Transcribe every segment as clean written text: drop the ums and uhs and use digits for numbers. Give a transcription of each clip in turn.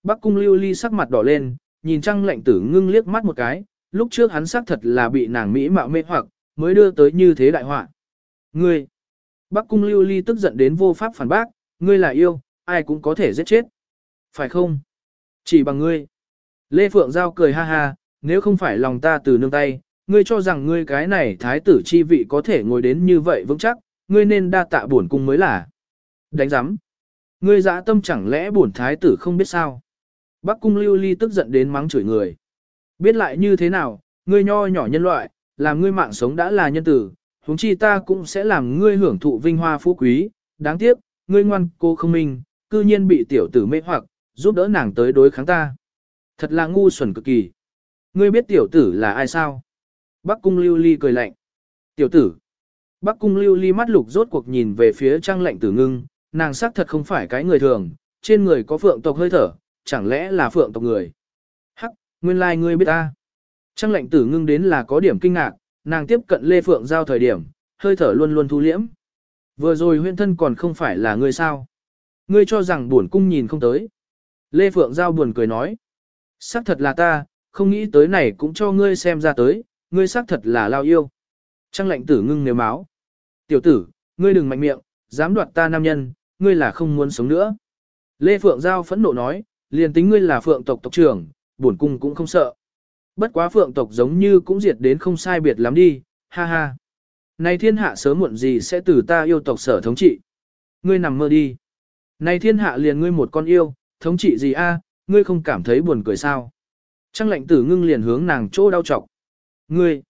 Bắc Cung Lưu Ly sắc mặt đỏ lên, nhìn Trăng Lệnh Tử Ngưng liếc mắt một cái, lúc trước hắn xác thật là bị nàng mỹ mạo mê hoặc, mới đưa tới như thế đại họa. Ngươi! Bắc Cung Lưu Ly tức giận đến vô pháp phản bác, ngươi là yêu, ai cũng có thể giết chết. Phải không? Chỉ bằng ngươi. Lê Phượng Giao cười ha ha, nếu không phải lòng ta từ nương tay, ngươi cho rằng ngươi cái này thái tử chi vị có thể ngồi đến như vậy vững chắc, ngươi nên đa tạ bổn cung mới là. Đánh giám. Ngươi dã tâm chẳng lẽ bổn thái tử không biết sao? Bắc Cung Lưu Ly tức giận đến mắng chửi người. Biết lại như thế nào, ngươi nho nhỏ nhân loại, làm ngươi mạng sống đã là nhân tử, huống chi ta cũng sẽ làm ngươi hưởng thụ vinh hoa phú quý, đáng tiếc, ngươi ngoan cô không minh, cư nhiên bị tiểu tử mê hoặc, giúp đỡ nàng tới đối kháng ta. Thật là ngu xuẩn cực kỳ. Ngươi biết tiểu tử là ai sao? Bắc Cung Lưu Ly cười lạnh. Tiểu tử. Bắc Cung Lưu Ly mắt lục rốt cuộc nhìn về phía Trăng Lệnh Tử Ngưng, nàng xác thật không phải cái người thường, trên người có phượng tộc hơi thở, chẳng lẽ là phượng tộc người. Hắc, nguyên lai ngươi biết ta. Trăng Lệnh Tử Ngưng đến là có điểm kinh ngạc, nàng tiếp cận Lê Phượng Giao thời điểm, hơi thở luôn luôn thu liễm. Vừa rồi huyên thân còn không phải là ngươi sao? Ngươi cho rằng buồn cung nhìn không tới. Lê Phượng Giao buồn cười nói. Xác thật là ta, không nghĩ tới này cũng cho ngươi xem ra tới, ngươi xác thật là lao yêu. Trăng Lệnh Tử Ngưng nếu máu. Tiểu tử, ngươi đừng mạnh miệng, dám đoạt ta nam nhân, ngươi là không muốn sống nữa. Lê Phượng Giao phẫn nộ nói, liền tính ngươi là phượng tộc tộc trưởng, bổn cung cũng không sợ. Bất quá phượng tộc giống như cũng diệt đến không sai biệt lắm đi, ha ha. Này thiên hạ sớm muộn gì sẽ từ ta yêu tộc sở thống trị. Ngươi nằm mơ đi. Này thiên hạ liền ngươi một con yêu, thống trị gì a? Ngươi không cảm thấy buồn cười sao? Trăng Lệnh Tử Ngưng liền hướng nàng chỗ đau trọc. Ngươi,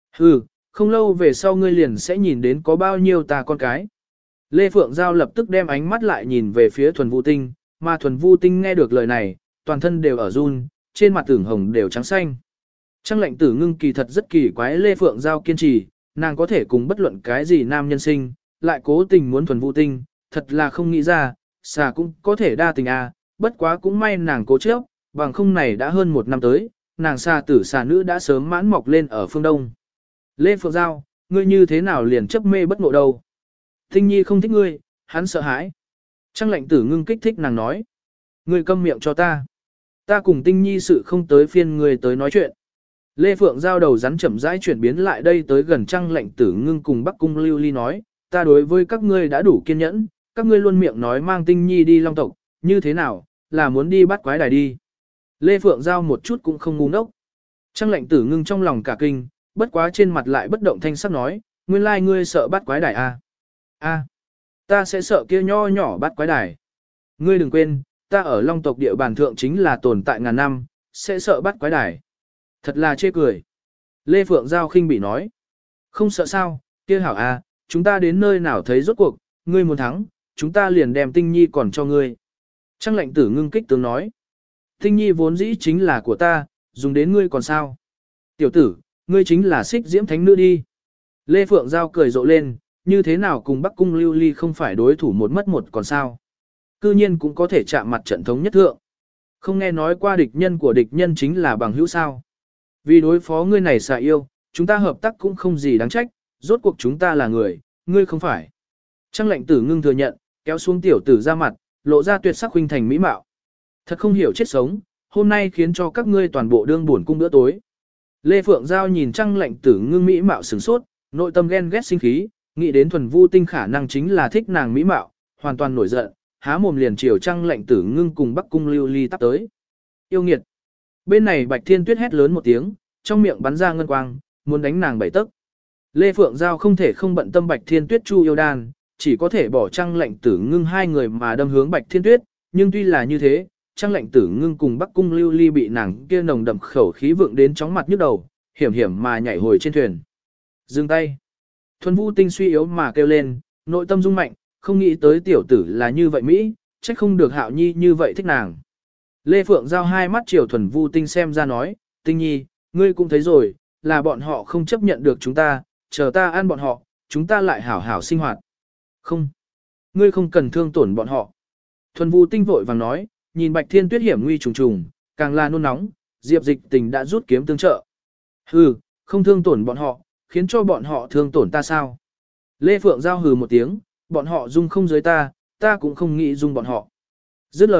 không lâu về sau ngươi liền sẽ nhìn đến có bao nhiêu ta con cái. Lê Phượng Giao lập tức đem ánh mắt lại nhìn về phía Thuần Vu Tinh, mà Thuần Vu Tinh nghe được lời này, toàn thân đều ở run, trên mặt tưởng hồng đều trắng xanh. Trăng Lệnh Tử Ngưng kỳ thật rất kỳ quái Lê Phượng Giao kiên trì, nàng có thể cùng bất luận cái gì nam nhân sinh, lại cố tình muốn Thuần Vu Tinh, thật là không nghĩ ra, xà cũng có thể đa tình à, bất quá cũng may nàng cố chấp, bằng không này đã hơn một năm tới, nàng xà tử xà nữ đã sớm mãn mọc lên ở phương Đông. Lê Phượng Giao, ngươi như thế nào liền chấp mê bất ngộ đâu? Tinh Nhi không thích ngươi, hắn sợ hãi. Trăng Lệnh Tử Ngưng kích thích nàng nói. Ngươi câm miệng cho ta. Ta cùng Tinh Nhi sự không tới phiên ngươi tới nói chuyện. Lê Phượng Giao đầu rắn chậm rãi chuyển biến lại đây tới gần Trăng Lệnh Tử Ngưng cùng Bắc Cung Lưu Ly nói. Ta đối với các ngươi đã đủ kiên nhẫn, các ngươi luôn miệng nói mang Tinh Nhi đi Long tộc, như thế nào, là muốn đi bắt quái đài đi. Lê Phượng Giao một chút cũng không ngu ngốc. Trăng Lệnh Tử Ngưng trong lòng cả kinh, bất quá trên mặt lại bất động thanh sắc nói, nguyên lai ngươi sợ bắt quái đài à? A, ta sẽ sợ kia nho nhỏ bắt quái đài. Ngươi đừng quên, ta ở Long tộc địa bàn thượng chính là tồn tại ngàn năm, sẽ sợ bắt quái đài. Thật là chê cười. Lê Phượng Giao khinh bị nói. Không sợ sao, kia hảo à, chúng ta đến nơi nào thấy rốt cuộc, ngươi muốn thắng, chúng ta liền đem Tinh Nhi còn cho ngươi. Trăng Lệnh Tử Ngưng kích tướng nói. Tinh Nhi vốn dĩ chính là của ta, dùng đến ngươi còn sao. Tiểu tử, ngươi chính là Xích Diễm Thánh Nữ đi. Lê Phượng Giao cười rộ lên, như thế nào cùng Bắc Cung Lưu Ly không phải đối thủ một mất một còn sao. Cư nhiên cũng có thể chạm mặt trận thống nhất thượng. Không nghe nói qua địch nhân của địch nhân chính là bằng hữu sao. Vì đối phó ngươi này xà yêu, chúng ta hợp tác cũng không gì đáng trách, rốt cuộc chúng ta là người, ngươi không phải. Trăng Lệnh Tử Ngưng thừa nhận, kéo xuống tiểu tử ra mặt, lộ ra tuyệt sắc huynh thành mỹ mạo. Thật không hiểu chết sống, hôm nay khiến cho các ngươi toàn bộ đương buồn cung bữa tối. Lê Phượng Giao nhìn Trăng Lệnh Tử Ngưng mỹ mạo sửng sốt, nội tâm ghen ghét sinh khí, nghĩ đến Thuần Vu Tinh khả năng chính là thích nàng mỹ mạo, hoàn toàn nổi giận, há mồm liền chiều Trăng Lệnh Tử Ngưng cùng Bắc Cung Lưu Ly tắp tới. Yêu nghiệt. Bên này Bạch Thiên Tuyết hét lớn một tiếng, trong miệng bắn ra ngân quang, muốn đánh nàng bảy tấc. Lê Phượng Giao không thể không bận tâm Bạch Thiên Tuyết chu yêu đan, chỉ có thể bỏ Trăng Lệnh Tử Ngưng hai người mà đâm hướng Bạch Thiên Tuyết, nhưng tuy là như thế, Trăng Lệnh Tử Ngưng cùng Bắc Cung Lưu Ly bị nàng kia nồng đậm khẩu khí vượng đến chóng mặt nhức đầu, hiểm hiểm mà nhảy hồi trên thuyền. Dừng tay. Thuần Vu Tinh suy yếu mà kêu lên, nội tâm rung mạnh, không nghĩ tới tiểu tử là như vậy Mỹ, trách không được Hạo Nhi như vậy thích nàng. Lê Phượng Giao hai mắt chiều Thuần Vu Tinh xem ra nói, Tinh Nhi, ngươi cũng thấy rồi, là bọn họ không chấp nhận được chúng ta, chờ ta ăn bọn họ, chúng ta lại hảo hảo sinh hoạt. Không, ngươi không cần thương tổn bọn họ. Thuần Vu Tinh vội vàng nói, nhìn Bạch Thiên Tuyết hiểm nguy trùng trùng, càng là nôn nóng, Diệp Dịch Tình đã rút kiếm tương trợ. Hừ, không thương tổn bọn họ, khiến cho bọn họ thương tổn ta sao? Lê Phượng Giao hừ một tiếng, bọn họ dung không dưới ta, ta cũng không nghĩ dung bọn họ. Dứt lời,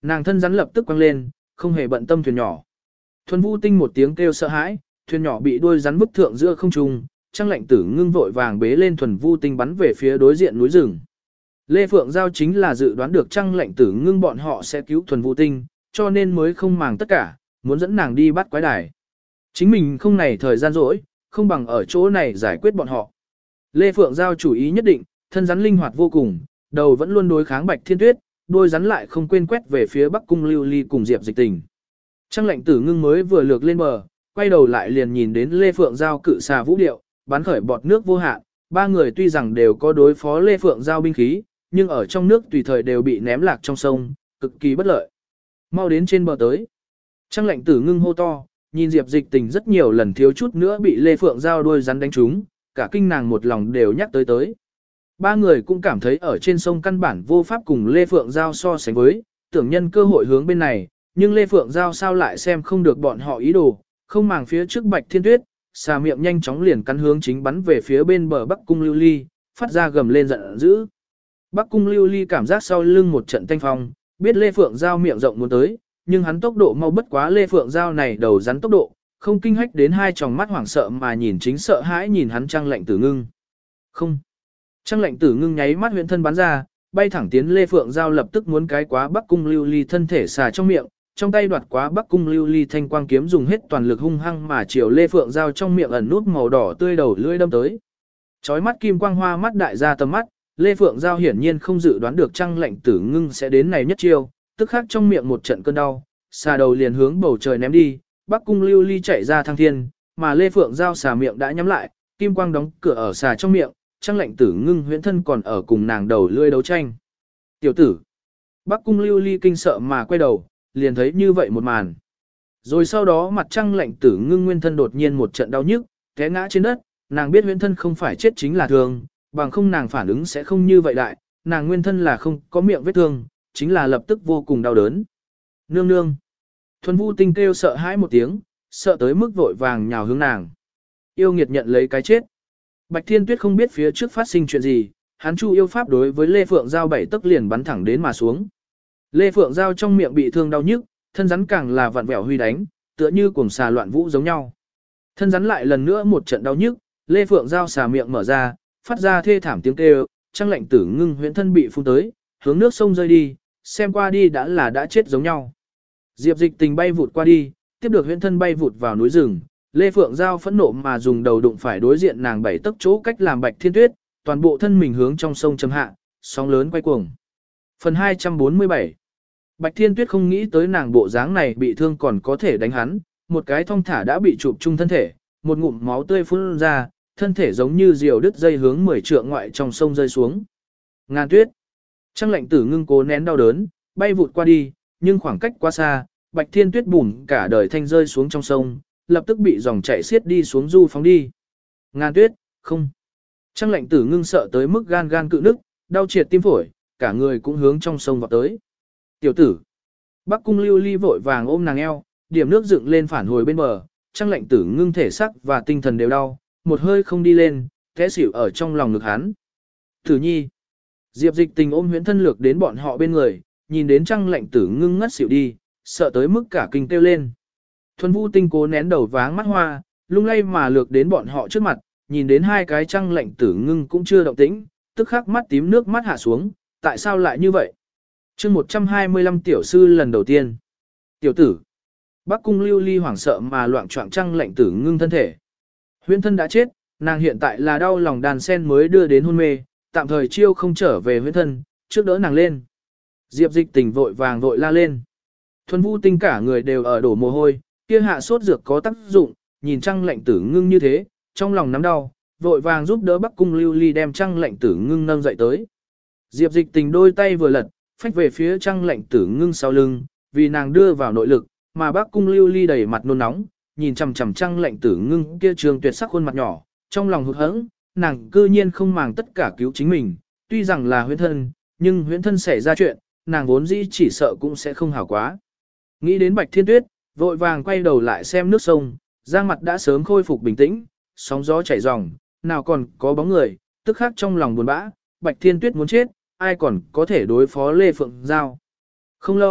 Nàng thân rắn lập tức quăng lên, không hề bận tâm thuyền nhỏ. Thuần Vũ Tinh một tiếng kêu sợ hãi, thuyền nhỏ bị đuôi rắn bức thượng giữa không trung, Trang Lệnh Tử Ngưng vội vàng bế lên Thuần Vũ Tinh bắn về phía đối diện núi rừng. Lê Phượng Giao chính là dự đoán được Trang Lệnh Tử Ngưng bọn họ sẽ cứu Thuần Vũ Tinh, cho nên mới không màng tất cả, muốn dẫn nàng đi bắt quái đài. Chính mình không này thời gian rỗi, không bằng ở chỗ này giải quyết bọn họ. Lê Phượng Giao chủ ý nhất định, thân rắn linh hoạt vô cùng, đầu vẫn luôn đối kháng Bạch Thiên Tuyết, đuôi rắn lại không quên quét về phía Bắc Cung Lưu Ly cùng Diệp Dịch Tình. Trang Lệnh Tử Ngưng mới vừa lược lên bờ, quay đầu lại liền nhìn đến Lê Phượng Giao cự xà vũ điệu, bắn khởi bọt nước vô hạn, ba người tuy rằng đều có đối phó Lê Phượng Giao binh khí, nhưng ở trong nước tùy thời đều bị ném lạc trong sông, cực kỳ bất lợi. Mau đến trên bờ tới. Trang Lệnh Tử Ngưng hô to, nhìn Diệp Dịch Tình rất nhiều lần thiếu chút nữa bị Lê Phượng Giao đuôi rắn đánh trúng, cả kinh nàng một lòng đều nhắc tới. Ba người cũng cảm thấy ở trên sông căn bản vô pháp cùng Lê Phượng Giao so sánh với, tưởng nhân cơ hội hướng bên này, nhưng Lê Phượng Giao sao lại xem không được bọn họ ý đồ, không màng phía trước Bạch Thiên Tuyết, xà miệng nhanh chóng liền cắn hướng chính bắn về phía bên bờ Bắc Cung Lưu Ly, phát ra gầm lên giận dữ. Bắc Cung Lưu Ly cảm giác sau lưng một trận thanh phong, biết Lê Phượng Giao miệng rộng muốn tới, nhưng hắn tốc độ mau bất quá Lê Phượng Giao này đầu rắn tốc độ, không kinh hách đến hai tròng mắt hoảng sợ mà nhìn chính sợ hãi nhìn hắn Trang Lệnh Tử Ngưng. Không. Trang Lệnh Tử Ngưng nháy mắt huyễn thân bắn ra, bay thẳng tiến Lê Phượng Giao lập tức muốn cái quá Bắc Cung Lưu Ly thân thể xà trong miệng, trong tay đoạt quá Bắc Cung Lưu Ly thanh quang kiếm dùng hết toàn lực hung hăng mà chiều Lê Phượng Giao trong miệng ẩn nút màu đỏ tươi đầu lưỡi đâm tới. Chói mắt kim quang hoa mắt đại ra tầm mắt, Lê Phượng Giao hiển nhiên không dự đoán được Trang Lệnh Tử Ngưng sẽ đến này nhất chiêu, tức khắc trong miệng một trận cơn đau, xà đầu liền hướng bầu trời ném đi, Bắc Cung Lưu Ly chạy ra thăng thiên, mà Lê Phượng Giao xà miệng đã nhắm lại, kim quang đóng cửa ở xà trong miệng, Trang Lệnh Tử Ngưng huyễn thân còn ở cùng nàng đầu lưỡi đấu tranh. Tiểu tử, Bắc Cung Lưu Ly kinh sợ mà quay đầu, liền thấy như vậy một màn. Rồi sau đó mặt Trang Lệnh Tử Ngưng nguyên thân đột nhiên một trận đau nhức, té ngã trên đất, nàng biết huyễn thân không phải chết chính là thương, bằng không nàng phản ứng sẽ không như vậy đại, nàng nguyên thân là không có miệng vết thương, chính là lập tức vô cùng đau đớn. Nương nương. Thuần Vũ Tinh kêu sợ hãi một tiếng, sợ tới mức vội vàng nhào hướng nàng. Yêu nghiệt nhận lấy cái chết. Bạch Thiên Tuyết không biết phía trước phát sinh chuyện gì, hắn chu yêu pháp đối với Lê Phượng Giao bảy tấc liền bắn thẳng đến mà xuống. Lê Phượng Giao trong miệng bị thương đau nhức, thân rắn càng là vặn vẹo huy đánh, tựa như cuồng xà loạn vũ giống nhau. Thân rắn lại lần nữa một trận đau nhức, Lê Phượng Giao xà miệng mở ra, phát ra thê thảm tiếng kêu, Trang Lệnh Tử Ngưng huyễn thân bị phun tới, hướng nước sông rơi đi, xem qua đi đã chết giống nhau. Diệp Dịch Tình bay vụt qua đi, tiếp được huyễn thân bay vụt vào núi rừng, Lê Phượng Giao phẫn nộ mà dùng đầu đụng phải đối diện nàng bảy tấc chỗ cách làm Bạch Thiên Tuyết, toàn bộ thân mình hướng trong sông châm hạ, sóng lớn quay cuồng. Phần 247. Bạch Thiên Tuyết không nghĩ tới nàng bộ dáng này bị thương còn có thể đánh hắn, một cái thong thả đã bị chụp chung thân thể, một ngụm máu tươi phun ra, thân thể giống như diều đứt dây hướng 10 trượng ngoại trong sông rơi xuống. Ngàn Tuyết. Trang Lệnh Tử Ngưng cố nén đau đớn, bay vụt qua đi, nhưng khoảng cách quá xa, Bạch Thiên Tuyết bùn cả đời thanh rơi xuống trong sông, lập tức bị dòng chảy xiết đi xuống du phóng đi. Ngàn Tuyết, không. Trang Lệnh Tử Ngưng sợ tới mức gan cự nức, đau triệt tim phổi, cả người cũng hướng trong sông vọt tới. Tiểu tử. Bắc Cung Lưu Ly vội vàng ôm nàng eo, điểm nước dựng lên phản hồi bên bờ, Trang Lệnh Tử Ngưng thể sắc và tinh thần đều đau, một hơi không đi lên, té xỉu ở trong lòng ngực hắn. Tử Nhi. Diệp Dịch Tình ôm huyễn thân lược đến bọn họ bên người, nhìn đến Trang Lệnh Tử Ngưng ngất xỉu đi, sợ tới mức cả kinh kêu lên. Thuần Vũ Tinh cố nén đầu váng mắt hoa, lung lay mà lược đến bọn họ trước mặt, nhìn đến hai cái Trang Lệnh Tử Ngưng cũng chưa động tĩnh, tức khắc mắt tím nước mắt hạ xuống, tại sao lại như vậy? Chương 125 tiểu sư lần đầu tiên. Tiểu tử. Bắc Cung Lưu Ly hoảng sợ mà loạn choạng Trang Lệnh Tử Ngưng thân thể. Huyễn thân đã chết, nàng hiện tại là đau lòng đàn sen mới đưa đến hôn mê, tạm thời chiêu không trở về huyễn thân, trước đỡ nàng lên. Diệp Dịch Tình vội vàng vội la lên. Thuần Vũ Tinh cả người đều ở đổ mồ hôi, kia hạ sốt dược có tác dụng, nhìn Trang Lệnh Tử Ngưng như thế, trong lòng nắm đau, vội vàng giúp đỡ Bắc Cung Lưu Ly đem Trang Lệnh Tử Ngưng nâng dậy tới. Diệp Dịch Tình đôi tay vừa lật, phách về phía Trang Lệnh Tử Ngưng sau lưng, vì nàng đưa vào nội lực, mà Bắc Cung Lưu Ly đầy mặt nôn nóng, nhìn chằm chằm Trang Lệnh Tử Ngưng kia trường tuyệt sắc khuôn mặt nhỏ, trong lòng hụt hẫng, nàng cư nhiên không màng tất cả cứu chính mình, tuy rằng là huyễn thân, nhưng huyễn thân xảy ra chuyện, nàng vốn dĩ chỉ sợ cũng sẽ không hảo quá. Nghĩ đến Bạch Thiên Tuyết, vội vàng quay đầu lại xem nước sông, giang mặt đã sớm khôi phục bình tĩnh, sóng gió chảy ròng, nào còn có bóng người, tức khắc trong lòng buồn bã, Bạch Thiên Tuyết muốn chết, ai còn có thể đối phó Lê Phượng Giao. Không lâu,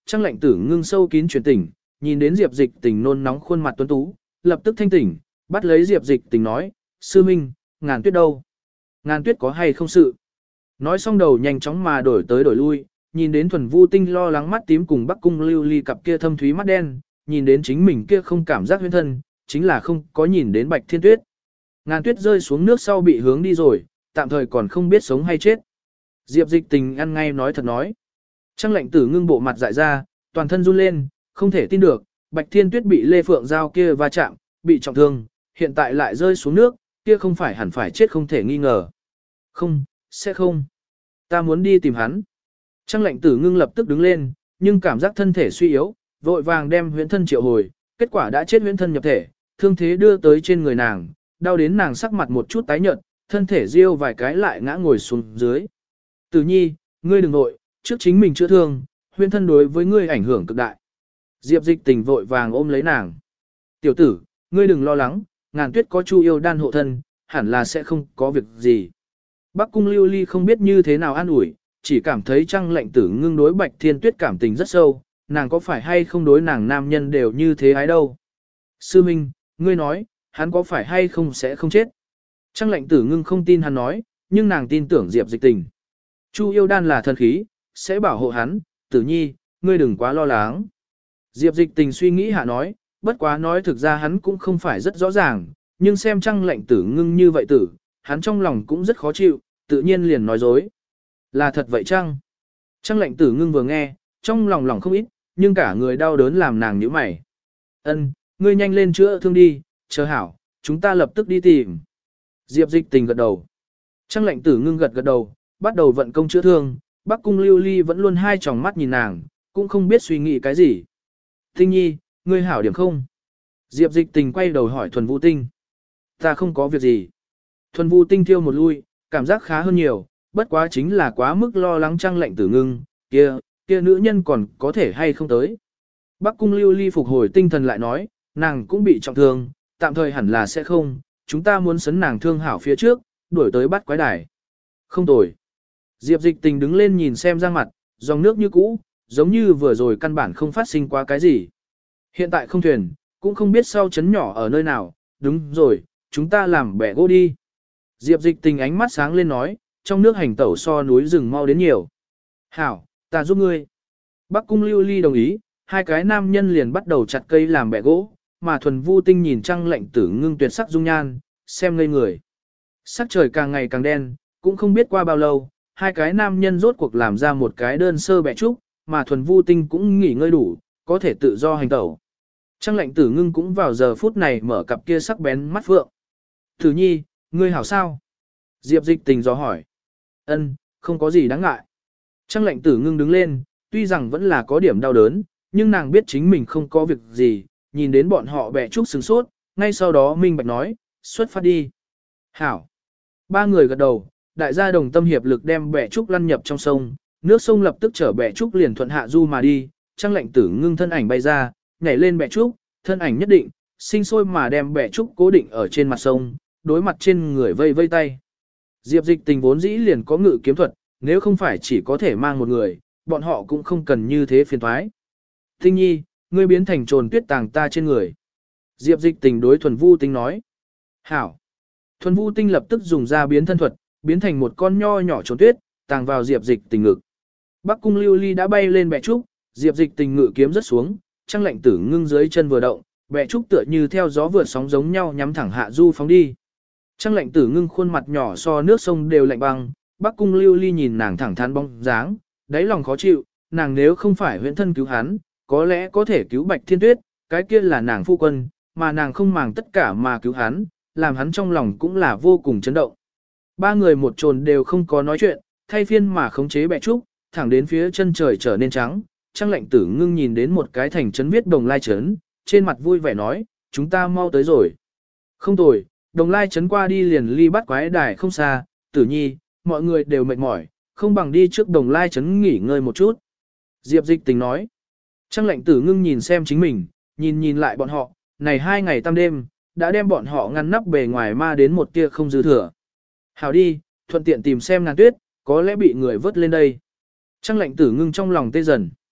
Trang lệnh tử ngưng sâu kín chuyển tỉnh, nhìn đến Diệp Dịch Tình nôn nóng khuôn mặt tuấn tú, lập tức thanh tỉnh, bắt lấy Diệp Dịch Tình nói, sư minh, Ngàn Tuyết đâu? Ngàn Tuyết có hay không sự? Nói xong đầu nhanh chóng mà đổi tới đổi lui, nhìn đến Thuần Vu Tinh lo lắng mắt tím cùng Bắc Cung Lưu Ly cặp kia thâm thúy mắt đen, nhìn đến chính mình kia không cảm giác huyễn thân, chính là không có nhìn đến Bạch Thiên Tuyết. Ngàn Tuyết rơi xuống nước sau bị hướng đi rồi, tạm thời còn không biết sống hay chết. Diệp Dịch Tình ăn ngay nói thật nói. Trang lệnh tử ngưng bộ mặt dại ra, toàn thân run lên, không thể tin được, Bạch Thiên Tuyết bị Lê Phượng Giao kia va chạm, bị trọng thương, hiện tại lại rơi xuống nước, kia không phải hẳn phải chết không thể nghi ngờ. Không, sẽ không. Ta muốn đi tìm hắn. Trang lệnh tử ngưng lập tức đứng lên, nhưng cảm giác thân thể suy yếu, vội vàng đem huyễn thân triệu hồi, kết quả đã chết huyễn thân nhập thể, thương thế đưa tới trên người nàng, đau đến nàng sắc mặt một chút tái nhợt, thân thể riêu vài cái lại ngã ngồi xuống dưới. Tử nhi, ngươi đừng nội, trước chính mình chữa thương, huyễn thân đối với ngươi ảnh hưởng cực đại. Diệp Dịch Tình vội vàng ôm lấy nàng. Tiểu tử, ngươi đừng lo lắng, Ngàn Tuyết có Chu Yêu Đan hộ thân, hẳn là sẽ không có việc gì. Bắc Cung Lưu Ly không biết như thế nào an ủi, chỉ cảm thấy Trang lệnh tử ngưng đối Bạch Thiên Tuyết cảm tình rất sâu, nàng có phải hay không đối nàng nam nhân đều như thế ấy đâu. Sư Minh, ngươi nói, hắn có phải hay không sẽ không chết. Trang lệnh tử ngưng không tin hắn nói, nhưng nàng tin tưởng Diệp Dịch Tình. Chu Yêu Đan là thần khí, sẽ bảo hộ hắn, Tử nhi, ngươi đừng quá lo lắng. Diệp Dịch Tình suy nghĩ hạ nói, bất quá nói thực ra hắn cũng không phải rất rõ ràng, nhưng xem Trang lệnh tử ngưng như vậy tử, hắn trong lòng cũng rất khó chịu, tự nhiên liền nói dối. Là thật vậy chăng? Trang lệnh tử ngưng vừa nghe, trong lòng lòng không ít, nhưng cả người đau đớn làm nàng nhíu mày. Ân, ngươi nhanh lên chữa thương đi, chờ hảo, chúng ta lập tức đi tìm. Diệp Dịch Tình gật đầu. Trang lệnh tử ngưng gật đầu, bắt đầu vận công chữa thương, Bắc Cung Lưu Ly vẫn luôn hai tròng mắt nhìn nàng, cũng không biết suy nghĩ cái gì. Tinh nhi, ngươi hảo điểm không? Diệp Dịch Tình quay đầu hỏi Thuần Vu Tinh. Ta không có việc gì. Thuần Vu Tinh thiêu một lui, cảm giác khá hơn nhiều, bất quá chính là quá mức lo lắng Trang lệnh tử ngưng, kia nữ nhân còn có thể hay không tới. Bắc Cung Lưu Ly phục hồi tinh thần lại nói, nàng cũng bị trọng thương, tạm thời hẳn là sẽ không, chúng ta muốn sấn nàng thương hảo phía trước, đuổi tới bắt quái đài. Không tồi. Diệp Dịch Tình đứng lên nhìn xem Giang mặt, dòng nước như cũ, giống như vừa rồi căn bản không phát sinh quá cái gì. Hiện tại không thuyền, cũng không biết sau chấn nhỏ ở nơi nào, đúng rồi, chúng ta làm bẻ gỗ đi. Diệp Dịch Tình ánh mắt sáng lên nói, trong nước hành tẩu so núi rừng mau đến nhiều. Hảo, ta giúp ngươi. Bắc Cung Lưu Ly đồng ý, hai cái nam nhân liền bắt đầu chặt cây làm bẻ gỗ, mà Thuần Vu Tinh nhìn Trang lệnh tử ngưng tuyệt sắc dung nhan, xem ngây người. Sắc trời càng ngày càng đen, cũng không biết qua bao lâu, hai cái nam nhân rốt cuộc làm ra một cái đơn sơ bẻ trúc, mà Thuần Vu Tinh cũng nghỉ ngơi đủ, có thể tự do hành tẩu. Trang lệnh tử ngưng cũng vào giờ phút này mở cặp kia sắc bén mắt phượng. Tử nhi, ngươi hảo sao? Diệp Dịch Tình dò hỏi. Ân, không có gì đáng ngại. Trang lệnh tử ngưng đứng lên, tuy rằng vẫn là có điểm đau đớn, nhưng nàng biết chính mình không có việc gì, nhìn đến bọn họ bẻ trúc sừng sốt, ngay sau đó minh bạch nói, xuất phát đi. Hảo. Ba người gật đầu, đại gia đồng tâm hiệp lực đem bẻ trúc lăn nhập trong sông, nước sông lập tức chở bẻ trúc liền thuận hạ du mà đi, Trang lệnh tử ngưng thân ảnh bay ra, nhảy lên bẻ trúc, thân ảnh nhất định, sinh sôi mà đem bẻ trúc cố định ở trên mặt sông, đối mặt trên người vây vây tay. Diệp Dịch Tình vốn dĩ liền có ngự kiếm thuật, nếu không phải chỉ có thể mang một người, bọn họ cũng không cần như thế phiền toái. Tinh nhi, ngươi biến thành trồn tuyết tàng ta trên người. Diệp Dịch Tình đối Thuần Vu Tinh nói. Hảo. Thuần Vu Tinh lập tức dùng ra biến thân thuật, biến thành một con nho nhỏ trồn tuyết, tàng vào Diệp Dịch Tình ngực. Bắc Cung Lưu Ly đã bay lên bè trúc, Diệp Dịch Tình ngự kiếm rất xuống, Trang lệnh tử ngưng dưới chân vừa động, bè trúc tựa như theo gió vượt sóng giống nhau nhắm thẳng hạ du phóng đi. Trang lệnh tử ngưng khuôn mặt nhỏ so nước sông đều lạnh băng, Bắc Cung Lưu Ly nhìn nàng thẳng thắn bóng dáng, đáy lòng khó chịu, nàng nếu không phải huyễn thân cứu hắn, có lẽ có thể cứu Bạch Thiên Tuyết, cái kia là nàng phu quân, mà nàng không màng tất cả mà cứu hắn, làm hắn trong lòng cũng là vô cùng chấn động. Ba người một trồn đều không có nói chuyện, thay phiên mà khống chế bẹ trúc, thẳng đến phía chân trời trở nên trắng. Trang lệnh tử ngưng nhìn đến một cái thành trấn viết Đồng Lai trấn, trên mặt vui vẻ nói, chúng ta mau tới rồi. Không tồi, Đồng Lai trấn qua đi liền ly bắt quái đài không xa, Tử nhi, mọi người đều mệt mỏi, không bằng đi trước Đồng Lai trấn nghỉ ngơi một chút. Diệp Dịch Tình nói. Trang lệnh tử ngưng nhìn xem chính mình, nhìn lại bọn họ, này 2 ngày tam đêm, đã đem bọn họ ngăn nắp bề ngoài ma đến một tia không dư thừa. Hảo đi, thuận tiện tìm xem Ngàn Tuyết, có lẽ bị người vớt lên đây. Trang lệnh tử ngưng trong lòng tê dần.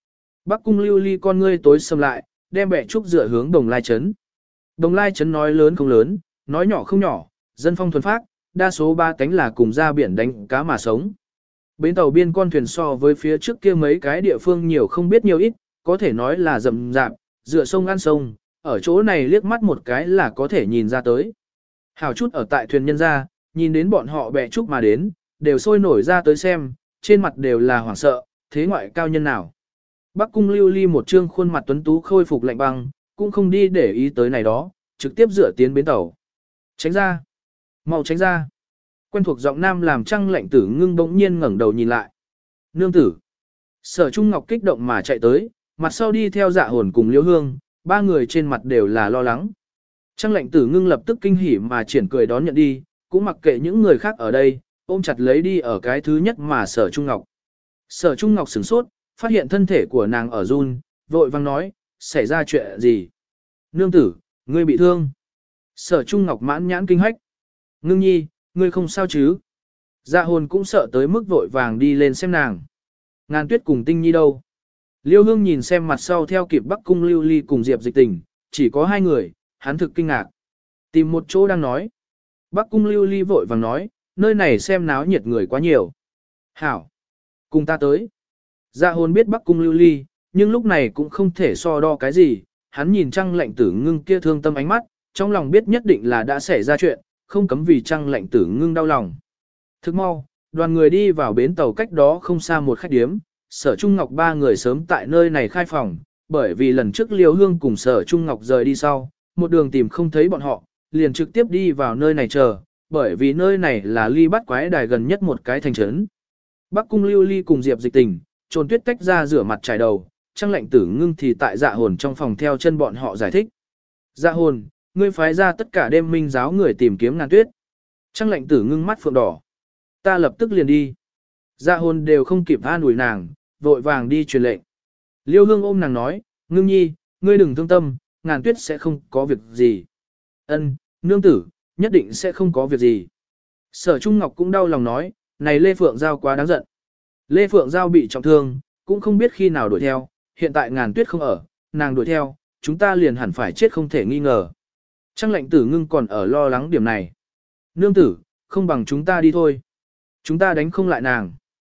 Bắc Cung Lưu Ly con ngươi tối sầm lại, đem bẹ trúc dựa hướng Đồng Lai Trấn. Đồng Lai Trấn nói lớn không lớn, nói nhỏ không nhỏ, dân phong thuần phác, đa số ba tánh là cùng ra biển đánh cá mà sống. Bến tàu biên con thuyền so với phía trước kia mấy cái địa phương nhiều không biết nhiều ít, có thể nói là rậm rạp, dựa sông ăn sông, ở chỗ này liếc mắt một cái là có thể nhìn ra tới. Hào chút ở tại thuyền nhân ra, nhìn đến bọn họ bè trúc mà đến, đều sôi nổi ra tới xem, trên mặt đều là hoảng sợ, thế ngoại cao nhân nào. Bắc Cung Lưu Ly một trương khuôn mặt tuấn tú khôi phục lạnh băng, cũng không đi để ý tới này đó, trực tiếp dựa tiến bến tàu. Tránh ra! Mau tránh ra! Quen thuộc giọng nam làm Trăng Lệnh Tử Ngưng bỗng nhiên ngẩng đầu nhìn lại. Nương tử! Sở Trung Ngọc kích động mà chạy tới, mặt sau đi theo Dạ Hồn cùng Liễu Hương, ba người trên mặt đều là lo lắng. Trăng Lệnh Tử Ngưng lập tức kinh hỉ mà triển cười đón nhận đi, cũng mặc kệ những người khác ở đây, ôm chặt lấy đi ở cái thứ nhất mà Sở Trung Ngọc. Sở Trung Ngọc sửng sốt, phát hiện thân thể của nàng ở run, vội vang nói, xảy ra chuyện gì? Nương tử, ngươi bị thương. Sở Trung Ngọc mãn nhãn kinh hách. Ngưng nhi, ngươi không sao chứ? Dạ Hồn cũng sợ tới mức vội vàng đi lên xem nàng. Ngàn Tuyết cùng Tinh Nhi đâu? Liêu Hương nhìn xem mặt sau theo kịp Bắc Cung Lưu Ly cùng Diệp Dịch Tình, chỉ có hai người, hắn thực kinh ngạc. Tìm một chỗ đang nói. Bắc Cung Lưu Ly vội vàng nói, nơi này xem náo nhiệt người quá nhiều. Hảo! Cùng ta tới. Dạ Hồn biết Bắc Cung Lưu Ly, nhưng lúc này cũng không thể so đo cái gì, hắn nhìn Trăng Lệnh Tử Ngưng kia thương tâm ánh mắt, trong lòng biết nhất định là đã xảy ra chuyện, không cấm vì Trăng Lệnh Tử Ngưng đau lòng. Thức mau, đoàn người đi vào bến tàu cách đó không xa một khách điếm, Sở Trung Ngọc ba người sớm tại nơi này khai phòng, bởi vì lần trước Liêu Hương cùng Sở Trung Ngọc rời đi sau, một đường tìm không thấy bọn họ, liền trực tiếp đi vào nơi này chờ, bởi vì nơi này là ly Bát Quái Đài gần nhất một cái thành trấn. Bắc Cung Lưu Ly cùng Diệp Dịch Tình, Trồn Tuyết tách ra rửa mặt trải đầu, Trăng Lệnh Tử Ngưng thì tại Dạ Hồn trong phòng theo chân bọn họ giải thích. Dạ Hồn, ngươi phái ra tất cả đêm minh giáo người tìm kiếm Ngàn Tuyết. Trăng Lệnh Tử Ngưng mắt phượng đỏ. Ta lập tức liền đi. Dạ Hồn đều không kịp an ủi nàng, vội vàng đi truyền lệnh. Liêu Hương ôm nàng nói, Ngưng nhi, ngươi đừng thương tâm, Ngàn Tuyết sẽ không có việc gì. Ân, nương tử, nhất định sẽ không có việc gì. Sở Trung Ngọc cũng đau lòng nói, này Lê Phượng Giao quá đáng giận. Lê Phượng Giao bị trọng thương, cũng không biết khi nào đuổi theo, hiện tại Ngàn Tuyết không ở, nàng đuổi theo, chúng ta liền hẳn phải chết không thể nghi ngờ. Trăng Lệnh Tử Ngưng còn ở lo lắng điểm này. Nương tử, không bằng chúng ta đi thôi. Chúng ta đánh không lại nàng.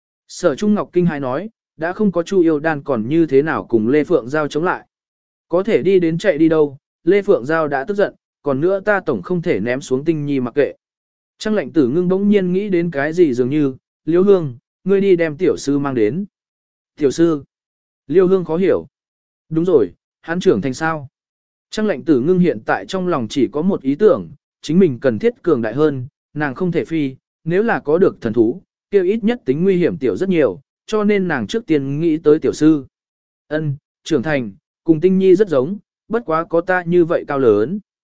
Sở Trung Ngọc kinh hãi nói, đã không có Chu Yêu Đan còn như thế nào cùng Lê Phượng Giao chống lại. Có thể đi đến chạy đi đâu, Lê Phượng Giao đã tức giận, còn nữa ta tổng không thể ném xuống Tinh Nhi mặc kệ. Trăng Lệnh Tử Ngưng bỗng nhiên nghĩ đến cái gì dường như, Liêu Hương, ngươi đi đem tiểu sư mang đến. Tiểu sư. Liêu Hương khó hiểu. Đúng rồi, hắn trưởng thành sao? Trăng Lệnh Tử Ngưng hiện tại trong lòng chỉ có một ý tưởng, chính mình cần thiết cường đại hơn, nàng không thể phi, nếu là có được thần thú, kêu ít nhất tính nguy hiểm tiểu rất nhiều, cho nên nàng trước tiên nghĩ tới tiểu sư. Ân, trưởng thành, cùng Tinh Nhi rất giống, bất quá có ta như vậy cao lớn.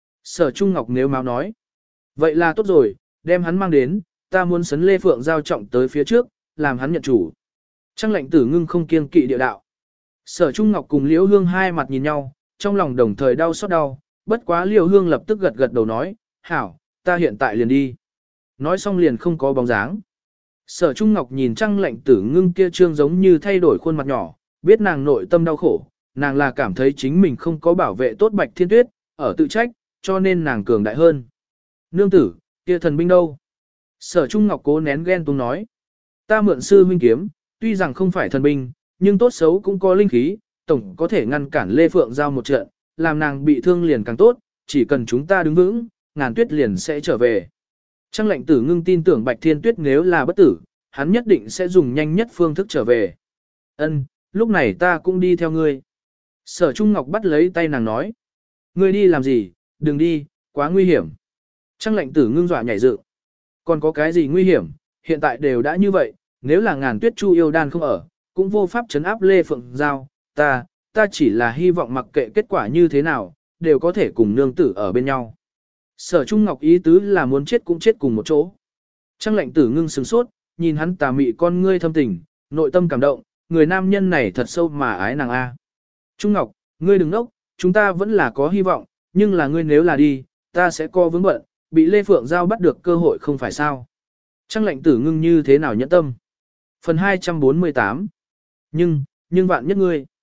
Sở Trung Ngọc nếu máu nói. Vậy là tốt rồi, đem hắn mang đến, ta muốn sấn Lê Phượng Giao trọng tới phía trước, làm hắn nhận chủ. Trăng Lệnh Tử Ngưng không kiêng kỵ địa đạo. Sở Trung Ngọc cùng Liễu Hương hai mặt nhìn nhau, trong lòng đồng thời đau xót đau, bất quá Liễu Hương lập tức gật gật đầu nói, hảo, ta hiện tại liền đi. Nói xong liền không có bóng dáng. Sở Trung Ngọc nhìn Trăng Lệnh Tử Ngưng kia trương giống như thay đổi khuôn mặt nhỏ, biết nàng nội tâm đau khổ, nàng là cảm thấy chính mình không có bảo vệ tốt Bạch Thiên Tuyết, ở tự trách, cho nên nàng cường đại hơn. Nương tử, kia thần binh đâu? Sở Trung Ngọc cố nén ghen tuông nói. Ta mượn sư huynh kiếm, tuy rằng không phải thần binh, nhưng tốt xấu cũng có linh khí, tổng có thể ngăn cản Lê Phượng Giao một trận, làm nàng bị thương liền càng tốt, chỉ cần chúng ta đứng vững, Ngàn Tuyết liền sẽ trở về. Trăng Lệnh Tử Ngưng tin tưởng Bạch Thiên Tuyết nếu là bất tử, hắn nhất định sẽ dùng nhanh nhất phương thức trở về. Ân, lúc này ta cũng đi theo ngươi. Sở Trung Ngọc bắt lấy tay nàng nói. Ngươi đi làm gì, đừng đi, quá nguy hiểm. Trăng Lệnh Tử Ngưng dọa nhảy dựng. Còn có cái gì nguy hiểm, hiện tại đều đã như vậy, nếu là Ngàn Tuyết Chu Yêu Đan không ở, cũng vô pháp trấn áp Lê Phượng Giao, ta chỉ là hy vọng mặc kệ kết quả như thế nào, đều có thể cùng nương tử ở bên nhau. Sở Trung Ngọc ý tứ là muốn chết cũng chết cùng một chỗ. Trăng Lệnh Tử Ngưng sửng sốt, nhìn hắn tà mị con ngươi thâm tình, nội tâm cảm động, người nam nhân này thật sâu mà ái nàng a. Trung Ngọc, ngươi đừng nốc, chúng ta vẫn là có hy vọng, nhưng là ngươi nếu là đi, ta sẽ co vướng bận, bị Lê Phượng Giao bắt được cơ hội không phải sao. Trăng Lệnh Tử Ngưng như thế nào nhẫn tâm. Phần 248. Nhưng vạn nhất ngươi.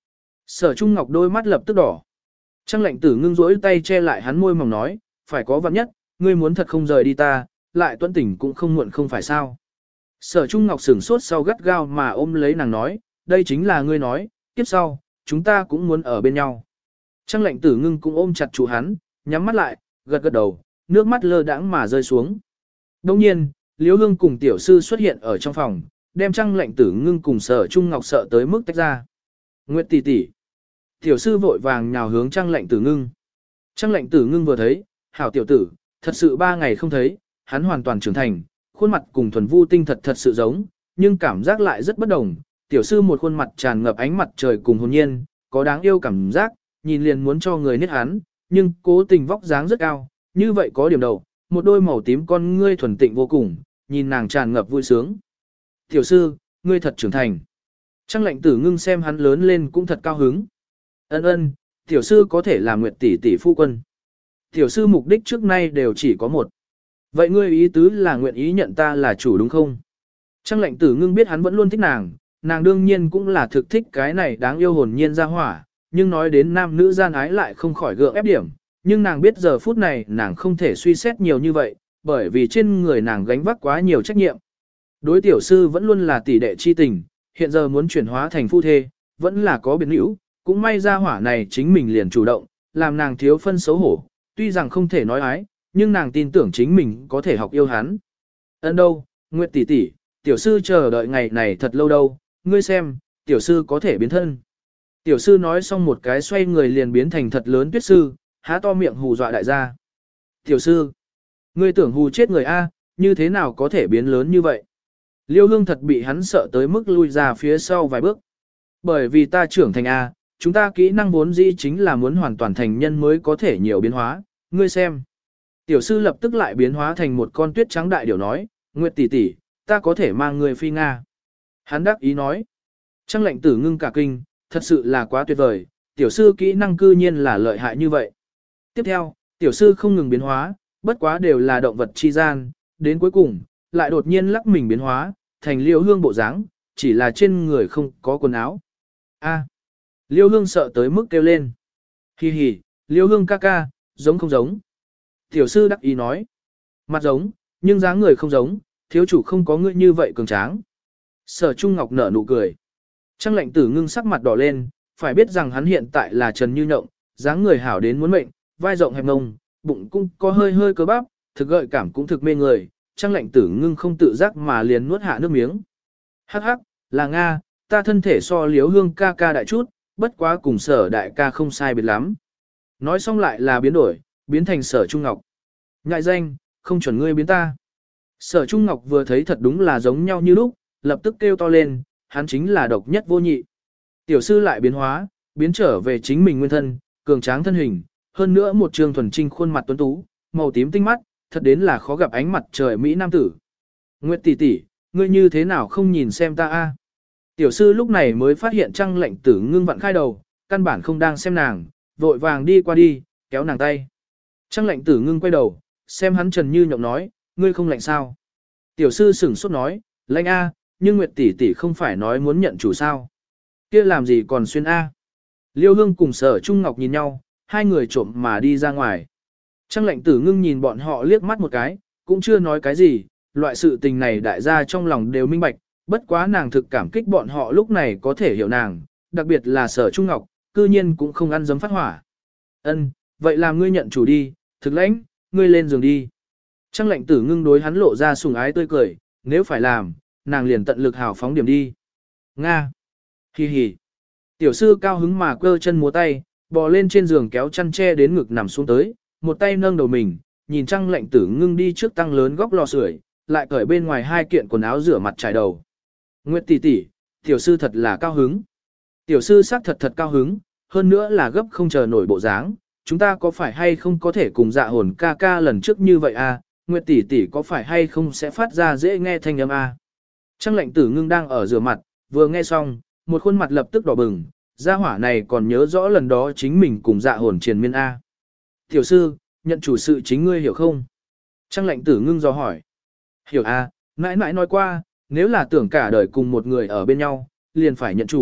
Sở Trung Ngọc đôi mắt lập tức đỏ. Trang Lệnh Tử ngưng rỗi tay che lại hắn môi mỏng nói, phải có vạn nhất, ngươi muốn thật không rời đi ta, lại tuân tình cũng không muộn không phải sao. Sở Trung Ngọc sửng sốt sau gắt gao mà ôm lấy nàng nói, đây chính là ngươi nói, kiếp sau, chúng ta cũng muốn ở bên nhau. Trang Lệnh Tử ngưng cũng ôm chặt chủ hắn, nhắm mắt lại, gật gật đầu, nước mắt lơ đãng mà rơi xuống. Đồng nhiên, Liễu Hương cùng tiểu sư xuất hiện ở trong phòng, đem Trang Lệnh Tử ngưng cùng Sở Trung Ngọc sợ tới mức tách ra. Nguyệt tỷ tỷ. Tiểu sư vội vàng nhào hướng Trang Lệnh Tử ngưng. Trang Lệnh Tử ngưng vừa thấy, hảo tiểu tử, thật sự 3 ngày không thấy, hắn hoàn toàn trưởng thành, khuôn mặt cùng thuần vu tinh thật sự giống, nhưng cảm giác lại rất bất đồng. Tiểu sư một khuôn mặt tràn ngập ánh mặt trời cùng hồn nhiên, có đáng yêu cảm giác, nhìn liền muốn cho người niết hắn, nhưng cố tình vóc dáng rất cao, như vậy có điểm đầu, một đôi màu tím con ngươi thuần tịnh vô cùng, nhìn nàng tràn ngập vui sướng. Tiểu sư, ngươi thật trưởng thành. Trang Lệnh Tử ngưng xem hắn lớn lên cũng thật cao hứng. Ân ân, tiểu sư có thể là Nguyệt tỷ tỷ phu quân. Tiểu sư mục đích trước nay đều chỉ có một. Vậy ngươi ý tứ là nguyện ý nhận ta là chủ đúng không? Trang Lệnh Tử ngưng biết hắn vẫn luôn thích nàng, nàng đương nhiên cũng là thực thích cái này đáng yêu hồn nhiên ra hỏa, nhưng nói đến nam nữ gian ái lại không khỏi gượng ép điểm, nhưng nàng biết giờ phút này nàng không thể suy xét nhiều như vậy, bởi vì trên người nàng gánh vác quá nhiều trách nhiệm. Đối tiểu sư vẫn luôn là tỷ đệ chi tình, hiện giờ muốn chuyển hóa thành phu thê, vẫn là có biến hữu, cũng may ra hỏa này chính mình liền chủ động, làm nàng thiếu phân xấu hổ, tuy rằng không thể nói ái, nhưng nàng tin tưởng chính mình có thể học yêu hắn. Ân đâu, Nguyệt tỷ tỷ, tiểu sư chờ đợi ngày này thật lâu đâu, ngươi xem, tiểu sư có thể biến thân. Tiểu sư nói xong một cái xoay người liền biến thành thật lớn tuyết sư, há to miệng hù dọa đại gia. Tiểu sư, ngươi tưởng hù chết người A, như thế nào có thể biến lớn như vậy? Liêu Hương thật bị hắn sợ tới mức lui ra phía sau vài bước. Bởi vì ta trưởng thành A, chúng ta kỹ năng vốn dĩ chính là muốn hoàn toàn thành nhân mới có thể nhiều biến hóa, ngươi xem. Tiểu sư lập tức lại biến hóa thành một con tuyết trắng đại điểu nói, Nguyệt tỷ tỷ, ta có thể mang người phi Nga. Hắn đắc ý nói. Trang Lệnh Tử ngưng cả kinh, thật sự là quá tuyệt vời, tiểu sư kỹ năng cư nhiên là lợi hại như vậy. Tiếp theo, tiểu sư không ngừng biến hóa, bất quá đều là động vật chi gian, đến cuối cùng, lại đột nhiên lắc mình biến hóa, thành Liêu Hương bộ dáng, chỉ là trên người không có quần áo. A. Liêu Hương sợ tới mức kêu lên. Hi hi, Liêu Hương ca ca, giống không giống. Tiểu sư đắc ý nói. Mặt giống, nhưng dáng người không giống, thiếu chủ không có ngươi như vậy cường tráng. Sở Trung Ngọc nở nụ cười. Trang Lệnh Tử ngưng sắc mặt đỏ lên, phải biết rằng hắn hiện tại là Trần Như Nhộng, dáng người hảo đến muốn mệnh, vai rộng hẹp ngông, bụng cũng có hơi hơi cơ bắp, thực gợi cảm cũng thực mê người. Trang Lệnh Tử ngưng không tự giác mà liền nuốt hạ nước miếng. Hắc hắc, là Nga, ta thân thể so Liếu Hương ca ca đại chút, bất quá cùng Sở đại ca không sai biệt lắm. Nói xong lại là biến đổi, biến thành Sở Trung Ngọc. Ngại danh, không chuẩn ngươi biến ta. Sở Trung Ngọc vừa thấy thật đúng là giống nhau như lúc, lập tức kêu to lên, hắn chính là độc nhất vô nhị. Tiểu sư lại biến hóa, biến trở về chính mình nguyên thân, cường tráng thân hình, hơn nữa một trường thuần trinh khuôn mặt tuấn tú, màu tím tinh mắt, thật đến là khó gặp ánh mặt trời Mỹ Nam tử. Nguyệt tỷ tỷ, ngươi như thế nào không nhìn xem ta a? Tiểu sư lúc này mới phát hiện Trang Lệnh Tử ngưng vặn khai đầu, căn bản không đang xem nàng, vội vàng đi qua đi, kéo nàng tay. Trang Lệnh Tử ngưng quay đầu, xem hắn Trần Như Nhộng nói, ngươi không lạnh sao? Tiểu sư sửng sốt nói, lạnh a, nhưng Nguyệt tỷ tỷ không phải nói muốn nhận chủ sao? Kia làm gì còn xuyên a? Liêu Hương cùng Sở Trung Ngọc nhìn nhau, hai người trộm mà đi ra ngoài. Trang Lệnh Tử ngưng nhìn bọn họ liếc mắt một cái, cũng chưa nói cái gì, loại sự tình này đại gia trong lòng đều minh bạch, bất quá nàng thực cảm kích bọn họ lúc này có thể hiểu nàng, đặc biệt là Sở Trung Ngọc, cư nhiên cũng không ăn dấm phát hỏa. Ân, vậy làm ngươi nhận chủ đi, thực lãnh, ngươi lên giường đi. Trang Lệnh Tử ngưng đối hắn lộ ra sùng ái tươi cười, nếu phải làm, nàng liền tận lực hào phóng điểm đi. Nga. Hi hi. Tiểu sư cao hứng mà cơ chân múa tay, bò lên trên giường kéo chăn che đến ngực nằm xuống tới, một tay nâng đầu mình, nhìn Trang Lệnh Tử ngưng đi trước tăng lớn góc lò sưởi, lại cởi bên ngoài hai kiện quần áo rửa mặt trải đầu. Nguyệt tỷ tỷ, tiểu sư thật là cao hứng. Tiểu sư xác thật cao hứng, hơn nữa là gấp không chờ nổi bộ dáng, chúng ta có phải hay không có thể cùng Dạ Hồn ca ca lần trước như vậy à, Nguyệt tỷ tỷ có phải hay không sẽ phát ra dễ nghe thanh âm à. Trang Lệnh Tử ngưng đang ở rửa mặt, vừa nghe xong, một khuôn mặt lập tức đỏ bừng, gia hỏa này còn nhớ rõ lần đó chính mình cùng Dạ Hồn triền miên a. Tiểu sư, nhận chủ sự chính ngươi hiểu không? Trang Lệnh Tử ngưng dò hỏi. Hiểu a, mãi mãi nói qua, nếu là tưởng cả đời cùng một người ở bên nhau, liền phải nhận chủ,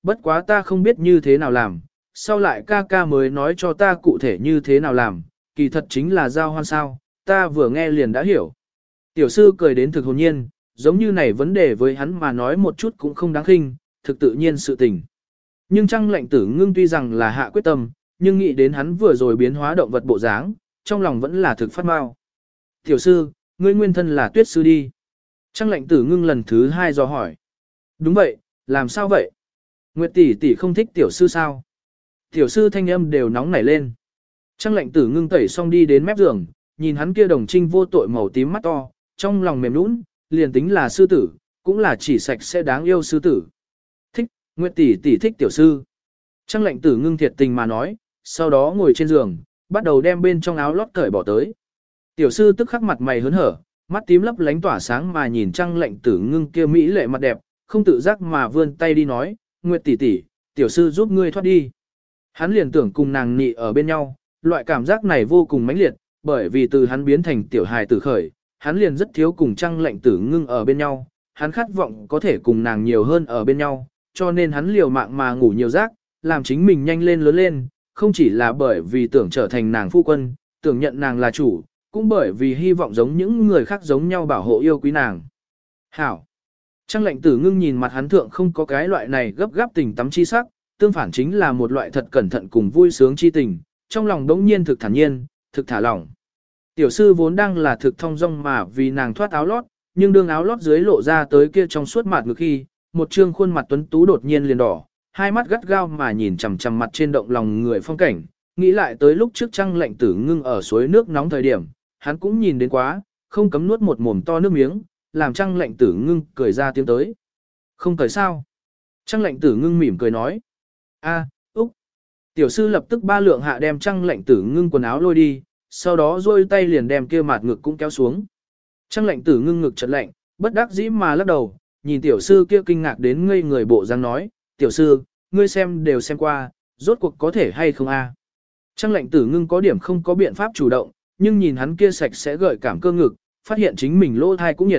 bất quá ta không biết như thế nào làm, sau lại ca ca mới nói cho ta cụ thể như thế nào làm, kỳ thật chính là giao hoan sao, ta vừa nghe liền đã hiểu. Tiểu sư cười đến thực hồn nhiên, giống như này vấn đề với hắn mà nói một chút cũng không đáng khinh, thực tự nhiên sự tình. Nhưng Trăng Lệnh Tử Ngưng tuy rằng là hạ quyết tâm, nhưng nghĩ đến hắn vừa rồi biến hóa động vật bộ dáng, trong lòng vẫn là thực phát mau. Tiểu sư, ngươi nguyên thân là Tuyết sư đi. Trăng Lệnh Tử Ngưng lần thứ 2 dò hỏi. Đúng vậy, làm sao vậy? Nguyệt tỷ tỷ không thích tiểu sư sao? Tiểu sư thanh âm đều nóng nảy lên. Trăng Lệnh Tử Ngưng tẩy xong đi đến mép giường, nhìn hắn kia đồng trinh vô tội màu tím mắt to, trong lòng mềm nũng, liền tính là sư tử, cũng là chỉ sạch sẽ đáng yêu sư tử. Thích, Nguyệt tỷ tỷ thích tiểu sư. Trăng Lệnh Tử Ngưng thiệt tình mà nói, sau đó ngồi trên giường, bắt đầu đem bên trong áo lót cởi bỏ tới. Tiểu sư tức khắc mặt mày hớn hở, mắt tím lấp lánh tỏa sáng mà nhìn Trăng Lệnh Tử Ngưng kia mỹ lệ mặt đẹp, không tự giác mà vươn tay đi nói, Nguyệt tỷ tỷ, tiểu sư giúp ngươi thoát đi. Hắn liền tưởng cùng nàng nị ở bên nhau, loại cảm giác này vô cùng mãnh liệt, bởi vì từ hắn biến thành tiểu hài tử khởi, hắn liền rất thiếu cùng Trăng Lệnh Tử Ngưng ở bên nhau, hắn khát vọng có thể cùng nàng nhiều hơn ở bên nhau, cho nên hắn liều mạng mà ngủ nhiều giấc, làm chính mình nhanh lên lớn lên, không chỉ là bởi vì tưởng trở thành nàng phu quân, tưởng nhận nàng là chủ, cũng bởi vì hy vọng giống những người khác giống nhau bảo hộ yêu quý nàng. Hảo! Trăng Lệnh Tử Ngưng nhìn mặt hắn thượng không có cái loại này gấp gáp tình tắm chi sắc, tương phản chính là một loại thật cẩn thận cùng vui sướng chi tình, trong lòng đống nhiên thực thản nhiên, thực thả lỏng. Tiểu sư vốn đang là thực thông dong mà vì nàng thoát áo lót, nhưng đương áo lót dưới lộ ra tới kia trong suốt mặt ngực khi, một trương khuôn mặt tuấn tú đột nhiên liền đỏ, hai mắt gắt gao mà nhìn chằm chằm mặt trên động lòng người phong cảnh, nghĩ lại tới lúc trước Trăng Lệnh Tử Ngưng ở suối nước nóng thời điểm, hắn cũng nhìn đến quá, không cấm nuốt một mồm to nước miếng, làm Trăng Lệnh Tử Ngưng cười ra tiếng tới. Không cười sao? Trăng Lệnh Tử Ngưng mỉm cười nói. A, Úc. Tiểu sư lập tức ba lượng hạ đem Trăng Lệnh Tử Ngưng quần áo lôi đi, sau đó duỗi tay liền đem kia mặt ngực cũng kéo xuống. Trăng Lệnh Tử Ngưng ngực chợt lạnh, bất đắc dĩ mà lắc đầu, nhìn tiểu sư kia kinh ngạc đến ngây người bộ dáng nói, tiểu sư, ngươi xem đều xem qua, rốt cuộc có thể hay không a? Trăng Lệnh Tử Ngưng có điểm không có biện pháp chủ động, nhưng nhìn hắn kia sạch sẽ gợi cảm cơ ngực, phát hiện chính mình lỗ thai cũng nhiệt.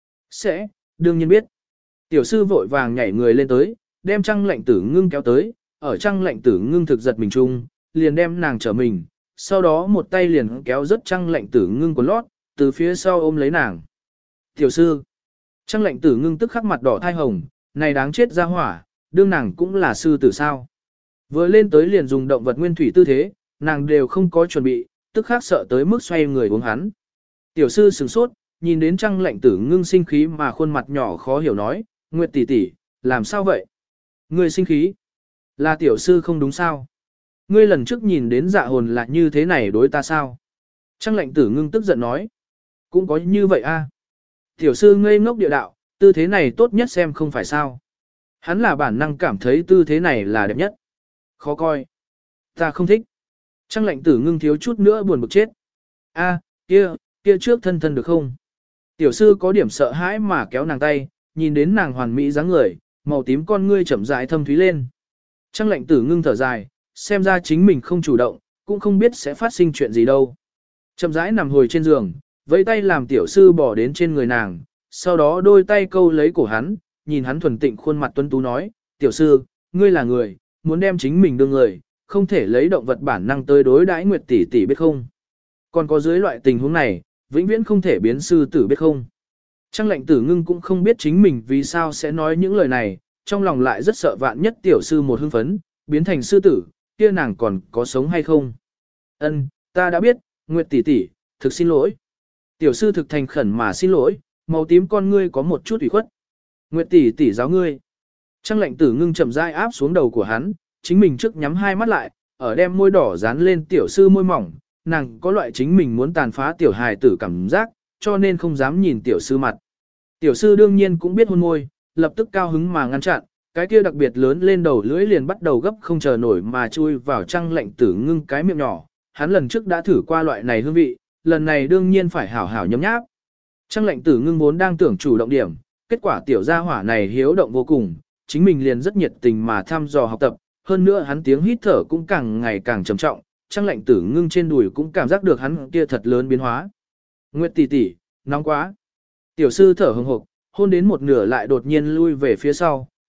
Sẽ, đương nhiên biết. Tiểu sư vội vàng nhảy người lên tới, đem Trăng Lệnh Tử Ngưng kéo tới, ở Trăng Lệnh Tử Ngưng thực giật mình chung, liền đem nàng trở mình, sau đó một tay liền kéo rất Trăng Lệnh Tử Ngưng quần lót, từ phía sau ôm lấy nàng. Tiểu sư, Trăng Lệnh Tử Ngưng tức khắc mặt đỏ thai hồng, này đáng chết ra hỏa, đương nàng cũng là sư tử sao. Vừa lên tới liền dùng động vật nguyên thủy tư thế, nàng đều không có chuẩn bị, tức khắc sợ tới mức xoay người uống hắn. Tiểu sư sửng sốt, nhìn đến Trăng Lệnh Tử Ngưng sinh khí mà khuôn mặt nhỏ khó hiểu nói, Nguyệt tỷ tỷ, làm sao vậy? Ngươi sinh khí? Là tiểu sư không đúng sao? Ngươi lần trước nhìn đến Dạ Hồn là như thế này đối ta sao? Trăng Lệnh Tử Ngưng tức giận nói, cũng có như vậy a. Tiểu sư ngây ngốc địa đạo, tư thế này tốt nhất xem không phải sao? Hắn là bản năng cảm thấy tư thế này là đẹp nhất. Khó coi. Ta không thích. Trăng Lệnh Tử Ngưng thiếu chút nữa buồn bực chết. A, kia trước thân thân được không? Tiểu sư có điểm sợ hãi mà kéo nàng tay, nhìn đến nàng hoàn mỹ dáng người, màu tím con ngươi chậm rãi thâm thúy lên. Trăng Lệnh Tử Ngưng thở dài, xem ra chính mình không chủ động, cũng không biết sẽ phát sinh chuyện gì đâu. Chậm rãi nằm hồi trên giường, vẫy tay làm tiểu sư bỏ đến trên người nàng, sau đó đôi tay câu lấy cổ hắn, nhìn hắn thuần tịnh khuôn mặt tuấn tú nói, tiểu sư, ngươi là người, muốn đem chính mình đương người, không thể lấy động vật bản năng tới đối đãi Nguyệt tỷ tỷ biết không. Còn có dưới loại tình huống này, vĩnh viễn không thể biến sư tử biết không. Trăng Lệnh Tử Ngưng cũng không biết chính mình vì sao sẽ nói những lời này, trong lòng lại rất sợ vạn nhất tiểu sư một hưng phấn, biến thành sư tử, kia nàng còn có sống hay không. Ân, ta đã biết, Nguyệt tỷ tỷ, thực xin lỗi. Tiểu sư thực thành khẩn mà xin lỗi, màu tím con ngươi có một chút ủy khuất. Nguyệt tỷ tỷ giáo ngươi. Trăng Lệnh Tử Ngưng chậm rãi áp xuống đầu của hắn, chính mình trước nhắm hai mắt lại, ở đem môi đỏ dán lên tiểu sư môi mỏng, nàng có loại chính mình muốn tàn phá tiểu hài tử cảm giác, cho nên không dám nhìn tiểu sư mặt. Tiểu sư đương nhiên cũng biết hôn môi, lập tức cao hứng mà ngăn chặn, cái kia đặc biệt lớn lên đầu lưỡi liền bắt đầu gấp không chờ nổi mà chui vào Trăng Lệnh Tử Ngưng cái miệng nhỏ. Hắn lần trước đã thử qua loại này hương vị, lần này đương nhiên phải hảo hảo nhấm nháp. Trăng Lệnh Tử Ngưng vốn đang tưởng chủ động điểm, kết quả tiểu gia hỏa này hiếu động vô cùng, chính mình liền rất nhiệt tình mà thăm dò học tập, hơn nữa hắn tiếng hít thở cũng càng ngày càng trầm trọng, Trăng Lệnh Tử Ngưng trên đùi cũng cảm giác được hắn kia thật lớn biến hóa. Nguyệt tỷ tỷ, nóng quá. Tiểu sư thở hừng hực, hôn đến một nửa lại đột nhiên lui về phía sau,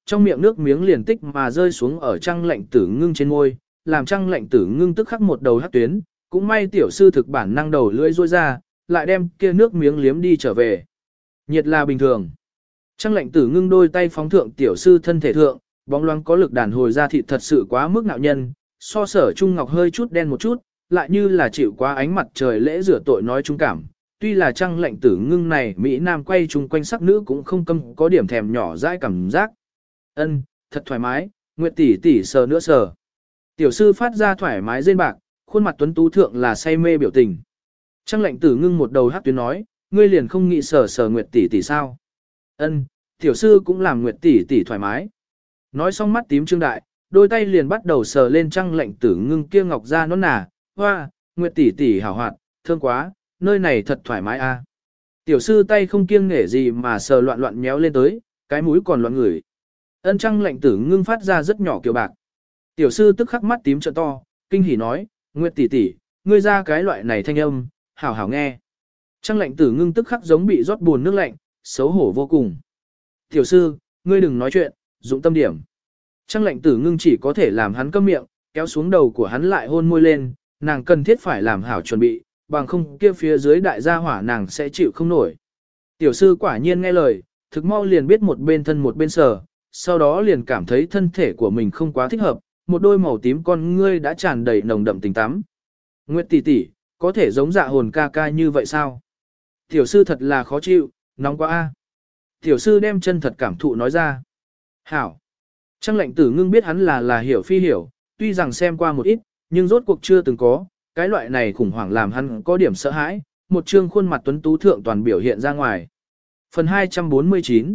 trong miệng nước miếng liền tích mà rơi xuống ở Trang Lệnh Tử Ngưng trên môi, làm Trang Lệnh Tử Ngưng tức khắc một đầu hắc tuyến, cũng may tiểu sư thực bản năng đầu lưỡi rôi ra, lại đem kia nước miếng liếm đi trở về. Nhiệt là bình thường. Trang Lệnh Tử Ngưng đôi tay phóng thượng tiểu sư thân thể thượng, bóng loáng có lực đàn hồi ra thịt thật sự quá mức nạo nhân, so Sở Trung Ngọc hơi chút đen một chút, lại như là chịu quá ánh mặt trời lễ rửa tội nói trung cảm. Tuy là Trang Lệnh Tử Ngưng này Mỹ Nam quay chung quanh sắc nữ cũng không câm có điểm thèm nhỏ dãi cảm giác. Ân, thật thoải mái, Nguyệt tỷ tỷ sờ nữa sờ. Tiểu sư phát ra thoải mái rên bạc, khuôn mặt tuấn tú thượng là say mê biểu tình. Trang Lệnh Tử Ngưng một đầu hắc tuyến nói, ngươi liền không nghĩ sờ sờ Nguyệt tỷ tỷ sao? Ân, tiểu sư cũng làm Nguyệt tỷ tỷ thoải mái. Nói xong mắt tím trương đại, đôi tay liền bắt đầu sờ lên Trang Lệnh Tử Ngưng kia ngọc da nón nà, hoa, Nguyệt tỷ tỷ hảo hoạt, thương quá, nơi này thật thoải mái a. Tiểu sư tay không kiêng nể gì mà sờ loạn loạn nhéo lên tới, cái mũi còn loạn ngửi. Ân Trang Lệnh Tử Ngưng phát ra rất nhỏ kiểu bạc. Tiểu sư tức khắc mắt tím trợ to, kinh hỉ nói, Nguyệt tỷ tỷ, ngươi ra cái loại này thanh âm, hảo hảo nghe. Trang Lệnh Tử Ngưng tức khắc giống bị rót buồn nước lạnh, xấu hổ vô cùng. Tiểu sư, ngươi đừng nói chuyện, dụng tâm điểm. Trang Lệnh Tử Ngưng chỉ có thể làm hắn câm miệng, kéo xuống đầu của hắn lại hôn môi lên, nàng cần thiết phải làm hảo chuẩn bị, bằng không kia phía dưới đại gia hỏa nàng sẽ chịu không nổi. Tiểu sư quả nhiên nghe lời, thực mau liền biết một bên thân một bên sờ, sau đó liền cảm thấy thân thể của mình không quá thích hợp, một đôi màu tím con ngươi đã tràn đầy nồng đậm tình tắm. Nguyệt tỷ tỷ, có thể giống dạ hồn ca ca như vậy sao? Tiểu sư thật là khó chịu, nóng quá a. Tiểu sư đem chân thật cảm thụ nói ra. Hảo. Trang Lệnh Tử Ngưng biết hắn là hiểu phi hiểu, tuy rằng xem qua một ít, nhưng rốt cuộc chưa từng có, cái loại này khủng hoảng làm hắn có điểm sợ hãi, một trương khuôn mặt tuấn tú thượng toàn biểu hiện ra ngoài. Phần 249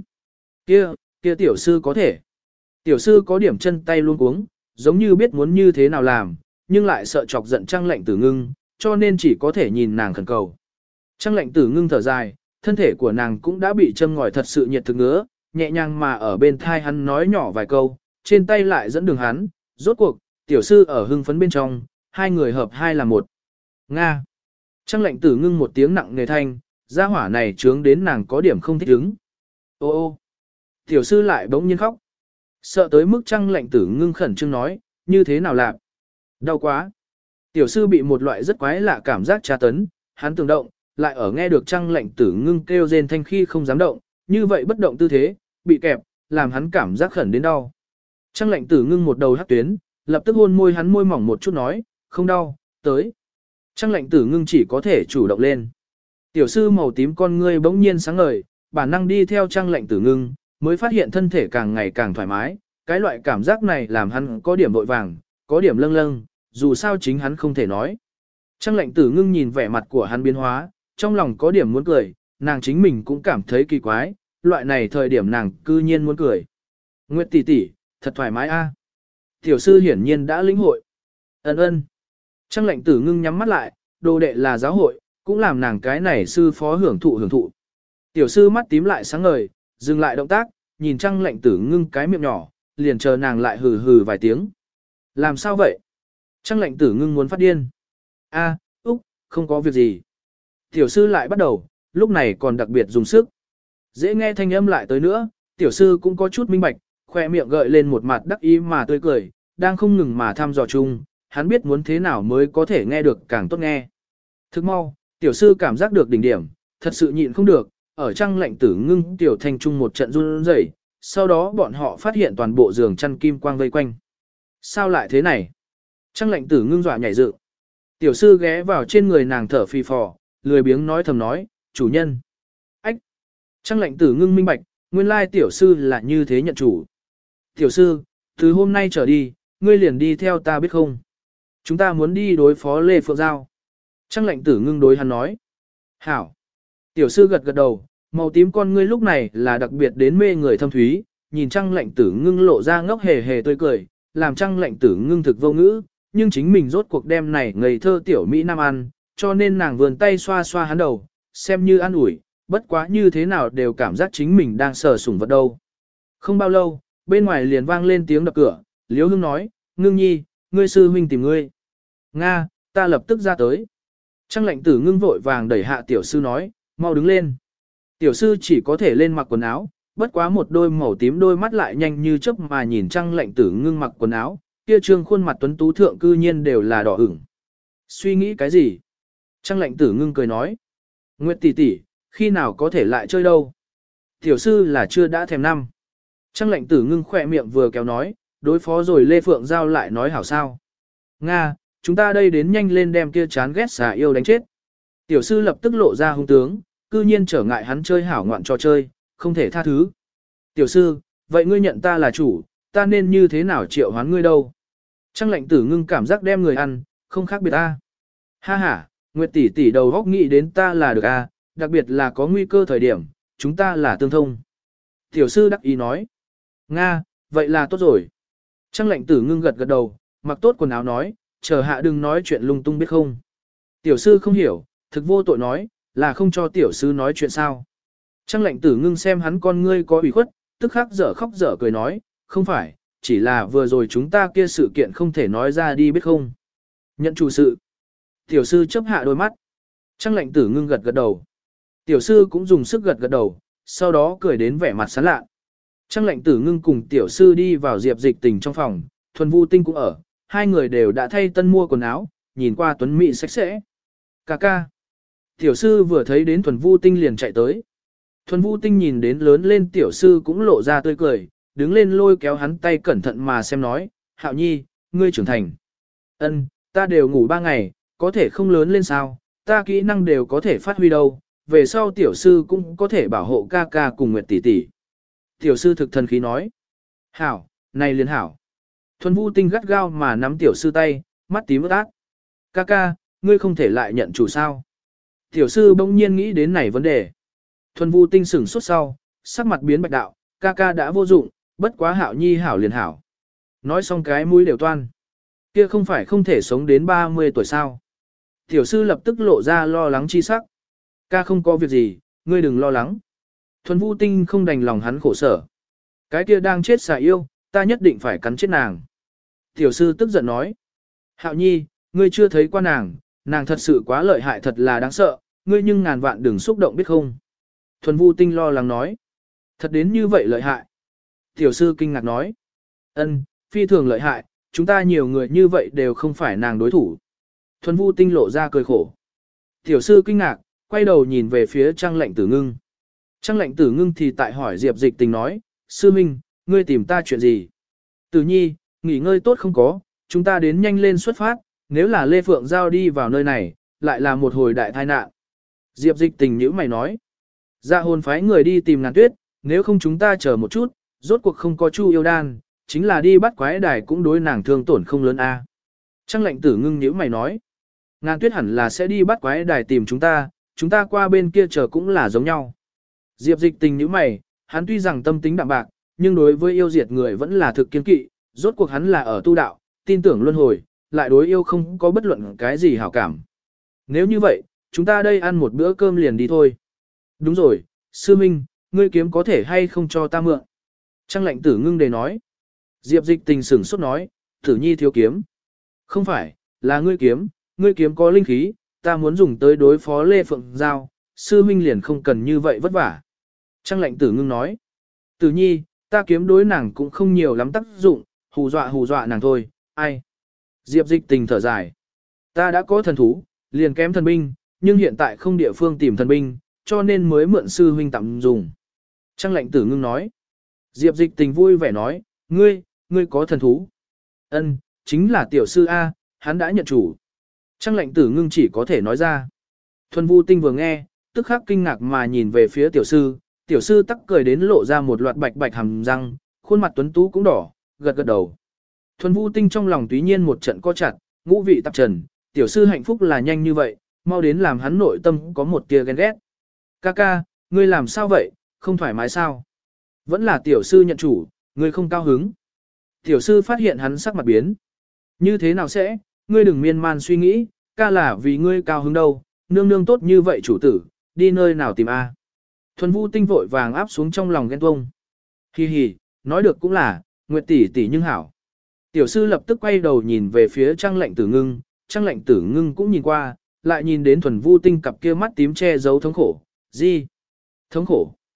kia tiểu sư có thể. Tiểu sư có điểm chân tay luôn cuống, giống như biết muốn như thế nào làm, nhưng lại sợ chọc giận Trang Lệnh Tử Ngưng, cho nên chỉ có thể nhìn nàng khẩn cầu. Trang Lệnh Tử Ngưng thở dài, thân thể của nàng cũng đã bị châm ngòi thật sự nhiệt thực ngứa, nhẹ nhàng mà ở bên thai hắn nói nhỏ vài câu, trên tay lại dẫn đường hắn, rốt cuộc, tiểu sư ở hưng phấn bên trong, hai người hợp hai là một. Nga. Trang Lệnh Tử Ngưng một tiếng nặng nề thanh, gia hỏa này trướng đến nàng có điểm không thích ứng. Ô ô. Tiểu sư lại bỗng nhiên khóc. Sợ tới mức Trang Lệnh Tử Ngưng khẩn trương nói, như thế nào làm? Đau quá. Tiểu sư bị một loại rất quái lạ cảm giác tra tấn, hắn tưởng động, lại ở nghe được Trang Lệnh Tử Ngưng kêu rên thanh khi không dám động, như vậy bất động tư thế, bị kẹp, làm hắn cảm giác khẩn đến đau. Trang Lệnh Tử Ngưng một đầu hắc tuyến, lập tức hôn môi hắn môi mỏng một chút nói, không đau, tới. Trang Lệnh Tử Ngưng chỉ có thể chủ động lên. Tiểu sư màu tím con ngươi bỗng nhiên sáng ngời, bản năng đi theo Trang Lệnh Tử Ngưng, mới phát hiện thân thể càng ngày càng thoải mái, cái loại cảm giác này làm hắn có điểm vội vàng, có điểm lâng lâng, dù sao chính hắn không thể nói. Trang Lệnh Tử Ngưng nhìn vẻ mặt của hắn biến hóa, trong lòng có điểm muốn cười, nàng chính mình cũng cảm thấy kỳ quái, loại này thời điểm nàng cư nhiên muốn cười. Nguyệt tỷ tỷ, thật thoải mái a. Tiểu sư hiển nhiên đã lĩnh hội. Ân ân. Trang Lệnh Tử Ngưng nhắm mắt lại, đồ đệ là giáo hội, cũng làm nàng cái này sư phó hưởng thụ. Tiểu sư mắt tím lại sáng ngời, dừng lại động tác, nhìn Trang Lệnh Tử Ngưng cái miệng nhỏ, liền chờ nàng lại hừ hừ vài tiếng. Làm sao vậy? Trang Lệnh Tử Ngưng muốn phát điên. A, Úc, không có việc gì. Tiểu sư lại bắt đầu, lúc này còn đặc biệt dùng sức. Dễ nghe thanh âm lại tới nữa, tiểu sư cũng có chút minh bạch, khoe miệng gợi lên một mặt đắc ý mà tươi cười, đang không ngừng mà thăm dò chung, hắn biết muốn thế nào mới có thể nghe được càng tốt nghe. Thức mau, tiểu sư cảm giác được đỉnh điểm, thật sự nhịn không được, ở Trang Lệnh Tử Ngưng tiểu thanh trung một trận run rẩy, sau đó bọn họ phát hiện toàn bộ giường chăn kim quang vây quanh. Sao lại thế này? Trang Lệnh Tử Ngưng dọa nhảy dựng. Tiểu sư ghé vào trên người nàng thở phì phò, lười biếng nói thầm nói, chủ nhân. Ách! Trang Lệnh Tử Ngưng minh bạch, nguyên lai tiểu sư là như thế nhận chủ. Tiểu sư, từ hôm nay trở đi, ngươi liền đi theo ta biết không? Chúng ta muốn đi đối phó Lê Phượng Giao. Trang Lệnh Tử Ngưng đối hắn nói. Hảo! Tiểu sư gật gật đầu, màu tím con ngươi lúc này là đặc biệt đến mê người thâm thúy, nhìn Trang Lệnh Tử Ngưng lộ ra ngốc hề hề tươi cười, làm Trang Lệnh Tử Ngưng thực vô ngữ, nhưng chính mình rốt cuộc đêm này ngây thơ tiểu Mỹ Nam ăn, cho nên nàng vườn tay xoa xoa hắn đầu, xem như an ủi, bất quá như thế nào đều cảm giác chính mình đang sờ sủng vật đâu. Không bao lâu, bên ngoài liền vang lên tiếng đập cửa, Liễu Hương nói, Ngưng nhi, ngươi sư huynh tìm ngươi. Nga, ta lập tức ra tới. Trang Lệnh Tử Ngưng vội vàng đẩy hạ tiểu sư nói, mau đứng lên. Tiểu sư chỉ có thể lên mặc quần áo, bất quá một đôi màu tím đôi mắt lại nhanh như chớp mà nhìn Trang Lệnh Tử Ngưng mặc quần áo, kia trương khuôn mặt tuấn tú thượng cư nhiên đều là đỏ ửng. Suy nghĩ cái gì? Trang Lệnh Tử Ngưng cười nói. Nguyệt tỷ tỷ, khi nào có thể lại chơi đâu? Tiểu sư là chưa đã thèm năm. Trang Lệnh Tử Ngưng khỏe miệng vừa kéo nói, đối phó rồi Lê Phượng Giao lại nói hảo sao. Nga, chúng ta đây đến nhanh lên đem kia chán ghét xà yêu đánh chết. Tiểu sư lập tức lộ ra hung tướng, cư nhiên trở ngại hắn chơi hảo ngoạn trò chơi, không thể tha thứ. Tiểu sư, vậy ngươi nhận ta là chủ, ta nên như thế nào triệu hoán ngươi đâu? Trang Lệnh Tử Ngưng cảm giác đem người ăn, không khác biệt ta. Ha ha, Nguyệt tỷ tỷ đầu góc nghĩ đến ta là được a, đặc biệt là có nguy cơ thời điểm, chúng ta là tương thông. Tiểu sư đắc ý nói. Nga, vậy là tốt rồi. Trang Lệnh Tử Ngưng gật gật đầu, mặc tốt quần áo nói, chờ hạ đừng nói chuyện lung tung biết không. Tiểu sư không hiểu, thực vô tội nói, là không cho tiểu sư nói chuyện sao. Trang Lệnh Tử Ngưng xem hắn con ngươi có ủy khuất, tức khắc dở khóc dở cười nói, không phải, chỉ là vừa rồi chúng ta kia sự kiện không thể nói ra đi biết không. Nhận chủ sự. Tiểu sư chấp hạ đôi mắt. Trang Lệnh Tử Ngưng gật gật đầu. Tiểu sư cũng dùng sức gật gật đầu, sau đó cười đến vẻ mặt sán lạ. Trang Lệnh Tử Ngưng cùng tiểu sư đi vào Diệp Dịch Tình trong phòng, Thuần Vu Tinh cũng ở, hai người đều đã thay tân mua quần áo, nhìn qua tuấn mỹ sạch sẽ. Cà ca. Tiểu sư vừa thấy đến Thuần Vu Tinh liền chạy tới. Thuần Vu Tinh nhìn đến lớn lên tiểu sư cũng lộ ra tươi cười, đứng lên lôi kéo hắn tay cẩn thận mà xem nói, Hạo Nhi, ngươi trưởng thành. Ân, ta đều ngủ 3 ngày, có thể không lớn lên sao, ta kỹ năng đều có thể phát huy đâu, về sau tiểu sư cũng có thể bảo hộ ca ca cùng Nguyệt tỷ tỷ. Tiểu sư thực thần khí nói, hảo, này liền hảo. Thuần Vu Tinh gắt gao mà nắm tiểu sư tay, mắt tím ướt át. Ca ca, ngươi không thể lại nhận chủ sao. Tiểu sư bỗng nhiên nghĩ đến này vấn đề. Thuần Vu Tinh sửng sốt sau, sắc mặt biến bạch đạo, ca ca đã vô dụng, bất quá Hạo Nhi hảo liền hảo. Nói xong cái mũi đều toan. Kia không phải không thể sống đến 30 tuổi sao. Tiểu sư lập tức lộ ra lo lắng chi sắc. Ca không có việc gì, ngươi đừng lo lắng. Thuần Vu Tinh không đành lòng hắn khổ sở. Cái kia đang chết xà yêu, ta nhất định phải cắn chết nàng. Tiểu sư tức giận nói. Hạo Nhi, ngươi chưa thấy qua nàng, nàng thật sự quá lợi hại thật là đáng sợ, ngươi nhưng ngàn vạn đừng xúc động biết không. Thuần Vu Tinh lo lắng nói. Thật đến như vậy lợi hại. Tiểu sư kinh ngạc nói. Ân, phi thường lợi hại, chúng ta nhiều người như vậy đều không phải nàng đối thủ. Thuần Vu Tinh lộ ra cười khổ. Tiểu sư kinh ngạc, quay đầu nhìn về phía Trang Lệnh Tử Ngưng. Trang Lệnh Tử Ngưng thì tại hỏi Diệp Dịch Tình nói, sư minh, ngươi tìm ta chuyện gì? Tử Nhi, nghỉ ngơi tốt không có, chúng ta đến nhanh lên xuất phát, nếu là Lê Phượng Giao đi vào nơi này, lại là một hồi đại tai nạn. Diệp Dịch Tình nhíu mày nói, dạ hồn phái người đi tìm Ngàn Tuyết, nếu không chúng ta chờ một chút, rốt cuộc không có Chu Yêu Đan, chính là đi bắt quái đài cũng đối nàng thương tổn không lớn a. Trang Lệnh Tử Ngưng nhíu mày nói, Ngàn Tuyết hẳn là sẽ đi bắt quái đài tìm chúng ta qua bên kia chờ cũng là giống nhau. Diệp Dịch Tình nhíu mày, hắn tuy rằng tâm tính đạm bạc, nhưng đối với yêu diệt người vẫn là thực kiên kỵ, rốt cuộc hắn là ở tu đạo, tin tưởng luân hồi, lại đối yêu không có bất luận cái gì hảo cảm. Nếu như vậy, chúng ta đây ăn một bữa cơm liền đi thôi. Đúng rồi, sư minh, ngươi kiếm có thể hay không cho ta mượn? Trang Lệnh Tử Ngưng đề nói. Diệp Dịch Tình sửng sốt nói, Tử Nhi thiếu kiếm. Không phải, là ngươi kiếm có linh khí, ta muốn dùng tới đối phó Lê Phượng Giao, sư minh liền không cần như vậy vất vả. Trang Lệnh Tử Ngưng nói, Tử Nhi, ta kiếm đối nàng cũng không nhiều lắm tác dụng, hù dọa nàng thôi, ai. Diệp Dịch Tình thở dài, ta đã có thần thú, liền kém thần binh, nhưng hiện tại không địa phương tìm thần binh, cho nên mới mượn sư huynh tạm dùng. Trang Lệnh Tử Ngưng nói, Diệp Dịch Tình vui vẻ nói, ngươi có thần thú. Ân, chính là tiểu sư A, hắn đã nhận chủ. Trang Lệnh Tử Ngưng chỉ có thể nói ra. Thuần Vu Tinh vừa nghe, tức khắc kinh ngạc mà nhìn về phía tiểu sư tắc cười đến lộ ra một loạt bạch bạch hàm răng, khuôn mặt tuấn tú cũng đỏ, gật gật đầu. Thuần Vu Tinh trong lòng tuy nhiên một trận co chặt, ngũ vị tạp trần, tiểu sư hạnh phúc là nhanh như vậy, mau đến làm hắn nội tâm có một tia ghen ghét. Ca ca, ngươi làm sao vậy, không thoải mái sao? Vẫn là tiểu sư nhận chủ, ngươi không cao hứng. Tiểu sư phát hiện hắn sắc mặt biến. Như thế nào sẽ, ngươi đừng miên man suy nghĩ, ca là vì ngươi cao hứng đâu, nương nương tốt như vậy chủ tử, đi nơi nào tìm a? Thuần Vu Tinh vội vàng áp xuống trong lòng ghen tuông. Hi hi, nói được cũng là, Nguyệt tỷ tỷ nhưng hảo. Tiểu sư lập tức quay đầu nhìn về phía Trang Lệnh Tử Ngưng, Trang Lệnh Tử Ngưng cũng nhìn qua, lại nhìn đến Thuần Vu Tinh cặp kia mắt tím che giấu thống khổ. Gì? Thống khổ?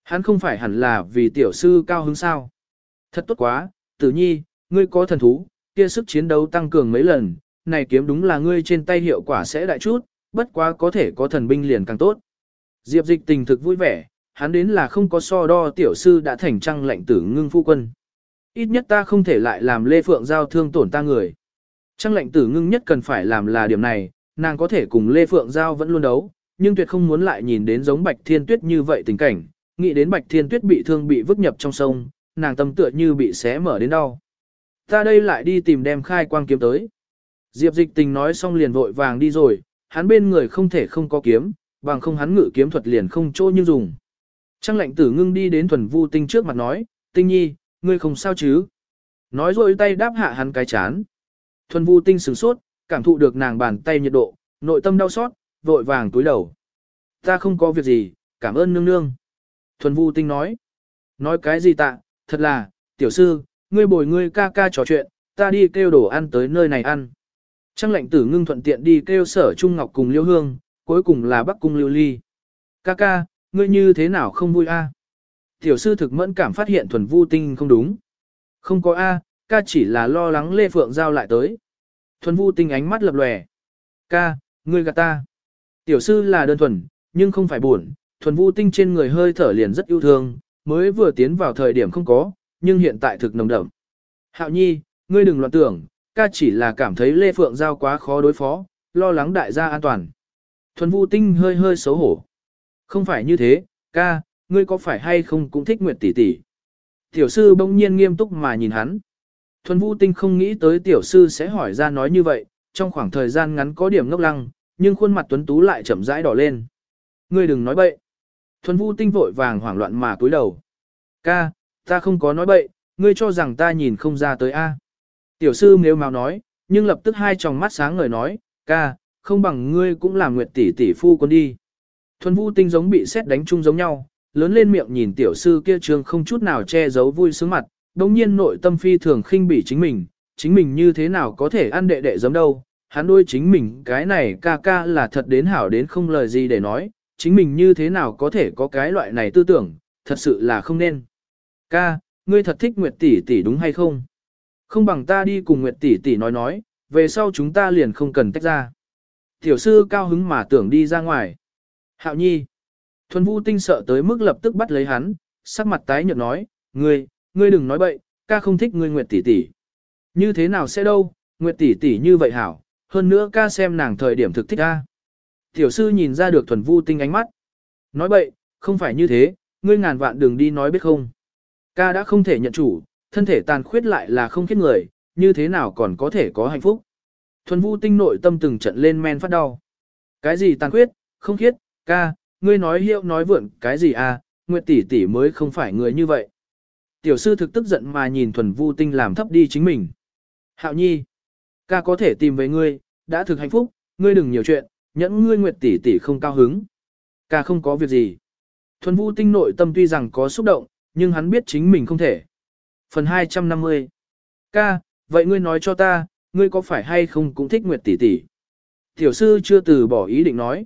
Hắn không phải hẳn là vì tiểu sư cao hứng sao. Thật tốt quá, tử nhi, ngươi có thần thú, kia sức chiến đấu tăng cường mấy lần, này kiếm đúng là ngươi trên tay hiệu quả sẽ đại chút, bất quá có thể có thần binh liền càng tốt. Diệp Dịch Tình thực vui vẻ, hắn đến là không có so đo tiểu sư đã thành Trăng Lệnh Tử Ngưng phu quân. Ít nhất ta không thể lại làm Lê Phượng Giao thương tổn ta người. Trăng Lệnh Tử Ngưng nhất cần phải làm là điểm này, nàng có thể cùng Lê Phượng Giao vẫn luôn đấu, nhưng tuyệt không muốn lại nhìn đến giống Bạch Thiên Tuyết như vậy tình cảnh, nghĩ đến Bạch Thiên Tuyết bị thương bị vứt nhập trong sông, nàng tâm tựa như bị xé mở đến đau. Ta đây lại đi tìm đem khai quang kiếm tới. Diệp Dịch Tình nói xong liền vội vàng đi rồi, hắn bên người không thể không có kiếm, bằng không hắn ngự kiếm thuật liền không chỗ như dùng. Trăng Lệnh Tử Ngưng đi đến Thuần Vu Tinh trước mặt nói, Tinh nhi, ngươi không sao chứ? Nói rồi tay đáp hạ hắn cái chán. Thuần Vu Tinh sửng sốt, cảm thụ được nàng bàn tay nhiệt độ, nội tâm đau xót, vội vàng túi đầu. Ta không có việc gì, cảm ơn nương nương. Thuần Vu Tinh nói. Nói cái gì tạ, thật là, tiểu sư, ngươi bồi ngươi ca ca trò chuyện, ta đi kêu đồ ăn tới nơi này ăn. Trăng Lệnh Tử Ngưng thuận tiện đi kêu Sở Trung Ngọc cùng Liêu Hương, cuối cùng là Bắc Cung Lưu Ly. Ca ca, ngươi như thế nào không vui a? Tiểu sư thực mẫn cảm phát hiện Thuần Vu Tinh không đúng. Không có a, ca chỉ là lo lắng Lê Phượng Giao lại tới. Thuần Vu Tinh ánh mắt lập lòe. Ca, ngươi gạt ta. Tiểu sư là đơn thuần, nhưng không phải buồn. Thuần Vu Tinh trên người hơi thở liền rất yêu thương, mới vừa tiến vào thời điểm không có, nhưng hiện tại thực nồng đậm. Hạo nhi, ngươi đừng loạn tưởng, ca chỉ là cảm thấy Lê Phượng Giao quá khó đối phó, lo lắng đại gia an toàn. Thuần Vu Tinh hơi hơi xấu hổ. Không phải như thế, ca, ngươi có phải hay không cũng thích Nguyệt tỷ tỷ? Tiểu sư bỗng nhiên nghiêm túc mà nhìn hắn. Thuần Vu Tinh không nghĩ tới tiểu sư sẽ hỏi ra nói như vậy, trong khoảng thời gian ngắn có điểm ngốc lăng, nhưng khuôn mặt tuấn tú lại chậm rãi đỏ lên. Ngươi đừng nói bậy. Thuần Vu Tinh vội vàng hoảng loạn mà cúi đầu. Ca, ta không có nói bậy, ngươi cho rằng ta nhìn không ra tới a? Tiểu sư nếu mau nói, nhưng lập tức hai tròng mắt sáng ngời nói, ca, không bằng ngươi cũng làm Nguyệt tỷ tỷ phu quân đi. Thuần Vu Tinh giống bị sét đánh chung giống nhau, lớn lên miệng nhìn tiểu sư kia trường không chút nào che giấu vui sướng mặt, đồng nhiên nội tâm phi thường khinh bỉ chính mình như thế nào có thể ăn đệ đệ giấm đâu, hắn đôi chính mình cái này ca ca là thật đến hảo đến không lời gì để nói, chính mình như thế nào có thể có cái loại này tư tưởng, thật sự là không nên. Ca, ngươi thật thích Nguyệt tỷ tỷ đúng hay không? Không bằng ta đi cùng Nguyệt tỷ tỷ nói, về sau chúng ta liền không cần tách ra. Tiểu sư cao hứng mà tưởng đi ra ngoài. Hạo nhi. Thuần Vu Tinh sợ tới mức lập tức bắt lấy hắn, sắc mặt tái nhợt nói, ngươi đừng nói bậy, ca không thích ngươi Nguyệt tỷ tỷ. Như thế nào sẽ đâu, Nguyệt tỷ tỷ như vậy hảo, hơn nữa ca xem nàng thời điểm thực thích ca. Tiểu sư nhìn ra được Thuần Vu Tinh ánh mắt. Nói bậy, không phải như thế, ngươi ngàn vạn đừng đi nói biết không. Ca đã không thể nhận chủ, thân thể tàn khuyết lại là không khiết người, như thế nào còn có thể có hạnh phúc. Thuần Vu Tinh nội tâm từng trận lên men phát đau. Cái gì tàn khuyết, không khiết, ca, ngươi nói hiệu nói vượn cái gì à, Nguyệt tỷ tỷ mới không phải người như vậy. Tiểu sư thực tức giận mà nhìn Thuần Vu Tinh làm thấp đi chính mình. Hạo nhi, ca có thể tìm về ngươi, đã thực hạnh phúc, ngươi đừng nhiều chuyện, nhẫn ngươi Nguyệt tỷ tỷ không cao hứng. Ca không có việc gì. Thuần Vu Tinh nội tâm tuy rằng có xúc động, nhưng hắn biết chính mình không thể. Phần 250. Ca, vậy ngươi nói cho ta, ngươi có phải hay không cũng thích Nguyệt tỷ tỷ? Tiểu sư chưa từ bỏ ý định nói.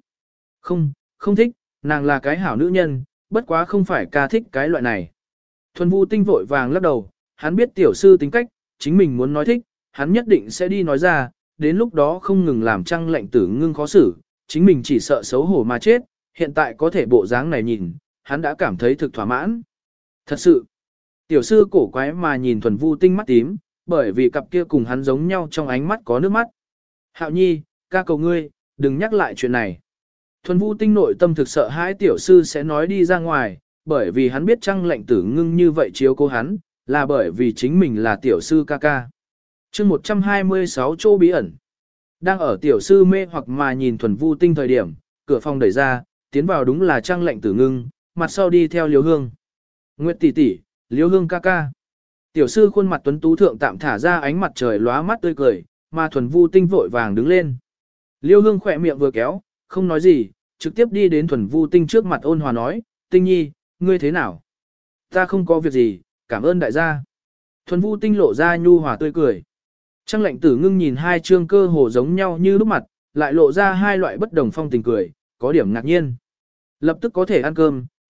Không thích, nàng là cái hảo nữ nhân, bất quá không phải ca thích cái loại này. Thuần Vu Tinh vội vàng lắc đầu, hắn biết tiểu sư tính cách, chính mình muốn nói thích, hắn nhất định sẽ đi nói ra, đến lúc đó không ngừng làm Trăng Lệnh Tử Ngưng khó xử, chính mình chỉ sợ xấu hổ mà chết, hiện tại có thể bộ dáng này nhìn, hắn đã cảm thấy thực thỏa mãn. Thật sự, tiểu sư cổ quái mà nhìn Thuần Vu Tinh mắt tím, bởi vì cặp kia cùng hắn giống nhau trong ánh mắt có nước mắt. Hạo nhi, ca cầu ngươi, đừng nhắc lại chuyện này. Thuần Vu Tinh nội tâm thực sợ hãi tiểu sư sẽ nói đi ra ngoài, bởi vì hắn biết Trăng Lệnh Tử Ngưng như vậy chiếu cố hắn, là bởi vì chính mình là tiểu sư ca ca. Chương 126 chỗ bí ẩn. Đang ở tiểu sư mê hoặc mà nhìn Thuần Vu Tinh thời điểm, cửa phòng đẩy ra, tiến vào đúng là Trăng Lệnh Tử Ngưng, mặt sau đi theo Liêu Hương. Nguyệt tỷ tỷ, Liêu Hương ca ca. Tiểu sư khuôn mặt tuấn tú thượng tạm thả ra ánh mặt trời lóa mắt tươi cười, mà Thuần Vu Tinh vội vàng đứng lên. Liêu Hương khỏe miệng vừa kéo, không nói gì, trực tiếp đi đến Thuần Vu Tinh trước mặt ôn hòa nói, Tinh nhi, ngươi thế nào? Ta không có việc gì, cảm ơn đại gia. Thuần Vu Tinh lộ ra nhu hòa tươi cười. Trăng Lệnh Tử Ngưng nhìn hai trương cơ hồ giống nhau như lúc mặt, lại lộ ra hai loại bất đồng phong tình cười, có điểm ngạc nhiên. Lập tức có thể ăn cơm,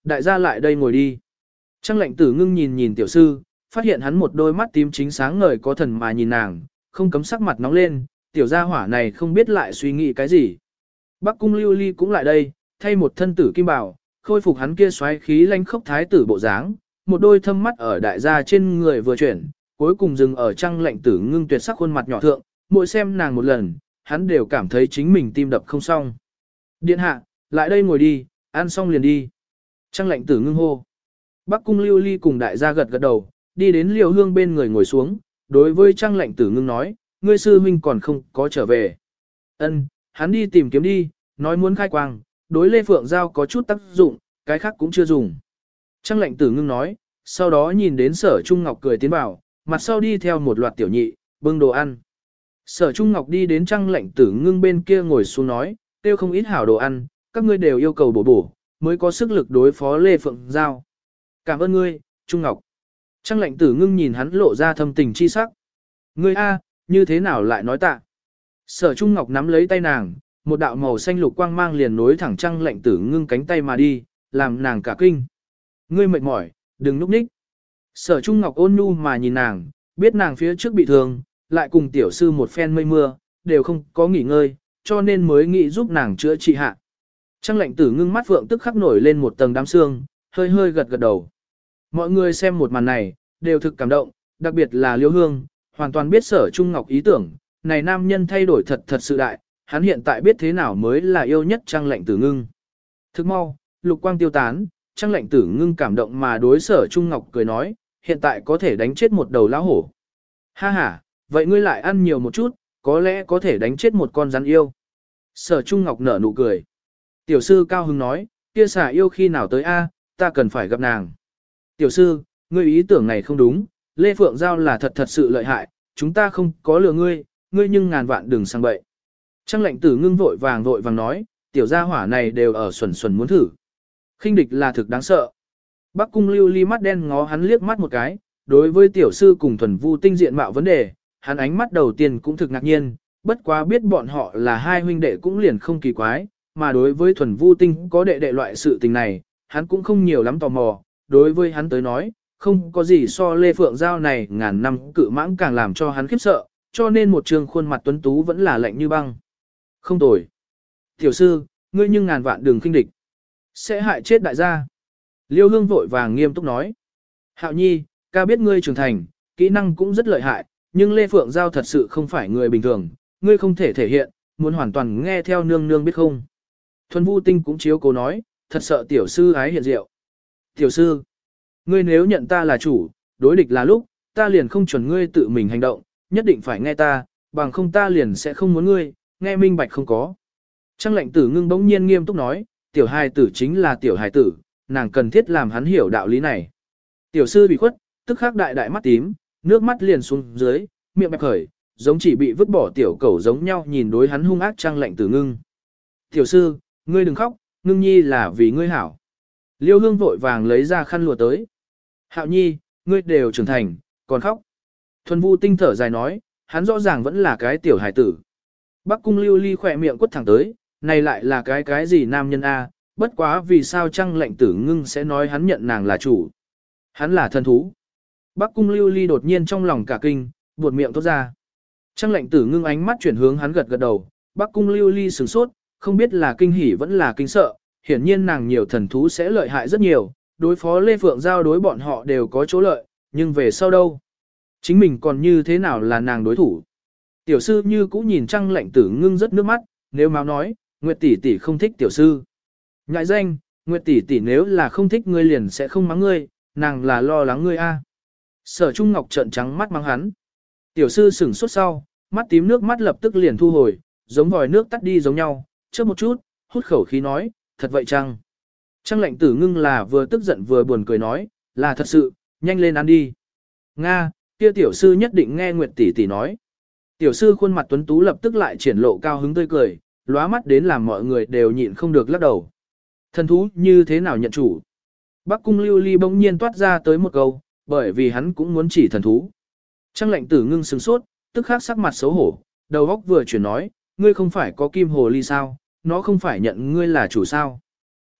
đại gia lại đây ngồi đi. Trang lệnh tử ngưng nhìn nhìn tiểu sư, phát hiện hắn một đôi mắt tím chính sáng ngời có thần mà nhìn nàng, không cấm sắc mặt nóng lên, tiểu gia hỏa này không biết lại suy nghĩ cái gì. Bắc cung lưu ly cũng lại đây, thay một thân tử kim bảo, khôi phục hắn kia xoáy khí lanh khốc thái tử bộ dáng, một đôi thâm mắt ở đại gia trên người vừa chuyển, cuối cùng dừng ở Trang lệnh tử ngưng tuyệt sắc khuôn mặt nhỏ thượng, mỗi xem nàng một lần, hắn đều cảm thấy chính mình tim đập không xong. Điện hạ, lại đây ngồi đi, ăn xong liền đi. Trang lệnh tử ngưng hô. Bắc cung lưu ly cùng đại gia gật gật đầu, đi đến liều hương bên người ngồi xuống, đối với Trang lệnh tử ngưng nói, ngươi sư huynh còn không có trở về. Ân, hắn đi tìm kiếm đi, nói muốn khai quang, đối Lê Phượng Giao có chút tác dụng, cái khác cũng chưa dùng. Trang lệnh tử ngưng nói, sau đó nhìn đến Sở Trung Ngọc cười tiến vào, mặt sau đi theo một loạt tiểu nhị, bưng đồ ăn. Sở Trung Ngọc đi đến Trang lệnh tử ngưng bên kia ngồi xuống nói, tiêu không ít hảo đồ ăn, các ngươi đều yêu cầu bổ bổ, mới có sức lực đối phó Lê Phượng Giao. Cảm ơn ngươi, Trung Ngọc. Trang lệnh tử ngưng nhìn hắn lộ ra thâm tình chi sắc. Ngươi A, như thế nào lại nói tạ? Sở Trung Ngọc nắm lấy tay nàng, một đạo màu xanh lục quang mang liền nối thẳng Trang lệnh tử ngưng cánh tay mà đi, làm nàng cả kinh. Ngươi mệt mỏi, đừng núp ních. Sở Trung Ngọc ôn nhu mà nhìn nàng, biết nàng phía trước bị thương, lại cùng tiểu sư một phen mây mưa, đều không có nghỉ ngơi, cho nên mới nghĩ giúp nàng chữa trị hạ. Trang lệnh tử ngưng mắt phượng tức khắc nổi lên một tầng đám xương, hơi hơi gật gật đầu. Mọi người xem một màn này, đều thực cảm động, đặc biệt là Liêu Hương, hoàn toàn biết Sở Trung Ngọc ý tưởng, này nam nhân thay đổi thật sự đại, hắn hiện tại biết thế nào mới là yêu nhất Trang lệnh tử ngưng. Thức mau, lục quang tiêu tán, Trang lệnh tử ngưng cảm động mà đối Sở Trung Ngọc cười nói, hiện tại có thể đánh chết một đầu lão hổ. Ha ha, vậy ngươi lại ăn nhiều một chút, có lẽ có thể đánh chết một con rắn yêu. Sở Trung Ngọc nở nụ cười. Tiểu sư cao hứng nói, kia xà yêu khi nào tới a, ta cần phải gặp nàng. Tiểu sư, ngươi ý tưởng này không đúng, Lê Phượng Giao là thật sự lợi hại, chúng ta không có lừa ngươi, ngươi nhưng ngàn vạn đừng sang bậy. Trang lệnh tử ngưng vội vàng nói, tiểu gia hỏa này đều ở xuẩn xuẩn muốn thử. Khinh địch là thực đáng sợ. Bắc cung lưu ly mắt đen ngó hắn liếc mắt một cái, đối với tiểu sư cùng thuần vu tinh diện mạo vấn đề, hắn ánh mắt đầu tiên cũng thực ngạc nhiên, bất quá biết bọn họ là hai huynh đệ cũng liền không kỳ quái, mà đối với thuần vu tinh có đệ đệ loại sự tình này, hắn cũng không nhiều lắm tò mò, đối với hắn tới nói, không có gì so Lê Phượng Giao này ngàn năm cự mãng càng làm cho hắn khiếp sợ, cho nên một trường khuôn mặt tuấn tú vẫn là lạnh như băng. Không tồi. Tiểu sư, ngươi nhưng ngàn vạn đường khinh địch. Sẽ hại chết đại gia. Liêu Hương vội vàng nghiêm túc nói. Hạo nhi, ca biết ngươi trưởng thành, kỹ năng cũng rất lợi hại, nhưng Lê Phượng Giao thật sự không phải người bình thường, ngươi không thể thể hiện, muốn hoàn toàn nghe theo nương nương biết không. Thuần Vu Tinh cũng chiếu cố nói, thật sợ tiểu sư ái hiện diệu. Tiểu sư, ngươi nếu nhận ta là chủ, đối địch là lúc, ta liền không chuẩn ngươi tự mình hành động, nhất định phải nghe ta, bằng không ta liền sẽ không muốn ngươi, nghe minh bạch không có. Trang lệnh tử ngưng bỗng nhiên nghiêm túc nói, tiểu hài tử chính là tiểu hài tử, nàng cần thiết làm hắn hiểu đạo lý này. Tiểu sư bị khuất, tức khắc đại đại mắt tím, nước mắt liền xuống dưới, miệng bẹp khởi, giống chỉ bị vứt bỏ tiểu cẩu giống nhau nhìn đối hắn hung ác Trang lệnh tử ngưng. Tiểu sư, ngươi đừng khóc, ngưng nhi là vì ngươi hảo. Liêu Hương vội vàng lấy ra khăn lụa tới. Hạo nhi, ngươi đều trưởng thành, còn khóc. Thuần Vu Tinh thở dài nói, hắn rõ ràng vẫn là cái tiểu hài tử. Bắc cung lưu ly khỏe miệng quất thẳng tới, này lại là cái gì nam nhân a? Bất quá vì sao Trang lệnh tử ngưng sẽ nói hắn nhận nàng là chủ. Hắn là thân thú. Bắc cung lưu ly đột nhiên trong lòng cả kinh, buột miệng thốt ra. Trang lệnh tử ngưng ánh mắt chuyển hướng hắn gật gật đầu, Bắc cung lưu ly sửng sốt, không biết là kinh hỉ vẫn là kinh sợ, hiển nhiên nàng nhiều thần thú sẽ lợi hại rất nhiều, đối phó Lê Phượng Giao đối bọn họ đều có chỗ lợi, nhưng về sau đâu? Chính mình còn như thế nào là nàng đối thủ? Tiểu sư như cũ nhìn Trang lệnh tử ngưng rất nước mắt, nếu máu nói, Nguyệt tỷ tỷ không thích tiểu sư. Ngại danh, Nguyệt tỷ tỷ nếu là không thích ngươi liền sẽ không mắng ngươi, nàng là lo lắng ngươi a. Sở Trung Ngọc trợn trắng mắt mắng hắn. Tiểu sư sửng sốt sau, mắt tím nước mắt lập tức liền thu hồi, giống vòi nước tắt đi giống nhau, chớp một chút, hút khẩu khí nói, thật vậy chăng? Trang lệnh tử ngưng là vừa tức giận vừa buồn cười nói, là thật sự, nhanh lên ăn đi. Nga, kia tiểu sư nhất định nghe Nguyệt tỷ tỷ nói. Tiểu sư khuôn mặt tuấn tú lập tức lại triển lộ cao hứng tươi cười, lóa mắt đến làm mọi người đều nhịn không được lắc đầu. Thần thú như thế nào nhận chủ? Bắc cung lưu ly bỗng nhiên toát ra tới một câu, bởi vì hắn cũng muốn chỉ thần thú. Trang lệnh tử ngưng sửng sốt, tức khắc sắc mặt xấu hổ, đầu óc vừa chuyển nói, ngươi không phải có kim hồ ly sao, nó không phải nhận ngươi là chủ sao.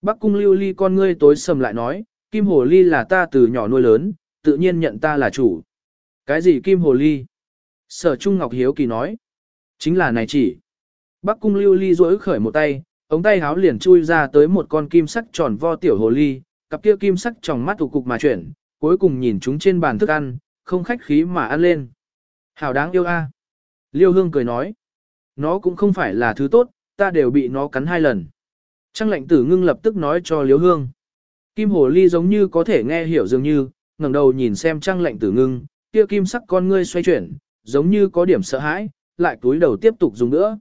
Bắc cung lưu ly con ngươi tối sầm lại nói, kim hồ ly là ta từ nhỏ nuôi lớn, tự nhiên nhận ta là chủ. Cái gì kim hồ ly? Sở Trung Ngọc hiếu kỳ nói. Chính là này chỉ. Bắc cung lưu ly duỗi khởi một tay, ống tay háo liền chui ra tới một con kim sắc tròn vo tiểu hồ ly, cặp kia kim sắc tròng mắt tụ cục mà chuyển, cuối cùng nhìn chúng trên bàn thức ăn, không khách khí mà ăn lên. Hảo đáng yêu a. Liêu Hương cười nói. Nó cũng không phải là thứ tốt, ta đều bị nó cắn 2 lần. Trang lệnh tử ngưng lập tức nói cho Liêu Hương. Kim hồ ly giống như có thể nghe hiểu dường như, ngẩng đầu nhìn xem trang lệnh tử ngưng, kia kim sắc con ngươi xoay chuyển, giống như có điểm sợ hãi, lại túi đầu tiếp tục dùng nữa.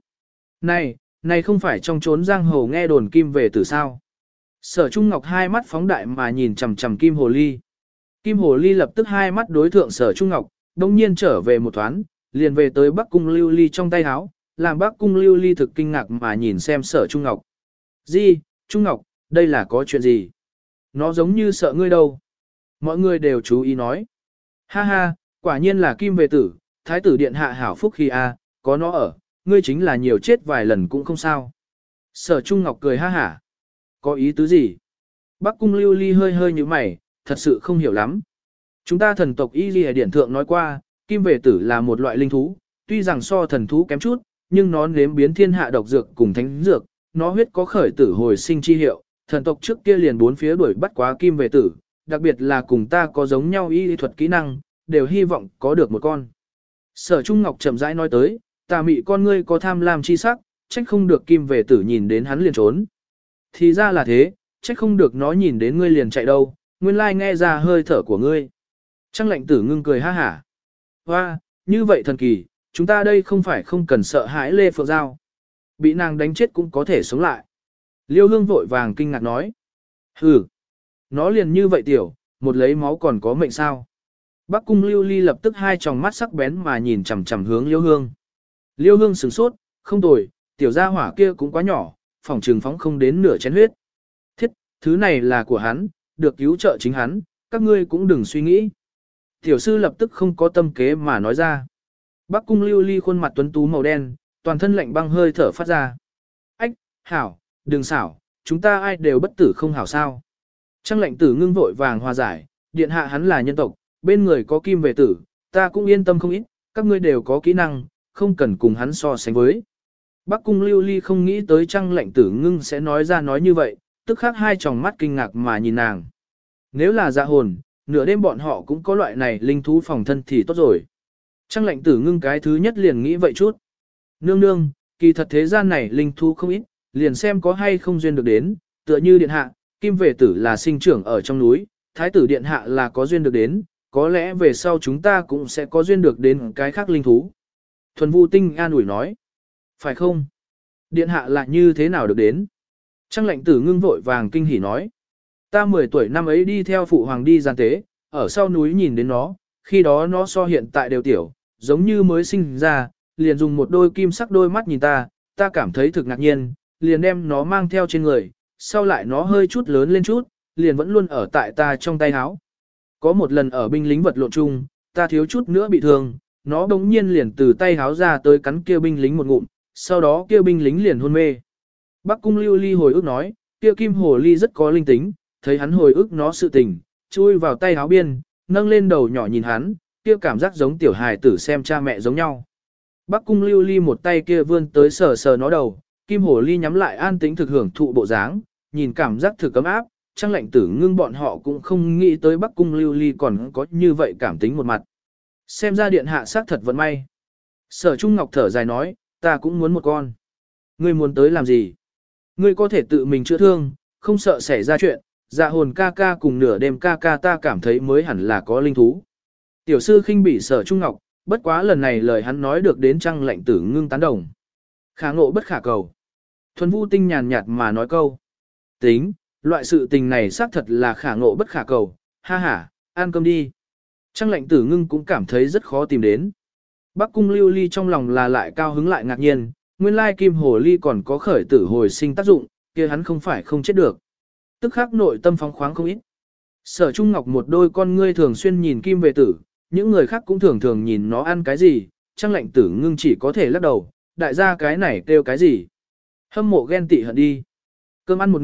Này không phải trong chốn giang hồ nghe đồn kim về tử sao. Sở Trung Ngọc hai mắt phóng đại mà nhìn chằm chằm kim hồ ly. Kim hồ ly lập tức hai mắt đối thượng Sở Trung Ngọc, đồng nhiên trở về một thoáng, liền về tới Bắc cung lưu ly trong tay áo, làm Bắc cung lưu ly thực kinh ngạc mà nhìn xem Sở Trung Ngọc. Gì, Trung Ngọc, đây là có chuyện gì? Nó giống như sợ ngươi đâu. Mọi người đều chú ý nói. Ha ha, quả nhiên là kim về tử, thái tử điện hạ hảo phúc khi a, có nó ở, ngươi chính là nhiều chết vài lần cũng không sao. Sở Trung Ngọc cười ha hả. Có ý tứ gì? Bắc cung lưu ly hơi hơi như mày, thật sự không hiểu lắm. Chúng ta thần tộc Y Ghi Điển Thượng nói qua, kim về tử là một loại linh thú, tuy rằng so thần thú kém chút, nhưng nó nếm biến thiên hạ độc dược cùng thánh dược, nó huyết có khởi tử hồi sinh chi hiệu, thần tộc trước kia liền bốn phía đuổi bắt quá kim về tử, đặc biệt là cùng ta có giống nhau y lý thuật kỹ năng, đều hy vọng có được một con. Sở Trung Ngọc chậm rãi nói tới, tà mị con ngươi có tham lam chi sắc, trách không được kim về tử nhìn đến hắn liền trốn. Thì ra là thế, trách không được nó nhìn đến ngươi liền chạy đâu, nguyên lai nghe ra hơi thở của ngươi. Trang lệnh tử ngưng cười ha hả. Hoa, như vậy thần kỳ, chúng ta đây không phải không cần sợ hãi Lê Phượng Giao. Bị nàng đánh chết cũng có thể sống lại. Liêu Hương vội vàng kinh ngạc nói. Hừ, nó liền như vậy tiểu, một lấy máu còn có mệnh sao. Bắc cung Lưu Ly lập tức hai tròng mắt sắc bén mà nhìn chằm chằm hướng Liêu Hương. Liêu Hương sửng sốt, không tồi, tiểu gia hỏa kia cũng quá nhỏ, phỏng trừng phóng không đến nửa chén huyết. Thiết, thứ này là của hắn, được cứu trợ chính hắn, các ngươi cũng đừng suy nghĩ. Tiểu sư lập tức không có tâm kế mà nói ra. Bắc cung Lưu Ly khuôn mặt tuấn tú màu đen, toàn thân lạnh băng hơi thở phát ra. Ách, hảo, đừng xảo, chúng ta ai đều bất tử không hảo sao. Trang lệnh tử ngưng vội vàng hòa giải, điện hạ hắn là nhân tộc, bên người có kim về tử, ta cũng yên tâm không ít, các ngươi đều có kỹ năng, không cần cùng hắn so sánh với. Bắc cung Lưu Ly không nghĩ tới Trang lệnh tử ngưng sẽ nói ra nói như vậy, tức khắc hai tròng mắt kinh ngạc mà nhìn nàng. Nếu là dạ hồn, nửa đêm bọn họ cũng có loại này linh thú phòng thân thì tốt rồi. Trang lệnh tử ngưng cái thứ nhất liền nghĩ vậy chút. Nương nương, kỳ thật thế gian này linh thú không ít, liền xem có hay không duyên được đến, tựa như điện hạ, kim về tử là sinh trưởng ở trong núi, thái tử điện hạ là có duyên được đến, có lẽ về sau chúng ta cũng sẽ có duyên được đến cái khác linh thú. Thuần Vu Tinh an ủi nói. Phải không? Điện hạ là như thế nào được đến? Trang lệnh tử ngưng vội vàng kinh hỉ nói. Ta 10 tuổi năm ấy đi theo phụ hoàng đi gian tế, ở sau núi nhìn đến nó, khi đó nó so hiện tại đều tiểu, giống như mới sinh ra, liền dùng một đôi kim sắc đôi mắt nhìn ta cảm thấy thực ngạc nhiên, liền đem nó mang theo trên người, sau lại nó hơi chút lớn lên chút, liền vẫn luôn ở tại ta trong tay áo. Có một lần ở binh lính vật lộn chung, ta thiếu chút nữa bị thương, nó đống nhiên liền từ tay áo ra tới cắn kia binh lính một ngụm, sau đó kia binh lính liền hôn mê. Bắc cung Lưu Ly hồi ức nói, kia kim hồ ly rất có linh tính, thấy hắn hồi ức nó sự tình, chui vào tay áo biên, nâng lên đầu nhỏ nhìn hắn, kia cảm giác giống tiểu hài tử xem cha mẹ giống nhau. Bắc cung Lưu Ly một tay kia vươn tới sờ sờ nó đầu, kim hồ ly nhắm lại an tĩnh thực hưởng thụ bộ dáng, nhìn cảm giác thực ấm áp, Trang lệnh tử ngưng bọn họ cũng không nghĩ tới Bắc cung Lưu Ly còn có như vậy cảm tính một mặt. Xem ra điện hạ xác thật vận may. Sở Trung Ngọc thở dài nói, ta cũng muốn một con. Ngươi muốn tới làm gì? Ngươi có thể tự mình chữa thương, không sợ xảy ra chuyện, dạ hồn ca ca cùng nửa đêm ca ca ta cảm thấy mới hẳn là có linh thú. Tiểu sư khinh bỉ Sở Trung Ngọc, bất quá lần này lời hắn nói được đến Trang lệnh tử ngưng tán đồng. Khả ngộ bất khả cầu. Thuần Vu Tinh nhàn nhạt mà nói câu. Tính, loại sự tình này xác thật là khả ngộ bất khả cầu, ha ha, ăn cơm đi. Trang lệnh tử ngưng cũng cảm thấy rất khó tìm đến. Bắc cung Lưu Ly trong lòng là lại cao hứng lại ngạc nhiên, nguyên lai kim hồ ly còn có khởi tử hồi sinh tác dụng, kia hắn không phải không chết được. Tức khắc nội tâm phóng khoáng không ít. Sở Trung Ngọc một đôi con ngươi thường xuyên nhìn kim về tử, những người khác cũng thường thường nhìn nó ăn cái gì, Trang lệnh tử ngưng chỉ có thể lắc đầu, đại gia cái này kêu cái gì. Hâm mộ ghen tị hận đi. Cơm ăn một nửa,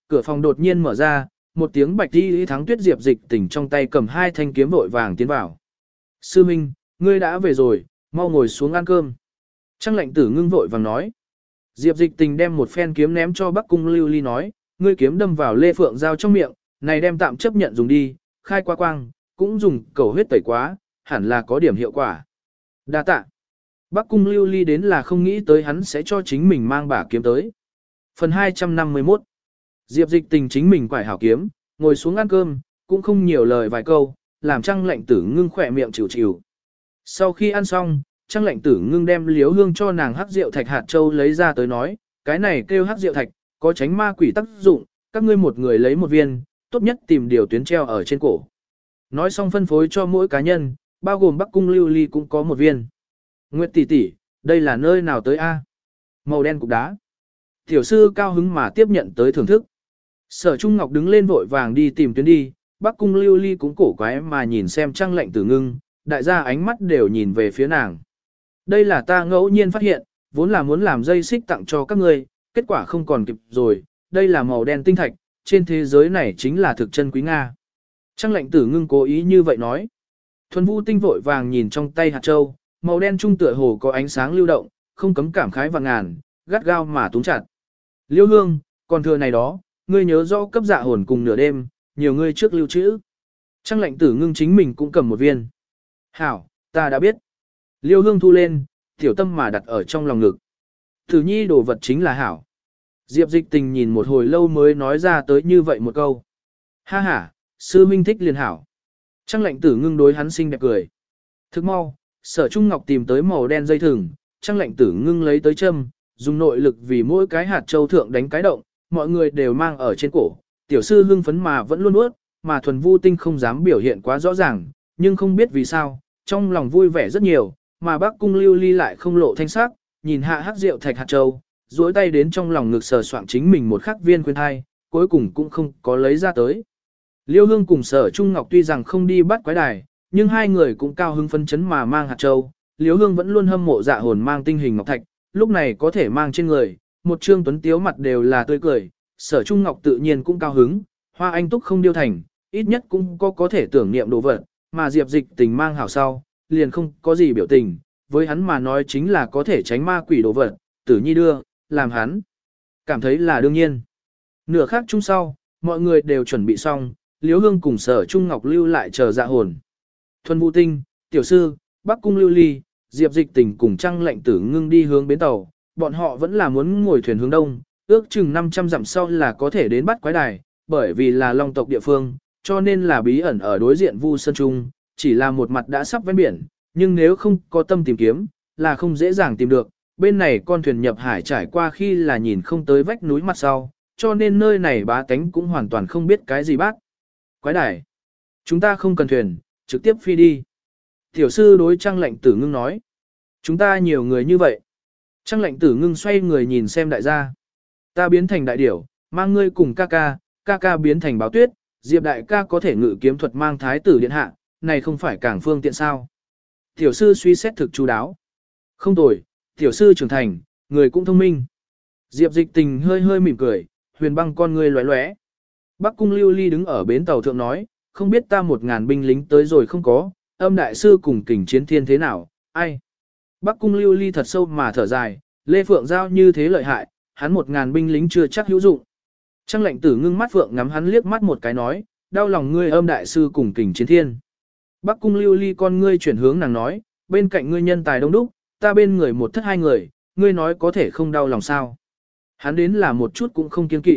cửa phòng đột nhiên mở ra, một tiếng bạch đi thắng tuyết Diệp Dịch Tình trong tay cầm hai thanh kiếm vội vàng tiến vào. Sư Minh, ngươi đã về rồi, mau ngồi xuống ăn cơm. Trang lệnh tử ngưng vội vàng nói. Diệp Dịch Tình đem một phen kiếm ném cho Bắc Cung Lưu Ly nói, ngươi kiếm đâm vào Lê Phượng Giao trong miệng, này đem tạm chấp nhận dùng đi, khai qua quang, cũng dùng cầu huyết tẩy quá, hẳn là có điểm hiệu quả. Đa tạ. Bắc Cung Lưu Ly đến là không nghĩ tới hắn sẽ cho chính mình mang bả kiếm tới. Phần 251. Diệp Dịch Tình chính mình quải hảo kiếm, ngồi xuống ăn cơm, cũng không nhiều lời vài câu, làm Trang lệnh tử ngưng khỏe miệng chịu chịu. Sau khi ăn xong, Trang lệnh tử ngưng đem liếu hương cho nàng hắc rượu thạch hạt châu lấy ra tới nói, cái này kêu hắc rượu thạch, có tránh ma quỷ tác dụng, các ngươi một người lấy một viên, tốt nhất tìm điều tuyến treo ở trên cổ. Nói xong phân phối cho mỗi cá nhân, bao gồm Bắc Cung Lưu Ly cũng có một viên. Nguyệt tỷ tỷ, đây là nơi nào tới a? Màu đen cục đá. Tiểu sư cao hứng mà tiếp nhận tới thưởng thức. Sở Trung Ngọc đứng lên vội vàng đi tìm tuyến đi, Bắc Cung Lưu Ly cũng cổ quái mà nhìn xem Trang lệnh tử ngưng, đại gia ánh mắt đều nhìn về phía nàng. Đây là ta ngẫu nhiên phát hiện, vốn là muốn làm dây xích tặng cho các ngươi, kết quả không còn kịp rồi, đây là màu đen tinh thạch, trên thế giới này chính là thực chân quý Nga. Trang lệnh tử ngưng cố ý như vậy nói. Thuần Vũ Tinh vội vàng nhìn trong tay hạt châu, màu đen trung tựa hồ có ánh sáng lưu động, không cấm cảm khái và ngàn, gắt gao mà túm chặt. Liêu Hương, còn thừa này đó, ngươi nhớ rõ cấp dạ hồn cùng nửa đêm, nhiều ngươi trước lưu trữ. Trang lệnh tử ngưng chính mình cũng cầm một viên. Hảo, ta đã biết. Liêu Hương thu lên, tiểu tâm mà đặt ở trong lòng ngực. Tử nhi đồ vật chính là hảo. Diệp Dịch Tình nhìn một hồi lâu mới nói ra tới như vậy một câu. Ha ha, sư minh thích liền hảo. Trang lệnh tử ngưng đối hắn xinh đẹp cười. Thức mau, Sở Trung Ngọc tìm tới màu đen dây thừng, Trang lệnh tử ngưng lấy tới châm, dùng nội lực vì mỗi cái hạt châu thượng đánh cái động, mọi người đều mang ở trên cổ. Tiểu sư hưng phấn mà vẫn luôn nuốt, mà Thuần Vu Tinh không dám biểu hiện quá rõ ràng, nhưng không biết vì sao, trong lòng vui vẻ rất nhiều, mà Bắc Cung Lưu Ly lại không lộ thanh sắc, nhìn hạ hắc rượu thạch hạt châu, duỗi tay đến trong lòng ngực sờ soạng chính mình một khắc viên khuyên thai, cuối cùng cũng không có lấy ra tới. Liêu Hương cùng Sở Trung Ngọc tuy rằng không đi bắt quái đài, nhưng hai người cũng cao hứng phấn chấn mà mang hạt châu. Liêu Hương vẫn luôn hâm mộ dạ hồn mang tinh hình ngọc thạch, lúc này có thể mang trên người, một trương tuấn tiếu mặt đều là tươi cười. Sở Trung Ngọc tự nhiên cũng cao hứng, hoa anh túc không điêu thành, ít nhất cũng có thể tưởng niệm đồ vật, mà Diệp Dịch Tình mang hảo sau, liền không có gì biểu tình, với hắn mà nói chính là có thể tránh ma quỷ đồ vật, Tử Nhi đưa, làm hắn cảm thấy là đương nhiên. Nửa khắc chung sau, mọi người đều chuẩn bị xong, Liễu Hương cùng Sở Trung Ngọc lưu lại chờ dạ hồn. Thuần Vũ Tinh, Tiểu Sư, Bắc Cung Lưu Ly, Diệp Dịch Tình cùng Trang lệnh tử ngưng đi hướng bến tàu, bọn họ vẫn là muốn ngồi thuyền hướng đông, ước chừng 500 dặm sau là có thể đến bắt quái đài, bởi vì là long tộc địa phương, cho nên là bí ẩn ở đối diện Vu Sơn Trung, chỉ là một mặt đã sắp ven biển, nhưng nếu không có tâm tìm kiếm, là không dễ dàng tìm được. Bên này con thuyền nhập hải trải qua khi là nhìn không tới vách núi mặt sau, cho nên nơi này bá tánh cũng hoàn toàn không biết cái gì bác. Quái đài, chúng ta không cần thuyền, trực tiếp phi đi. Tiểu sư đối Trang lệnh tử ngưng nói, chúng ta nhiều người như vậy. Trang lệnh tử ngưng xoay người nhìn xem đại gia. Ta biến thành đại điểu, mang ngươi cùng ca ca biến thành báo tuyết, Diệp đại ca có thể ngự kiếm thuật mang thái tử điện hạ, này không phải càng phương tiện sao. Tiểu sư suy xét thực chú đáo. Không tồi, tiểu sư trưởng thành, người cũng thông minh. Diệp Dịch Tình hơi hơi mỉm cười, huyền băng con ngươi lóe lóe. Bắc Cung Lưu Ly đứng ở bến tàu thượng nói, không biết ta 1000 binh lính tới rồi không có, âm đại sư cùng kình chiến thiên thế nào, ai. Bắc Cung Lưu Ly thật sâu mà thở dài, Lê Phượng Giao như thế lợi hại, hắn 1000 binh lính chưa chắc hữu dụng. Trang lệnh tử ngưng mắt Phượng ngắm hắn liếc mắt một cái nói, đau lòng ngươi âm đại sư cùng kình chiến thiên. Bắc Cung Lưu Ly con ngươi chuyển hướng nàng nói, bên cạnh ngươi nhân tài đông đúc, ta bên người một thất hai người, ngươi nói có thể không đau lòng sao. Hắn đến là một chút cũng không kiên kỵ.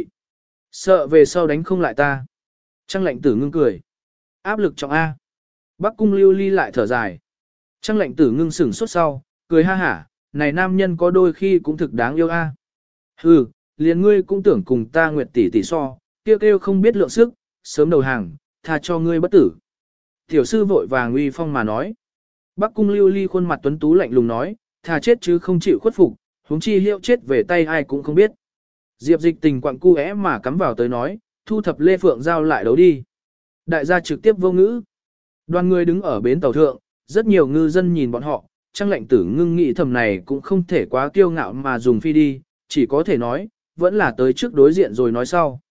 Sợ về sau đánh không lại ta. Trang lệnh tử ngưng cười. Áp lực trọng A. Bắc Cung Lưu Ly lại thở dài. Trang lệnh tử ngưng sửng sốt sau, cười ha hả, này nam nhân có đôi khi cũng thực đáng yêu A. Hừ, liền ngươi cũng tưởng cùng ta Nguyệt tỷ tỷ so, kêu không biết lượng sức, sớm đầu hàng, tha cho ngươi bất tử. Tiểu sư vội vàng uy phong mà nói. Bắc Cung Lưu Ly khuôn mặt tuấn tú lạnh lùng nói, thà chết chứ không chịu khuất phục, huống chi hiệu chết về tay ai cũng không biết. Diệp Dịch Tình quặng cu é mà cắm vào tới nói, thu thập Lê Phượng Giao lại đấu đi. Đại gia trực tiếp vô ngữ. Đoàn người đứng ở bến tàu thượng, rất nhiều ngư dân nhìn bọn họ, Trang lệnh tử ngưng nghĩ thầm này cũng không thể quá kiêu ngạo mà dùng phi đi, chỉ có thể nói, vẫn là tới trước đối diện rồi nói sau.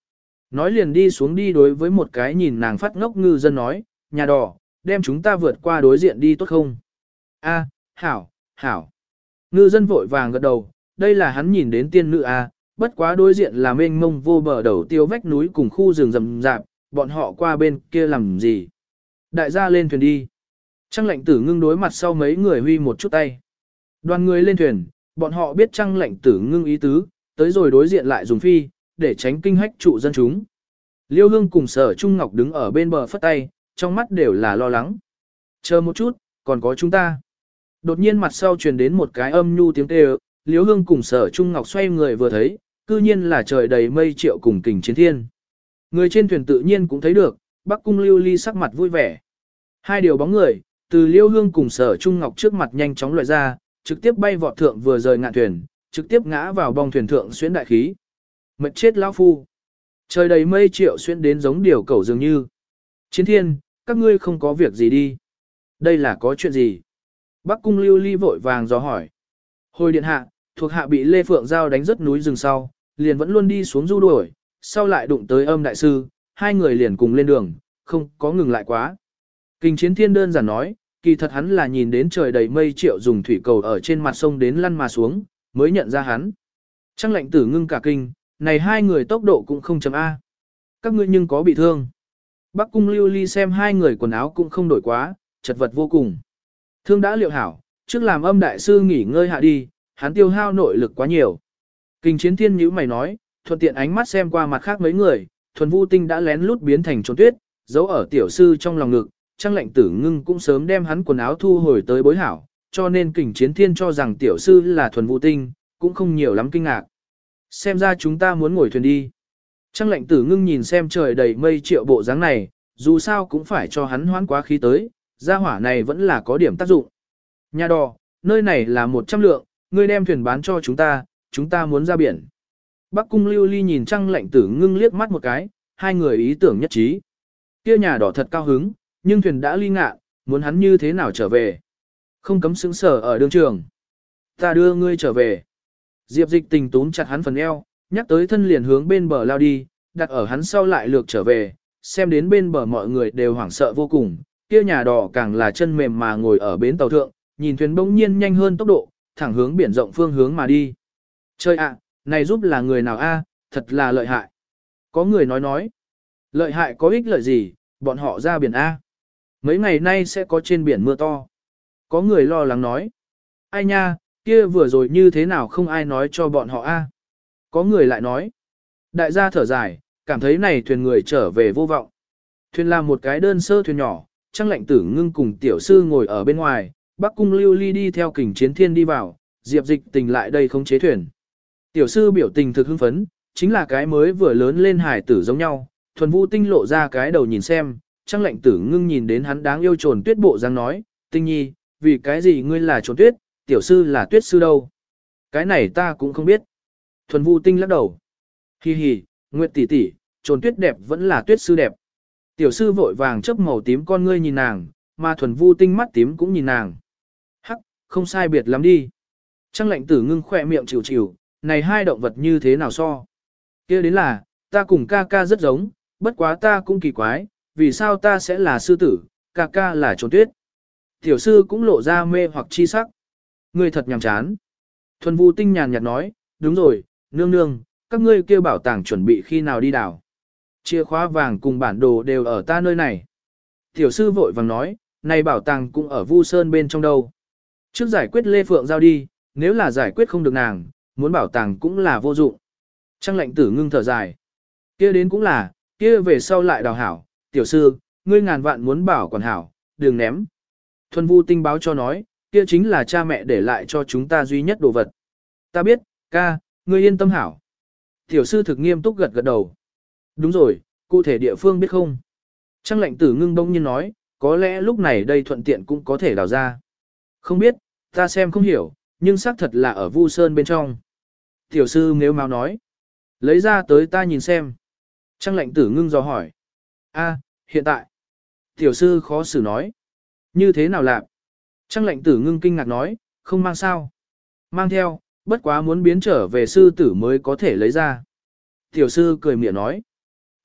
Nói liền đi xuống đi đối với một cái nhìn nàng phát ngốc ngư dân nói, nhà đỏ, đem chúng ta vượt qua đối diện đi tốt không? A, hảo, hảo. Ngư dân vội vàng gật đầu, đây là hắn nhìn đến tiên nữ A, bất quá đối diện là mênh mông vô bờ đầu tiêu vách núi cùng khu rừng rậm rạp, bọn họ qua bên kia làm gì? Đại gia lên thuyền đi. Trăng lệnh tử ngưng đối mặt sau mấy người huy một chút tay. Đoàn người lên thuyền, bọn họ biết trăng lệnh tử ngưng ý tứ, tới rồi đối diện lại dùng phi, để tránh kinh hách trụ dân chúng. Liêu Hương cùng Sở Trung Ngọc đứng ở bên bờ phất tay, trong mắt đều là lo lắng. Chờ một chút, còn có chúng ta. Đột nhiên mặt sau truyền đến một cái âm nhu tiếng kêu, Liêu Hương cùng Sở Trung Ngọc xoay người vừa thấy, cư nhiên là trời đầy mây triệu cùng kình chiến thiên. Người trên thuyền tự nhiên cũng thấy được, Bắc Cung Lưu Ly sắc mặt vui vẻ. Hai điều bóng người, từ Liêu Hương cùng Sở Trung Ngọc trước mặt nhanh chóng loại ra, trực tiếp bay vọt thượng vừa rời ngạn thuyền, trực tiếp ngã vào bong thuyền thượng xuyến đại khí. Mệt chết lão phu. Trời đầy mây triệu xuyên đến giống điều cẩu dường như. Chiến thiên, các ngươi không có việc gì đi. Đây là có chuyện gì? Bắc Cung Lưu Ly vội vàng dò hỏi. Hồi điện hạ, thuộc hạ bị Lê Phượng Giao đánh rất núi rừng sau, liền vẫn luôn đi xuống du đuổi, sau lại đụng tới Âm đại sư, hai người liền cùng lên đường, không có ngừng lại quá. Kình chiến thiên đơn giản nói, kỳ thật hắn là nhìn đến trời đầy mây triệu dùng thủy cầu ở trên mặt sông đến lăn mà xuống, mới nhận ra hắn. Trăng lệnh tử ngưng cả kinh, này hai người tốc độ cũng không chấm A. Các ngươi nhưng có bị thương. Bắc Cung Lưu Ly xem hai người quần áo cũng không đổi quá, chật vật vô cùng. Thương đã liệu hảo, trước làm Âm đại sư nghỉ ngơi hạ đi, hắn tiêu hao nội lực quá nhiều. Kình chiến thiên nhíu mày nói, thuận tiện ánh mắt xem qua mặt khác mấy người, thuần vu tinh đã lén lút biến thành trốn tuyết, giấu ở tiểu sư trong lòng ngực, Trăng lệnh tử ngưng cũng sớm đem hắn quần áo thu hồi tới bối hảo, cho nên kình chiến thiên cho rằng tiểu sư là thuần vu tinh, cũng không nhiều lắm kinh ngạc. Xem ra chúng ta muốn ngồi thuyền đi. Trăng lệnh tử ngưng nhìn xem trời đầy mây triệu bộ dáng này, dù sao cũng phải cho hắn hoán quá khí tới, gia hỏa này vẫn là có điểm tác dụng. Nhà đò, nơi này là 100 lượng, ngươi đem thuyền bán cho chúng ta muốn ra biển. Bắc Cung Lưu Ly nhìn Trăng lệnh tử ngưng liếc mắt một cái, hai người ý tưởng nhất trí. Kia nhà đỏ thật cao hứng, nhưng thuyền đã ly ngạ, muốn hắn như thế nào trở về. Không cấm xứng sở ở đường trường. Ta đưa ngươi trở về. Diệp Dịch Tình túm chặt hắn phần eo, nhắc tới thân liền hướng bên bờ lao đi, đặt ở hắn sau lại lược trở về, xem đến bên bờ mọi người đều hoảng sợ vô cùng, kia nhà đỏ càng là chân mềm mà ngồi ở bến tàu thượng, nhìn thuyền bỗng nhiên nhanh hơn tốc độ, thẳng hướng biển rộng phương hướng mà đi. Trời ạ, này giúp là người nào a, thật là lợi hại. Có người nói, lợi hại có ích lợi gì, bọn họ ra biển A. Mấy ngày nay sẽ có trên biển mưa to. Có người lo lắng nói, ai nha, kia vừa rồi như thế nào không ai nói cho bọn họ A. Có người lại nói, đại gia thở dài, cảm thấy này thuyền người trở về vô vọng. Thuyền là một cái đơn sơ thuyền nhỏ, Trăng lệnh tử ngưng cùng tiểu sư ngồi ở bên ngoài, Bắc Cung Lưu Ly đi theo kình chiến thiên đi vào, Diệp Dịch Tình lại đây không chế thuyền. Tiểu sư biểu tình thực hưng phấn, chính là cái mới vừa lớn lên hải tử giống nhau, thuần vu tinh lộ ra cái đầu nhìn xem, Trăng lệnh tử ngưng nhìn đến hắn đáng yêu trồn tuyết bộ dáng nói, tinh nhi, vì cái gì ngươi là trồn tuyết, tiểu sư là tuyết sư đâu. Cái này ta cũng không biết. Thuần vu tinh lắc đầu. Hi hi, Nguyệt tỷ tỷ, trồn tuyết đẹp vẫn là tuyết sư đẹp. Tiểu sư vội vàng chớp màu tím con ngươi nhìn nàng, mà thuần vu tinh mắt tím cũng nhìn nàng. Hắc, không sai biệt lắm đi. Trăng lệnh tử ngưng khỏe miệng chịu chịu, này hai động vật như thế nào so. Kia đến là, ta cùng ca ca rất giống, bất quá ta cũng kỳ quái, vì sao ta sẽ là sư tử, ca ca là trồn tuyết. Tiểu sư cũng lộ ra mê hoặc chi sắc. Ngươi thật nhàm chán. Thuần vu tinh nhàn nhạt nói, đúng rồi, nương nương, các ngươi kêu bảo tàng chuẩn bị khi nào đi đảo. Chìa khóa vàng cùng bản đồ đều ở ta nơi này. Tiểu sư vội vàng nói, này bảo tàng cũng ở Vu Sơn bên trong đâu. Trước giải quyết Lê Phượng Giao đi, nếu là giải quyết không được nàng, muốn bảo tàng cũng là vô dụng. Trăng lệnh tử ngưng thở dài. Kia đến cũng là, kia về sau lại đào hảo, tiểu sư, ngươi ngàn vạn muốn bảo quản hảo, đừng ném. Thuần vu tinh báo cho nói, kia chính là cha mẹ để lại cho chúng ta duy nhất đồ vật. Ta biết, ca, ngươi yên tâm hảo. Tiểu sư thực nghiêm túc gật gật đầu. Đúng rồi, cụ thể địa phương biết không? Trăng lệnh tử ngưng đông nhiên nói, có lẽ lúc này đây thuận tiện cũng có thể đào ra. Không biết, ta xem không hiểu, nhưng xác thật là ở Vu Sơn bên trong. Tiểu sư nếu mau nói, lấy ra tới ta nhìn xem. Trăng lệnh tử ngưng dò hỏi. A, hiện tại. Tiểu sư khó xử nói. Như thế nào làm? Trăng lệnh tử ngưng kinh ngạc nói, không mang sao. Mang theo, bất quá muốn biến trở về sư tử mới có thể lấy ra. Tiểu sư cười mỉa nói.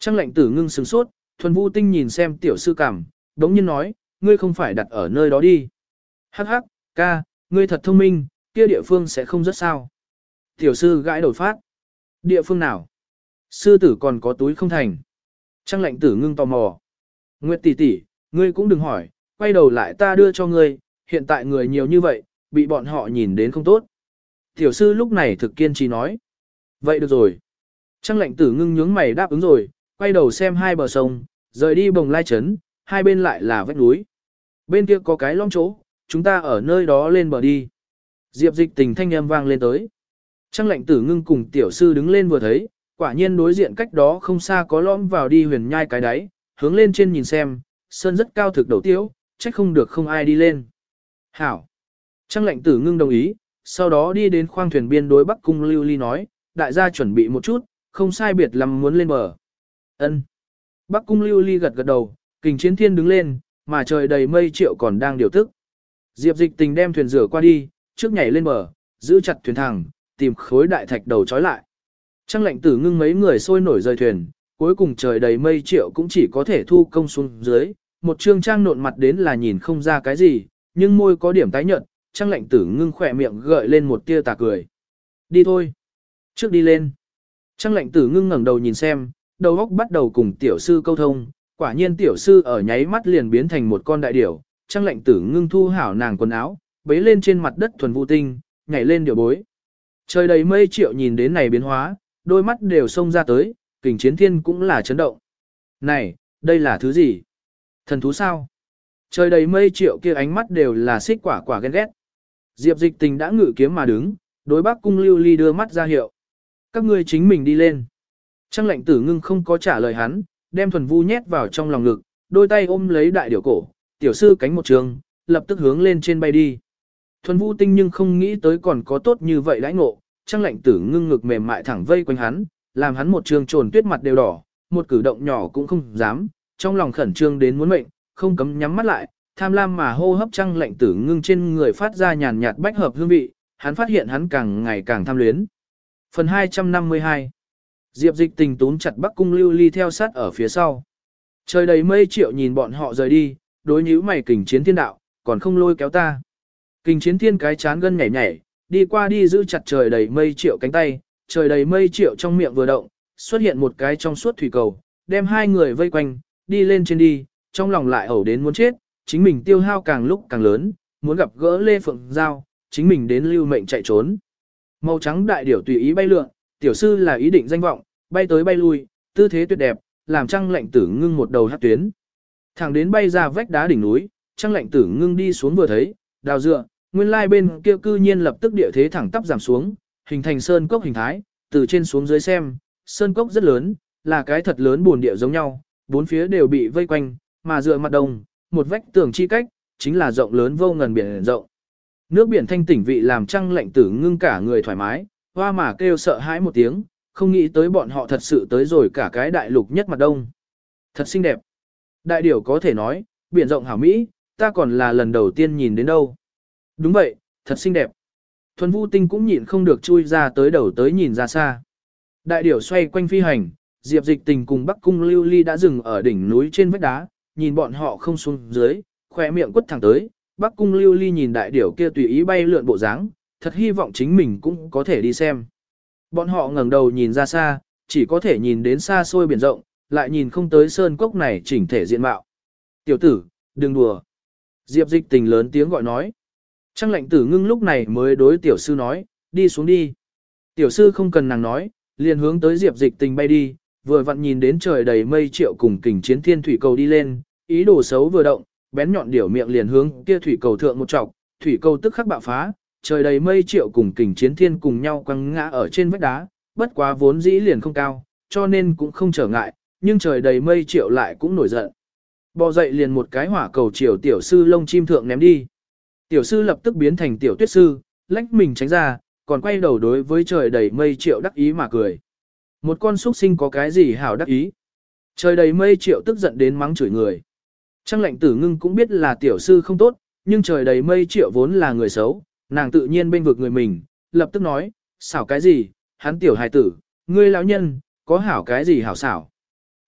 Trang lệnh tử ngưng sửng sốt, Thuần Vu Tinh nhìn xem tiểu sư cảm, đống nhiên nói, ngươi không phải đặt ở nơi đó đi. Hắc hắc, ca, ngươi thật thông minh, kia địa phương sẽ không rất sao. Tiểu sư gãi đầu phát. Địa phương nào? Sư tử còn có túi không thành. Trang lệnh tử ngưng tò mò. Nguyệt tỷ tỷ, ngươi cũng đừng hỏi, quay đầu lại ta đưa cho ngươi, hiện tại người nhiều như vậy, bị bọn họ nhìn đến không tốt. Tiểu sư lúc này thực kiên trì nói. Vậy được rồi. Trang lệnh tử ngưng nhướng mày đáp ứng rồi, quay đầu xem hai bờ sông, rời đi Bồng Lai Trấn, hai bên lại là vách núi. Bên kia có cái lõm chỗ, chúng ta ở nơi đó lên bờ đi. Diệp Dịch Tình thanh âm vang lên tới. Trang lệnh tử ngưng cùng tiểu sư đứng lên vừa thấy, quả nhiên đối diện cách đó không xa có lõm vào đi huyền nhai cái đáy, hướng lên trên nhìn xem, sơn rất cao thực đầu tiếu, trách không được không ai đi lên. Hảo. Trang lệnh tử ngưng đồng ý, sau đó đi đến khoang thuyền biên đối Bắc Cung Lưu Ly nói, đại gia chuẩn bị một chút, không sai biệt lắm muốn lên bờ. Ân. Bắc Cung Lưu Ly gật gật đầu, Kình Chiến Thiên đứng lên, mà trời đầy mây Triệu còn đang điều tức. Diệp Dịch Tình đem thuyền rửa qua đi, trước nhảy lên bờ, giữ chặt thuyền thẳng, tìm khối đại thạch đầu trói lại. Trang lệnh tử ngưng mấy người sôi nổi rời thuyền, cuối cùng trời đầy mây Triệu cũng chỉ có thể thu công xuống dưới, một trương trang nộn mặt đến là nhìn không ra cái gì, nhưng môi có điểm tái nhợt, Trang lệnh tử ngưng khỏe miệng gợi lên một tia tà cười. Đi thôi. Trước đi lên. Trang lệnh tử ngưng ngẩng đầu nhìn xem, đầu óc bắt đầu cùng tiểu sư câu thông, quả nhiên tiểu sư ở nháy mắt liền biến thành một con đại điểu. Trang lệnh tử ngưng thu hảo nàng quần áo, bế lên trên mặt đất Thuần Vu Tinh, nhảy lên điểu bối. Trời đầy mây Triệu nhìn đến này biến hóa, đôi mắt đều xông ra tới, Kình Chiến Thiên cũng là chấn động. Này, đây là thứ gì? Thần thú sao? Trời đầy mây Triệu kia ánh mắt đều là xích quả quả ghen ghét. Diệp Dịch Tình đã ngự kiếm mà đứng, đối Bắc Cung Lưu Ly đưa mắt ra hiệu. Các ngươi chính mình đi lên. Trang lệnh tử ngưng không có trả lời hắn, đem Thuần Vu nhét vào trong lòng ngực, đôi tay ôm lấy đại điểu cổ, tiểu sư cánh một trường, lập tức hướng lên trên bay đi. Thuần Vu Tinh nhưng không nghĩ tới còn có tốt như vậy đãi ngộ, Trang lệnh tử ngưng ngực mềm mại thẳng vây quanh hắn, làm hắn một trường trồn tuyết mặt đều đỏ, một cử động nhỏ cũng không dám, trong lòng khẩn trương đến muốn mệnh, không cấm nhắm mắt lại, tham lam mà hô hấp Trang lệnh tử ngưng trên người phát ra nhàn nhạt bách hợp hương vị, hắn phát hiện hắn càng ngày càng tham luyến. Phần 252. Diệp Dịch Tình túm chặt Bắc Cung Lưu Ly theo sát ở phía sau. Trời đầy mây Triệu nhìn bọn họ rời đi, đối nhíu mày Kình Chiến Thiên đạo, còn không lôi kéo ta. Kình Chiến Thiên cái chán gân nhảy nhảy, đi qua đi giữ chặt trời đầy mây Triệu cánh tay, trời đầy mây Triệu trong miệng vừa động, xuất hiện một cái trong suốt thủy cầu, đem hai người vây quanh, đi lên trên đi, trong lòng lại ẩu đến muốn chết, chính mình tiêu hao càng lúc càng lớn, muốn gặp gỡ Lê Phượng Giao, chính mình đến lưu mệnh chạy trốn. Màu trắng đại điểu tùy ý bay lượn, tiểu sư là ý định danh vọng, bay tới bay lui, tư thế tuyệt đẹp, làm Trang lệnh tử ngưng một đầu hát tuyến. Thẳng đến bay ra vách đá đỉnh núi, Trang lệnh tử ngưng đi xuống vừa thấy, đào dựa, nguyên lai bên kia cư nhiên lập tức địa thế thẳng tắp giảm xuống, hình thành sơn cốc hình thái, từ trên xuống dưới xem, sơn cốc rất lớn, là cái thật lớn buồn địa giống nhau, bốn phía đều bị vây quanh, mà dựa mặt đông, một vách tường chi cách, chính là rộng lớn vô ngần biển rộng. Nước biển thanh tỉnh vị làm Trang lệnh tử ngưng cả người thoải mái, hoa mà kêu sợ hãi một tiếng, không nghĩ tới bọn họ thật sự tới rồi cả cái đại lục nhất mặt đông. Thật xinh đẹp. Đại điểu có thể nói, biển rộng hảo Mỹ, ta còn là lần đầu tiên nhìn đến đâu. Đúng vậy, thật xinh đẹp. Thuần Vu Tinh cũng nhịn không được chui ra tới đầu tới nhìn ra xa. Đại điểu xoay quanh phi hành, Diệp Dịch Tình cùng Bắc Cung Lưu Ly đã dừng ở đỉnh núi trên vách đá, nhìn bọn họ không xuống dưới, khỏe miệng quất thẳng tới. Bắc Cung Lưu Ly nhìn đại điểu kia tùy ý bay lượn bộ dáng, thật hy vọng chính mình cũng có thể đi xem. Bọn họ ngẩng đầu nhìn ra xa, chỉ có thể nhìn đến xa xôi biển rộng, lại nhìn không tới sơn cốc này chỉnh thể diện mạo. Tiểu tử, đừng đùa. Diệp Dịch Tình lớn tiếng gọi nói. Trang lệnh tử ngưng lúc này mới đối tiểu sư nói, đi xuống đi. Tiểu sư không cần nàng nói, liền hướng tới Diệp Dịch Tình bay đi, vừa vặn nhìn đến trời đầy mây Triệu cùng Kình Chiến Thiên thủy cầu đi lên, ý đồ xấu vừa động, bén nhọn điểu miệng liền hướng kia thủy cầu thượng một trọc, thủy cầu tức khắc bạo phá, trời đầy mây Triệu cùng Kình Chiến Thiên cùng nhau quăng ngã ở trên vách đá, bất quá vốn dĩ liền không cao, cho nên cũng không trở ngại, nhưng trời đầy mây Triệu lại cũng nổi giận. Bò dậy liền một cái hỏa cầu chiều tiểu sư lông chim thượng ném đi. Tiểu sư lập tức biến thành tiểu tuyết sư, lách mình tránh ra, còn quay đầu đối với trời đầy mây Triệu đắc ý mà cười. Một con súc sinh có cái gì hảo đắc ý. Trời đầy mây Triệu tức giận đến mắng chửi người. Trang lệnh tử ngưng cũng biết là tiểu sư không tốt, nhưng trời đầy mây Triệu vốn là người xấu, nàng tự nhiên bên vực người mình, lập tức nói, xảo cái gì, hắn tiểu hài tử, ngươi lão nhân, có hảo cái gì hảo xảo.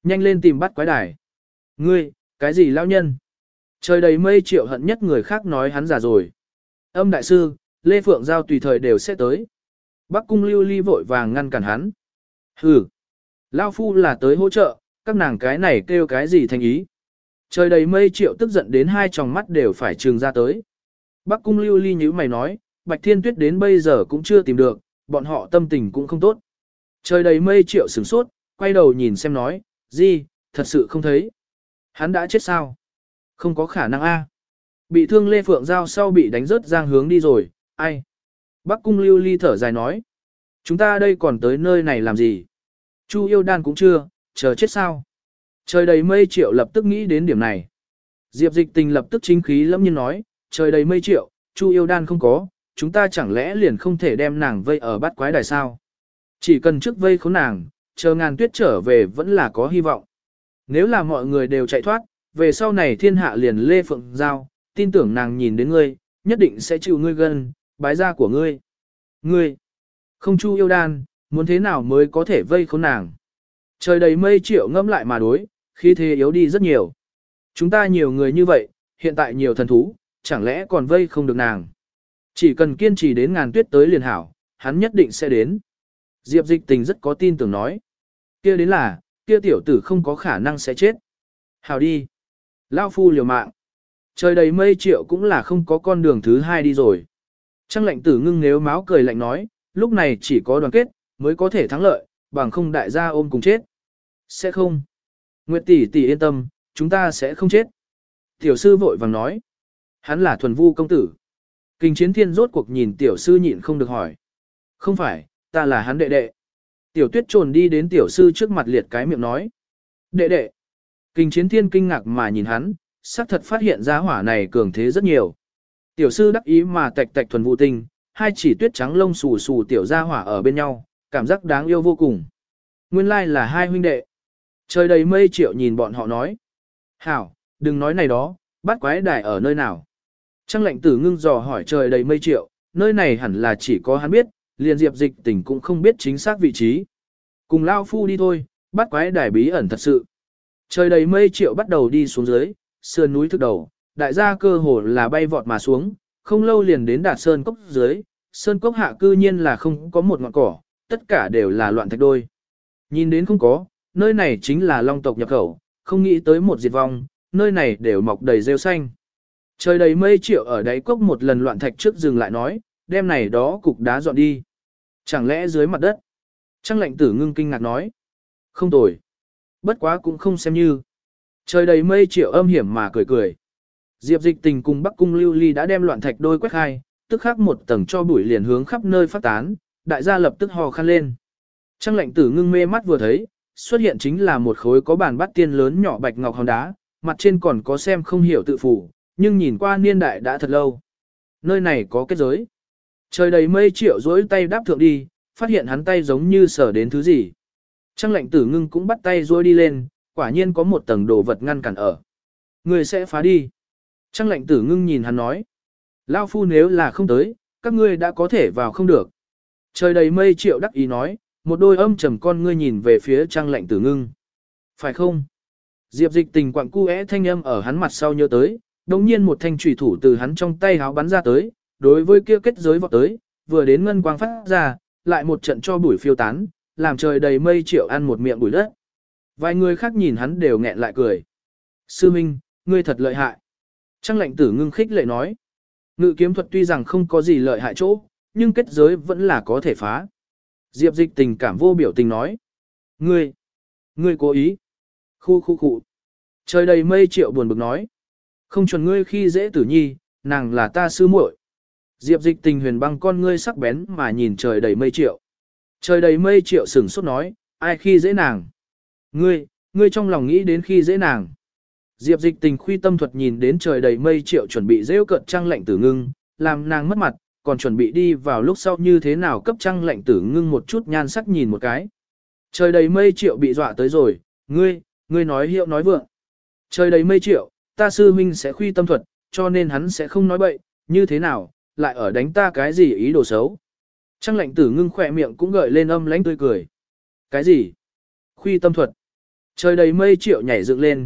Nhanh lên tìm bắt quái đài. Ngươi, cái gì lão nhân? Trời đầy mây Triệu hận nhất người khác nói hắn già rồi. Âm đại sư, Lê Phượng Giao tùy thời đều sẽ tới. Bắc cung Lưu Ly vội vàng ngăn cản hắn. Hừ, Lao Phu là tới hỗ trợ, các nàng cái này kêu cái gì thành ý. Trời đầy mây Triệu tức giận đến hai tròng mắt đều phải trừng ra tới. Bắc cung Lưu Ly nhíu mày nói, Bạch Thiên Tuyết đến bây giờ cũng chưa tìm được, bọn họ tâm tình cũng không tốt. Trời đầy mây Triệu sửng sốt, quay đầu nhìn xem nói, gì, thật sự không thấy. Hắn đã chết sao? Không có khả năng a. Bị thương Lê Phượng Giao sau bị đánh rớt giang hướng đi rồi, ai? Bắc cung Lưu Ly thở dài nói, chúng ta đây còn tới nơi này làm gì? Chu yêu đan cũng chưa, chờ chết sao? Trời đầy mây Triệu lập tức nghĩ đến điểm này. Diệp Dịch Tình lập tức chính khí lẫm nhiên nói, trời đầy mây Triệu, Chu yêu đan không có, chúng ta chẳng lẽ liền không thể đem nàng vây ở bát quái đài sao? Chỉ cần trước vây khốn nàng, chờ Ngàn Tuyết trở về vẫn là có hy vọng. Nếu là mọi người đều chạy thoát, về sau này thiên hạ liền Lê Phượng Giao, tin tưởng nàng nhìn đến ngươi, nhất định sẽ chịu ngươi gần, bái gia của ngươi. Ngươi, không Chu yêu đan, muốn thế nào mới có thể vây khốn nàng? Trời đầy mây Triệu ngâm lại mà đối, khí thế yếu đi rất nhiều. Chúng ta nhiều người như vậy, hiện tại nhiều thần thú, chẳng lẽ còn vây không được nàng? Chỉ cần kiên trì đến Ngàn Tuyết tới liền hảo, hắn nhất định sẽ đến. Diệp Dịch Tình rất có tin tưởng nói. Kia đến là, kia tiểu tử không có khả năng sẽ chết. Hảo đi. Lao Phu liều mạng. Trời đầy mây Triệu cũng là không có con đường thứ hai đi rồi. Trăng lệnh tử ngưng nếu máu cười lạnh nói, lúc này chỉ có đoàn kết, mới có thể thắng lợi, bằng không đại gia ôm cùng chết. Sẽ không. Nguyệt tỷ tỷ yên tâm, chúng ta sẽ không chết. Tiểu sư vội vàng nói. Hắn là thuần vu công tử. Kinh Chiến Thiên rốt cuộc nhìn tiểu sư nhịn không được hỏi. Không phải, ta là hắn đệ đệ. Tiểu Tuyết trồn đi đến tiểu sư trước mặt liệt cái miệng nói. Đệ đệ. Kinh Chiến Thiên kinh ngạc mà nhìn hắn, xác thật phát hiện ra hỏa này cường thế rất nhiều. Tiểu sư đắc ý mà tạch tạch thuần vụ tinh, hai chỉ tuyết trắng lông xù xù tiểu gia hỏa ở bên nhau, cảm giác đáng yêu vô cùng. Nguyên lai là hai huynh đệ. Trời đầy mây Triệu nhìn bọn họ nói. Hảo, đừng nói này đó, bắt quái đài ở nơi nào. Trăng lệnh tử ngưng dò hỏi trời đầy mây Triệu, nơi này hẳn là chỉ có hắn biết, liền Diệp Dịch Tình cũng không biết chính xác vị trí. Cùng Lao Phu đi thôi, bắt quái đài bí ẩn thật sự. Trời đầy mây Triệu bắt đầu đi xuống dưới, sườn núi thức đầu, đại gia cơ hồ là bay vọt mà xuống, không lâu liền đến đạt sơn cốc dưới, sơn cốc hạ cư nhiên là không có một ngọn cỏ, tất cả đều là loạn thạch đôi. Nhìn đến không có, nơi này chính là long tộc nhập khẩu, không nghĩ tới một diệt vong, nơi này đều mọc đầy rêu xanh. Trời đầy mây Triệu ở đáy cốc một lần loạn thạch trước dừng lại nói, đem này đó cục đá dọn đi. Chẳng lẽ dưới mặt đất? Trăng lệnh tử ngưng kinh ngạc nói. Không tồi. Bất quá cũng không xem như. Trời đầy mây Triệu âm hiểm mà cười cười. Diệp Dịch Tình cùng Bắc cung Lưu Ly đã đem loạn thạch đôi quét khai, tức khắc một tầng cho bụi liền hướng khắp nơi phát tán, đại gia lập tức hò khăn lên. Trăng lệnh tử ngưng mê mắt vừa thấy, xuất hiện chính là một khối có bàn bát tiên lớn nhỏ bạch ngọc hòn đá, mặt trên còn có xem không hiểu tự phủ, nhưng nhìn qua niên đại đã thật lâu. Nơi này có kết giới. Trời đầy mây Triệu duỗi tay đáp thượng đi, phát hiện hắn tay giống như sở đến thứ gì. Trăng lệnh tử ngưng cũng bắt tay duỗi đi lên, quả nhiên có một tầng đồ vật ngăn cản ở. Người sẽ phá đi. Trăng lệnh tử ngưng nhìn hắn nói. Lao Phu nếu là không tới, các ngươi đã có thể vào không được. Trời đầy mây Triệu đắc ý nói, một đôi âm trầm con ngươi nhìn về phía trăng lệnh tử ngưng. Phải không? Diệp Dịch Tình quặng cu thanh âm ở hắn mặt sau nhớ tới, đồng nhiên một thanh chủy thủ từ hắn trong tay háo bắn ra tới, đối với kia kết giới vọt tới, vừa đến ngân quang phát ra, lại một trận cho bụi phiêu tán, làm trời đầy mây Triệu ăn một miệng bụi đất. Vài người khác nhìn hắn đều nghẹn lại cười. Sư Minh, ngươi thật lợi hại. Trăng lệnh tử ngưng khích lệ nói. Ngự kiếm thuật tuy rằng không có gì lợi hại chỗ, nhưng kết giới vẫn là có thể phá. Diệp Dịch Tình cảm vô biểu tình nói. Ngươi cố ý. Khu. Trời đầy mây Triệu buồn bực nói. Không chuẩn ngươi khi dễ tử nhi, nàng là ta sư muội. Diệp Dịch Tình huyền băng con ngươi sắc bén mà nhìn trời đầy mây Triệu. Trời đầy mây Triệu sửng sốt nói, ai khi dễ nàng? Ngươi trong lòng nghĩ đến khi dễ nàng. Diệp Dịch Tình khuy tâm thuật nhìn đến trời đầy mây Triệu chuẩn bị rêu cợt trăng lệnh tử ngưng, làm nàng mất mặt, còn chuẩn bị đi vào lúc sau như thế nào cấp trăng lệnh tử ngưng một chút nhan sắc nhìn một cái. Trời đầy mây Triệu bị dọa tới rồi, ngươi nói hiệu nói vượng. Trời đầy mây Triệu, ta sư huynh sẽ khuy tâm thuật, cho nên hắn sẽ không nói bậy, như thế nào, lại ở đánh ta cái gì ý đồ xấu. Trăng lệnh tử ngưng khỏe miệng cũng gợi lên âm lãnh tươi cười. Cái gì? Khuy tâm thuật. Trời đầy mây Triệu nhảy dựng lên,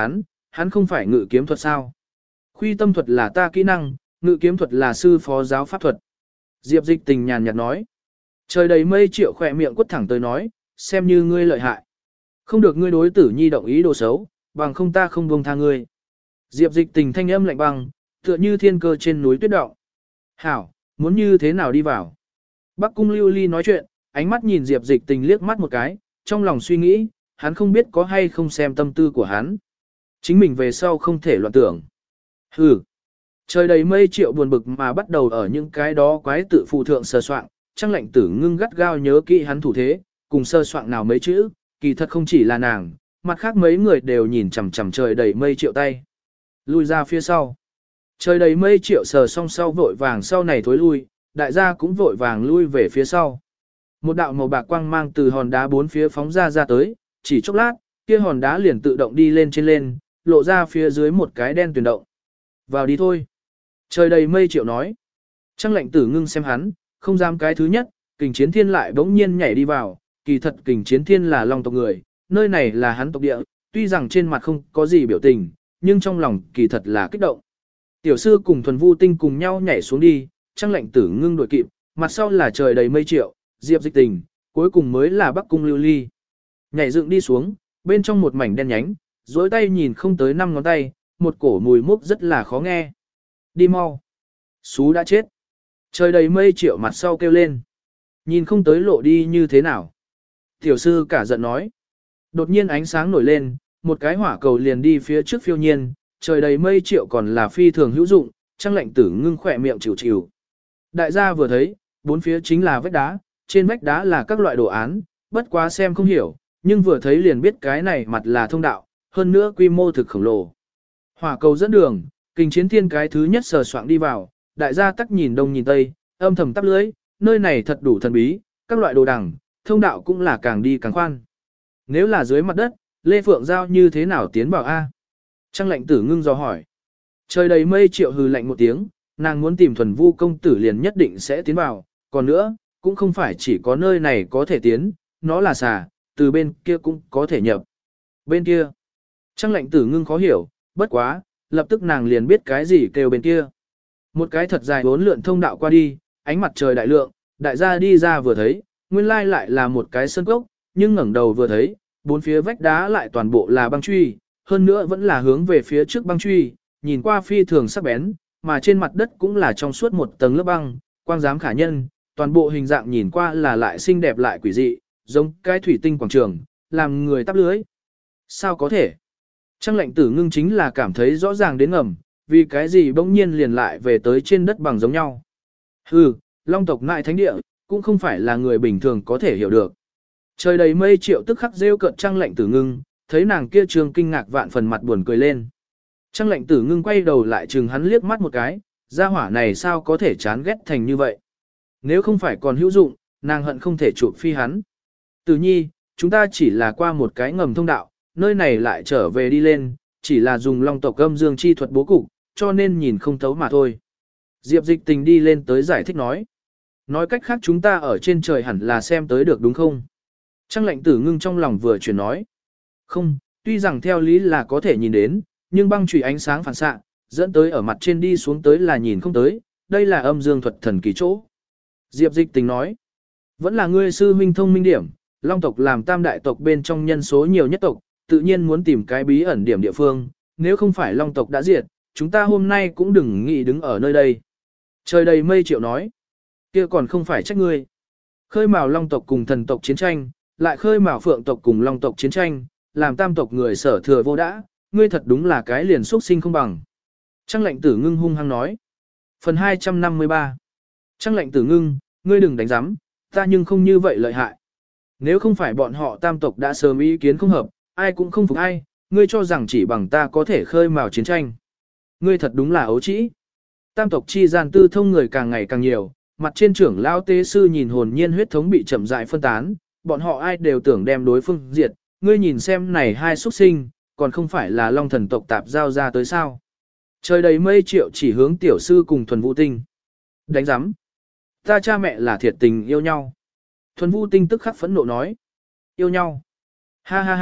hắn không phải ngự kiếm thuật sao? Khuy tâm thuật là ta kỹ năng, ngự kiếm thuật là sư phó giáo pháp thuật. Diệp Dịch Tình nhàn nhạt nói. Trời đầy mây Triệu khỏe miệng quất thẳng tới nói, xem như ngươi lợi hại. Không được ngươi đối tử nhi động ý đồ xấu, bằng không ta không buông tha ngươi. Diệp Dịch Tình thanh âm lạnh băng, tựa như thiên cơ trên núi tuyết động. Hảo, muốn như thế nào đi vào? Bắc Cung Lưu Ly nói chuyện, ánh mắt nhìn Diệp Dịch Tình liếc mắt một cái, trong lòng suy nghĩ, hắn không biết có hay không xem tâm tư của hắn. Chính mình về sau không thể loạn tưởng. Hừ. Trời đầy mây Triệu buồn bực mà bắt đầu ở những cái đó quái tự phụ thượng sờ soạn, Trang Lệnh Tử Ngưng gắt gao nhớ kỹ hắn thủ thế, cùng sơ soạn nào mấy chữ, kỳ thật không chỉ là nàng, mặt khác mấy người đều nhìn chằm chằm trời đầy mây Triệu tay. Lui ra phía sau. Trời đầy mây Triệu sờ xong sau vội vàng sau này thối lui, đại gia cũng vội vàng lui về phía sau. Một đạo màu bạc quang mang từ hòn đá bốn phía phóng ra tới, chỉ chốc lát, kia hòn đá liền tự động đi lên trên lên, lộ ra phía dưới một cái đen tuyền động. Vào đi thôi. Trời đầy mây Triệu nói. Trang Lệnh Tử Ngưng xem hắn, không dám cái thứ nhất, Kình Chiến Thiên lại bỗng nhiên nhảy đi vào, kỳ thật Kình Chiến Thiên là Long tộc người, nơi này là hắn tộc địa, tuy rằng trên mặt không có gì biểu tình, nhưng trong lòng kỳ thật là kích động. Tiểu sư cùng Thuần Vu Tinh cùng nhau nhảy xuống đi, Trang Lệnh Tử Ngưng đuổi kịp, mặt sau là trời đầy mây Triệu, Diệp Dịch Tình, cuối cùng mới là Bắc Cung Lưu Ly. Nhảy dựng đi xuống, bên trong một mảnh đen nhánh, dối tay nhìn không tới 5 ngón tay, một cổ mùi mốc rất là khó nghe. Đi mau. Sú đã chết. Trời đầy mây Triệu mặt sau kêu lên. Nhìn không tới lộ đi như thế nào. Tiểu sư cả giận nói. Đột nhiên ánh sáng nổi lên, một cái hỏa cầu liền đi phía trước phiêu nhiên, trời đầy mây Triệu còn là phi thường hữu dụng, Trang Lệnh Tử Ngưng khỏe miệng chịu chịu. Đại gia vừa thấy, bốn phía chính là vách đá, trên vách đá là các loại đồ án, bất quá xem không hiểu, nhưng vừa thấy liền biết cái này mặt là thông đạo, hơn nữa quy mô thực khổng lồ. Hỏa cầu dẫn đường, Kình Chiến Thiên cái thứ nhất sờ soạng đi vào, đại gia tắc nhìn đông nhìn tây, âm thầm tắp lưới, nơi này thật đủ thần bí, các loại đồ đằng, thông đạo cũng là càng đi càng khoan. Nếu là dưới mặt đất, Lê Phượng Giao như thế nào tiến vào A? Trang Lệnh Tử Ngưng dò hỏi. Trời đầy mây Triệu hừ lạnh một tiếng, nàng muốn tìm Thuần Vu công tử liền nhất định sẽ tiến vào, còn nữa, cũng không phải chỉ có nơi này có thể tiến, nó là xà, từ bên kia cũng có thể nhập. Bên kia. Trang Lệnh Tử Ngưng khó hiểu, bất quá, lập tức nàng liền biết cái gì kêu bên kia. Một cái thật dài bốn lượn thông đạo qua đi, ánh mặt trời đại lượng, đại gia đi ra vừa thấy, nguyên lai lại là một cái sân cốc, nhưng ngẩng đầu vừa thấy, bốn phía vách đá lại toàn bộ là băng truy, hơn nữa vẫn là hướng về phía trước băng truy, nhìn qua phi thường sắc bén, mà trên mặt đất cũng là trong suốt một tầng lớp băng, quang giám khả nhân, toàn bộ hình dạng nhìn qua là lại xinh đẹp lại quỷ dị, giống cái thủy tinh quảng trường, làm người tắp lưới. Sao có thể? Trang Lệnh Tử Ngưng chính là cảm thấy rõ ràng đến ngầm, vì cái gì bỗng nhiên liền lại về tới trên đất bằng giống nhau. Hừ, Long tộc ngại thánh địa, cũng không phải là người bình thường có thể hiểu được. Trời đầy mây Triệu tức khắc rêu cợt Trang Lệnh Tử Ngưng, thấy nàng kia trường kinh ngạc vạn phần mặt buồn cười lên. Trang Lệnh Tử Ngưng quay đầu lại chừng hắn liếc mắt một cái, gia hỏa này sao có thể chán ghét thành như vậy. Nếu không phải còn hữu dụng, nàng hận không thể chụp phi hắn. Tử Nhi, chúng ta chỉ là qua một cái ngầm thông đạo, nơi này lại trở về đi lên, chỉ là dùng Long tộc âm dương chi thuật bố cục, cho nên nhìn không thấu mà thôi. Diệp Dịch Tình đi lên tới giải thích nói. Nói cách khác chúng ta ở trên trời hẳn là xem tới được đúng không? Trang Lệnh Tử Ngưng trong lòng vừa chuyển nói. Không, tuy rằng theo lý là có thể nhìn đến, nhưng băng chùy ánh sáng phản xạ, dẫn tới ở mặt trên đi xuống tới là nhìn không tới, đây là âm dương thuật thần kỳ chỗ. Diệp Dịch Tình nói. Vẫn là ngươi sư huynh thông minh điểm, Long tộc làm tam đại tộc bên trong nhân số nhiều nhất tộc, tự nhiên muốn tìm cái bí ẩn điểm địa phương, nếu không phải Long tộc đã diệt, chúng ta hôm nay cũng đừng nghĩ đứng ở nơi đây. Trời đầy mây Triệu nói, kia còn không phải trách ngươi. Khơi mào Long tộc cùng thần tộc chiến tranh, lại khơi mào Phượng tộc cùng Long tộc chiến tranh, làm tam tộc người sở thừa vô đã, ngươi thật đúng là cái liền xuất sinh không bằng. Trang Lệnh Tử Ngưng hung hăng nói. Phần 253. Trang Lệnh Tử Ngưng, ngươi đừng đánh giám, ta nhưng không như vậy lợi hại. Nếu không phải bọn họ tam tộc đã sớm ý kiến không hợp, ai cũng không phục ai, ngươi cho rằng chỉ bằng ta có thể khơi mào chiến tranh. Ngươi thật đúng là ấu trĩ. Tam tộc chi gian tư thông người càng ngày càng nhiều, mặt trên trưởng lão tế sư nhìn hồn nhiên huyết thống bị chậm rãi phân tán, bọn họ ai đều tưởng đem đối phương diệt, ngươi nhìn xem này hai xuất sinh, còn không phải là Long thần tộc tạp giao ra tới sao. Trời đầy mây Triệu chỉ hướng tiểu sư cùng Thuần Vũ Tinh. Đánh giám. Ta cha mẹ là thiệt tình yêu nhau. Thuần Vũ Tinh tức khắc phẫn nộ nói. Yêu nhau. Ha ha ha,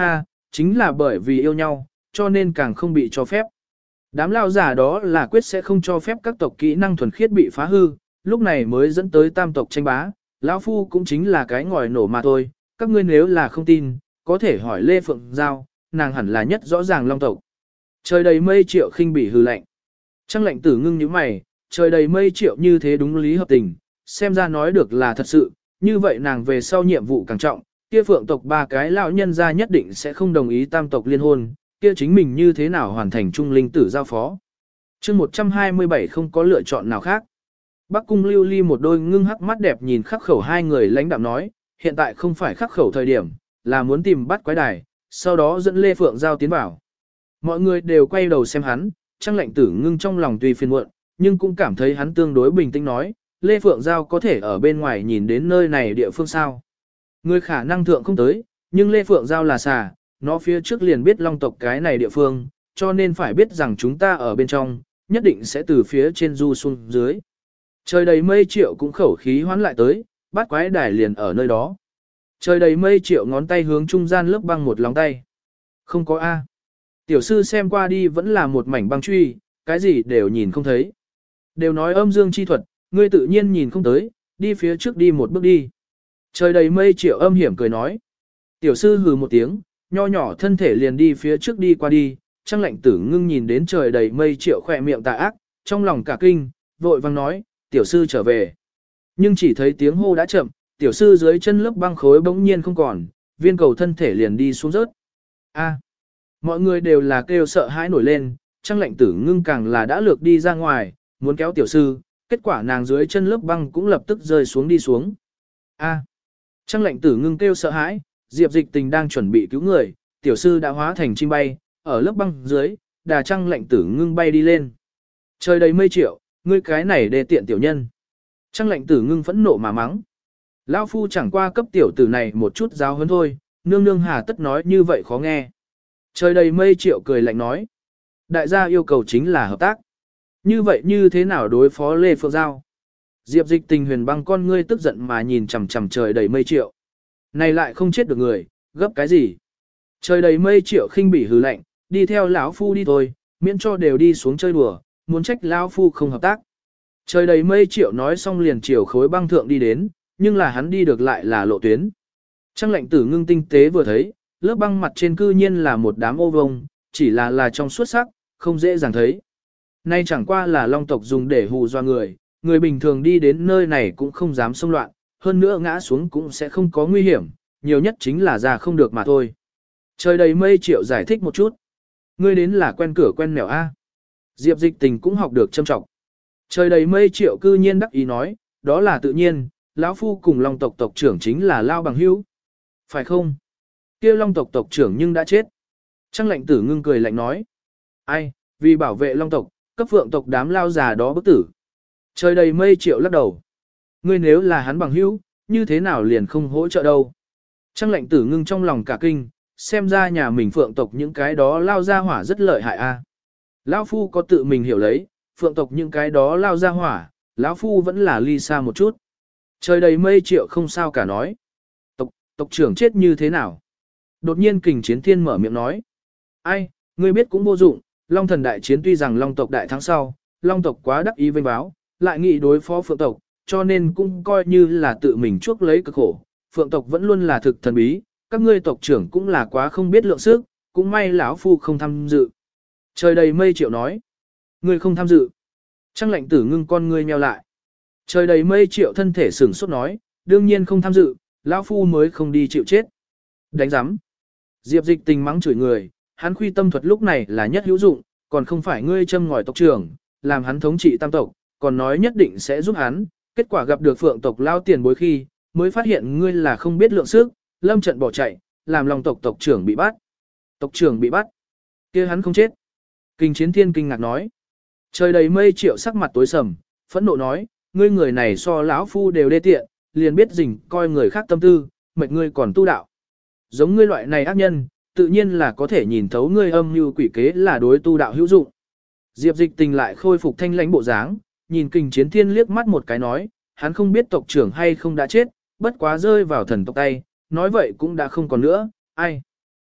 chính là bởi vì yêu nhau, cho nên càng không bị cho phép. Đám lao giả đó là quyết sẽ không cho phép các tộc kỹ năng thuần khiết bị phá hư, lúc này mới dẫn tới tam tộc tranh bá, lão phu cũng chính là cái ngòi nổ mà thôi, các ngươi nếu là không tin, có thể hỏi Lê Phượng Giao, nàng hẳn là nhất rõ ràng long tộc. Trời đầy mây Triệu khinh bỉ hừ lạnh. Trăng lạnh tử ngưng như mày, trời đầy mây Triệu như thế đúng lý hợp tình, xem ra nói được là thật sự, như vậy nàng về sau nhiệm vụ càng trọng, kia Phượng tộc ba cái lão nhân gia nhất định sẽ không đồng ý tam tộc liên hôn, kia chính mình như thế nào hoàn thành trung linh tử giao phó. chương 127 không có lựa chọn nào khác. Bắc cung lưu ly một đôi ngưng hắc mắt đẹp nhìn khắc khẩu hai người lãnh đạm nói, hiện tại không phải khắc khẩu thời điểm, là muốn tìm bắt quái đài, sau đó dẫn Lê Phượng Giao tiến vào. Mọi người đều quay đầu xem hắn, Trăng lạnh tử ngưng trong lòng tuy phiền muộn, nhưng cũng cảm thấy hắn tương đối bình tĩnh nói, Lê Phượng Giao có thể ở bên ngoài nhìn đến nơi này địa phương sao. Người khả năng thượng không tới, nhưng Lê Phượng Giao là xà, nó phía trước liền biết long tộc cái này địa phương, cho nên phải biết rằng chúng ta ở bên trong, nhất định sẽ từ phía trên du xuống dưới. Trời đầy mây Triệu cũng khẩu khí hoán lại tới, bắt quái đài liền ở nơi đó. Trời đầy mây Triệu ngón tay hướng trung gian lớp băng một lòng tay. Không có A. Tiểu sư xem qua đi vẫn là một mảnh băng truy, cái gì đều nhìn không thấy. Đều nói âm dương chi thuật, ngươi tự nhiên nhìn không tới, đi phía trước đi một bước đi. Trời đầy mây Triệu âm hiểm cười nói. Tiểu sư hừ một tiếng, nho nhỏ thân thể liền đi phía trước đi qua đi, Trăng lạnh tử ngưng nhìn đến trời đầy mây Triệu khỏe miệng tà ác, trong lòng cả kinh, vội vang nói, tiểu sư trở về. Nhưng chỉ thấy tiếng hô đã chậm, tiểu sư dưới chân lớp băng khối bỗng nhiên không còn, viên cầu thân thể liền đi xuống rớt. A. Mọi người đều là kêu sợ hãi nổi lên, Trăng lạnh tử ngưng càng là đã lược đi ra ngoài, muốn kéo tiểu sư, kết quả nàng dưới chân lớp băng cũng lập tức rơi xuống đi xuống. A. Trăng lạnh tử ngưng kêu sợ hãi, Diệp Dịch Tình đang chuẩn bị cứu người, tiểu sư đã hóa thành chim bay, ở lớp băng dưới, đà Trăng lạnh tử ngưng bay đi lên. Trời đầy mây Triệu, ngươi cái này đê tiện tiểu nhân. Trăng lạnh tử ngưng phẫn nộ mà mắng. Lão phu chẳng qua cấp tiểu tử này một chút giáo huấn thôi, nương nương hà tất nói như vậy khó nghe. Trời đầy mây Triệu cười lạnh nói. Đại gia yêu cầu chính là hợp tác. Như vậy như thế nào đối phó Lê Phượng Giao? Diệp Dịch Tình huyền băng con ngươi tức giận mà nhìn chằm chằm trời đầy mây Triệu. Này lại không chết được người, gấp cái gì? Trời đầy mây Triệu khinh bỉ hừ lạnh, đi theo lão phu đi thôi, miễn cho đều đi xuống chơi đùa, muốn trách lão phu không hợp tác. Trời đầy mây Triệu nói xong liền chiều khối băng thượng đi đến, nhưng là hắn đi được lại là lộ tuyến. Trăng lạnh tử ngưng tinh tế vừa thấy, lớp băng mặt trên cư nhiên là một đám ô vông, chỉ là trong suốt sắc, không dễ dàng thấy. Nay chẳng qua là long tộc dùng để hù dọa người, người bình thường đi đến nơi này cũng không dám xông loạn, hơn nữa ngã xuống cũng sẽ không có nguy hiểm, nhiều nhất chính là ra không được mà thôi. Trời đầy mây Triệu giải thích một chút. Ngươi đến là quen cửa quen mèo A. Diệp Dịch Tình cũng học được châm trọng. Trời đầy mây Triệu cư nhiên đắc ý nói, đó là tự nhiên, lão phu cùng long tộc tộc trưởng chính là Lao Bằng Hữu. Phải không? Kia long tộc tộc trưởng nhưng đã chết. Trăng lạnh tử ngưng cười lạnh nói. Ai, vì bảo vệ long tộc, cấp phượng tộc đám lao già đó bức tử. Trời đầy mây Triệu lắc đầu. Ngươi nếu là hắn bằng hữu, như thế nào liền không hỗ trợ đâu. Trăng lạnh tử ngưng trong lòng cả kinh, xem ra nhà mình phượng tộc những cái đó lao ra hỏa rất lợi hại a. Lão phu có tự mình hiểu lấy, phượng tộc những cái đó lao ra hỏa, lão phu vẫn là ly xa một chút. Trời đầy mây Triệu không sao cả nói. Tộc trưởng chết như thế nào? Đột nhiên Kình Chiến Thiên mở miệng nói. Ai, ngươi biết cũng vô dụng, Long thần đại chiến tuy rằng Long tộc đại thắng sau, Long tộc quá đắc ý vênh báo, lại nghị đối phó phượng tộc, cho nên cũng coi như là tự mình chuốc lấy cực khổ. Phượng tộc vẫn luôn là thực thần bí, các ngươi tộc trưởng cũng là quá không biết lượng sức, cũng may lão phu không tham dự. Trời đầy mây Triệu nói. Ngươi không tham dự. Trăng lạnh tử ngưng con ngươi nheo lại. Trời đầy mây Triệu thân thể sửng sốt nói, đương nhiên không tham dự, lão phu mới không đi chịu chết. Đánh giám. Diệp Dịch Tình mắng chửi người, hắn khuy tâm thuật lúc này là nhất hữu dụng, còn không phải ngươi châm ngòi tộc trưởng, làm hắn thống trị tam tộc, còn nói nhất định sẽ giúp hắn, kết quả gặp được phượng tộc lao tiền bối khi, mới phát hiện ngươi là không biết lượng sức, lâm trận bỏ chạy, làm lòng tộc tộc trưởng bị bắt. Tộc trưởng bị bắt. Kia hắn không chết. Kình Chiến Thiên kinh ngạc nói. Trời đầy mây Triệu sắc mặt tối sầm, phẫn nộ nói, ngươi người này so lão phu đều đê tiện, liền biết rình coi người khác tâm tư, mệt ngươi còn tu đạo. Giống ngươi loại này ác nhân, tự nhiên là có thể nhìn thấu ngươi âm mưu quỷ kế là đối tu đạo hữu dụng. Diệp Dịch Tình lại khôi phục thanh lãnh bộ dáng, nhìn Kình Chiến Thiên liếc mắt một cái nói, hắn không biết tộc trưởng hay không đã chết, bất quá rơi vào thần tộc tay, nói vậy cũng đã không còn nữa, ai.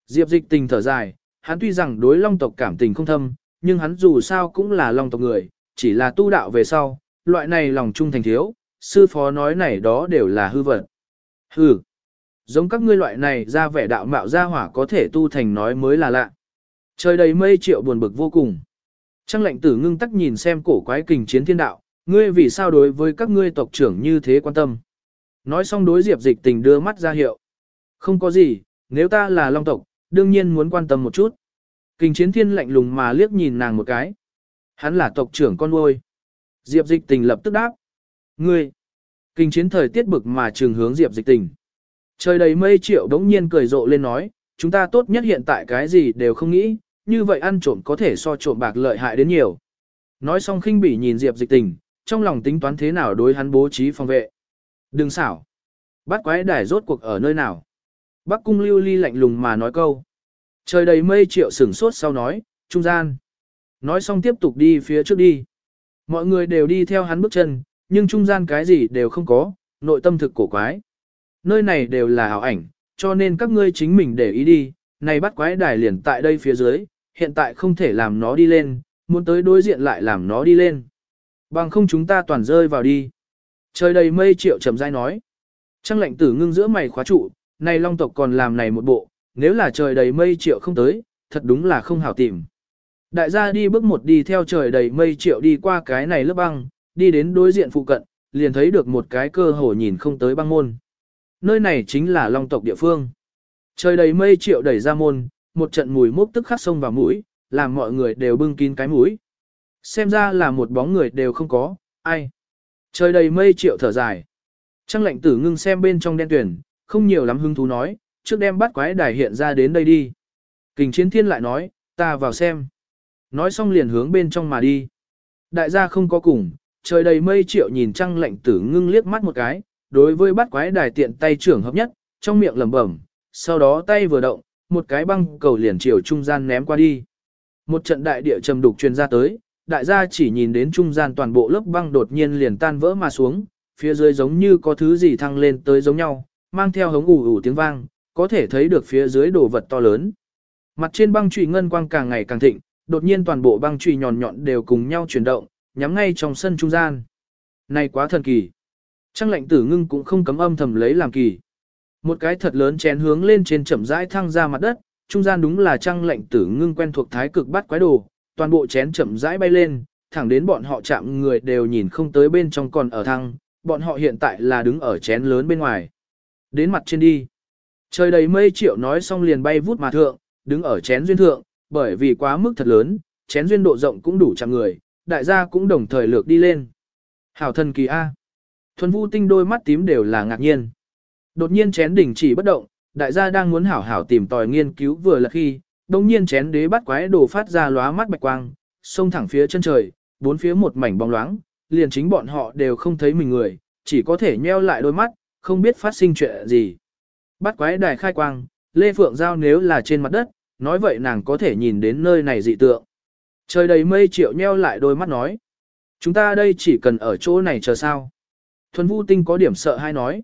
Diệp Dịch Tình thở dài, hắn tuy rằng đối long tộc cảm tình không thâm, nhưng hắn dù sao cũng là long tộc người, chỉ là tu đạo về sau, loại này lòng trung thành thiếu, sư phó nói này đó đều là hư vật. Hừ, giống các ngươi loại này ra vẻ đạo mạo ra hỏa có thể tu thành nói mới là lạ. Trời đầy mây Triệu buồn bực vô cùng. Trăng lệnh tử ngưng tắc nhìn xem cổ quái kình chiến thiên đạo, ngươi vì sao đối với các ngươi tộc trưởng như thế quan tâm. Nói xong đối Diệp Dịch Tình đưa mắt ra hiệu. Không có gì, nếu ta là long tộc, đương nhiên muốn quan tâm một chút. Kình chiến thiên lạnh lùng mà liếc nhìn nàng một cái. Hắn là tộc trưởng con nuôi. Diệp Dịch Tình lập tức đáp. Ngươi. Kình chiến thời tiết bực mà trường hướng Diệp Dịch Tình. Trời đầy mây Triệu đống nhiên cười rộ lên nói, chúng ta tốt nhất hiện tại cái gì đều không nghĩ, như vậy ăn trộm có thể so trộm bạc lợi hại đến nhiều. Nói xong khinh bỉ nhìn Diệp Dịch Tình, trong lòng tính toán thế nào đối hắn bố trí phòng vệ. Đừng xảo. Bắt quái đài rốt cuộc ở nơi nào. Bắc cung lưu ly lạnh lùng mà nói câu. Trời đầy mây Triệu sửng sốt sau nói, trung gian. Nói xong tiếp tục đi phía trước đi. Mọi người đều đi theo hắn bước chân, nhưng trung gian cái gì đều không có, nội tâm thực cổ quái. Nơi này đều là ảo ảnh, cho nên các ngươi chính mình để ý đi, này bắt quái đài liền tại đây phía dưới, hiện tại không thể làm nó đi lên, muốn tới đối diện lại làm nó đi lên. Bằng không chúng ta toàn rơi vào đi. Trời đầy mây Triệu trầm rãi nói. Trăng lệnh tử ngưng giữa mày khóa trụ, này long tộc còn làm này một bộ, nếu là trời đầy mây Triệu không tới, thật đúng là không hảo tìm. Đại gia đi bước một đi theo trời đầy mây Triệu đi qua cái này lớp băng, đi đến đối diện phụ cận, liền thấy được một cái cơ hồ nhìn không tới băng môn. Nơi này chính là long tộc địa phương. Trời đầy mây Triệu đẩy ra môn, một trận mùi mốc tức khắc xông vào mũi, làm mọi người đều bưng kín cái mũi. Xem ra là một bóng người đều không có, ai. Trời đầy mây Triệu thở dài. Trăng lệnh tử ngưng xem bên trong đen tuyển, không nhiều lắm hứng thú nói, trước đem bắt quái đài hiện ra đến đây đi. Kình chiến thiên lại nói, ta vào xem. Nói xong liền hướng bên trong mà đi. Đại gia không có cùng, trời đầy mây Triệu nhìn trăng lệnh tử ngưng liếc mắt một cái, đối với bắt quái đài tiện tay trưởng hợp nhất, trong miệng lẩm bẩm, sau đó tay vừa động, một cái băng cầu liền chiều trung gian ném qua đi. Một trận đại địa trầm đục truyền ra tới, đại gia chỉ nhìn đến trung gian toàn bộ lớp băng đột nhiên liền tan vỡ mà xuống, phía dưới giống như có thứ gì thăng lên tới giống nhau, mang theo hống ủ ủ tiếng vang, có thể thấy được phía dưới đồ vật to lớn. Mặt trên băng chùy ngân quang càng ngày càng thịnh, đột nhiên toàn bộ băng chùy nhọn nhọn đều cùng nhau chuyển động, nhắm ngay trong sân trung gian. Này quá thần kỳ. Trăng lệnh tử ngưng cũng không cấm âm thầm lấy làm kỳ. Một cái thật lớn chén hướng lên trên chậm rãi thăng ra mặt đất, trung gian đúng là trăng lệnh tử ngưng quen thuộc thái cực bắt quái đồ, toàn bộ chén chậm rãi bay lên, thẳng đến bọn họ chạm người đều nhìn không tới bên trong còn ở thăng, bọn họ hiện tại là đứng ở chén lớn bên ngoài. Đến mặt trên đi. Trời đầy mây Triệu nói xong liền bay vút mà thượng, đứng ở chén duyên thượng, bởi vì quá mức thật lớn, chén duyên độ rộng cũng đủ chạm người, đại gia cũng đồng thời lược đi lên. Hảo thần kỳ A. Thuần Vu Tinh đôi mắt tím đều là ngạc nhiên. Đột nhiên chén đỉnh chỉ bất động, đại gia đang muốn hảo hảo tìm tòi nghiên cứu vừa là khi, đồng nhiên chén đế bắt quái đồ phát ra lóa mắt bạch quang, xông thẳng phía chân trời, bốn phía một mảnh bóng loáng, liền chính bọn họ đều không thấy mình người, chỉ có thể nheo lại đôi mắt, không biết phát sinh chuyện gì. Bắt quái đài khai quang, Lê Phượng Giao nếu là trên mặt đất, nói vậy nàng có thể nhìn đến nơi này dị tượng. Trời đầy mây Triệu nheo lại đôi mắt nói. Chúng ta đây chỉ cần ở chỗ này chờ sao. Thuần Vu Tinh có điểm sợ hay nói.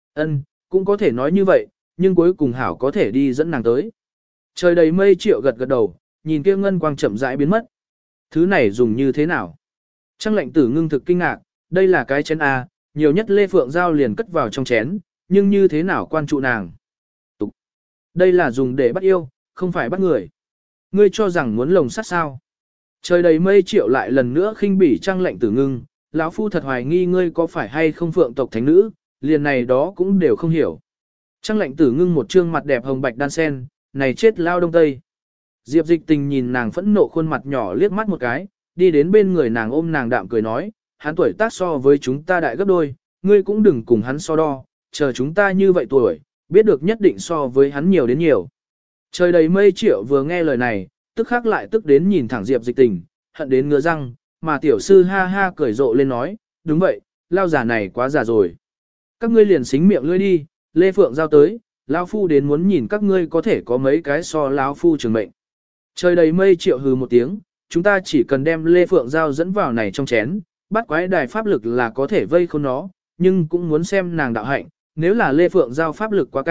Cũng có thể nói như vậy, nhưng cuối cùng hảo có thể đi dẫn nàng tới. Trời đầy mây Triệu gật gật đầu, nhìn kia ngân quang chậm rãi biến mất. Thứ này dùng như thế nào? Trăng lệnh tử ngưng thực kinh ngạc, đây là cái chén A, nhiều nhất Lê Phượng Giao liền cất vào trong chén, nhưng như thế nào quan trụ nàng? Tục. Đây là dùng để bắt yêu, không phải bắt người. Ngươi cho rằng muốn lồng sắt sao? Trời đầy mây Triệu lại lần nữa khinh bỉ trăng lệnh tử ngưng, lão phu thật hoài nghi ngươi có phải hay không phượng tộc thánh nữ, liền này đó cũng đều không hiểu. Trăng lệnh tử ngưng một trương mặt đẹp hồng bạch đan sen, này chết lao đông tây. Diệp Dịch Tình nhìn nàng phẫn nộ khuôn mặt nhỏ liếc mắt một cái, đi đến bên người nàng ôm nàng đạm cười nói, hắn tuổi tác so với chúng ta đại gấp đôi, ngươi cũng đừng cùng hắn so đo, chờ chúng ta như vậy tuổi, biết được nhất định so với hắn nhiều đến nhiều. Trời đầy mây Triệu vừa nghe lời này, tức khắc lại tức đến nhìn thẳng Diệp Dịch Tình, hận đến ngứa răng, mà tiểu sư ha ha cười rộ lên nói, đúng vậy, lao giả này quá già rồi. Các ngươi liền xính miệng lưỡi đi, Lê Phượng Giao tới, lão phu đến muốn nhìn các ngươi có thể có mấy cái so lão phu trường mệnh. Trời đầy mây Triệu hừ một tiếng, chúng ta chỉ cần đem Lê Phượng Giao dẫn vào này trong chén, bắt quái đài pháp lực là có thể vây khốn nó, nhưng cũng muốn xem nàng đạo hạnh, nếu là Lê Phượng Giao pháp lực quá cao,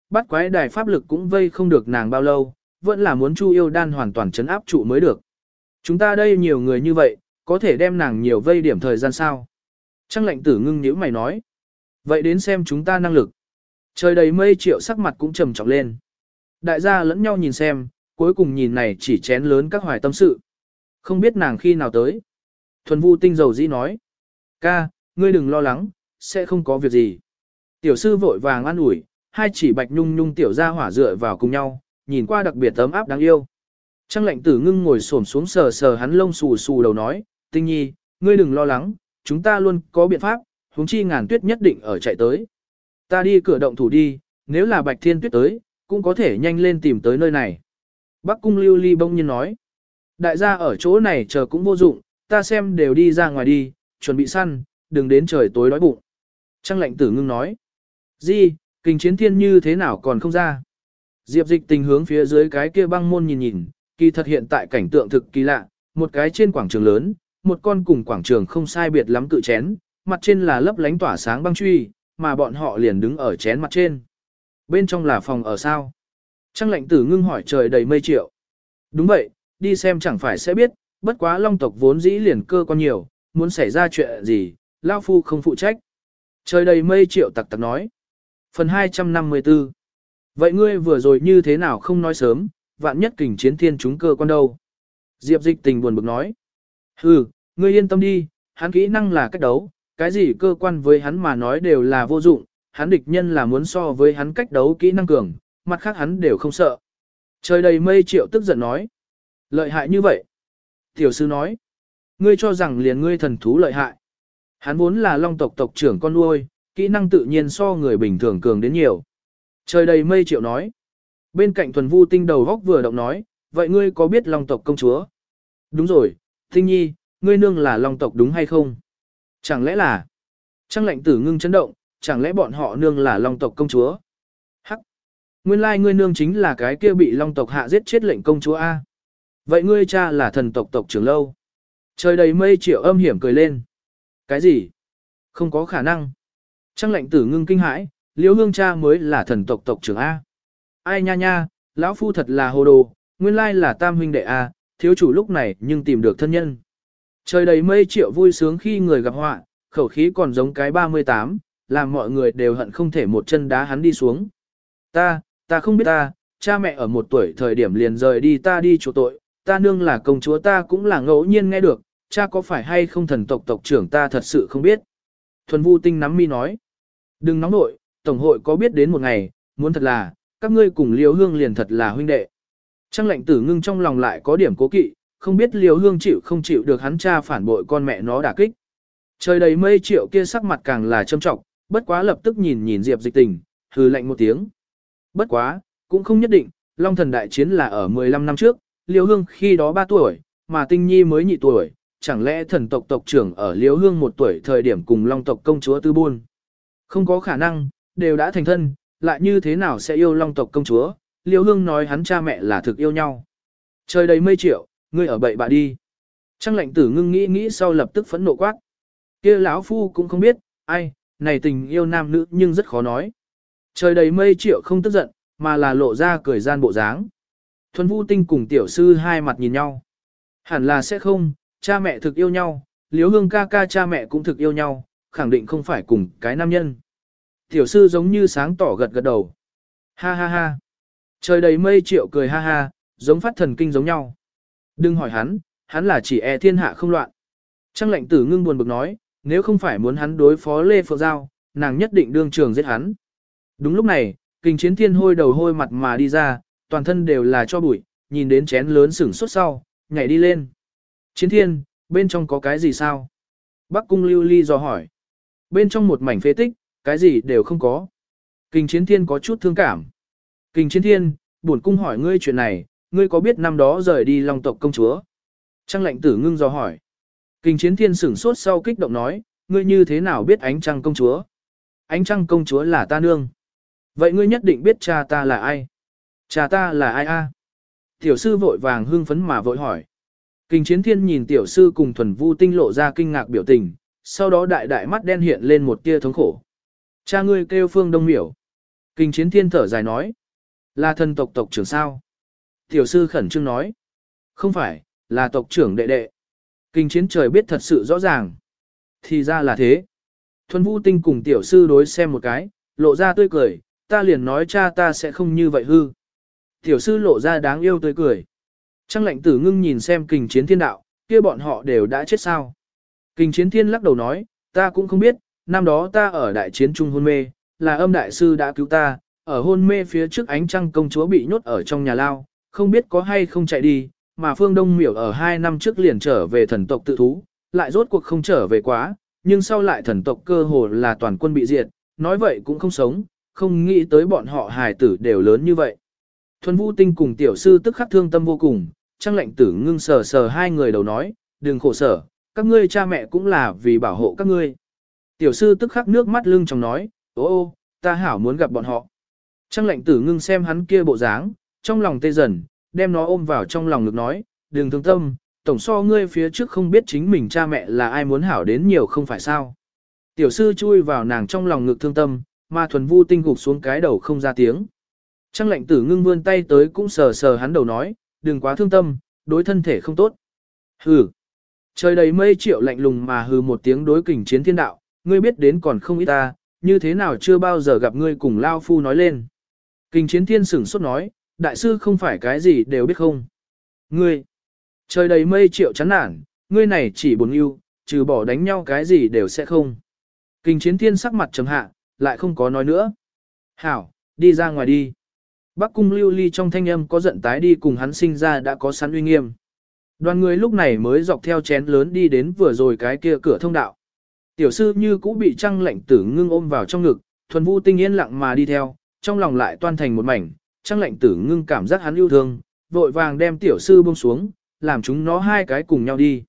bắt quái đài pháp lực cũng vây không được nàng bao lâu, vẫn là muốn Chu Yêu Đan hoàn toàn chấn áp trụ mới được. Chúng ta đây nhiều người như vậy, có thể đem nàng nhiều vây điểm thời gian sao? Trăng lệnh tử ngưng nhíu mày nói. Vậy đến xem chúng ta năng lực. Trời đầy mây Triệu sắc mặt cũng trầm trọng lên. Đại gia lẫn nhau nhìn xem, cuối cùng nhìn này chỉ chén lớn các hoài tâm sự. Không biết nàng khi nào tới. Thuần Vu Tinh dầu dĩ nói. Ca, ngươi đừng lo lắng, sẽ không có việc gì. Tiểu sư vội vàng an ủi, hai chỉ bạch nhung nhung tiểu gia hỏa dựa vào cùng nhau, nhìn qua đặc biệt ấm áp đáng yêu. Trăng lệnh tử ngưng ngồi xổm xuống sờ sờ hắn lông xù xù đầu nói, Tinh nhi, ngươi đừng lo lắng, chúng ta luôn có biện pháp, huống chi Ngàn Tuyết nhất định ở chạy tới. Ta đi cửa động thủ đi, nếu là Bạch Thiên Tuyết tới, cũng có thể nhanh lên tìm tới nơi này. Bắc Cung Lưu Ly bỗng nhiên nói, đại gia ở chỗ này chờ cũng vô dụng, ta xem đều đi ra ngoài đi, chuẩn bị săn, đừng đến trời tối đói bụng. Trăng lệnh tử ngưng nói, Di, Kình Chiến Thiên như thế nào còn không ra. Diệp Dịch Tình hướng phía dưới cái kia băng môn nhìn nhìn, kỳ thật hiện tại cảnh tượng thực kỳ lạ, một cái trên quảng trường lớn, một con cùng quảng trường không sai biệt lắm cự chén, mặt trên là lấp lánh tỏa sáng băng truy, mà bọn họ liền đứng ở chén mặt trên. Bên trong là phòng ở sao? Trăng lệnh tử ngưng hỏi trời đầy mây Triệu. Đúng vậy, đi xem chẳng phải sẽ biết, bất quá Long tộc vốn dĩ liền cơ quan nhiều, muốn xảy ra chuyện gì, Lao Phu không phụ trách. Trời đầy mây Triệu tặc tặc nói. Phần 254. Vậy ngươi vừa rồi như thế nào không nói sớm, vạn nhất Kình Chiến Thiên chúng cơ quan đâu? Diệp Dịch Tình buồn bực nói. Hừ, ngươi yên tâm đi, hắn kỹ năng là cách đấu, cái gì cơ quan với hắn mà nói đều là vô dụng, hắn địch nhân là muốn so với hắn cách đấu kỹ năng cường, mặt khác hắn đều không sợ. Trời đầy mây Triệu tức giận nói. Lợi hại như vậy. Tiểu sư nói. Ngươi cho rằng liền ngươi thần thú lợi hại. Hắn vốn là Long tộc tộc trưởng con nuôi, kỹ năng tự nhiên so người bình thường cường đến nhiều. Trời đầy mây Triệu nói. Bên cạnh Thuần Vu Tinh đầu góc vừa động nói, vậy ngươi có biết Long tộc công chúa? Đúng rồi, Tinh nhi, ngươi nương là Long tộc đúng hay không? Chẳng lẽ là... Trăng lệnh tử ngưng chấn động, chẳng lẽ bọn họ nương là Long tộc công chúa? Hắc! Nguyên lai ngươi nương chính là cái kia bị Long tộc hạ giết chết lệnh công chúa A. Vậy ngươi cha là thần tộc tộc trưởng lâu. Trời đầy mây Triệu âm hiểm cười lên. Cái gì? Không có khả năng. Trăng lệnh tử ngưng kinh hãi, Liễu Hương cha mới là thần tộc tộc trưởng A. Ai nha nha, lão phu thật là hồ đồ, nguyên lai là tam huynh đệ A, thiếu chủ lúc này nhưng tìm được thân nhân. Trời đầy mây Triệu vui sướng khi người gặp họa, khẩu khí còn giống cái 38, làm mọi người đều hận không thể một chân đá hắn đi xuống. Ta không biết ta, cha mẹ ở một tuổi thời điểm liền rời đi ta đi chỗ tội, ta nương là công chúa ta cũng là ngẫu nhiên nghe được, cha có phải hay không thần tộc tộc trưởng ta thật sự không biết. Thuần Vu Tinh nắm mi nói, đừng nóng nội, tổng hội có biết đến một ngày, muốn thật là, các ngươi cùng Liễu Hương liền thật là huynh đệ. Trăng lệnh tử ngưng trong lòng lại có điểm cố kỵ, không biết Liễu Hương chịu không chịu được hắn cha phản bội con mẹ nó đả kích. Trời đầy mây Triệu kia sắc mặt càng là châm trọng, bất quá lập tức nhìn Diệp Dịch Tình, hừ lạnh một tiếng. Bất quá, cũng không nhất định, Long thần đại chiến là ở 15 năm trước, Liễu Hương khi đó 3 tuổi, mà Tinh Nhi mới nhị tuổi, chẳng lẽ thần tộc tộc trưởng ở Liễu Hương 1 tuổi thời điểm cùng Long tộc công chúa tư buôn. Không có khả năng, đều đã thành thân, lại như thế nào sẽ yêu Long tộc công chúa, Liễu Hương nói hắn cha mẹ là thực yêu nhau. Trời đầy mây Triệu, ngươi ở bậy bạ đi. Trăng lệnh tử ngưng nghĩ sau lập tức phẫn nộ quát. Kia lão phu cũng không biết, ai, này tình yêu nam nữ nhưng rất khó nói. Trời đầy mây Triệu không tức giận, mà là lộ ra cười gian bộ dáng. Thuần Vu Tinh cùng tiểu sư hai mặt nhìn nhau. Hẳn là sẽ không, cha mẹ thực yêu nhau, Liễu Hương ca ca cha mẹ cũng thực yêu nhau, khẳng định không phải cùng cái nam nhân. Tiểu sư giống như sáng tỏ gật gật đầu. Ha ha ha. Trời đầy mây Triệu cười ha ha, giống phát thần kinh giống nhau. Đừng hỏi hắn là chỉ e thiên hạ không loạn. Trăng lệnh tử ngưng buồn bực nói, nếu không phải muốn hắn đối phó Lê Phượng Giao, nàng nhất định đương trường giết hắn. Đúng lúc này, Kình Chiến Thiên hôi đầu hôi mặt mà đi ra, toàn thân đều là cho bụi, nhìn đến chén lớn sửng sốt sau, nhảy đi lên. Chiến Thiên, bên trong có cái gì sao? Bắc Cung Lưu Ly dò hỏi. Bên trong một mảnh phế tích, cái gì đều không có. Kình Chiến Thiên có chút thương cảm. Kình Chiến Thiên, bổn cung hỏi ngươi chuyện này, ngươi có biết năm đó rời đi Long tộc công chúa? Trăng lệnh tử ngưng dò hỏi. Kình Chiến Thiên sửng sốt sau kích động nói, ngươi như thế nào biết ánh trăng công chúa? Ánh trăng công chúa là ta nương. Vậy ngươi nhất định biết cha ta là ai? Cha ta là ai a? Tiểu sư vội vàng hưng phấn mà vội hỏi. Kình Chiến Thiên nhìn tiểu sư cùng Thuần Vu Tinh lộ ra kinh ngạc biểu tình, sau đó đại đại mắt đen hiện lên một tia thống khổ. Cha ngươi kêu Phương Đông Miểu. Kinh Chiến Thiên thở dài nói. Là thần tộc tộc trưởng sao? Tiểu sư khẩn trương nói. Không phải, là tộc trưởng đệ đệ. Kinh Chiến trời biết thật sự rõ ràng. Thì ra là thế. Thuần Vũ Tinh cùng tiểu sư đối xem một cái, lộ ra tươi cười, ta liền nói cha ta sẽ không như vậy hư. Tiểu sư lộ ra đáng yêu tươi cười. Trăng lệnh tử ngưng nhìn xem Kình Chiến Thiên đạo, kia bọn họ đều đã chết sao. Kình Chiến Thiên lắc đầu nói, ta cũng không biết, năm đó ta ở đại chiến trung hôn mê, là âm đại sư đã cứu ta, ở hôn mê phía trước ánh trăng công chúa bị nhốt ở trong nhà lao, không biết có hay không chạy đi, mà Phương Đông Miểu ở 2 năm trước liền trở về thần tộc tự thú, lại rốt cuộc không trở về quá, nhưng sau lại thần tộc cơ hồ là toàn quân bị diệt, nói vậy cũng không sống, không nghĩ tới bọn họ hài tử đều lớn như vậy. Thuần Vũ Tinh cùng tiểu sư tức khắc thương tâm vô cùng, Trăng lệnh tử ngưng sờ sờ hai người đầu nói, đừng khổ sở, các ngươi cha mẹ cũng là vì bảo hộ các ngươi. Tiểu sư tức khắc nước mắt lưng trong nói, ô, ta hảo muốn gặp bọn họ. Trăng lệnh tử ngưng xem hắn kia bộ dáng, trong lòng tê dần, đem nó ôm vào trong lòng ngực nói, đừng thương tâm, tổng so ngươi phía trước không biết chính mình cha mẹ là ai muốn hảo đến nhiều không phải sao. Tiểu sư chui vào nàng trong lòng ngực thương tâm, mà Thuần Vu Tinh gục xuống cái đầu không ra tiếng. Trăng lệnh tử ngưng vươn tay tới cũng sờ sờ hắn đầu nói, đừng quá thương tâm, đối thân thể không tốt. Hừ. Trời đầy mây Triệu lạnh lùng mà hừ một tiếng đối Kình Chiến Thiên đạo, ngươi biết đến còn không ít ta, như thế nào chưa bao giờ gặp ngươi cùng Lao Phu nói lên. Kình Chiến Thiên sửng sốt nói, đại sư không phải cái gì đều biết không. Ngươi. Trời đầy mây Triệu chán nản, ngươi này chỉ buồn yêu, trừ bỏ đánh nhau cái gì đều sẽ không. Kình Chiến Thiên sắc mặt trầm hạ, lại không có nói nữa. Hảo, đi ra ngoài đi. Bắc cung Lưu Ly trong thanh âm có giận tái đi cùng hắn sinh ra đã có sẵn uy nghiêm. Đoàn người lúc này mới dọc theo chén lớn đi đến vừa rồi cái kia cửa thông đạo. Tiểu sư như cũ bị Trăng lệnh tử ngưng ôm vào trong ngực, Thuần Vu Tinh yên lặng mà đi theo, trong lòng lại toan thành một mảnh. Trăng lệnh tử ngưng cảm giác hắn yêu thương, vội vàng đem tiểu sư buông xuống, làm chúng nó hai cái cùng nhau đi.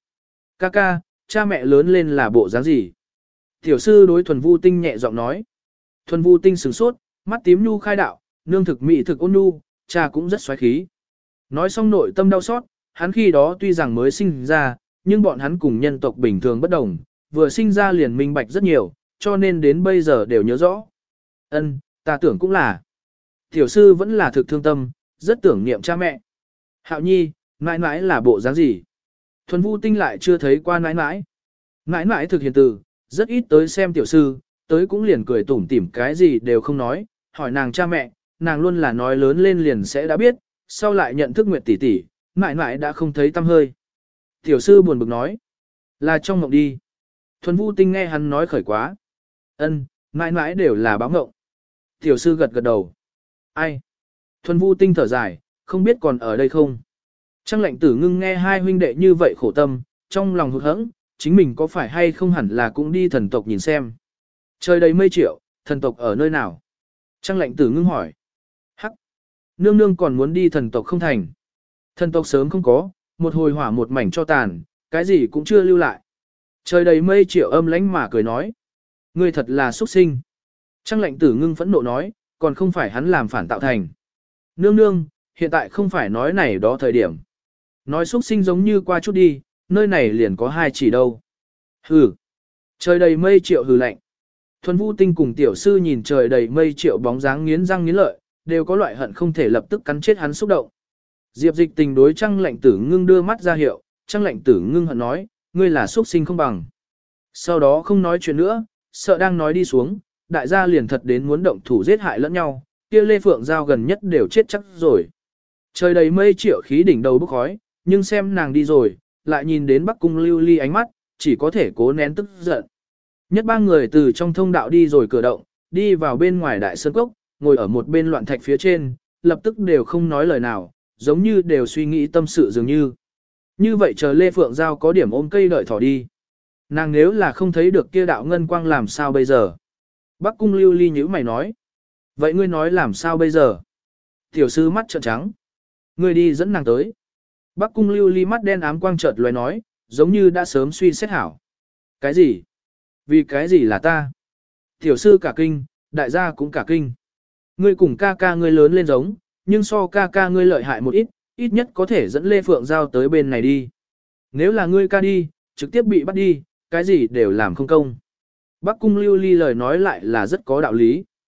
Ca, cha mẹ lớn lên là bộ dáng gì? Tiểu sư đối Thuần Vu Tinh nhẹ giọng nói. Thuần Vu Tinh sửng sốt, mắt tím nhu khai đạo, nương thực mỹ thực ôn nhu, cha cũng rất xoáy khí. Nói xong nội tâm đau xót, hắn khi đó tuy rằng mới sinh ra, nhưng bọn hắn cùng nhân tộc bình thường bất đồng, vừa sinh ra liền minh bạch rất nhiều, cho nên đến bây giờ đều nhớ rõ. Ân, ta tưởng cũng là. Tiểu sư vẫn là thực thương tâm, rất tưởng niệm cha mẹ. Hạo Nhi, mãi mãi là bộ dáng gì? Thuần Vu Tinh lại chưa thấy qua mãi mãi. Mãi mãi thực hiện từ, rất ít tới xem tiểu sư, tới cũng liền cười tủm tỉm cái gì đều không nói, hỏi nàng cha mẹ, nàng luôn là nói lớn lên liền sẽ đã biết, sau lại nhận thức Nguyệt tỷ tỷ, mãi mãi đã không thấy tâm hơi. Tiểu sư buồn bực nói, là trong mộng đi. Thuần Vu Tinh nghe hắn nói khởi quá. Ân, mãi mãi đều là báo mộng. Tiểu sư gật gật đầu. Ai? Thuần Vu Tinh thở dài, không biết còn ở đây không. Trăng lệnh tử ngưng nghe hai huynh đệ như vậy khổ tâm, trong lòng hụt hẫng, chính mình có phải hay không hẳn là cũng đi thần tộc nhìn xem. Trời đầy mây Triệu, thần tộc ở nơi nào? Trăng lệnh tử ngưng hỏi. Hắc! Nương nương còn muốn đi thần tộc không thành. Thần tộc sớm không có, một hồi hỏa một mảnh cho tàn, cái gì cũng chưa lưu lại. Trời đầy mây Triệu âm lánh mà cười nói. Ngươi thật là xuất sinh. Trăng lệnh tử ngưng phẫn nộ nói, còn không phải hắn làm phản tạo thành. Nương nương, hiện tại không phải nói này đó thời điểm. Nói xuất sinh giống như qua chút đi, nơi này liền có hai chỉ đâu. Hừ. Trời đầy mây Triệu hừ lạnh. Thuần Vu Tinh cùng tiểu sư nhìn trời đầy mây Triệu bóng dáng nghiến răng nghiến lợi, đều có loại hận không thể lập tức cắn chết hắn xúc động. Diệp Dịch Tình đối Trăng lệnh tử ngưng đưa mắt ra hiệu, Trăng lệnh tử ngưng hận nói, ngươi là xuất sinh không bằng. Sau đó không nói chuyện nữa, sợ đang nói đi xuống, đại gia liền thật đến muốn động thủ giết hại lẫn nhau, kia Lê Phượng Giao gần nhất đều chết chắc rồi. Trời đầy mây Triệu khí đỉnh đầu bốc khói, nhưng xem nàng đi rồi, lại nhìn đến Bắc cung Lưu Ly ánh mắt, chỉ có thể cố nén tức giận. Nhất ba người từ trong thông đạo đi rồi cửa động, đi vào bên ngoài đại sơn cốc, ngồi ở một bên loạn thạch phía trên, lập tức đều không nói lời nào, giống như đều suy nghĩ tâm sự dường như. Như vậy chờ Lê Phượng Giao có điểm ôm cây đợi thỏ đi. Nàng nếu là không thấy được kia đạo ngân quang làm sao bây giờ? Bắc cung Lưu Ly nhíu mày nói. Vậy ngươi nói làm sao bây giờ? Tiểu sư mắt trợn trắng. Ngươi đi dẫn nàng tới. Bắc cung Lưu Ly mắt đen ám quang chợt lóe nói, giống như đã sớm suy xét hảo. Cái gì? Vì cái gì là ta? Tiểu sư cả kinh, đại gia cũng cả kinh. Ngươi cùng ca ca ngươi lớn lên giống, nhưng so ca ca ngươi lợi hại một ít, ít nhất có thể dẫn Lê Phượng Giao tới bên này đi. Nếu là ngươi ca đi, trực tiếp bị bắt đi, cái gì đều làm không công. Bắc cung Lưu Ly lời nói lại là rất có đạo lý.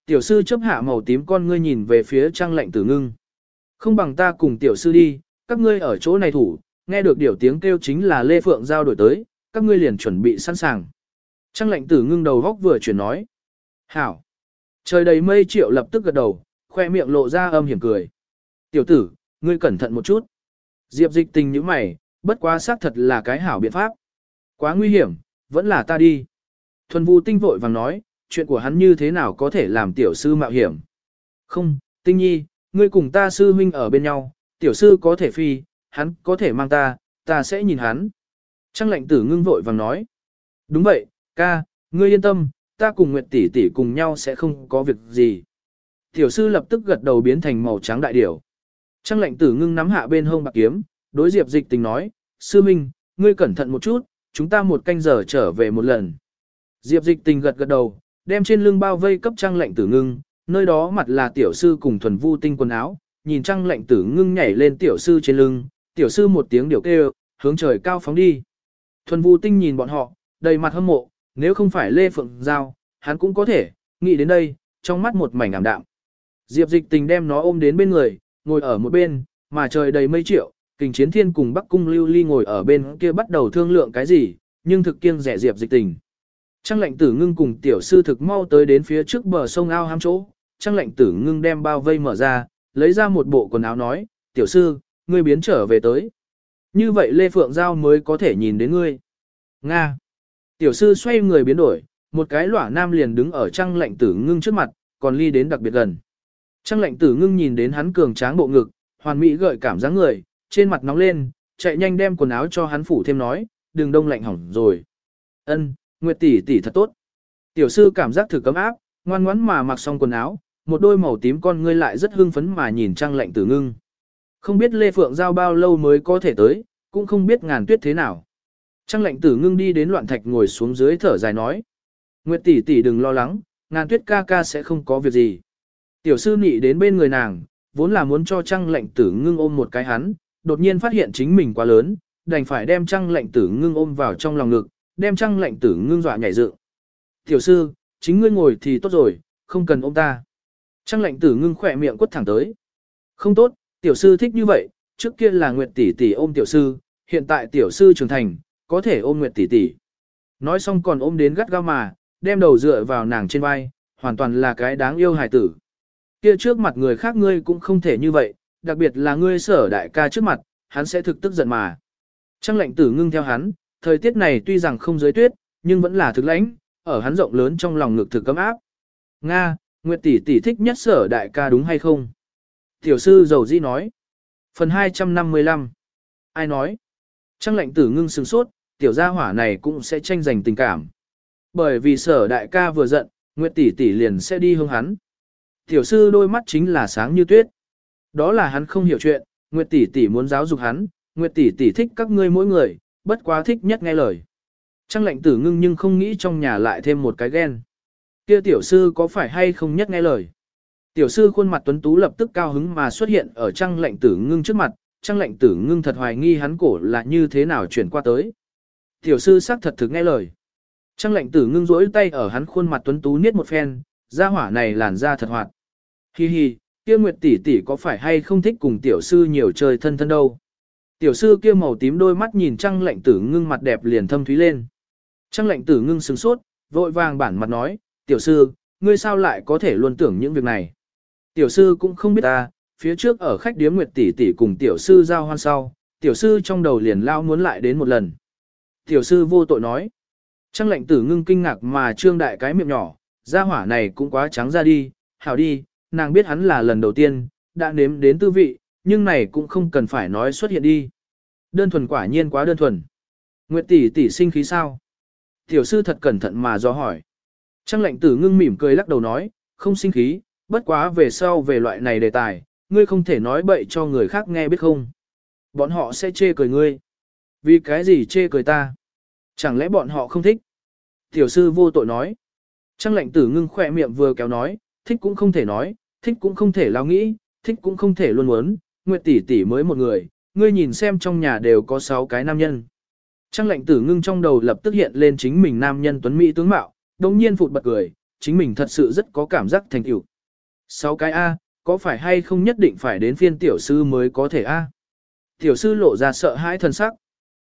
Tiểu sư chấp hạ màu tím con ngươi nhìn về phía Trang Lệnh Tử Ngưng. Không bằng ta cùng tiểu sư đi, các ngươi ở chỗ này thủ, nghe được điều tiếng kêu chính là Lê Phượng Giao đổi tới, các ngươi liền chuẩn bị sẵn sàng. Trang Lệnh Tử Ngưng đầu góc vừa chuyển nói. Hảo. Trời đầy mây Triệu lập tức gật đầu, khoe miệng lộ ra âm hiểm cười. Tiểu tử, ngươi cẩn thận một chút. Diệp Dịch Tình như mày, bất quá xác thật là cái hảo biện pháp. Quá nguy hiểm, vẫn là ta đi. Thuần Vu Tinh vội vàng nói, chuyện của hắn như thế nào có thể làm tiểu sư mạo hiểm. Không, Tinh Nhi, ngươi cùng ta sư huynh ở bên nhau, tiểu sư có thể phi, hắn có thể mang ta sẽ nhìn hắn. Trang Lệnh Tử Ngưng vội vàng nói. Đúng vậy, ca, ngươi yên tâm, ta cùng Nguyệt tỷ tỷ cùng nhau sẽ không có việc gì. Tiểu sư lập tức gật đầu biến thành màu trắng đại điểu. Trang Lệnh Tử Ngưng nắm hạ bên hông bạc kiếm, đối Diệp Dịch Tình nói, sư minh, ngươi cẩn thận một chút, chúng ta một canh giờ trở về một lần. Diệp Dịch Tình gật gật đầu, đem trên lưng bao vây cấp Trang Lệnh Tử Ngưng, nơi đó mặt là tiểu sư cùng Thuần Vu Tinh quần áo, nhìn Trang Lệnh Tử Ngưng nhảy lên tiểu sư trên lưng, tiểu sư một tiếng điệu kêu, hướng trời cao phóng đi. Thuần Vu Tinh nhìn bọn họ, đầy mặt hâm mộ, nếu không phải Lê Phượng Giao, hắn cũng có thể, nghĩ đến đây, trong mắt một mảnh ảm đạm. Diệp Dịch Tình đem nó ôm đến bên người, ngồi ở một bên, mà trời đầy mây Triệu, Kình Chiến Thiên cùng Bắc Cung Lưu Ly ngồi ở bên kia bắt đầu thương lượng cái gì, nhưng thực kiêng rẻ Diệp Dịch Tình. Trang Lệnh Tử Ngưng cùng tiểu sư thực mau tới đến phía trước bờ sông ao hám chỗ, Trang Lệnh Tử Ngưng đem bao vây mở ra, lấy ra một bộ quần áo nói, tiểu sư, ngươi biến trở về tới. Như vậy Lê Phượng Giao mới có thể nhìn đến ngươi. Nga. Tiểu sư xoay người biến đổi, một cái lỏa nam liền đứng ở Trang Lệnh Tử Ngưng trước mặt, còn ly đến đặc biệt gần. Trang Lệnh Tử Ngưng nhìn đến hắn cường tráng bộ ngực, hoàn mỹ gợi cảm dáng người, trên mặt nóng lên, chạy nhanh đem quần áo cho hắn phủ thêm nói, đừng đông lạnh hỏng rồi. Ân, Nguyệt tỷ tỷ thật tốt. Tiểu sư cảm giác thử cấm áp, ngoan ngoãn mà mặc xong quần áo, một đôi màu tím con ngươi lại rất hưng phấn mà nhìn Trang Lệnh Tử Ngưng. Không biết Lê Phượng Giao bao lâu mới có thể tới, cũng không biết Ngàn Tuyết thế nào. Trang Lệnh Tử Ngưng đi đến Loạn Thạch ngồi xuống dưới thở dài nói. Nguyệt tỷ tỷ đừng lo lắng, Ngàn Tuyết ca ca sẽ không có việc gì. Tiểu sư nị đến bên người nàng, vốn là muốn cho Trang Lệnh Tử Ngưng ôm một cái hắn, đột nhiên phát hiện chính mình quá lớn, đành phải đem Trang Lệnh Tử Ngưng ôm vào trong lòng ngực, đem Trang Lệnh Tử Ngưng dọa nhảy dựng. Tiểu sư, chính ngươi ngồi thì tốt rồi, không cần ôm ta. Trang Lệnh Tử Ngưng khỏe miệng quất thẳng tới. Không tốt, tiểu sư thích như vậy, trước kia là Nguyệt tỷ tỷ ôm tiểu sư, hiện tại tiểu sư trưởng thành, có thể ôm Nguyệt tỷ tỷ. Nói xong còn ôm đến gắt gao mà, đem đầu dựa vào nàng trên vai, hoàn toàn là cái đáng yêu hài tử. Kia trước mặt người khác ngươi cũng không thể như vậy, đặc biệt là ngươi Sở đại ca trước mặt, hắn sẽ thực tức giận mà. Trang Lệnh Tử Ngưng theo hắn, thời tiết này tuy rằng không dưới tuyết, nhưng vẫn là thực lãnh, ở hắn rộng lớn trong lòng ngực thực cấm áp. Nga, Nguyệt tỷ tỷ thích nhất Sở đại ca đúng hay không? Tiểu sư dầu dĩ nói. Phần 255. Ai nói? Trang Lệnh Tử Ngưng sửng sốt, tiểu gia hỏa này cũng sẽ tranh giành tình cảm. Bởi vì Sở đại ca vừa giận, Nguyệt tỷ tỷ liền sẽ đi hướng hắn. Tiểu sư đôi mắt chính là sáng như tuyết. Đó là hắn không hiểu chuyện, Nguyệt tỷ tỷ muốn giáo dục hắn, Nguyệt tỷ tỷ thích các ngươi mỗi người, bất quá thích nhất nghe lời. Trang Lệnh Tử Ngưng nhưng không nghĩ trong nhà lại thêm một cái ghen. Kia tiểu sư có phải hay không nhất nghe lời? Tiểu sư khuôn mặt tuấn tú lập tức cao hứng mà xuất hiện ở Trang Lệnh Tử Ngưng trước mặt, Trang Lệnh Tử Ngưng thật hoài nghi hắn cổ là như thế nào chuyển qua tới. Tiểu sư xác thật thực nghe lời. Trang Lệnh Tử Ngưng duỗi tay ở hắn khuôn mặt tuấn tú niết một phen, da hỏa này làn da thật hoạt. Hi hi, kia Nguyệt tỷ tỷ có phải hay không thích cùng tiểu sư nhiều chơi thân thân đâu. Tiểu sư kia màu tím đôi mắt nhìn Trang Lệnh Tử Ngưng mặt đẹp liền thâm thúy lên. Trang Lệnh Tử Ngưng sửng sốt, vội vàng bản mặt nói, tiểu sư, ngươi sao lại có thể luôn tưởng những việc này. Tiểu sư cũng không biết ta, phía trước ở khách điếm Nguyệt tỷ tỷ cùng tiểu sư giao hoan sau, tiểu sư trong đầu liền lao muốn lại đến một lần. Tiểu sư vô tội nói. Trang Lệnh Tử Ngưng kinh ngạc mà trương đại cái miệng nhỏ, da hỏa này cũng quá trắng ra đi, hảo đi, nàng biết hắn là lần đầu tiên, đã nếm đến tư vị, nhưng này cũng không cần phải nói xuất hiện đi. Đơn thuần quả nhiên quá đơn thuần. Nguyệt tỷ tỷ sinh khí sao? Tiểu sư thật cẩn thận mà do hỏi. Trang Lệnh Tử Ngưng mỉm cười lắc đầu nói, không sinh khí, bất quá về sau về loại này đề tài, ngươi không thể nói bậy cho người khác nghe biết không. Bọn họ sẽ chê cười ngươi. Vì cái gì chê cười ta? Chẳng lẽ bọn họ không thích? Tiểu sư vô tội nói. Trang Lệnh Tử Ngưng khỏe miệng vừa kéo nói, thích cũng không thể nói, thích cũng không thể lao nghĩ, thích cũng không thể luôn muốn, Nguyệt tỷ tỷ mới một người, ngươi nhìn xem trong nhà đều có 6 cái nam nhân. Trang Lệnh Tử Ngưng trong đầu lập tức hiện lên chính mình nam nhân tuấn mỹ tướng mạo, đồng nhiên phụt bật cười, chính mình thật sự rất có cảm giác thành tựu. 6 cái A, có phải hay không nhất định phải đến phiên tiểu sư mới có thể A? Tiểu sư lộ ra sợ hãi thần sắc.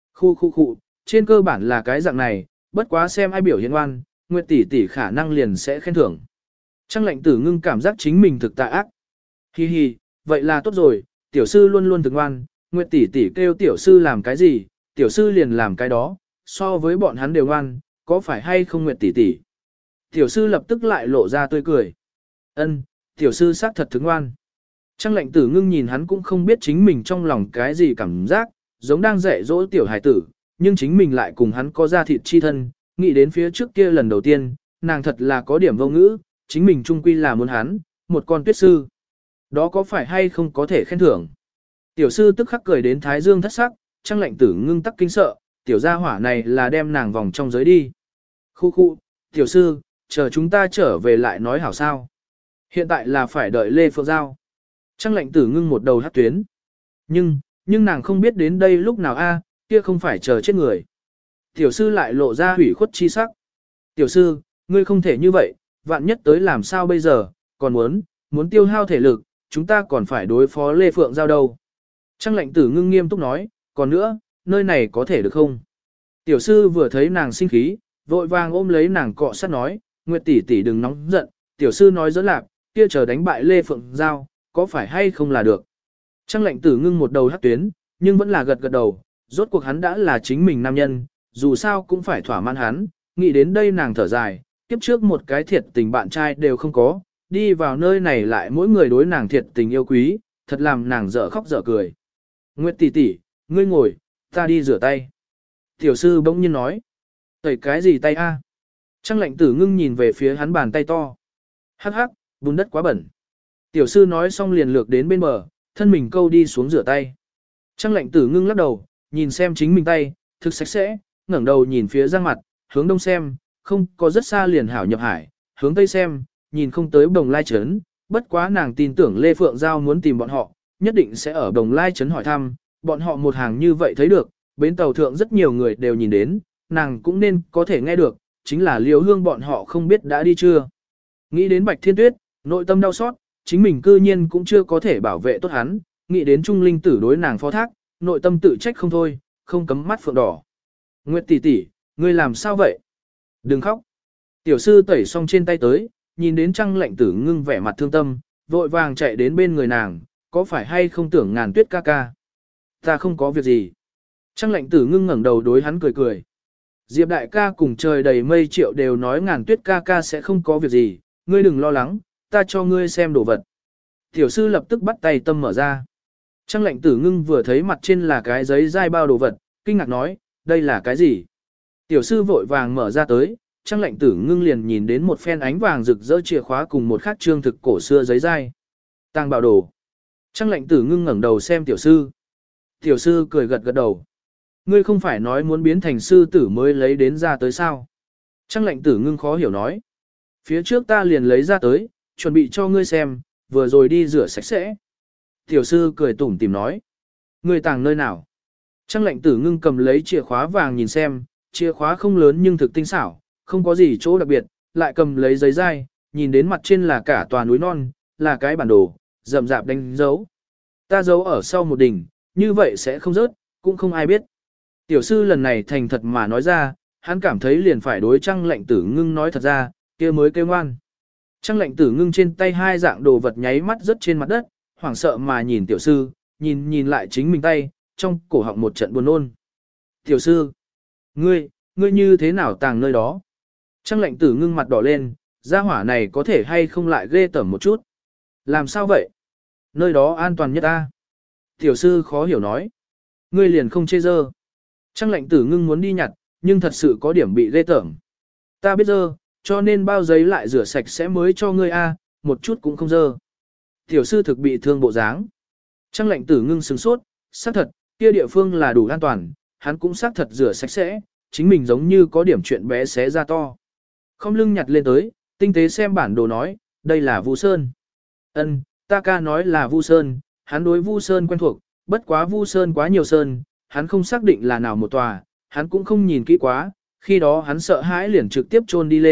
Khu, trên cơ bản là cái dạng này, bất quá xem ai biểu hiện ngoan, Nguyệt tỷ tỷ khả năng liền sẽ khen thưởng. Trang lệnh tử ngưng cảm giác chính mình thực tà ác. Hi hi, vậy là tốt rồi, tiểu sư luôn luôn thực ngoan, Nguyệt tỷ tỷ kêu tiểu sư làm cái gì, tiểu sư liền làm cái đó, so với bọn hắn đều ngoan, có phải hay không Nguyệt tỷ tỷ? Tiểu sư lập tức lại lộ ra tươi cười. Ân, tiểu sư xác thật thức ngoan. Trang lệnh tử ngưng nhìn hắn cũng không biết chính mình trong lòng cái gì cảm giác, giống đang dạy dỗ tiểu hải tử, nhưng chính mình lại cùng hắn có ra thịt chi thân, nghĩ đến phía trước kia lần đầu tiên, nàng thật là có điểm vô ngữ, chính mình trung quy là muốn hắn, một con tuyết sư. Đó có phải hay không có thể khen thưởng? Tiểu sư tức khắc cười đến thái dương thất sắc, Trang lệnh tử ngưng tắc kinh sợ, tiểu gia hỏa này là đem nàng vòng trong giới đi. Khu, tiểu sư, chờ chúng ta trở về lại nói hảo sao. Hiện tại là phải đợi Lê Phượng Giao. Trang lệnh tử ngưng một đầu hát tuyến. Nhưng nàng không biết đến đây lúc nào a, kia không phải chờ chết người. Tiểu sư lại lộ ra hủy khuất chi sắc. Tiểu sư, ngươi không thể như vậy, vạn nhất tới làm sao bây giờ, còn muốn tiêu hao thể lực, chúng ta còn phải đối phó Lê Phượng Giao đâu. Trang lệnh tử ngưng nghiêm túc nói, còn nữa, nơi này có thể được không? Tiểu sư vừa thấy nàng sinh khí, vội vàng ôm lấy nàng cọ sát nói, Nguyệt tỷ tỷ đừng nóng giận, tiểu sư nói dẫn lạc, kia chờ đánh bại Lê Phượng Giao, có phải hay không là được. Trang lệnh tử ngưng một đầu hắc tuyến, nhưng vẫn là gật gật đầu, rốt cuộc hắn đã là chính mình nam nhân, dù sao cũng phải thỏa mãn hắn, nghĩ đến đây nàng thở dài, kiếp trước một cái thiệt tình bạn trai đều không có, đi vào nơi này lại mỗi người đối nàng thiệt tình yêu quý, thật làm nàng dở khóc dở cười. Nguyệt tỷ tỷ, ngươi ngồi, ta đi rửa tay. Tiểu sư bỗng nhiên nói, tẩy cái gì tay a? Trang lệnh tử ngưng nhìn về phía hắn bàn tay to. Hắc hắc, bùn đất quá bẩn. Tiểu sư nói xong liền lược đến bên bờ, thân mình câu đi xuống rửa tay. Trang lệnh tử ngưng lắc đầu, nhìn xem chính mình tay, thực sạch sẽ, ngẩng đầu nhìn phía giang mặt, hướng đông xem, không có rất xa liền hảo nhập hải, hướng tây xem, nhìn không tới Đồng Lai Trấn, bất quá nàng tin tưởng Lê Phượng Giao muốn tìm bọn họ, nhất định sẽ ở Đồng Lai Trấn hỏi thăm, bọn họ một hàng như vậy thấy được, bến tàu thượng rất nhiều người đều nhìn đến, nàng cũng nên có thể nghe được, chính là Liêu Hương bọn họ không biết đã đi chưa. Nghĩ đến Bạch Thiên Tuyết, nội tâm đau xót, chính mình cư nhiên cũng chưa có thể bảo vệ tốt hắn, nghĩ đến Trung Linh tử đối nàng phó thác, nội tâm tự trách không thôi, không cấm mắt phượng đỏ. Nguyệt tỷ tỷ, ngươi làm sao vậy? Đừng khóc. Tiểu sư tẩy xong trên tay tới, nhìn đến Trang lệnh tử ngưng vẻ mặt thương tâm, vội vàng chạy đến bên người nàng, có phải hay không tưởng Ngàn Tuyết ca ca? Ta không có việc gì. Trang lệnh tử ngưng ngẩng đầu đối hắn cười cười. Diệp đại ca cùng trời đầy mây triệu đều nói Ngàn Tuyết ca ca sẽ không có việc gì, ngươi đừng lo lắng, ta cho ngươi xem đồ vật. Tiểu sư lập tức bắt tay tâm mở ra. Trang lệnh tử ngưng vừa thấy mặt trên là cái giấy dai bao đồ vật, kinh ngạc nói, đây là cái gì? Tiểu sư vội vàng mở ra tới, Trang lệnh tử ngưng liền nhìn đến một phen ánh vàng rực rỡ chìa khóa cùng một khắc trương thực cổ xưa giấy dai. Tàng bảo đồ. Trang lệnh tử ngưng ngẩng đầu xem tiểu sư. Tiểu sư cười gật gật đầu. Ngươi không phải nói muốn biến thành sư tử mới lấy đến ra tới sao? Trang lệnh tử ngưng khó hiểu nói. Phía trước ta liền lấy ra tới, chuẩn bị cho ngươi xem, vừa rồi đi rửa sạch sẽ. Tiểu sư cười tủm tìm nói. Ngươi tàng nơi nào? Trang lệnh tử ngưng cầm lấy chìa khóa vàng nhìn xem, chìa khóa không lớn nhưng thực tinh xảo, không có gì chỗ đặc biệt, lại cầm lấy giấy dai, nhìn đến mặt trên là cả tòa núi non, là cái bản đồ, rậm rạp đánh dấu. Ta giấu ở sau một đỉnh, như vậy sẽ không rớt, cũng không ai biết. Tiểu sư lần này thành thật mà nói ra, hắn cảm thấy liền phải đối Trang lệnh tử ngưng nói thật ra, kia mới kêu ngoan. Trang lệnh tử ngưng trên tay hai dạng đồ vật nháy mắt rớt trên mặt đất, hoảng sợ mà nhìn tiểu sư, nhìn lại chính mình tay, trong cổ họng một trận buồn nôn. Tiểu sư, ngươi như thế nào tàng nơi đó? Trang lệnh tử ngưng mặt đỏ lên, gia hỏa này có thể hay không lại ghê tởm một chút. Làm sao vậy? Nơi đó an toàn nhất ta. Tiểu sư khó hiểu nói. Ngươi liền không chê dơ. Trang lệnh tử ngưng muốn đi nhặt, nhưng thật sự có điểm bị ghê tởm. Ta biết dơ, cho nên bao giấy lại rửa sạch sẽ mới cho ngươi a, một chút cũng không dơ. Tiểu sư thực bị thương bộ dáng. Trang lệnh tử ngưng sửng sốt, xác thật, kia địa phương là đủ an toàn, hắn cũng xác thật rửa sạch sẽ, chính mình giống như có điểm chuyện bé xé ra to. Không lưng nhặt lên tới, tinh tế xem bản đồ nói, đây là Vu Sơn. Ân, ta ca nói là Vu Sơn, hắn đối Vu Sơn quen thuộc, bất quá Vu Sơn quá nhiều sơn, hắn không xác định là nào một tòa, hắn cũng không nhìn kỹ quá, khi đó hắn sợ hãi liền trực tiếp chôn đi lên,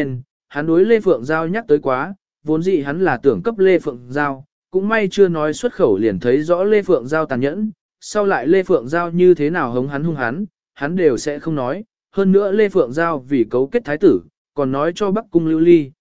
hắn đối Lê Phượng Giao nhắc tới quá, vốn dĩ hắn là tưởng cấp Lê Phượng Giao, cũng may chưa nói xuất khẩu liền thấy rõ Lê Phượng Giao tàn nhẫn, sau lại Lê Phượng Giao như thế nào hống hắn hung hắn đều sẽ không nói, hơn nữa Lê Phượng Giao vì cấu kết thái tử, còn nói cho Bắc Cung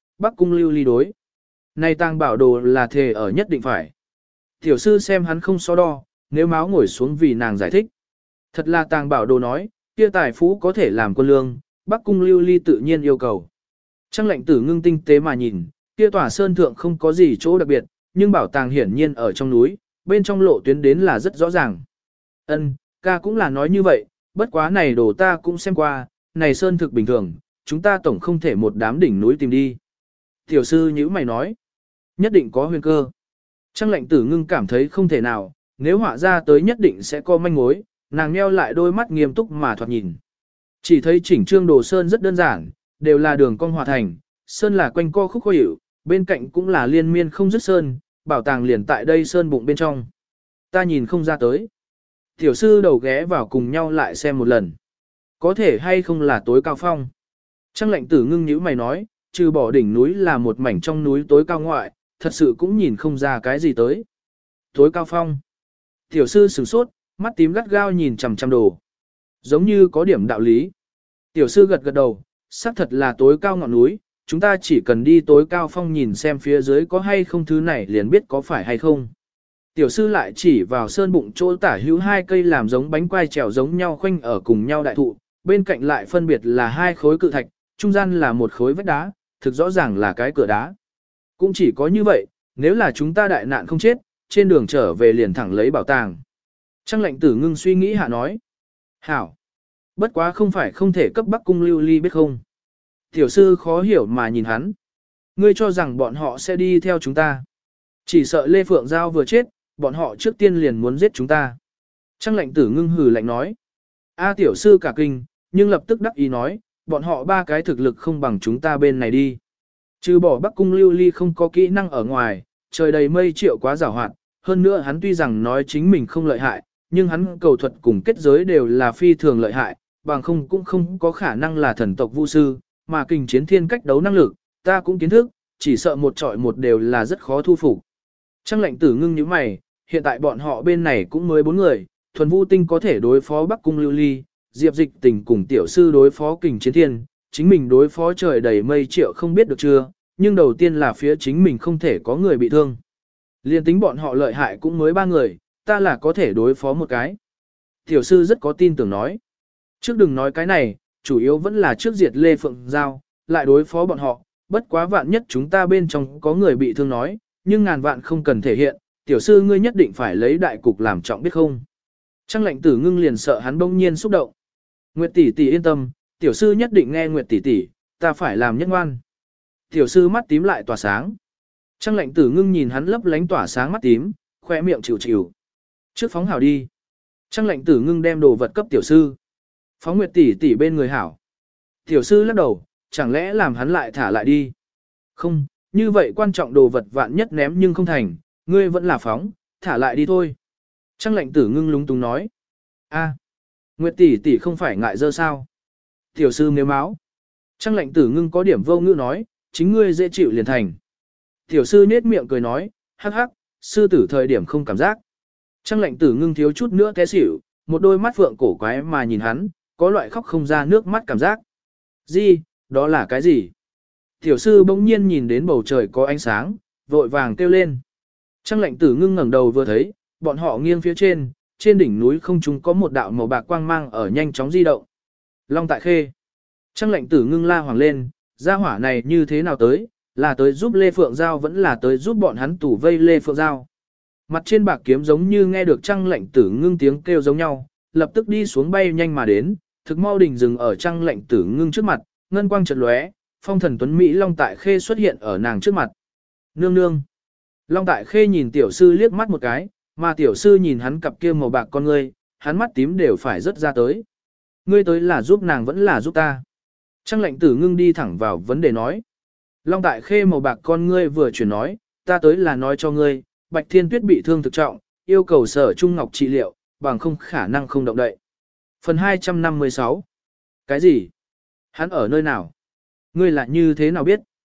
Lưu Ly đối. Này tàng bảo đồ là thề ở nhất định phải. Tiểu sư xem hắn không so đo, nếu máu ngồi xuống vì nàng giải thích. Thật là tàng bảo đồ nói, kia tài phú có thể làm quân lương, Bắc Cung Lưu Ly tự nhiên yêu cầu. Trang lệnh tử ngưng tinh tế mà nhìn, kia tòa sơn thượng không có gì chỗ đặc biệt, nhưng bảo tàng hiển nhiên ở trong núi, bên trong lộ tuyến đến là rất rõ ràng. Ân, ca cũng là nói như vậy, bất quá này đồ ta cũng xem qua, này sơn thực bình thường, chúng ta tổng không thể một đám đỉnh núi tìm đi. Tiểu sư nhữ mày nói, nhất định có huyền cơ. Trang lệnh tử ngưng cảm thấy không thể nào, nếu họa ra tới nhất định sẽ có manh mối, nàng nheo lại đôi mắt nghiêm túc mà thoạt nhìn. Chỉ thấy chỉnh trương đồ sơn rất đơn giản, đều là đường cong hòa thành, sơn là quanh co khúc khó hiệu, bên cạnh cũng là liên miên không dứt sơn, bảo tàng liền tại đây sơn bụng bên trong. Ta nhìn không ra tới. Tiểu sư đầu ghé vào cùng nhau lại xem một lần. Có thể hay không là tối cao phong. Trang lệnh tử ngưng nhíu mày nói, trừ bỏ đỉnh núi là một mảnh trong núi tối cao ngoại, thật sự cũng nhìn không ra cái gì tới. Tối cao phong. Tiểu sư sửng sốt, mắt tím gắt gao nhìn chằm chằm đồ. Giống như có điểm đạo lý. Tiểu sư gật gật đầu, xác thật là tối cao ngọn núi, chúng ta chỉ cần đi tối cao phong nhìn xem phía dưới có hay không thứ này liền biết có phải hay không. Tiểu sư lại chỉ vào sơn bụng chỗ tả hữu hai cây làm giống bánh quai trèo giống nhau khoanh ở cùng nhau đại thụ, bên cạnh lại phân biệt là hai khối cự thạch, trung gian là một khối vách đá, thực rõ ràng là cái cửa đá. Cũng chỉ có như vậy, nếu là chúng ta đại nạn không chết, trên đường trở về liền thẳng lấy bảo tàng. Trang lệnh tử ngưng suy nghĩ hạ nói. Hảo. Bất quá không phải không thể cấp Bắc Cung Lưu Ly biết không. Tiểu sư khó hiểu mà nhìn hắn. Ngươi cho rằng bọn họ sẽ đi theo chúng ta. Chỉ sợ Lê Phượng Giao vừa chết, bọn họ trước tiên liền muốn giết chúng ta. Trang lệnh tử ngưng hừ lạnh nói. A tiểu sư cả kinh, nhưng lập tức đắc ý nói, bọn họ ba cái thực lực không bằng chúng ta bên này đi. Trừ bỏ Bắc Cung Lưu Ly không có kỹ năng ở ngoài, trời đầy mây triệu quá giàu hoạt, hơn nữa hắn tuy rằng nói chính mình không lợi hại, nhưng hắn cầu thuật cùng kết giới đều là phi thường lợi hại, bằng không cũng không có khả năng là thần tộc vu sư, mà kình chiến thiên cách đấu năng lực, ta cũng kiến thức, chỉ sợ một trọi một đều là rất khó thu phục. Trang lệnh tử ngưng như mày, hiện tại bọn họ bên này cũng mới 4 người, thuần vu tinh có thể đối phó Bắc Cung Lưu Ly, Diệp Dịch Tình cùng tiểu sư đối phó kình chiến thiên, chính mình đối phó trời đầy mây triệu không biết được chưa, nhưng đầu tiên là phía chính mình không thể có người bị thương. Liên tính bọn họ lợi hại cũng mới 3 người, ta là có thể đối phó một cái. Tiểu sư rất có tin tưởng nói. Trước đừng nói cái này, chủ yếu vẫn là trước diệt Lê Phượng Giao, lại đối phó bọn họ, bất quá vạn nhất chúng ta bên trong có người bị thương nói, nhưng ngàn vạn không cần thể hiện, tiểu sư ngươi nhất định phải lấy đại cục làm trọng biết không. Trang lệnh tử ngưng liền sợ hắn bỗng nhiên xúc động. Nguyệt tỷ tỷ yên tâm, tiểu sư nhất định nghe Nguyệt tỷ tỷ, ta phải làm nhất ngoan. Tiểu sư mắt tím lại tỏa sáng. Trang lệnh tử ngưng nhìn hắn lấp lánh tỏa sáng mắt tím, khoe miệng chịu chịu. Trước phóng hảo đi. Trang lệnh tử ngưng đem đồ vật cấp tiểu sư. Phóng Nguyệt tỷ tỷ bên người hảo. Tiểu sư lắc đầu, chẳng lẽ làm hắn lại thả lại đi. Không, như vậy quan trọng đồ vật vạn nhất ném nhưng không thành, ngươi vẫn là phóng, thả lại đi thôi. Trang lệnh tử ngưng lúng túng nói. A, Nguyệt tỷ tỷ không phải ngại dơ sao. Tiểu sư nếu máu. Trang lệnh tử ngưng có điểm vô ngữ nói, chính ngươi dễ chịu liền thành. Tiểu sư nết miệng cười nói, hắc hắc, sư tử thời điểm không cảm giác. Trang lệnh tử ngưng thiếu chút nữa té xỉu, một đôi mắt phượng cổ quái mà nhìn hắn, có loại khóc không ra nước mắt cảm giác. Gì, đó là cái gì? Tiểu sư bỗng nhiên nhìn đến bầu trời có ánh sáng, vội vàng kêu lên. Trang lệnh tử ngưng ngẩng đầu vừa thấy, bọn họ nghiêng phía trên đỉnh núi không trung có một đạo màu bạc quang mang ở nhanh chóng di động. Long tại khê. Trang lệnh tử ngưng la hoàng lên, gia hỏa này như thế nào tới, là tới giúp Lê Phượng Giao vẫn là tới giúp bọn hắn tủ vây Lê Phượng Giao. Mặt trên bạc kiếm giống như nghe được Trang lệnh tử ngưng tiếng kêu giống nhau, lập tức đi xuống bay nhanh mà đến, thực mau đỉnh dừng ở Trang lệnh tử ngưng trước mặt, ngân quang chợt lóe, phong thần tuấn Mỹ Long tại khê xuất hiện ở nàng trước mặt. Nương nương. Long tại khê nhìn tiểu sư liếc mắt một cái, mà tiểu sư nhìn hắn cặp kia màu bạc con ngươi, hắn mắt tím đều phải rớt ra tới. Ngươi tới là giúp nàng vẫn là giúp ta. Trang lệnh tử ngưng đi thẳng vào vấn đề nói. Long tại khê màu bạc con ngươi vừa chuyển nói, ta tới là nói cho ngươi, Bạch Thiên Tuyết bị thương thực trọng, yêu cầu Sở Trung Ngọc trị liệu, bằng không khả năng không động đậy. Phần 256. Cái gì? Hắn ở nơi nào? Ngươi là như thế nào biết?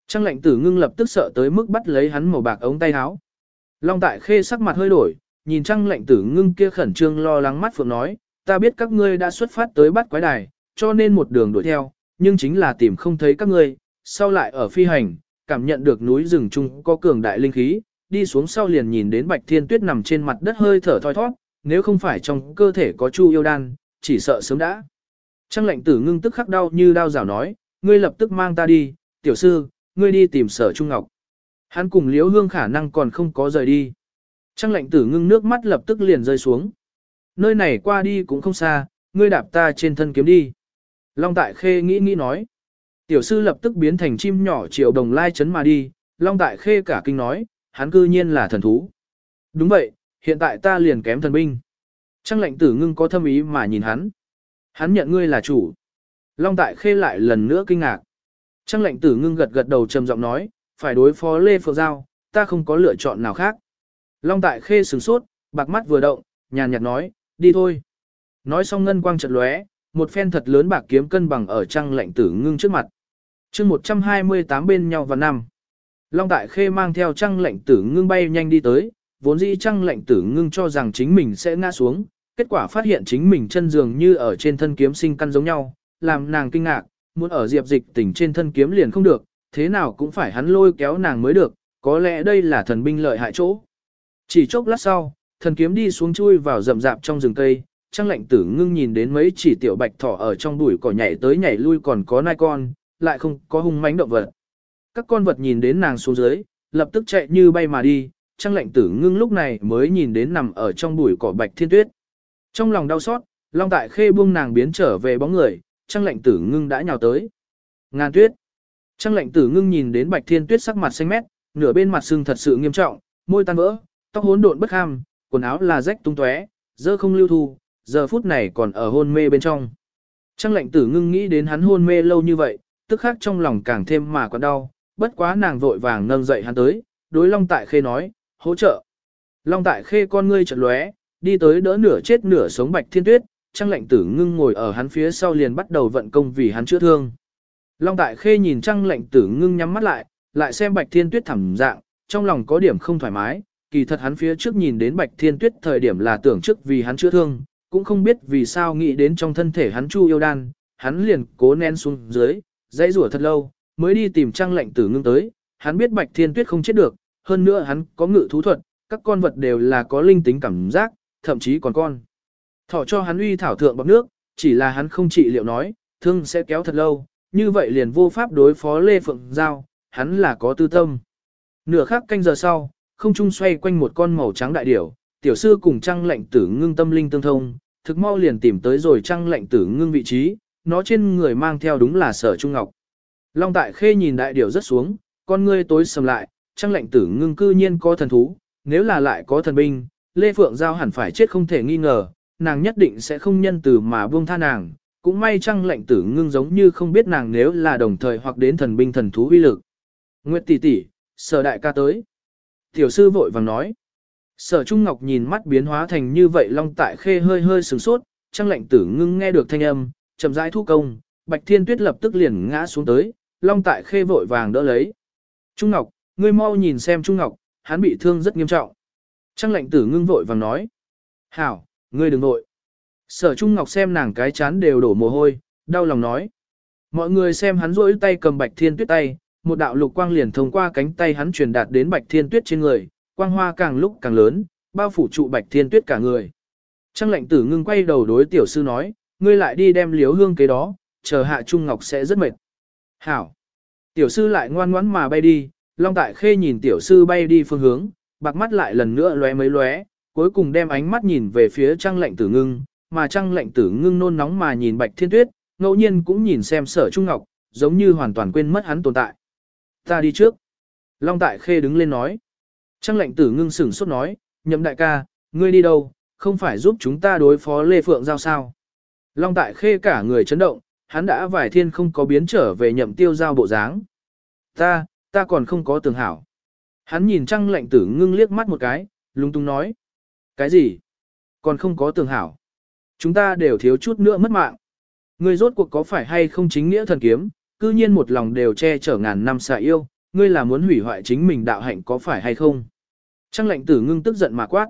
Trang lệnh tử ngưng lập tức sợ tới mức bắt lấy hắn màu bạc ống tay áo. Long Tại Khê sắc mặt hơi đổi, nhìn Trang lệnh tử ngưng kia khẩn trương lo lắng mắt phượng nói, ta biết các ngươi đã xuất phát tới bắt quái đài, cho nên một đường đuổi theo, nhưng chính là tìm không thấy các ngươi, sau lại ở phi hành, cảm nhận được núi rừng chung có cường đại linh khí, đi xuống sau liền nhìn đến Bạch Thiên Tuyết nằm trên mặt đất hơi thở thoi thoát, nếu không phải trong cơ thể có Chu yêu đan, chỉ sợ sớm đã. Trang lệnh tử ngưng tức khắc đau như đao rào nói, ngươi lập tức mang ta đi, tiểu sư, ngươi đi tìm Sở Trung Ngọc. Hắn cùng Liễu Hương khả năng còn không có rời đi. Trang lệnh tử ngưng nước mắt lập tức liền rơi xuống. Nơi này qua đi cũng không xa, ngươi đạp ta trên thân kiếm đi. Long Tại Khê nghĩ nói. Tiểu sư lập tức biến thành chim nhỏ triệu đồng lai chấn mà đi. Long Tại Khê cả kinh nói, hắn cư nhiên là thần thú. Đúng vậy, hiện tại ta liền kém thần binh. Trang lệnh tử ngưng có thâm ý mà nhìn hắn. Hắn nhận ngươi là chủ. Long Tại Khê lại lần nữa kinh ngạc. Trang lệnh tử ngưng gật gật đầu trầm giọng nói, phải đối phó Lê Phượng Giao, ta không có lựa chọn nào khác. Long Tại Khê sửng sốt, bạc mắt vừa động, nhàn nhạt nói, đi thôi. Nói xong ngân quang chợt lóe, một phen thật lớn bạc kiếm cân bằng ở Trang lệnh tử ngưng trước mặt. chương 128 bên nhau vào năm. Long Tại Khê mang theo Trang lệnh tử ngưng bay nhanh đi tới, vốn dĩ Trang lệnh tử ngưng cho rằng chính mình sẽ ngã xuống, kết quả phát hiện chính mình chân dường như ở trên thân kiếm sinh căn giống nhau, làm nàng kinh ngạc, muốn ở Diệp Dịch Tỉnh trên thân kiếm liền không được, thế nào cũng phải hắn lôi kéo nàng mới được, có lẽ đây là thần binh lợi hại chỗ. Chỉ chốc lát sau, thần kiếm đi xuống chui vào rậm rạp trong rừng cây, Trang lệnh tử ngưng nhìn đến mấy chỉ tiểu bạch thỏ ở trong bụi cỏ nhảy tới nhảy lui còn có nai con, lại không có hung mãnh động vật. Các con vật nhìn đến nàng xuống dưới, lập tức chạy như bay mà đi, Trang lệnh tử ngưng lúc này mới nhìn đến nằm ở trong bụi cỏ Bạch Thiên Tuyết. Trong lòng đau xót, Long Tại Khê buông nàng biến trở về bóng người, Trang lệnh tử ngưng đã nhào tới. Ngàn Tuyết. Trang lệnh tử ngưng nhìn đến Bạch Thiên Tuyết sắc mặt xanh mét, nửa bên mặt sưng thật sự nghiêm trọng, môi tan vỡ, tóc hỗn độn bất ham, quần áo là rách tung tóe, dơ không lưu thu, giờ phút này còn ở hôn mê bên trong. Trang lệnh tử ngưng nghĩ đến hắn hôn mê lâu như vậy, tức khắc trong lòng càng thêm mà còn đau, bất quá nàng vội vàng nâng dậy hắn tới, đối Long Tại Khê nói, hỗ trợ. Long Tại Khê con ngươi chợt lóe, đi tới đỡ nửa chết nửa sống Bạch Thiên Tuyết, Trang lệnh tử ngưng ngồi ở hắn phía sau liền bắt đầu vận công vì hắn chữa thương. Long Tại Khê nhìn Trang lệnh tử ngưng nhắm mắt lại xem Bạch Thiên Tuyết thảm dạng, trong lòng có điểm không thoải mái, kỳ thật hắn phía trước nhìn đến Bạch Thiên Tuyết thời điểm là tưởng trước vì hắn chữa thương, cũng không biết vì sao nghĩ đến trong thân thể hắn Chu yêu đan, hắn liền cố nén xuống dưới, dãy rủa thật lâu, mới đi tìm Trang lệnh tử ngưng tới, hắn biết Bạch Thiên Tuyết không chết được, hơn nữa hắn có ngự thú thuật, các con vật đều là có linh tính cảm giác, thậm chí còn con thỏ cho hắn uy thảo thượng bọc nước, chỉ là hắn không trị liệu nói, thương sẽ kéo thật lâu, như vậy liền vô pháp đối phó Lê Phượng Giao, hắn là có tư tâm. Nửa khắc canh giờ sau, không trung xoay quanh một con màu trắng đại điểu, tiểu sư cùng Trang lệnh tử ngưng tâm linh tương thông, thực mau liền tìm tới rồi Trang lệnh tử ngưng vị trí, nó trên người mang theo đúng là Sở Trung Ngọc. Long Tại Khê nhìn đại điểu rất xuống, con ngươi tối sầm lại, Trang lệnh tử ngưng cư nhiên có thần thú, nếu là lại có thần binh, Lê Phượng Giao hẳn phải chết không thể nghi ngờ, nàng nhất định sẽ không nhân từ mà buông tha nàng, cũng may Trang lệnh tử ngưng giống như không biết nàng nếu là đồng thời hoặc đến thần binh thần thú uy lực. Nguyệt tỷ tỷ, Sở đại ca tới. Tiểu sư vội vàng nói. Sở Trung Ngọc nhìn mắt biến hóa thành như vậy Long Tại Khê hơi hơi sửng sốt, Trang lệnh tử ngưng nghe được thanh âm, chậm rãi thu công, Bạch Thiên Tuyết lập tức liền ngã xuống tới, Long Tại Khê vội vàng đỡ lấy. Trung Ngọc, ngươi mau nhìn xem Trung Ngọc, hắn bị thương rất nghiêm trọng. Trang lệnh tử ngưng vội vàng nói. Hảo, ngươi đừng vội. Sở Trung Ngọc xem nàng cái chán đều đổ mồ hôi, đau lòng nói. Mọi người xem hắn rỗi tay cầm Bạch Thiên Tuyết tay, một đạo lục quang liền thông qua cánh tay hắn truyền đạt đến Bạch Thiên Tuyết trên người, quang hoa càng lúc càng lớn, bao phủ trụ Bạch Thiên Tuyết cả người. Trang lệnh tử ngưng quay đầu đối tiểu sư nói, ngươi lại đi đem Liếu Hương kế đó, chờ hạ Trung Ngọc sẽ rất mệt. Hảo. Tiểu sư lại ngoan ngoãn mà bay đi, Long Tại Khê nhìn tiểu sư bay đi phương hướng, bạc mắt lại lần nữa lóe mấy lóe, cuối cùng đem ánh mắt nhìn về phía Trang lệnh tử ngưng, mà Trang lệnh tử ngưng nôn nóng mà nhìn Bạch Thiên Tuyết, ngẫu nhiên cũng nhìn xem Sở Trung Ngọc, giống như hoàn toàn quên mất hắn tồn tại. Ta đi trước. Long Tại Khê đứng lên nói. Trang lệnh tử ngưng sửng sốt nói, Nhậm đại ca, ngươi đi đâu, không phải giúp chúng ta đối phó Lê Phượng Giao sao? Long Tại Khê cả người chấn động, hắn đã vài thiên không có biến trở về Nhậm Tiêu Giao bộ dáng. Ta còn không có tưởng hảo. Hắn nhìn Trang lệnh tử ngưng liếc mắt một cái, lung tung nói. Cái gì? Còn không có tưởng hảo. Chúng ta đều thiếu chút nữa mất mạng. Ngươi rốt cuộc có phải hay không chính nghĩa thần kiếm, cư nhiên một lòng đều che chở ngàn năm xạ yêu, ngươi là muốn hủy hoại chính mình đạo hạnh có phải hay không? Trang lệnh tử ngưng tức giận mà quát.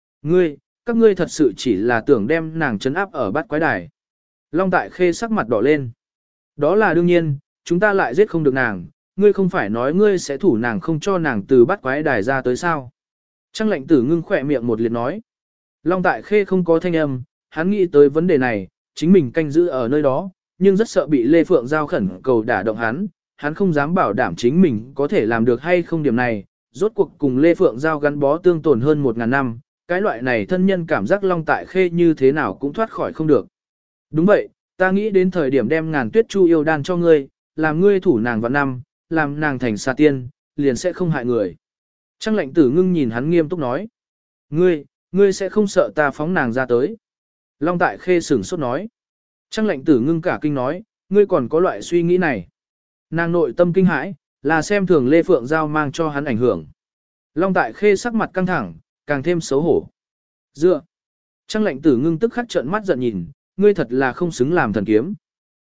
Các ngươi thật sự chỉ là tưởng đem nàng trấn áp ở bát quái đài. Long Tại Khê sắc mặt đỏ lên. Đó là đương nhiên, chúng ta lại giết không được nàng, ngươi không phải nói ngươi sẽ thủ nàng không cho nàng từ bát quái đài ra tới sao. Trang lệnh tử ngưng khỏe miệng một liệt nói. Long Tại Khê không có thanh âm, hắn nghĩ tới vấn đề này, chính mình canh giữ ở nơi đó, nhưng rất sợ bị Lê Phượng Giao khẩn cầu đả động hắn không dám bảo đảm chính mình có thể làm được hay không điểm này, rốt cuộc cùng Lê Phượng Giao gắn bó tương tồn hơn 1000 năm, cái loại này thân nhân cảm giác Long Tại Khê như thế nào cũng thoát khỏi không được. Đúng vậy, ta nghĩ đến thời điểm đem Ngàn Tuyết Chu yêu đan cho ngươi, làm ngươi thủ nàng vạn năm, làm nàng thành xà tiên, liền sẽ không hại người. Trang lệnh tử ngưng nhìn hắn nghiêm túc nói. Ngươi sẽ không sợ ta phóng nàng ra tới. Long Tại Khê sửng sốt nói. Trang lệnh tử ngưng cả kinh nói, ngươi còn có loại suy nghĩ này. Nàng nội tâm kinh hãi, là xem thường Lê Phượng Giao mang cho hắn ảnh hưởng. Long Tại Khê sắc mặt căng thẳng, càng thêm xấu hổ. Dựa. Trang lệnh tử ngưng tức khắc trợn mắt giận nhìn, ngươi thật là không xứng làm thần kiếm.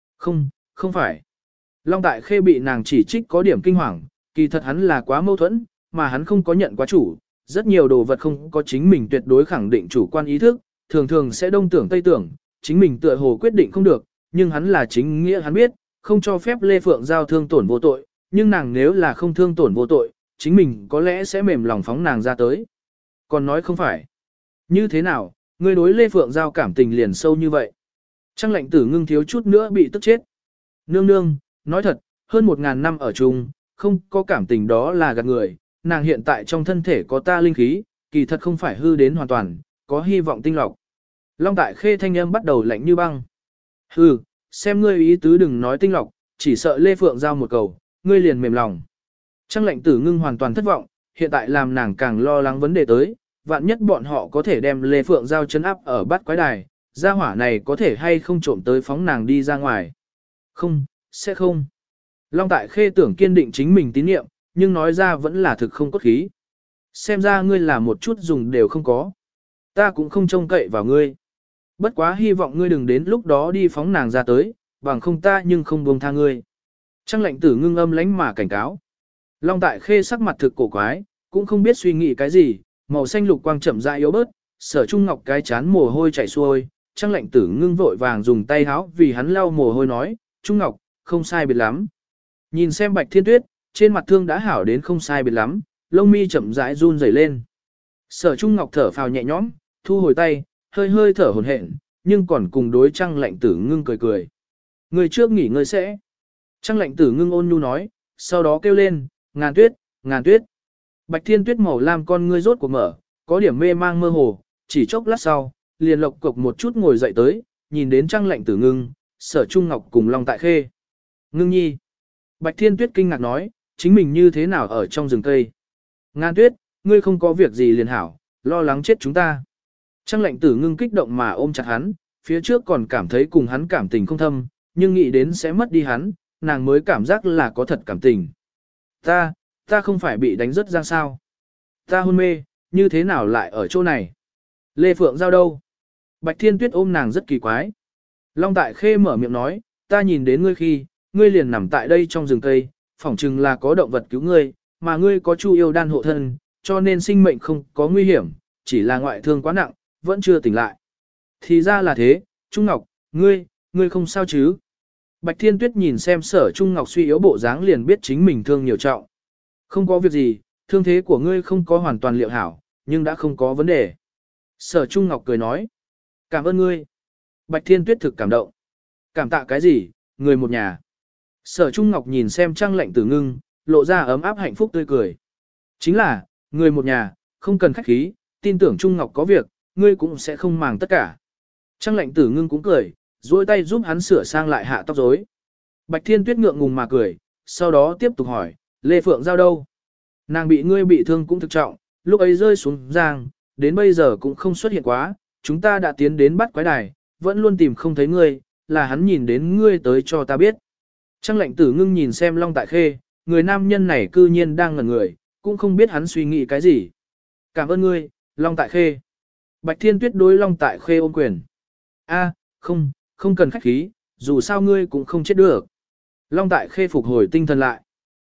Không phải. Long Tại Khê bị nàng chỉ trích có điểm kinh hoàng, kỳ thật hắn là quá mâu thuẫn, mà hắn không có nhận quá chủ, rất nhiều đồ vật không có chính mình tuyệt đối khẳng định chủ quan ý thức, thường thường sẽ đông tưởng tây tưởng, chính mình tựa hồ quyết định không được, nhưng hắn là chính nghĩa hắn biết, không cho phép Lê Phượng Giao thương tổn vô tội, nhưng nàng nếu là không thương tổn vô tội, chính mình có lẽ sẽ mềm lòng phóng nàng ra tới. Còn nói không phải. Như thế nào, ngươi đối Lê Phượng Giao cảm tình liền sâu như vậy? Trang lệnh tử ngưng thiếu chút nữa bị tức chết. Nương, nói thật, hơn 1000 năm ở chung, không có cảm tình đó là gạt người, nàng hiện tại trong thân thể có ta linh khí, kỳ thật không phải hư đến hoàn toàn, có hy vọng tinh lọc. Long Tại Khê thanh âm bắt đầu lạnh như băng. Hừ, xem ngươi ý tứ đừng nói tinh lọc, chỉ sợ Lê Phượng Giao một cầu, ngươi liền mềm lòng. Trang lệnh tử ngưng hoàn toàn thất vọng, hiện tại làm nàng càng lo lắng vấn đề tới, vạn nhất bọn họ có thể đem Lê Phượng Giao chấn áp ở bát quái đài, gia hỏa này có thể hay không trộm tới phóng nàng đi ra ngoài. Không, sẽ không. Long Tại Khê tưởng kiên định chính mình tín nhiệm, nhưng nói ra vẫn là thực không cốt khí. Xem ra ngươi là một chút dùng đều không có. Ta cũng không trông cậy vào ngươi. Bất quá hy vọng ngươi đừng đến lúc đó đi phóng nàng ra tới, bằng không ta nhưng không buông tha ngươi. Trang lệnh tử ngưng âm lánh mà cảnh cáo. Long Tại Khê sắc mặt thực cổ quái, cũng không biết suy nghĩ cái gì, màu xanh lục quang chậm rãi yếu bớt, Sở Trung Ngọc cái chán mồ hôi chảy xuôi, Trang lệnh tử ngưng vội vàng dùng tay háo vì hắn lau mồ hôi nói, Trung Ngọc, không sai biệt lắm. Nhìn xem Bạch Thiên Tuyết, trên mặt thương đã hảo đến không sai biệt lắm, lông mi chậm rãi run rẩy lên. Sở Trung Ngọc thở phào nhẹ nhõm, thu hồi tay, hơi thở hổn hển, nhưng còn cùng đối Trang lệnh tử ngưng cười. Người trước nghỉ ngơi sẽ. Trang lệnh tử ngưng ôn nhu nói, sau đó kêu lên, Ngàn Tuyết. Bạch Thiên Tuyết màu lam con ngươi rốt cuộc mở, có điểm mê mang mơ hồ, chỉ chốc lát sau, liền lộc cộc một chút ngồi dậy tới, nhìn đến Trang lệnh tử ngưng, Sở Trung Ngọc cùng Long Tại Khê. Ngưng nhi. Bạch Thiên Tuyết kinh ngạc nói, chính mình như thế nào ở trong rừng cây. Ngàn Tuyết, ngươi không có việc gì liền hảo, lo lắng chết chúng ta. Trang lệnh tử ngưng kích động mà ôm chặt hắn, phía trước còn cảm thấy cùng hắn cảm tình không thâm, nhưng nghĩ đến sẽ mất đi hắn, nàng mới cảm giác là có thật cảm tình. Ta không phải bị đánh rớt giang sao. Ta hôn mê, như thế nào lại ở chỗ này? Lê Phượng Giao đâu? Bạch Thiên Tuyết ôm nàng rất kỳ quái. Long Tại Khê mở miệng nói, ta nhìn đến ngươi khi, ngươi liền nằm tại đây trong rừng cây, phỏng chừng là có động vật cứu ngươi, mà ngươi có Chu yêu đan hộ thân, cho nên sinh mệnh không có nguy hiểm, chỉ là ngoại thương quá nặng, vẫn chưa tỉnh lại. Thì ra là thế, Trung Ngọc, ngươi không sao chứ? Bạch Thiên Tuyết nhìn xem Sở Trung Ngọc suy yếu bộ dáng liền biết chính mình thương nhiều trọng. Không có việc gì, thương thế của ngươi không có hoàn toàn liệu hảo, nhưng đã không có vấn đề. Sở Trung Ngọc cười nói, cảm ơn ngươi. Bạch Thiên Tuyết thực cảm động. Cảm tạ cái gì, người một nhà. Sở Trung Ngọc nhìn xem Trang lệnh tử ngưng, lộ ra ấm áp hạnh phúc tươi cười. Chính là, người một nhà, không cần khách khí, tin tưởng Trung Ngọc có việc, ngươi cũng sẽ không màng tất cả. Trang lệnh tử ngưng cũng cười, duỗi tay giúp hắn sửa sang lại hạ tóc rối. Bạch Thiên Tuyết ngượng ngùng mà cười, sau đó tiếp tục hỏi, Lê Phượng Giao đâu? Nàng ngươi bị thương cũng thực trọng, lúc ấy rơi xuống giang, đến bây giờ cũng không xuất hiện quá, chúng ta đã tiến đến bắt quái đài, vẫn luôn tìm không thấy ngươi, là hắn nhìn đến ngươi tới cho ta biết. Trang lệnh tử ngưng nhìn xem Long Tại Khê, người nam nhân này cư nhiên đang ngẩn người, cũng không biết hắn suy nghĩ cái gì. Cảm ơn ngươi, Long Tại Khê. Bạch Thiên Tuyết đối Long Tại Khê ôm quyền. Không cần khách khí, dù sao ngươi cũng không chết được. Long Tại Khê phục hồi tinh thần lại.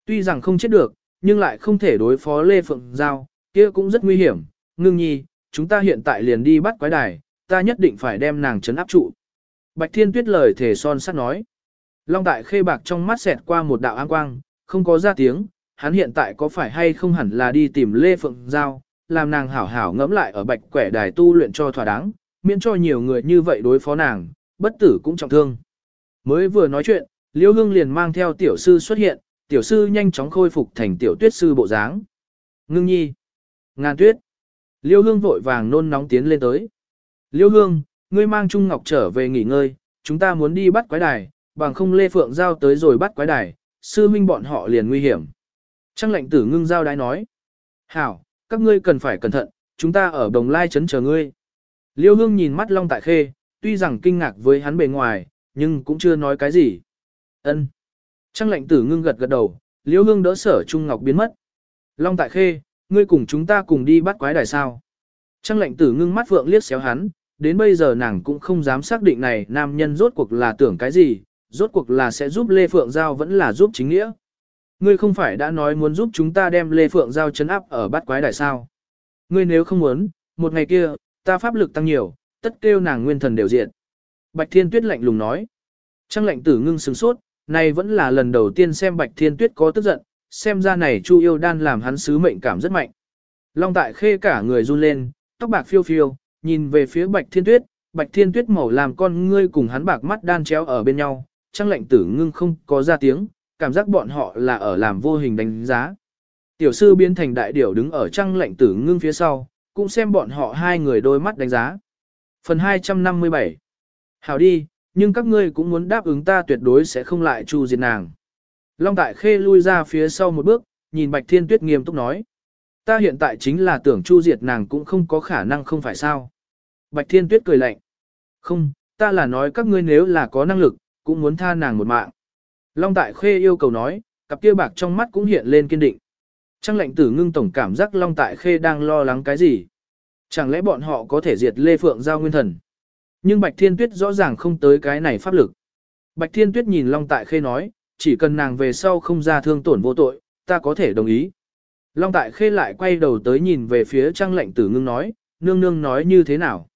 Tuy rằng không chết được, nhưng lại không thể đối phó Lê Phượng Giao, kia cũng rất nguy hiểm. Ngưng nhi, chúng ta hiện tại liền đi bắt quái đài, ta nhất định phải đem nàng trấn áp trụ. Bạch Thiên Tuyết lời thể son sắt nói. Long Tại Khê bạc trong mắt xẹt qua một đạo áng quang, không có ra tiếng, hắn hiện tại có phải hay không hẳn là đi tìm Lê Phượng Giao, làm nàng hảo hảo ngẫm lại ở bạch quẻ đài tu luyện cho thỏa đáng, miễn cho nhiều người như vậy đối phó nàng, bất tử cũng trọng thương. Mới vừa nói chuyện, Liễu Hương liền mang theo tiểu sư xuất hiện, tiểu sư nhanh chóng khôi phục thành tiểu tuyết sư bộ dáng. Ngưng nhi, Ngàn Tuyết. Liễu Hương vội vàng nôn nóng tiến lên tới. Liễu Hương, ngươi mang Trung Ngọc trở về nghỉ ngơi, chúng ta muốn đi bắt quái đài, bằng không Lê Phượng Giao tới rồi bắt quái đài, sư huynh bọn họ liền nguy hiểm. Trang lệnh tử ngưng giao đái nói. Hảo, các ngươi cần phải cẩn thận, chúng ta ở Đồng Lai trấn chờ ngươi. Liễu Hương nhìn mắt Long Tại Khê, tuy rằng kinh ngạc với hắn bề ngoài, nhưng cũng chưa nói cái gì. Ân. Trang lệnh tử ngưng gật gật đầu, Liễu Hương đỡ Sở Trung Ngọc biến mất. Long Tại Khê, ngươi cùng chúng ta cùng đi bắt quái đài sao? Trang lệnh tử ngưng mắt vượng liếc xéo hắn, đến bây giờ nàng cũng không dám xác định này nam nhân rốt cuộc là tưởng cái gì, rốt cuộc là sẽ giúp Lê Phượng Giao vẫn là giúp chính nghĩa. Ngươi không phải đã nói muốn giúp chúng ta đem Lê Phượng Giao trấn áp ở bắt quái đài sao? Ngươi nếu không muốn, một ngày kia, ta pháp lực tăng nhiều, tất kêu nàng nguyên thần đều diện. Bạch Thiên Tuyết lạnh lùng nói. Trang lệnh tử ngưng sửng sốt, này vẫn là lần đầu tiên xem Bạch Thiên Tuyết có tức giận, xem ra này Chu Yêu Đan làm hắn sứ mệnh cảm rất mạnh. Long Tại Khê cả người run lên, tóc bạc phiêu phiêu, nhìn về phía Bạch Thiên Tuyết màu làm con ngươi cùng hắn bạc mắt đan chéo ở bên nhau, Trang lệnh tử ngưng không có ra tiếng, cảm giác bọn họ là ở làm vô hình đánh giá. Tiểu sư biến thành đại điểu đứng ở Trang lệnh tử ngưng phía sau, cũng xem bọn họ hai người đôi mắt đánh giá. Phần 257. Hảo đi, nhưng các ngươi cũng muốn đáp ứng ta tuyệt đối sẽ không lại chu diệt nàng. Long Tại Khê lui ra phía sau một bước, nhìn Bạch Thiên Tuyết nghiêm túc nói. Ta hiện tại chính là tưởng chu diệt nàng cũng không có khả năng không phải sao. Bạch Thiên Tuyết cười lạnh. Không, ta là nói các ngươi nếu là có năng lực, cũng muốn tha nàng một mạng. Long Tại Khê yêu cầu nói, cặp kia bạc trong mắt cũng hiện lên kiên định. Trang lệnh tử ngưng tổng cảm giác Long Tại Khê đang lo lắng cái gì? Chẳng lẽ bọn họ có thể diệt Lê Phượng Giao nguyên thần? Nhưng Bạch Thiên Tuyết rõ ràng không tới cái này pháp lực. Bạch Thiên Tuyết nhìn Long Tại Khê nói, chỉ cần nàng về sau không ra thương tổn vô tội, ta có thể đồng ý. Long Tại Khê lại quay đầu tới nhìn về phía Trang lệnh tử ngưng nói, nương nương nói như thế nào?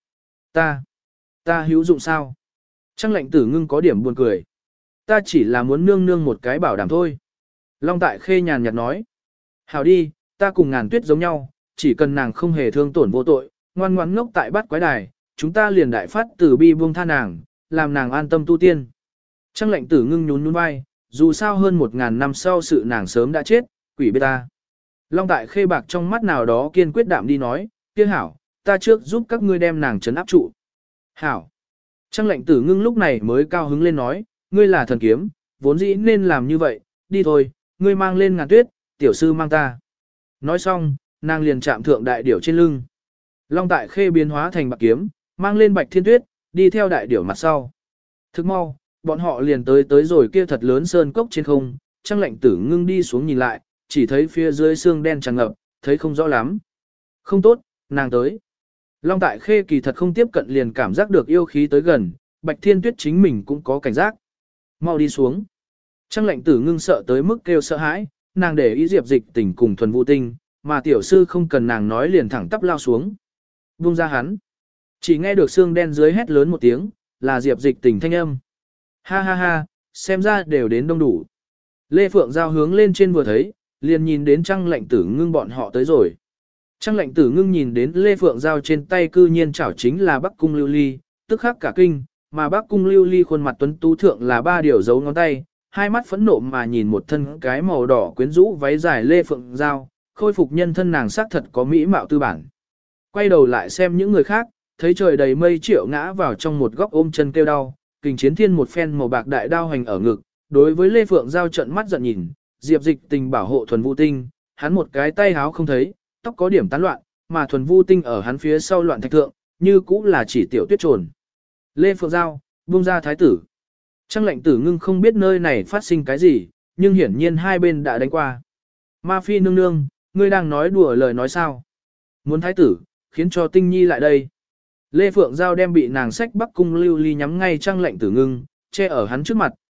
Ta hữu dụng sao? Trang lệnh tử ngưng có điểm buồn cười. Ta chỉ là muốn nương nương một cái bảo đảm thôi. Long Tại Khê nhàn nhạt nói. Hảo đi, ta cùng Ngàn Tuyết giống nhau, chỉ cần nàng không hề thương tổn vô tội, ngoan ngoãn ngốc tại bắt quái đài, chúng ta liền đại phát từ bi buông tha nàng, làm nàng an tâm tu tiên. Trang lệnh tử ngưng nhún nhún vai, dù sao hơn 1000 năm sau sự nàng sớm đã chết, quỷ biết ta. Long Tại Khê bạc trong mắt nào đó kiên quyết đạm đi nói, kia hảo, ta trước giúp các ngươi đem nàng trấn áp trụ. Hảo. Trang lệnh tử ngưng lúc này mới cao hứng lên nói, ngươi là thần kiếm, vốn dĩ nên làm như vậy, đi thôi, ngươi mang lên Ngàn Tuyết, tiểu sư mang ta. Nói xong, nàng liền chạm thượng đại điểu trên lưng. Long Tại Khê biến hóa thành bạc kiếm, mang lên Bạch Thiên Tuyết, đi theo đại điểu mặt sau. Thức mau, bọn họ liền tới rồi kia thật lớn sơn cốc trên không, Trang lệnh tử ngưng đi xuống nhìn lại, chỉ thấy phía dưới xương đen tràn ngập, thấy không rõ lắm. Không tốt, nàng tới. Long Tại Khê kỳ thật không tiếp cận liền cảm giác được yêu khí tới gần, Bạch Thiên Tuyết chính mình cũng có cảnh giác. Mau đi xuống. Trang lệnh tử ngưng sợ tới mức kêu sợ hãi, nàng để ý Diệp Dịch Tình cùng Thuần Vũ Tinh, mà tiểu sư không cần nàng nói liền thẳng tắp lao xuống. Buông ra hắn. Chỉ nghe được xương đen dưới hét lớn một tiếng, là Diệp Dịch Tình thanh âm. Ha ha ha, xem ra đều đến đông đủ. Lê Phượng Giao hướng lên trên vừa thấy, liền nhìn đến Trang lệnh tử ngưng bọn họ tới rồi. Trang lệnh tử ngưng nhìn đến Lê Phượng Giao trên tay cư nhiên chảo chính là Bắc Cung Lưu Ly, tức khắc cả kinh, mà Bắc Cung Lưu Ly khuôn mặt tuấn tú thượng là 3 điều dấu ngón tay, hai mắt phẫn nộ mà nhìn một thân cái màu đỏ quyến rũ váy dài Lê Phượng Giao, khôi phục nhân thân nàng sắc thật có mỹ mạo tư bản. Quay đầu lại xem những người khác, thấy trời đầy mây triệu ngã vào trong một góc ôm chân kêu đau, Kình Chiến Thiên một phen màu bạc đại đao hành ở ngực, đối với Lê Phượng Giao trận mắt giận nhìn, Diệp Dịch Tình bảo hộ Thuần Vũ Tinh, hắn một cái tay háo không thấy, tóc có điểm tán loạn, mà Thuần Vũ Tinh ở hắn phía sau loạn thạch thượng, như cũ là chỉ tiểu tuyết trồn. Lê Phượng Giao, buông ra thái tử. Trang lệnh tử ngưng không biết nơi này phát sinh cái gì, nhưng hiển nhiên hai bên đã đánh qua. Ma Phi nương nương, ngươi đang nói đùa lời nói sao? Muốn thái tử, khiến cho Tinh Nhi lại đây. Lê Phượng Giao đem bị nàng sách Bắc Cung Lưu Ly nhắm ngay Trang lệnh tử ngưng, che ở hắn trước mặt,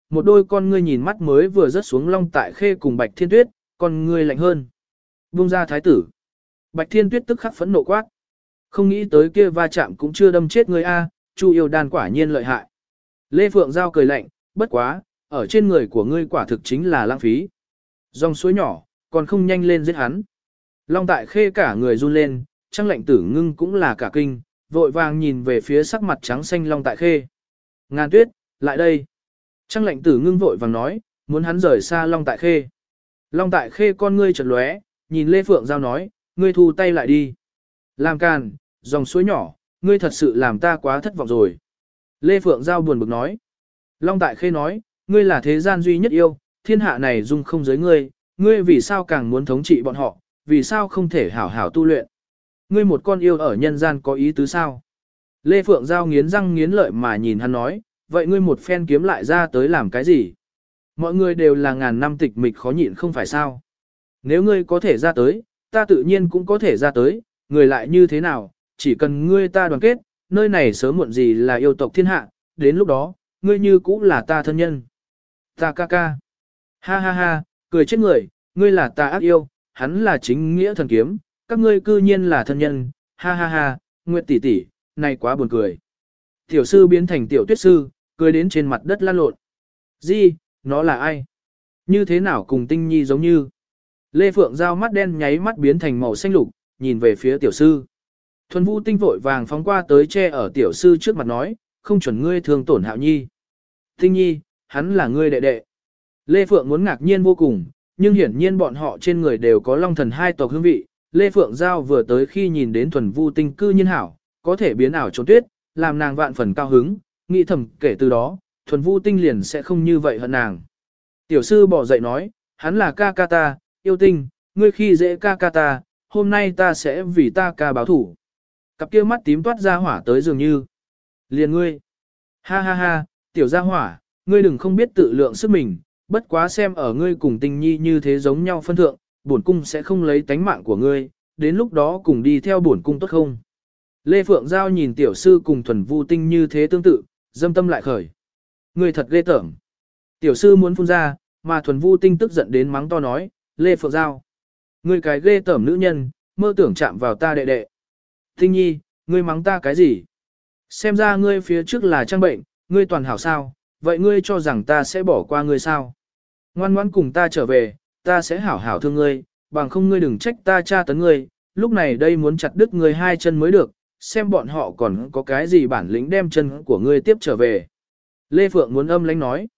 một đôi con ngươi nhìn mắt mới vừa rớt xuống Long Tại Khê cùng Bạch Thiên Tuyết, con ngươi lạnh hơn. Buông ra thái tử. Bạch Thiên Tuyết tức khắc phẫn nộ quát. Không nghĩ tới kia va chạm cũng chưa đâm chết người a, Chu Yêu Đan quả nhiên lợi hại. Lê Phượng Giao cười lạnh, bất quá, ở trên người của ngươi quả thực chính là lãng phí. Dòng suối nhỏ, còn không nhanh lên giết hắn. Long Tại Khê cả người run lên, Trang Lệnh Tử Ngưng cũng là cả kinh, vội vàng nhìn về phía sắc mặt trắng xanh Long Tại Khê. Ngàn Tuyết, lại đây. Trang Lệnh Tử Ngưng vội vàng nói, muốn hắn rời xa Long Tại Khê. Long Tại Khê con ngươi chợt lóe, nhìn Lê Phượng Giao nói, ngươi thu tay lại đi. Làm càn, dòng suối nhỏ, ngươi thật sự làm ta quá thất vọng rồi. Lê Phượng Giao buồn bực nói. Long Tại Khê nói, ngươi là thế gian duy nhất yêu, thiên hạ này dung không giới ngươi, ngươi vì sao càng muốn thống trị bọn họ, vì sao không thể hảo hảo tu luyện. Ngươi một con yêu ở nhân gian có ý tứ sao? Lê Phượng Giao nghiến răng nghiến lợi mà nhìn hắn nói, vậy ngươi một phen kiếm lại ra tới làm cái gì? Mọi người đều là ngàn năm tịch mịch khó nhịn không phải sao? Nếu ngươi có thể ra tới, ta tự nhiên cũng có thể ra tới, người lại như thế nào, chỉ cần ngươi ta đoàn kết, nơi này sớm muộn gì là yêu tộc thiên hạ, đến lúc đó, ngươi như cũng là ta thân nhân. Ta ca ca. Ha ha ha, cười chết người, ngươi là ta ác yêu, hắn là chính nghĩa thần kiếm, các ngươi cư nhiên là thân nhân, ha ha ha, Nguyệt tỷ tỷ, này quá buồn cười. Tiểu sư biến thành tiểu tuyết sư, cười đến trên mặt đất lăn lộn. Gì, nó là ai? Như thế nào cùng Tinh Nhi giống như? Lê Phượng Giao mắt đen nháy mắt biến thành màu xanh lục, nhìn về phía tiểu sư. Thuần Vũ Tinh vội vàng phóng qua tới che ở tiểu sư trước mặt nói, không chuẩn ngươi thương tổn Hạo Nhi. Tinh Nhi, hắn là ngươi đệ đệ. Lê Phượng muốn ngạc nhiên vô cùng, nhưng hiển nhiên bọn họ trên người đều có Long Thần hai tộc hương vị. Lê Phượng Giao vừa tới khi nhìn đến Thuần Vũ Tinh cư nhiên hảo, có thể biến ảo trốn tuyết, làm nàng vạn phần cao hứng, nghĩ thầm kể từ đó, Thuần Vũ Tinh liền sẽ không như vậy hận nàng. Tiểu sư bỏ dậy nói, hắn là ca ca ta, yêu tinh, ngươi khi dễ ca ca ta, hôm nay ta sẽ vì ta ca báo thủ. Cặp kia mắt tím toát ra hỏa tới dường như. Liền ngươi. Ha ha ha, tiểu gia hỏa, ngươi đừng không biết tự lượng sức mình, bất quá xem ở ngươi cùng Tinh Nhi như thế giống nhau phân thượng, bổn cung sẽ không lấy tánh mạng của ngươi, đến lúc đó cùng đi theo bổn cung tốt không? Lê Phượng Giao nhìn tiểu sư cùng Thuần Vu Tinh như thế tương tự, dâm tâm lại khởi. Ngươi thật ghê tởm. Tiểu sư muốn phun ra, mà Thuần Vu Tinh tức giận đến mắng to nói, Lê Phượng Giao. Ngươi cái ghê tởm nữ nhân, mơ tưởng chạm vào ta đệ đệ. Tinh Nhi, ngươi mắng ta cái gì? Xem ra ngươi phía trước là trang bệnh, ngươi toàn hảo sao, vậy ngươi cho rằng ta sẽ bỏ qua ngươi sao? Ngoan ngoãn cùng ta trở về, ta sẽ hảo hảo thương ngươi, bằng không ngươi đừng trách ta tra tấn ngươi, lúc này đây muốn chặt đứt ngươi hai chân mới được, xem bọn họ còn có cái gì bản lĩnh đem chân của ngươi tiếp trở về. Lê Phượng muốn âm lãnh nói.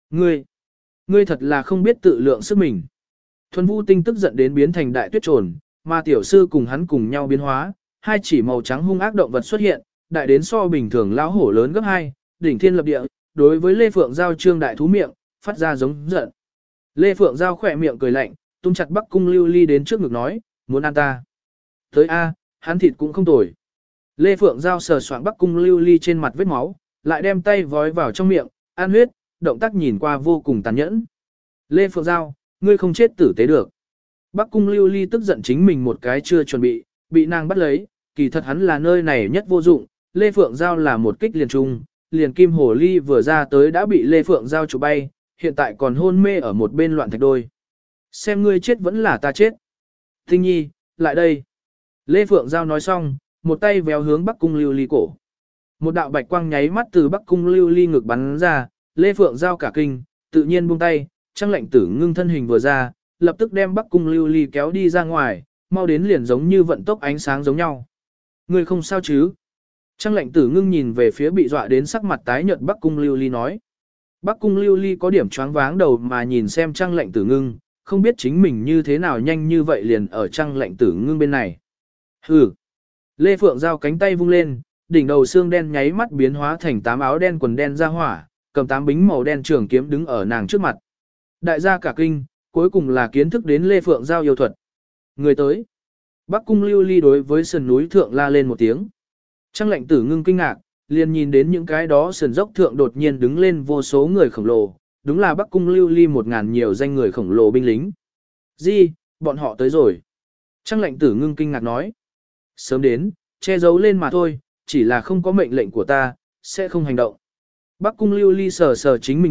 Ngươi thật là không biết tự lượng sức mình. Thuần Vũ Tinh tức giận đến biến thành đại tuyết trồn, mà tiểu sư cùng hắn cùng nhau biến hóa, hai chỉ màu trắng hung ác động vật xuất hiện, đại đến so bình thường lão hổ lớn gấp 2, đỉnh thiên lập địa, đối với Lê Phượng Giao trương đại thú miệng, phát ra giống giận. Lê Phượng Giao khỏe miệng cười lạnh, tung chặt Bắc Cung Lưu Ly đến trước ngực nói, muốn ăn ta. Tới a, hắn thịt cũng không tồi. Lê Phượng Giao sờ soạng Bắc Cung Lưu Ly trên mặt vết máu, lại đem tay vói vào trong miệng, ăn huyết, động tác nhìn qua vô cùng tàn nhẫn. Lê Phượng Giao, ngươi không chết tử tế được. Bắc Cung Lưu Ly tức giận chính mình một cái chưa chuẩn bị nàng bắt lấy, kỳ thật hắn là nơi này nhất vô dụng, Lê Phượng Giao là một kích liền trung, liền Kim Hồ Ly vừa ra tới đã bị Lê Phượng Giao chụp bay, hiện tại còn hôn mê ở một bên loạn thạch đôi. Xem ngươi chết vẫn là ta chết. Tinh Nhi, lại đây. Lê Phượng Giao nói xong, một tay véo hướng Bắc Cung Lưu Ly cổ. Một đạo bạch quang nháy mắt từ Bắc Cung Lưu Ly ngực bắn ra, Lê Phượng Giao cả kinh, tự nhiên buông tay, Trang Lệnh Tử Ngưng thân hình vừa ra, lập tức đem Bắc Cung Lưu Ly kéo đi ra ngoài, mau đến liền giống như vận tốc ánh sáng giống nhau. Ngươi không sao chứ? Trang Lệnh Tử Ngưng nhìn về phía bị dọa đến sắc mặt tái nhợt Bắc Cung Lưu Ly nói. Bắc Cung Lưu Ly có điểm choáng váng đầu mà nhìn xem Trang Lệnh Tử Ngưng, không biết chính mình như thế nào nhanh như vậy liền ở Trang Lệnh Tử Ngưng bên này. Hừ. Lê Phượng Giao cánh tay vung lên, đỉnh đầu xương đen nháy mắt biến hóa thành 8 áo đen quần đen ra hỏa, cầm 8 bính màu đen trường kiếm đứng ở nàng trước mặt. Đại gia cả kinh, cuối cùng là kiến thức đến Lê Phượng Giao yêu thuật. Người tới. Bắc Cung Lưu Ly đối với sườn núi thượng la lên một tiếng. Trang Lệnh Tử Ngưng kinh ngạc, liền nhìn đến những cái đó sườn dốc thượng đột nhiên đứng lên vô số người khổng lồ, đúng là Bắc Cung Lưu Ly 1000 nhiều danh người khổng lồ binh lính. Gì, bọn họ tới rồi. Trang Lệnh Tử Ngưng kinh ngạc nói. Sớm đến, che giấu lên mà thôi, chỉ là không có mệnh lệnh của ta, sẽ không hành động. Bắc Cung Lưu Ly sờ sờ chính mình ngực,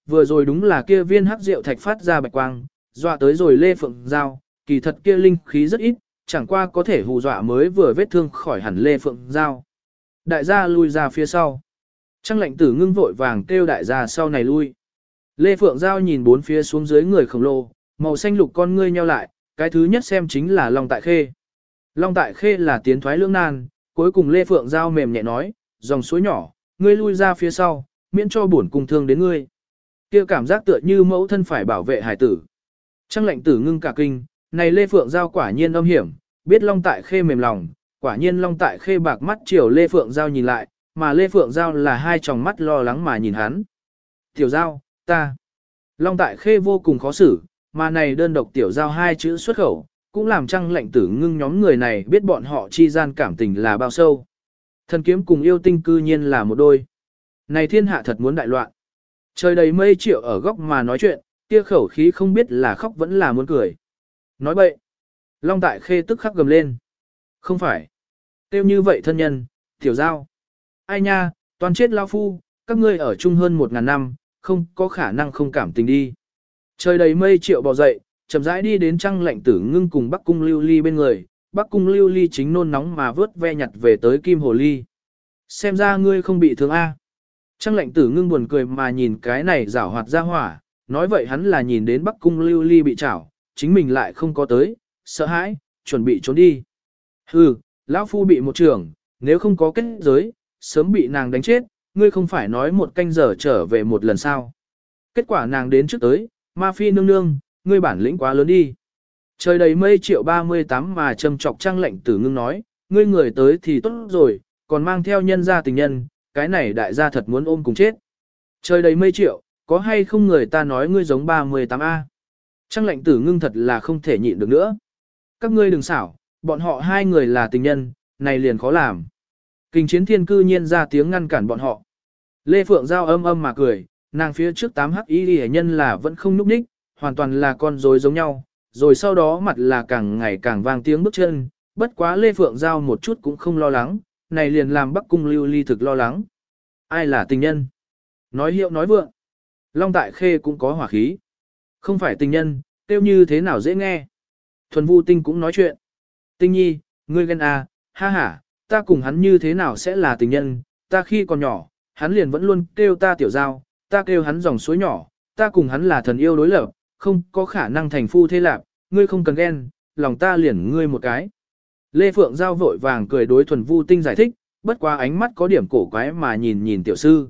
vừa rồi đúng là kia viên hắc rượu thạch phát ra bạch quang, dọa tới rồi Lê Phượng Giao, kỳ thật kia linh khí rất ít, chẳng qua có thể hù dọa mới vừa vết thương khỏi hẳn Lê Phượng Giao. Đại gia lui ra phía sau. Trăng lệnh tử ngưng vội vàng kêu đại gia sau này lui. Lê Phượng Giao nhìn bốn phía xuống dưới người khổng lồ, màu xanh lục con ngươi nheo lại, cái thứ nhất xem chính là Long Tại Khê. Long Tại Khê là tiến thoái lưỡng nan, cuối cùng Lê Phượng Giao mềm nhẹ nói, dòng suối nhỏ, ngươi lui ra phía sau, miễn cho bổn cung thương đến ngươi. Kia cảm giác tựa như mẫu thân phải bảo vệ hải tử. Trăng lệnh tử ngưng cả kinh, này Lê Phượng Giao quả nhiên âm hiểm, biết Long Tại Khê mềm lòng, quả nhiên Long Tại Khê bạc mắt chiều Lê Phượng Giao nhìn lại, mà Lê Phượng Giao là hai tròng mắt lo lắng mà nhìn hắn. Tiểu Giao, ta. Long Tại Khê vô cùng khó xử, mà này đơn độc Tiểu Giao hai chữ xuất khẩu, cũng làm Trăng lệnh tử ngưng nhóm người này biết bọn họ chi gian cảm tình là bao sâu. Thần kiếm cùng yêu tinh cư nhiên là một đôi. Này thiên hạ thật muốn đại loạn. Trời đầy mây triệu ở góc mà nói chuyện, kia khẩu khí không biết là khóc vẫn là muốn cười. Nói bậy. Long Tại Khê tức khắc gầm lên. Không phải. Tiêu như vậy thân nhân, Tiểu Giao. Ai nha, toàn chết lao phu, các ngươi ở chung hơn 1000 năm, không có khả năng không cảm tình đi. Trời đầy mây triệu bò dậy, chậm rãi đi đến Trăng lệnh tử ngưng cùng Bắc Cung Lưu Ly bên người. Bắc Cung Lưu Ly chính nôn nóng mà vớt ve nhặt về tới Kim Hồ Ly. Xem ra ngươi không bị thương a. Trăng lệnh tử ngưng buồn cười mà nhìn cái này giảo hoạt ra hỏa, nói vậy hắn là nhìn đến Bắc Cung Lưu Ly bị chảo, chính mình lại không có tới, sợ hãi, chuẩn bị trốn đi. Hừ, lão phu bị một trưởng, nếu không có kết giới, sớm bị nàng đánh chết, ngươi không phải nói một canh giờ trở về một lần sao. Kết quả nàng đến trước tới, ma phi nương nương, ngươi bản lĩnh quá lớn đi. Trời đầy mây triệu 38 mà châm chọc Trăng lệnh tử ngưng nói, ngươi người tới thì tốt rồi, còn mang theo nhân gia tình nhân, cái này đại gia thật muốn ôm cùng chết. Trời đầy mây triệu, có hay không người ta nói ngươi giống 38A. Trăng lệnh tử ngưng thật là không thể nhịn được nữa. Các ngươi đừng xảo, bọn họ hai người là tình nhân, này liền khó làm. Kình Chiến Thiên cư nhiên ra tiếng ngăn cản bọn họ. Lê Phượng Giao âm âm mà cười, nàng phía trước 8 hắc y hệ nhân là vẫn không núp ních, hoàn toàn là con rối giống nhau, rồi sau đó mặt là càng ngày càng vang tiếng bước chân, bất quá Lê Phượng Giao một chút cũng không lo lắng, này liền làm Bắc Cung Lưu Ly thực lo lắng. Ai là tình nhân? Nói hiệu nói vượng. Long Tại Khê cũng có hỏa khí. Không phải tình nhân, tiêu như thế nào dễ nghe. Thuần Vu Tinh cũng nói chuyện. Tinh nhi, ngươi ghen à, ha ha, ta cùng hắn như thế nào sẽ là tình nhân, ta khi còn nhỏ, hắn liền vẫn luôn kêu ta Tiểu Giao, ta kêu hắn dòng suối nhỏ, ta cùng hắn là thần yêu đối lập, không có khả năng thành phu thế lạc, ngươi không cần ghen, lòng ta liền ngươi một cái. Lê Phượng Giao vội vàng cười đối Thuần Vu Tinh giải thích, bất quá ánh mắt có điểm cổ quái mà nhìn nhìn tiểu sư.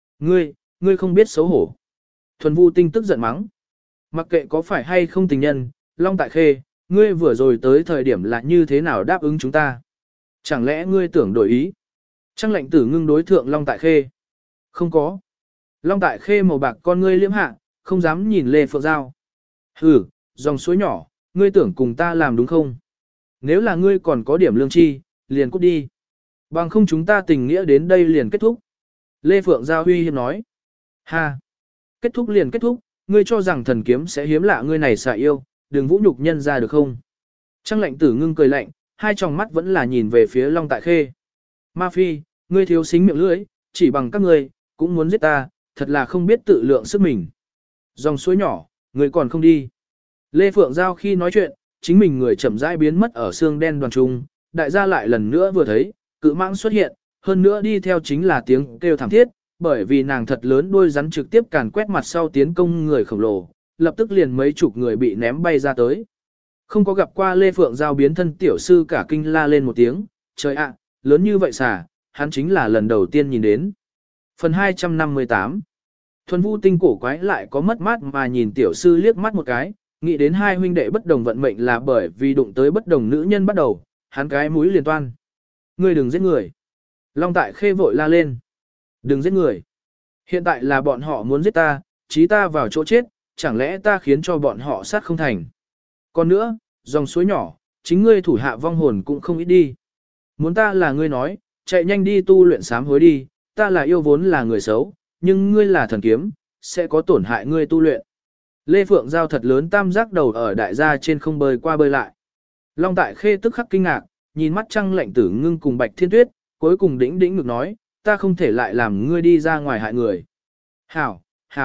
Ngươi không biết xấu hổ. Thuần Vu Tinh tức giận mắng. Mặc kệ có phải hay không tình nhân, Long Tại Khê, ngươi vừa rồi tới thời điểm là như thế nào đáp ứng chúng ta? Chẳng lẽ ngươi tưởng đổi ý? Trăng lệnh tử ngưng đối thượng Long Tại Khê. Không có. Long Tại Khê màu bạc con ngươi liễm hạ, không dám nhìn Lê Phượng Giao. Hừ, dòng suối nhỏ, ngươi tưởng cùng ta làm đúng không? Nếu là ngươi còn có điểm lương tri, liền cút đi. Bằng không chúng ta tình nghĩa đến đây liền kết thúc. Lê Phượng Giao huy hiếp nói. Ha! Kết thúc liền kết thúc, ngươi cho rằng thần kiếm sẽ hiếm lạ ngươi này xạ yêu, đừng vũ nhục nhân ra được không? Trăng lệnh tử ngưng cười lạnh, hai tròng mắt vẫn là nhìn về phía Long Tại Khê. Ma Phi, ngươi thiếu xính miệng lưỡi, chỉ bằng các ngươi, cũng muốn giết ta, thật là không biết tự lượng sức mình. Dòng suối nhỏ, ngươi còn không đi. Lê Phượng Giao khi nói chuyện, chính mình người chậm rãi biến mất ở xương đen đoàn trung, đại gia lại lần nữa vừa thấy, cự mãng xuất hiện, hơn nữa đi theo chính là tiếng kêu thảm thiết, bởi vì nàng thật lớn đuôi rắn trực tiếp càn quét mặt sau tiến công người khổng lồ, lập tức liền mấy chục người bị ném bay ra tới. Không có gặp qua Lê Phượng Giao biến thân tiểu sư cả kinh la lên một tiếng, trời ạ, lớn như vậy xà, hắn chính là lần đầu tiên nhìn đến. Phần 258 Thuần Vu Tinh cổ quái lại có mất mát mà nhìn tiểu sư liếc mắt một cái, nghĩ đến hai huynh đệ bất đồng vận mệnh là bởi vì đụng tới bất đồng nữ nhân bắt đầu, hắn cái mũi liền toan. Ngươi đừng giết người. Long Tại Khê vội la lên. Đừng giết người. Hiện tại là bọn họ muốn giết ta, chí ta vào chỗ chết, chẳng lẽ ta khiến cho bọn họ sát không thành. Còn nữa, dòng suối nhỏ, chính ngươi thủ hạ vong hồn cũng không ít đi. Muốn ta là ngươi nói, chạy nhanh đi tu luyện sám hối đi, ta là yêu vốn là người xấu, nhưng ngươi là thần kiếm, sẽ có tổn hại ngươi tu luyện. Lê Phượng Giao thật lớn tam giác đầu ở đại gia trên không bơi qua bơi lại. Long Tại Khê tức khắc kinh ngạc, nhìn mắt Trăng lệnh tử ngưng cùng Bạch Thiên Tuyết, cuối cùng đĩnh ngực nói, ta không thể lại làm ngươi đi ra ngoài hại người. Hảo,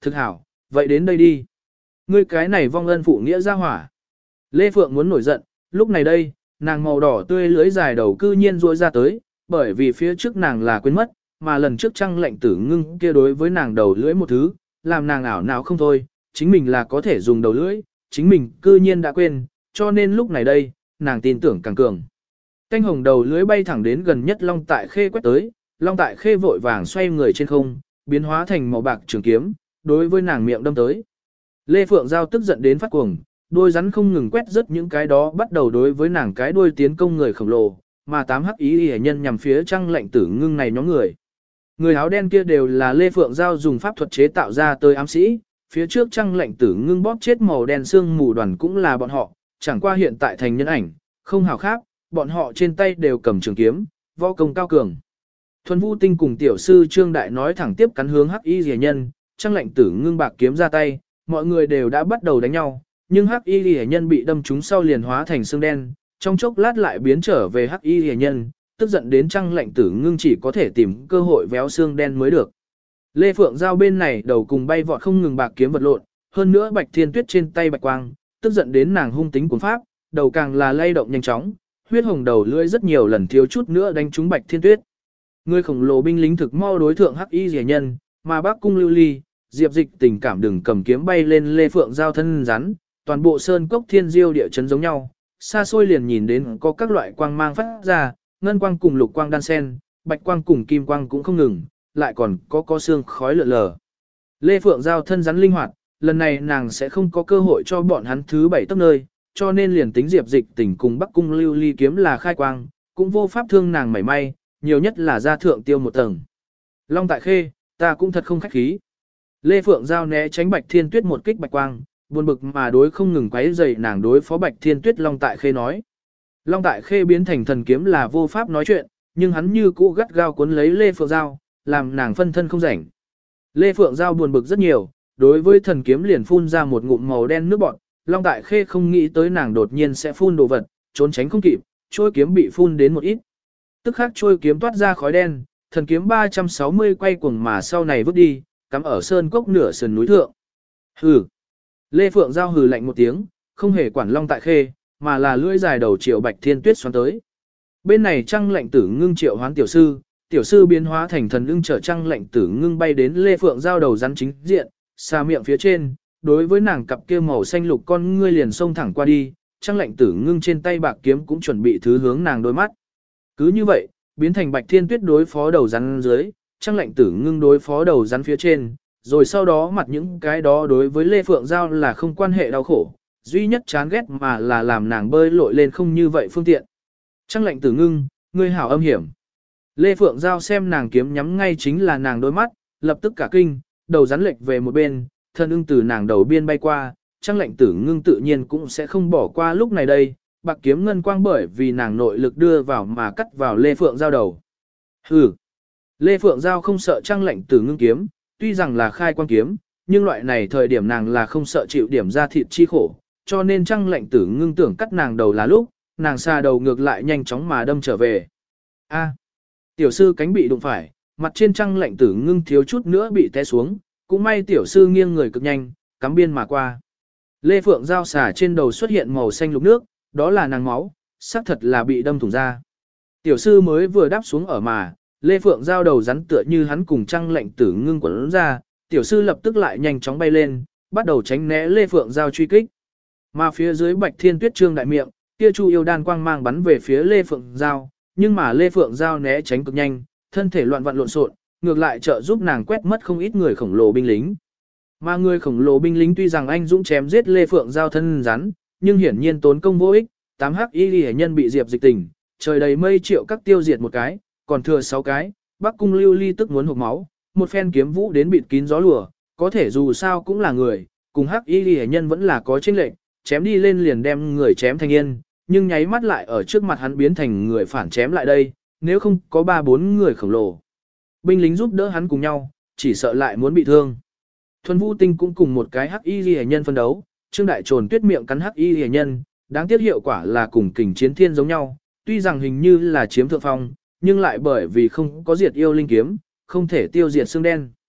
thực hảo, vậy đến đây đi. Ngươi cái này vong ân phụ nghĩa ra hỏa. Lê Phượng muốn nổi giận, lúc này đây, nàng màu đỏ tươi lưới dài đầu cư nhiên ruôi ra tới, bởi vì phía trước nàng là quên mất, mà lần trước Trăng Lệnh Tử Ngưng kia đối với nàng đầu lưỡi một thứ, làm nàng ảo não không thôi, chính mình là có thể dùng đầu lưỡi, chính mình cư nhiên đã quên, cho nên lúc này đây, nàng tin tưởng càng cường. Canh hồng đầu lưỡi bay thẳng đến gần nhất Long Tại Khê quét tới, Long Tại Khê vội vàng xoay người trên không, biến hóa thành màu bạc trường kiếm, đối với nàng miệng đâm tới. Lê Phượng Giao tức giận đến phát cuồng, đôi rắn không ngừng quét rớt những cái đó bắt đầu đối với nàng cái đuôi tiến công người khổng lồ, mà 8 hắc ý hệ nhân nhằm phía Trăng Lệnh Tử Ngưng này nhóm người. Người áo đen kia đều là Lê Phượng Giao dùng pháp thuật chế tạo ra tới ám sĩ, phía trước Trăng Lệnh Tử Ngưng bóp chết màu đen xương mù đoàn cũng là bọn họ, chẳng qua hiện tại thành nhân ảnh, không hảo khác, bọn họ trên tay đều cầm trường kiếm, võ công cao cường. Thuần Vũ Tinh cùng tiểu sư Trương Đại nói thẳng tiếp cắn hướng hắc y rìa nhân, Trăng Lệnh Tử Ngưng bạc kiếm ra tay, mọi người đều đã bắt đầu đánh nhau, nhưng hắc y rìa nhân bị đâm trúng sau liền hóa thành xương đen, trong chốc lát lại biến trở về hắc y rìa nhân, tức giận đến Trăng Lệnh Tử Ngưng chỉ có thể tìm cơ hội véo xương đen mới được. Lê Phượng Giao bên này đầu cùng bay vọt không ngừng bạc kiếm vật lộn, hơn nữa Bạch Thiên Tuyết trên tay bạch quang, tức giận đến nàng hung tính cuồng pháp, đầu càng là lay động nhanh chóng, huyết hồng đầu lưỡi rất nhiều lần thiếu chút nữa đánh trúng Bạch Thiên Tuyết. Người khổng lồ binh lính thực mau đối thượng hắc y rìa nhân, mà Bắc Cung Lưu Ly, Diệp Dịch tình cảm đừng cầm kiếm bay lên Lê Phượng Giao thân rắn, toàn bộ sơn cốc thiên diêu địa chấn giống nhau, xa xôi liền nhìn đến có các loại quang mang phát ra, ngân quang cùng lục quang đan sen, bạch quang cùng kim quang cũng không ngừng, lại còn có xương khói lượn lờ. Lê Phượng Giao thân rắn linh hoạt, lần này nàng sẽ không có cơ hội cho bọn hắn thứ 7 tấc nơi, cho nên liền tính Diệp Dịch tình cùng Bắc Cung Lưu Ly kiếm là khai quang, cũng vô pháp thương nàng mảy may, nhiều nhất là ra thượng tiêu một tầng. Long Tại Khê, ta cũng thật không khách khí. Lê Phượng Giao né tránh Bạch Thiên Tuyết một kích bạch quang, buồn bực mà đối không ngừng quấy rầy nàng đối phó Bạch Thiên Tuyết. Long Tại Khê nói. Long Tại Khê biến thành thần kiếm là vô pháp nói chuyện, nhưng hắn như cũ gắt gao cuốn lấy Lê Phượng Giao, làm nàng phân thân không rảnh. Lê Phượng Giao buồn bực rất nhiều, đối với thần kiếm liền phun ra một ngụm màu đen nước bọt. Long Tại Khê không nghĩ tới nàng đột nhiên sẽ phun đồ vật, trốn tránh không kịp, trôi kiếm bị phun đến một ít. Tức khắc trôi kiếm toát ra khói đen, thần kiếm 360 quay cuồng mà sau này vứt đi, cắm ở sơn cốc nửa sườn núi thượng. Hừ. Lê Phượng Giao hừ lạnh một tiếng, không hề quản Long Tại Khê, mà là lưỡi dài đầu triệu Bạch Thiên Tuyết xoắn tới. Bên này Trăng Lệnh Tử Ngưng triệu hoán tiểu sư biến hóa thành thần ưng trở Trăng Lệnh Tử Ngưng bay đến Lê Phượng Giao đầu rắn chính diện, xa miệng phía trên, đối với nàng cặp kia màu xanh lục con ngươi liền xông thẳng qua đi, Trăng Lệnh Tử Ngưng trên tay bạc kiếm cũng chuẩn bị thứ hướng nàng đôi mắt. Cứ như vậy, biến thành Bạch Thiên Tuyết đối phó đầu rắn dưới, Trăng Lệnh Tử Ngưng đối phó đầu rắn phía trên, rồi sau đó mặt những cái đó đối với Lê Phượng Giao là không quan hệ đau khổ, duy nhất chán ghét mà là làm nàng bơi lội lên không như vậy phương tiện. Trăng Lệnh Tử Ngưng, ngươi hảo âm hiểm. Lê Phượng Giao xem nàng kiếm nhắm ngay chính là nàng đôi mắt, lập tức cả kinh, đầu rắn lệch về một bên, thân ưng từ nàng đầu biên bay qua, Trăng Lệnh Tử Ngưng tự nhiên cũng sẽ không bỏ qua lúc này đây, bạc kiếm ngân quang bởi vì nàng nội lực đưa vào mà cắt vào Lê Phượng Giao đầu. Hừ. Lê Phượng Giao không sợ Trăng Lệnh Tử Ngưng kiếm, tuy rằng là khai quang kiếm, nhưng loại này thời điểm nàng là không sợ chịu điểm ra thịt chi khổ, cho nên Trăng Lệnh Tử Ngưng tưởng cắt nàng đầu là lúc, nàng xa đầu ngược lại nhanh chóng mà đâm trở về. A. Tiểu sư cánh bị đụng phải, mặt trên Trăng Lệnh Tử Ngưng thiếu chút nữa bị té xuống, cũng may tiểu sư nghiêng người cực nhanh, cắm biên mà qua. Lê Phượng Giao xả trên đầu xuất hiện màu xanh lục nước, đó là nàng máu, xác thật là bị đâm thủng ra. Tiểu sư mới vừa đáp xuống ở mà, Lê Phượng Giao đầu rắn tựa như hắn cùng Trăng Lệnh Tử Ngưng quấn ra, tiểu sư lập tức lại nhanh chóng bay lên, bắt đầu tránh né Lê Phượng Giao truy kích. Mà phía dưới Bạch Thiên Tuyết trương đại miệng, kia Chu Yêu Đan quang mang bắn về phía Lê Phượng Giao, nhưng mà Lê Phượng Giao né tránh cực nhanh, thân thể loạn vặn lộn xộn, ngược lại trợ giúp nàng quét mất không ít người khổng lồ binh lính. Mà người khổng lồ binh lính tuy rằng anh dũng chém giết Lê Phượng Giao thân rắn, nhưng hiển nhiên tốn công vô ích, 8 hắc y liễu nhân bị Diệp Dịch tình, trời đầy mây triệu các tiêu diệt một cái, còn thừa 6 cái, Bắc Cung Lưu Ly tức muốn hộc máu, một phen kiếm vũ đến bịt kín gió lùa, có thể dù sao cũng là người, cùng hắc y liễu nhân vẫn là có chênh lệch, chém đi lên liền đem người chém thành yên, nhưng nháy mắt lại ở trước mặt hắn biến thành người phản chém lại đây, nếu không có 3-4 người khổng lồ. Binh lính giúp đỡ hắn cùng nhau, chỉ sợ lại muốn bị thương. Thuần Vũ Tinh cũng cùng một cái hắc y liễu nhân phân đấu, Trương Đại Trồn tuyết miệng cắn hắc y liễu nhân, đáng tiếc hiệu quả là cùng kình chiến thiên giống nhau, tuy rằng hình như là chiếm thượng phong, nhưng lại bởi vì không có diệt yêu linh kiếm, không thể tiêu diệt xương đen.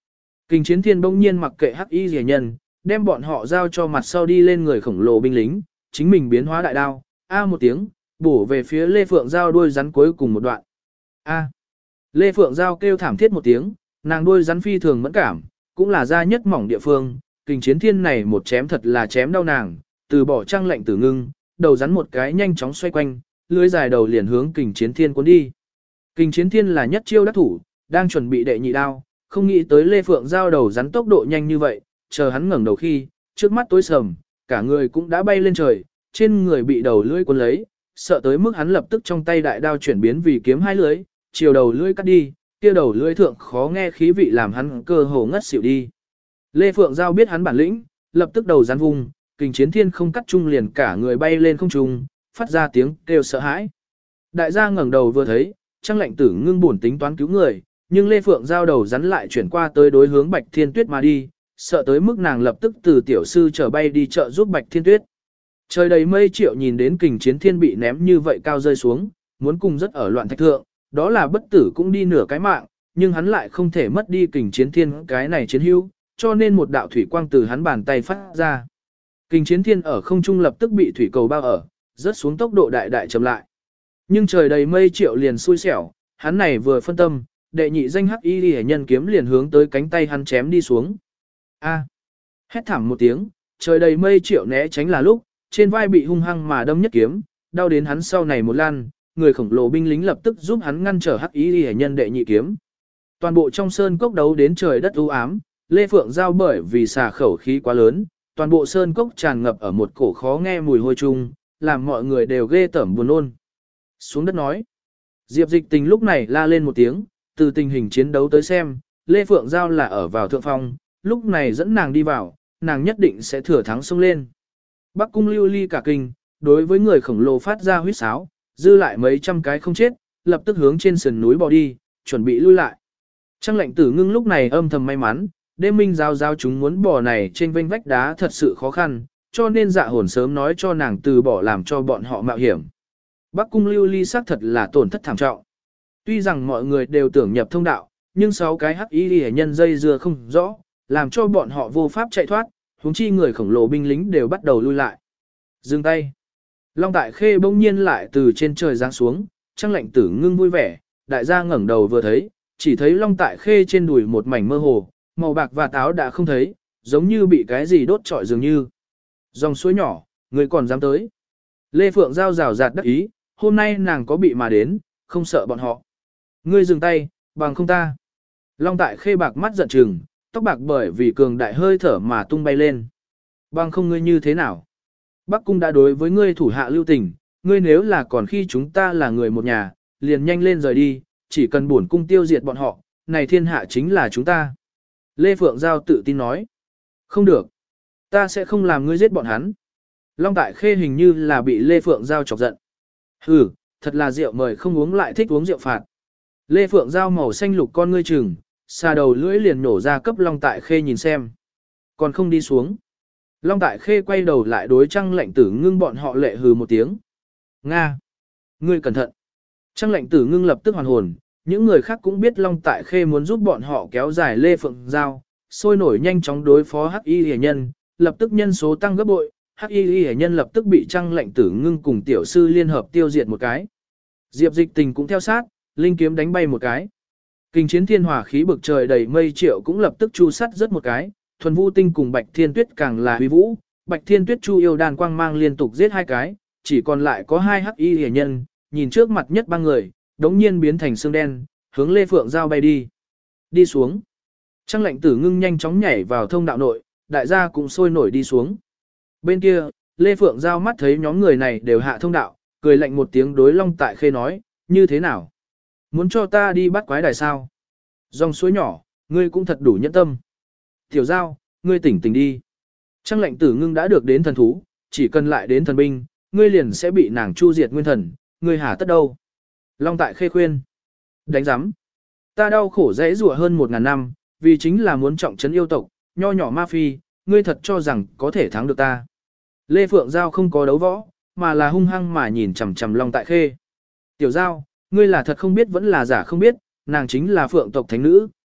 Kình Chiến Thiên bỗng nhiên mặc kệ hắc y rẻ nhân, đem bọn họ giao cho mặt sau đi lên người khổng lồ binh lính, chính mình biến hóa đại đao, a một tiếng, bổ về phía Lê Phượng Giao đuôi rắn cuối cùng một đoạn. A. Lê Phượng Giao kêu thảm thiết một tiếng, nàng đuôi rắn phi thường mẫn cảm, cũng là da nhất mỏng địa phương, Kình Chiến Thiên này một chém thật là chém đau nàng, từ bỏ Trang Lệnh Tử ngưng, đầu rắn một cái nhanh chóng xoay quanh, lưỡi dài đầu liền hướng Kình Chiến Thiên cuốn đi. Kình Chiến Thiên là nhất chiêu đắc thủ, đang chuẩn bị đệ nhị đao, không nghĩ tới Lê Phượng Giao đầu rắn tốc độ nhanh như vậy, chờ hắn ngẩng đầu khi, trước mắt tối sầm, cả người cũng đã bay lên trời, trên người bị đầu lưỡi cuốn lấy, sợ tới mức hắn lập tức trong tay đại đao chuyển biến vì kiếm hai lưỡi, chiều đầu lưỡi cắt đi, kia đầu lưỡi thượng khó nghe khí vị làm hắn cơ hồ ngất xỉu đi. Lê Phượng Giao biết hắn bản lĩnh, lập tức đầu rắn vùng, Kình Chiến Thiên không cắt chung liền cả người bay lên không trung, phát ra tiếng kêu sợ hãi. Đại gia ngẩng đầu vừa thấy, Trang Lệnh Tử ngưng buồn tính toán cứu người, nhưng Lê Phượng Giao đầu rắn lại chuyển qua tới đối hướng Bạch Thiên Tuyết mà đi, sợ tới mức nàng lập tức từ tiểu sư trở bay đi chợ giúp Bạch Thiên Tuyết. Trời đầy mây Triệu nhìn đến Kình Chiến Thiên bị ném như vậy cao rơi xuống, muốn cùng rất ở loạn thạch thượng, đó là bất tử cũng đi nửa cái mạng, nhưng hắn lại không thể mất đi Kình Chiến Thiên cái này chiến hữu, cho nên một đạo thủy quang từ hắn bàn tay phát ra. Kình Chiến Thiên ở không trung lập tức bị thủy cầu bao ở, rớt xuống tốc độ đại đại chậm lại. Nhưng trời đầy mây Triệu liền xui xẻo, hắn này vừa phân tâm, đệ nhị danh hắc y liễu nhân kiếm liền hướng tới cánh tay hắn chém đi xuống. A! Hét thảm một tiếng, trời đầy mây Triệu né tránh là lúc, trên vai bị hung hăng mà đâm nhất kiếm, đau đến hắn sau này một lan, người khổng lồ binh lính lập tức giúp hắn ngăn trở hắc y liễu nhân đệ nhị kiếm. Toàn bộ trong sơn cốc đấu đến trời đất u ám, Lê Phượng Giao bởi vì xả khẩu khí quá lớn, toàn bộ sơn cốc tràn ngập ở một cổ khó nghe mùi hôi chung, làm mọi người đều ghê tởm buồn nôn. Xuống đất nói. Diệp Dịch Tình lúc này la lên một tiếng, từ tình hình chiến đấu tới xem, Lê Phượng Giao là ở vào thượng phong, lúc này dẫn nàng đi vào, nàng nhất định sẽ thừa thắng xông lên. Bắc Cung Lưu Ly cả kinh, đối với người khổng lồ phát ra huýt sáo, dư lại mấy trăm cái không chết, lập tức hướng trên sườn núi bò đi, chuẩn bị lui lại. Trang Lệnh Tử ngưng lúc này âm thầm may mắn, đêm minh giao chúng muốn bò này trên vênh vách đá thật sự khó khăn, cho nên dạ hồn sớm nói cho nàng từ bỏ làm cho bọn họ mạo hiểm. Bắc Cung Lưu Ly xác thật là tổn thất thảm trọng. Tuy rằng mọi người đều tưởng nhập thông đạo, nhưng 6 cái hắc y liễu nhân dây dưa không rõ, làm cho bọn họ vô pháp chạy thoát, huống chi người khổng lồ binh lính đều bắt đầu lui lại. Dừng tay. Long Tại Khê bỗng nhiên lại từ trên trời giáng xuống, Trang Lệnh Tử ngưng vui vẻ, đại gia ngẩng đầu vừa thấy, chỉ thấy Long Tại Khê trên đùi một mảnh mơ hồ, màu bạc và táo đã không thấy, giống như bị cái gì đốt trọi dường như. Dòng suối nhỏ, người còn dám tới. Lê Phượng Giao rào rạt đắc ý, hôm nay nàng có bị mà đến, không sợ bọn họ. Ngươi dừng tay, bằng không ta. Long Tại Khê bạc mắt giận trừng, tóc bạc bởi vì cường đại hơi thở mà tung bay lên. Bằng không ngươi như thế nào? Bắc Cung đã đối với ngươi thủ hạ lưu tình, ngươi nếu là còn khi chúng ta là người một nhà, liền nhanh lên rời đi, chỉ cần bổn cung tiêu diệt bọn họ, này thiên hạ chính là chúng ta. Lê Phượng Giao tự tin nói. Không được. Ta sẽ không làm ngươi giết bọn hắn. Long Tại Khê hình như là bị Lê Phượng Giao chọc giận. Hừ, thật là rượu mời không uống lại thích uống rượu phạt. Lê Phượng Giao màu xanh lục con ngươi chừng, xà đầu lưỡi liền nổ ra cấp Long Tại Khê nhìn xem. Còn không đi xuống. Long Tại Khê quay đầu lại đối Trang Lệnh Tử ngưng bọn họ lệ hừ một tiếng. Nga! Ngươi cẩn thận. Trang Lệnh Tử ngưng lập tức hoàn hồn, những người khác cũng biết Long Tại Khê muốn giúp bọn họ kéo dài Lê Phượng Giao, sôi nổi nhanh chóng đối phó Hắc Y Liễu nhân, lập tức nhân số tăng gấp bội, Hắc Y Liễu nhân lập tức bị Trang Lệnh Tử ngưng cùng tiểu sư liên hợp tiêu diệt một cái. Diệp Dịch Tình cũng theo sát, linh kiếm đánh bay một cái. Kình Chiến Thiên hỏa khí bực trời đầy mây Triệu cũng lập tức chu sắt rất một cái, Thuần Vũ Tinh cùng Bạch Thiên Tuyết càng là huy vũ, Bạch Thiên Tuyết chu yêu đàn quang mang liên tục giết 2 cái, chỉ còn lại có 2 Hắc Y Liễu nhân, nhìn trước mặt nhất 3 người, đống nhiên biến thành xương đen, hướng Lê Phượng Giao bay đi. Đi xuống. Trang Lệnh Tử ngưng nhanh chóng nhảy vào thông đạo nội, đại gia cũng sôi nổi đi xuống. Bên kia, Lê Phượng Giao mắt thấy nhóm người này đều hạ thông đạo, cười lạnh một tiếng đối Long Tại Khê nói, như thế nào? Muốn cho ta đi bắt quái đài sao? Dòng suối nhỏ, ngươi cũng thật đủ nhẫn tâm. Tiểu Giao, ngươi tỉnh tỉnh đi. Trang Lệnh Tử ngưng đã được đến thần thú, chỉ cần lại đến thần binh, ngươi liền sẽ bị nàng chu diệt nguyên thần, ngươi hả tất đâu? Long Tại Khê khuyên. Đánh giám. Ta đau khổ dễ rủa hơn 1000 năm, vì chính là muốn trọng trấn yêu tộc, nho nhỏ ma phi, ngươi thật cho rằng có thể thắng được ta. Lê Phượng Giao không có đấu võ, mà là hung hăng mà nhìn chằm chằm Long Tại Khê. Tiểu Giao, ngươi là thật không biết vẫn là giả không biết, nàng chính là Phượng tộc thánh nữ,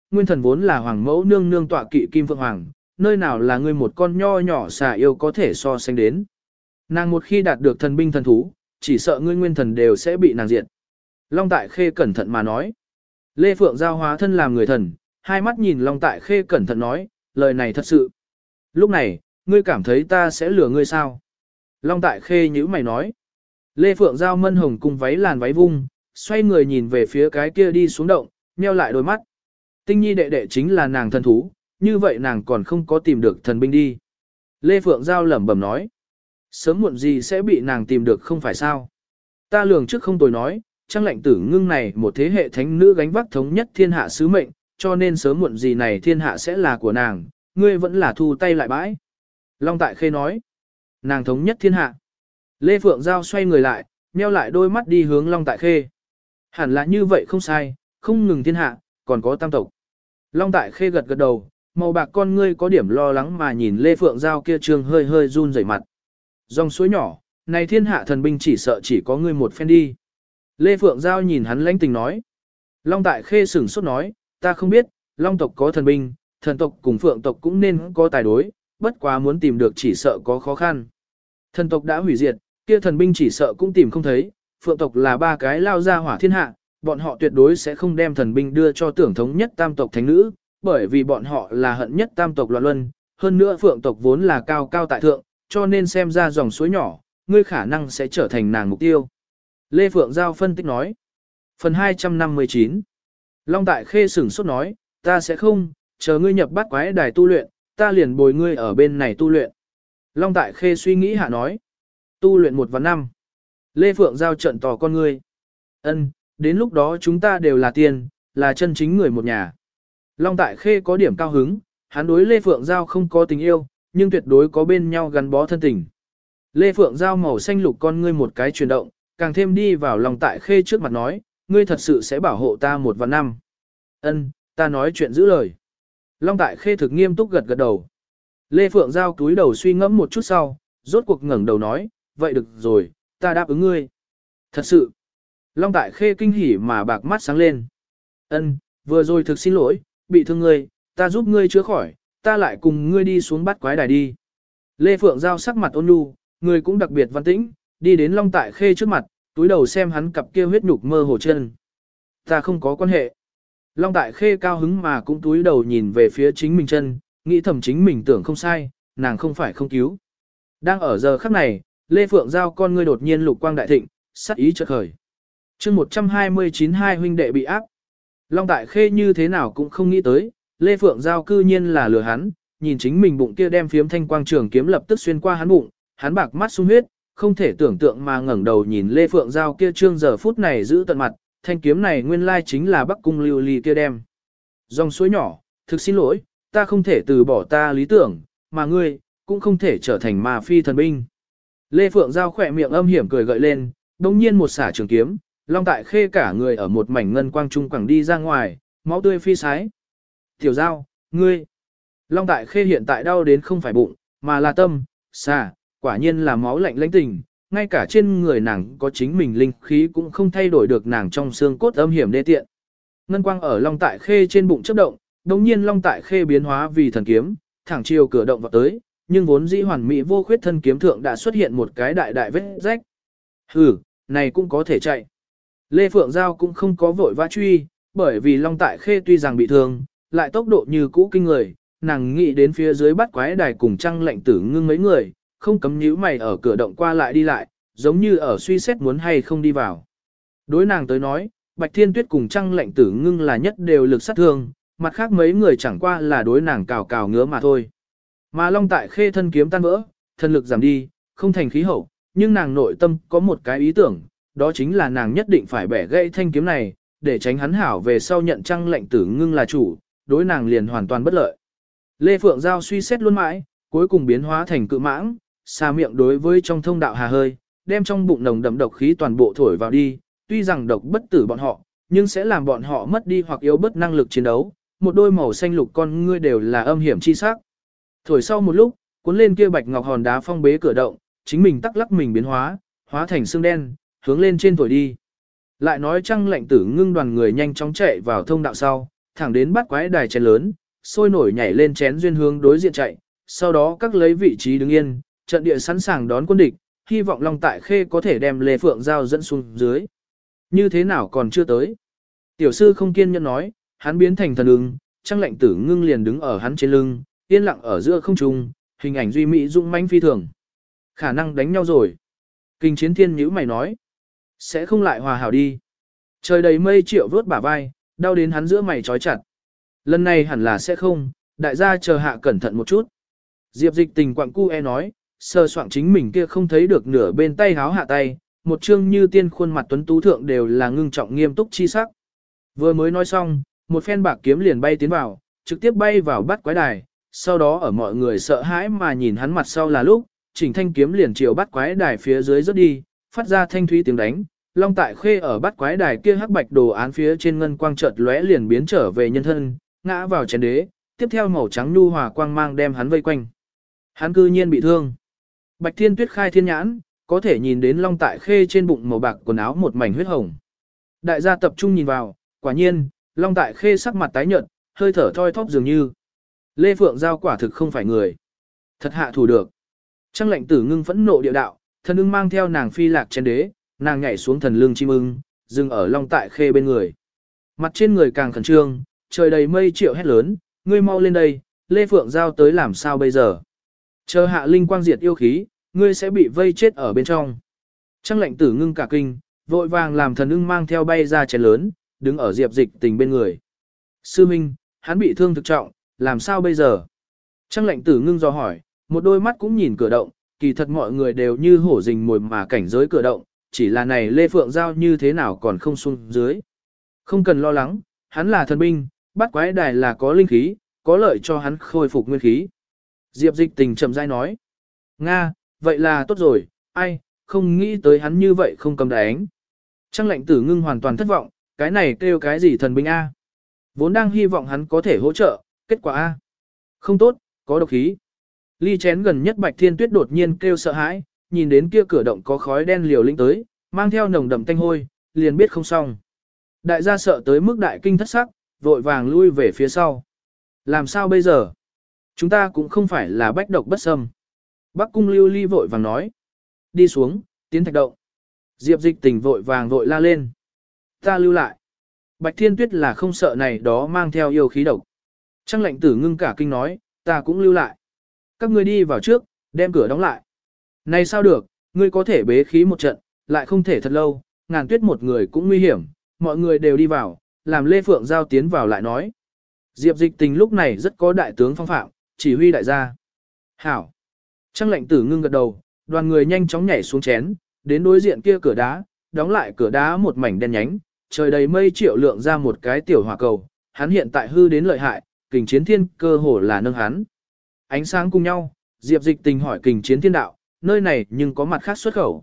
nguyên thần vốn là hoàng mẫu nương nương tọa kỵ kim phượng hoàng, nơi nào là ngươi một con nho nhỏ xà yêu có thể so sánh đến. Nàng một khi đạt được thần binh thần thú, chỉ sợ ngươi nguyên thần đều sẽ bị nàng diệt. Long Tại Khê cẩn thận mà nói. Lê Phượng Giao hóa thân làm người thần, hai mắt nhìn Long Tại Khê cẩn thận nói, lời này thật sự. Lúc này, ngươi cảm thấy ta sẽ lừa ngươi sao? Long Tại Khê nhíu mày nói. Lê Phượng Giao mân hồng cùng váy làn váy vung, xoay người nhìn về phía cái kia đi xuống động, nheo lại đôi mắt. Tinh nhi đệ đệ chính là nàng thần thú, như vậy nàng còn không có tìm được thần binh đi. Lê Phượng Giao lẩm bẩm nói. Sớm muộn gì sẽ bị nàng tìm được không phải sao? Ta lường trước không tồi nói, Trăng Lệnh Tử Ngưng này một thế hệ thánh nữ gánh vác thống nhất thiên hạ sứ mệnh, cho nên sớm muộn gì này thiên hạ sẽ là của nàng, ngươi vẫn là thu tay lại bãi. Long Tại Khê nói, nàng thống nhất thiên hạ. Lê Phượng Giao xoay người lại, nheo lại đôi mắt đi hướng Long Tại Khê. Hẳn là như vậy không sai, không ngừng thiên hạ, còn có tam tộc. Long Tại Khê gật gật đầu, màu bạc con ngươi có điểm lo lắng mà nhìn Lê Phượng Giao kia trương hơi hơi run rẩy mặt. Dòng suối nhỏ, này thiên hạ thần binh chỉ sợ chỉ có ngươi một phen đi. Lê Phượng Giao nhìn hắn lãnh tình nói. Long Tại Khê sửng sốt nói, ta không biết, Long tộc có thần binh, thần tộc cùng Phượng tộc cũng nên có tài đối, bất quá muốn tìm được chỉ sợ có khó khăn. Thần tộc đã hủy diệt, kia thần binh chỉ sợ cũng tìm không thấy, Phượng tộc là ba cái lao ra hỏa thiên hạ, bọn họ tuyệt đối sẽ không đem thần binh đưa cho tưởng thống nhất tam tộc thánh nữ, bởi vì bọn họ là hận nhất tam tộc loạn luân, hơn nữa Phượng tộc vốn là cao cao tại thượng, cho nên xem ra dòng suối nhỏ, ngươi khả năng sẽ trở thành nàng mục tiêu. Lê Phượng Giao phân tích nói. Phần 259 Long Tại Khê sửng sốt nói, ta sẽ không, chờ ngươi nhập bát quái đài tu luyện, ta liền bồi ngươi ở bên này tu luyện. Long Tại Khê suy nghĩ hạ nói, tu luyện 1 và 5. Lê Phượng Giao trận tỏ con ngươi. Ân, đến lúc đó chúng ta đều là tiền, là chân chính người một nhà. Long Tại Khê có điểm cao hứng, hắn đối Lê Phượng Giao không có tình yêu, nhưng tuyệt đối có bên nhau gắn bó thân tình. Lê Phượng Giao màu xanh lục con ngươi một cái chuyển động, càng thêm đi vào Long Tại Khê trước mặt nói, ngươi thật sự sẽ bảo hộ ta 1 và 5. Ân, ta nói chuyện giữ lời. Long Tại Khê thực nghiêm túc gật gật đầu. Lê Phượng Giao cúi đầu suy ngẫm một chút sau, rốt cuộc ngẩng đầu nói, vậy được rồi, ta đáp ứng ngươi. Thật sự. Long Tại Khê kinh hỉ mà bạc mắt sáng lên. Ân, vừa rồi thực xin lỗi, bị thương ngươi, ta giúp ngươi chữa khỏi, ta lại cùng ngươi đi xuống bắt quái đài đi. Lê Phượng Giao sắc mặt ôn nhu, người cũng đặc biệt văn tĩnh, đi đến Long Tại Khê trước mặt, túi đầu xem hắn cặp kia huyết nhục mơ hồ chân. Ta không có quan hệ. Long Tại Khê cao hứng mà cũng túi đầu nhìn về phía chính mình chân, nghĩ thầm chính mình tưởng không sai, nàng không phải không cứu. Đang ở giờ khắc này, Lê Phượng Giao con ngươi đột nhiên lục quang đại thịnh, sắc ý chợt khởi. chương 129 hai huynh đệ bị áp. Long Tại Khê như thế nào cũng không nghĩ tới, Lê Phượng Giao cư nhiên là lừa hắn, nhìn chính mình bụng kia đem phiếm thanh quang trường kiếm lập tức xuyên qua hắn bụng, hắn bạc mắt sung huyết, không thể tưởng tượng mà ngẩng đầu nhìn Lê Phượng Giao kia trương giờ phút này giữ tận mặt, thanh kiếm này nguyên lai chính là Bắc Cung Lưu Ly kia đem. Dòng suối nhỏ, thực xin lỗi, ta không thể từ bỏ ta lý tưởng, mà ngươi, cũng không thể trở thành ma phi thần binh. Lê Phượng Giao khỏe miệng âm hiểm cười gợi lên, đồng nhiên một xả trường kiếm, Long Tại Khê cả người ở một mảnh ngân quang trung quẳng đi ra ngoài, máu tươi phi sái. Tiểu Giao, ngươi. Long Tại Khê hiện tại đau đến không phải bụng, mà là tâm, xà, quả nhiên là máu lạnh lãnh tình, ngay cả trên người nàng có chính mình linh khí cũng không thay đổi được nàng trong xương cốt âm hiểm đê tiện. Ngân quang ở Long Tại Khê trên bụng chớp động, đồng nhiên Long Tại Khê biến hóa vì thần kiếm, thẳng chiều cửa động vào tới, nhưng vốn dĩ hoàn mỹ vô khuyết thân kiếm thượng đã xuất hiện một cái đại đại vết rách. Hừ, này cũng có thể chạy. Lê Phượng Giao cũng không có vội vã truy, bởi vì Long Tại Khê tuy rằng bị thương, lại tốc độ như cũ kinh người, nàng nghĩ đến phía dưới bắt quái đài cùng Trăng Lệnh Tử Ngưng mấy người, không cấm nhíu mày ở cửa động qua lại đi lại, giống như ở suy xét muốn hay không đi vào. Đối nàng tới nói, Bạch Thiên Tuyết cùng Trăng Lệnh Tử Ngưng là nhất đều lực sát thương, mặt khác mấy người chẳng qua là đối nàng cào cào ngứa mà thôi. Mà Long Tại Khê thân kiếm tan vỡ, thân lực giảm đi, không thành khí hậu, nhưng nàng nội tâm có một cái ý tưởng, đó chính là nàng nhất định phải bẻ gãy thanh kiếm này, để tránh hắn hảo về sau nhận Trăng Lệnh Tử Ngưng là chủ, đối nàng liền hoàn toàn bất lợi. Lê Phượng Giao suy xét luôn mãi, cuối cùng biến hóa thành cự mãng, xà miệng đối với trong thông đạo hà hơi, đem trong bụng nồng đậm độc khí toàn bộ thổi vào đi, tuy rằng độc bất tử bọn họ, nhưng sẽ làm bọn họ mất đi hoặc yếu bớt năng lực chiến đấu, một đôi màu xanh lục con ngươi đều là âm hiểm chi sắc. Thổi sau một lúc, cuốn lên kia bạch ngọc hòn đá phong bế cửa động, chính mình tắc lắc mình biến hóa, hóa thành xương đen, hướng lên trên thổi đi. Lại nói Trăng Lệnh Tử Ngưng đoàn người nhanh chóng chạy vào thông đạo sau, thẳng đến bắt quái đài chén lớn, sôi nổi nhảy lên chén duyên hướng đối diện chạy, sau đó các lấy vị trí đứng yên, trận địa sẵn sàng đón quân địch, hy vọng Long Tại Khê có thể đem Lê Phượng Giao dẫn xuống dưới. Như thế nào còn chưa tới? Tiểu sư không kiên nhẫn nói, hắn biến thành thần ưng, Trang Lệnh Tử Ngưng liền đứng ở hắn trên lưng, yên lặng ở giữa không trung, hình ảnh duy mỹ dũng mãnh phi thường. Khả năng đánh nhau rồi. Kình Chiến Thiên nhíu mày nói, sẽ không lại hòa hảo đi. Trời đầy mây Triệu vớt bả vai, đau đến hắn giữa mày trói chặt. Lần này hẳn là sẽ không, đại gia chờ hạ cẩn thận một chút. Diệp Dịch Tình quặng cu nói, sờ soạng chính mình kia không thấy được nửa bên tay háo hạ tay, một chương như tiên khuôn mặt tuấn tú thượng đều là ngưng trọng nghiêm túc chi sắc. Vừa mới nói xong, một phen bạc kiếm liền bay tiến vào, trực tiếp bay vào bắt quái đài, sau đó ở mọi người sợ hãi mà nhìn hắn mặt sau là lúc, chỉnh thanh kiếm liền chiều bắt quái đài phía dưới rớt đi, phát ra thanh thúy tiếng đánh. Long Tại Khê ở bắt quái đài kia hắc bạch đồ án phía trên ngân quang chợt lóe liền biến trở về nhân thân, ngã vào chén đế, tiếp theo màu trắng nhu hòa quang mang đem hắn vây quanh. Hắn cư nhiên bị thương. Bạch Thiên Tuyết khai thiên nhãn, có thể nhìn đến Long Tại Khê trên bụng màu bạc quần áo một mảnh huyết hồng. Đại gia tập trung nhìn vào, quả nhiên, Long Tại Khê sắc mặt tái nhợt, hơi thở thoi thóp dường như. Lê Phượng Giao quả thực không phải người. Thật hạ thủ được. Trang Lệnh Tử Ngưng phẫn nộ địa đạo, thần ưng mang theo nàng phi lạc trên đế, nàng nhảy xuống thần lưng chim ưng, dừng ở Long Tại Khê bên người. Mặt trên người càng khẩn trương, trời đầy mây Triệu hét lớn, ngươi mau lên đây, Lê Phượng Giao tới làm sao bây giờ? Chờ hạ linh quang diệt yêu khí, ngươi sẽ bị vây chết ở bên trong. Trang Lệnh Tử Ngưng cả kinh, vội vàng làm thần ưng mang theo bay ra chén lớn, đứng ở Diệp Dịch Tình bên người. Sư Minh, hắn bị thương thực trọng, làm sao bây giờ? Trang Lệnh Tử Ngưng dò hỏi, một đôi mắt cũng nhìn cửa động, kỳ thật mọi người đều như hổ rình mồi mà cảnh giới cửa động, chỉ là này Lê Phượng Giao như thế nào còn không xuống dưới. Không cần lo lắng, hắn là thần binh, bắt quái đài là có linh khí, có lợi cho hắn khôi phục nguyên khí. Diệp Dịch Tình chậm rãi nói. Nga, vậy là tốt rồi, ai, không nghĩ tới hắn như vậy không cầm đánh. Trang Lệnh Tử Ngưng hoàn toàn thất vọng, cái này kêu cái gì thần binh A. Vốn đang hy vọng hắn có thể hỗ trợ, kết quả A. Không tốt, có độc khí. Ly chén gần nhất Bạch Thiên Tuyết đột nhiên kêu sợ hãi, nhìn đến kia cửa động có khói đen liều lĩnh tới, mang theo nồng đậm tanh hôi, liền biết không xong. Đại gia sợ tới mức đại kinh thất sắc, vội vàng lui về phía sau. Làm sao bây giờ? Chúng ta cũng không phải là bách độc bất xâm. Bắc Cung Lưu Ly vội vàng nói. Đi xuống, tiến thạch động. Diệp Dịch Tình vội vàng vội la lên. Ta lưu lại. Bạch Thiên Tuyết là không sợ này đó mang theo yêu khí độc. Trang Lệnh Tử Ngưng cả kinh nói, ta cũng lưu lại. Các ngươi đi vào trước, đem cửa đóng lại. Này sao được, ngươi có thể bế khí một trận, lại không thể thật lâu, Ngàn Tuyết một người cũng nguy hiểm, mọi người đều đi vào, làm Lê Phượng Giao tiến vào lại nói. Diệp Dịch Tình lúc này rất có đại tướng phong phạm, chỉ huy đại gia. Hảo. Trang Lệnh Tử Ngưng gật đầu, đoàn người nhanh chóng nhảy xuống chén, đến đối diện kia cửa đá, đóng lại cửa đá một mảnh đen nhánh, trời đầy mây Triệu lượng ra một cái tiểu hỏa cầu, hắn hiện tại hư đến lợi hại, Kình Chiến Thiên cơ hồ là nâng hắn. Ánh sáng cùng nhau, Diệp Dịch Tình hỏi Kình Chiến Thiên đạo, nơi này nhưng có mặt khác xuất khẩu.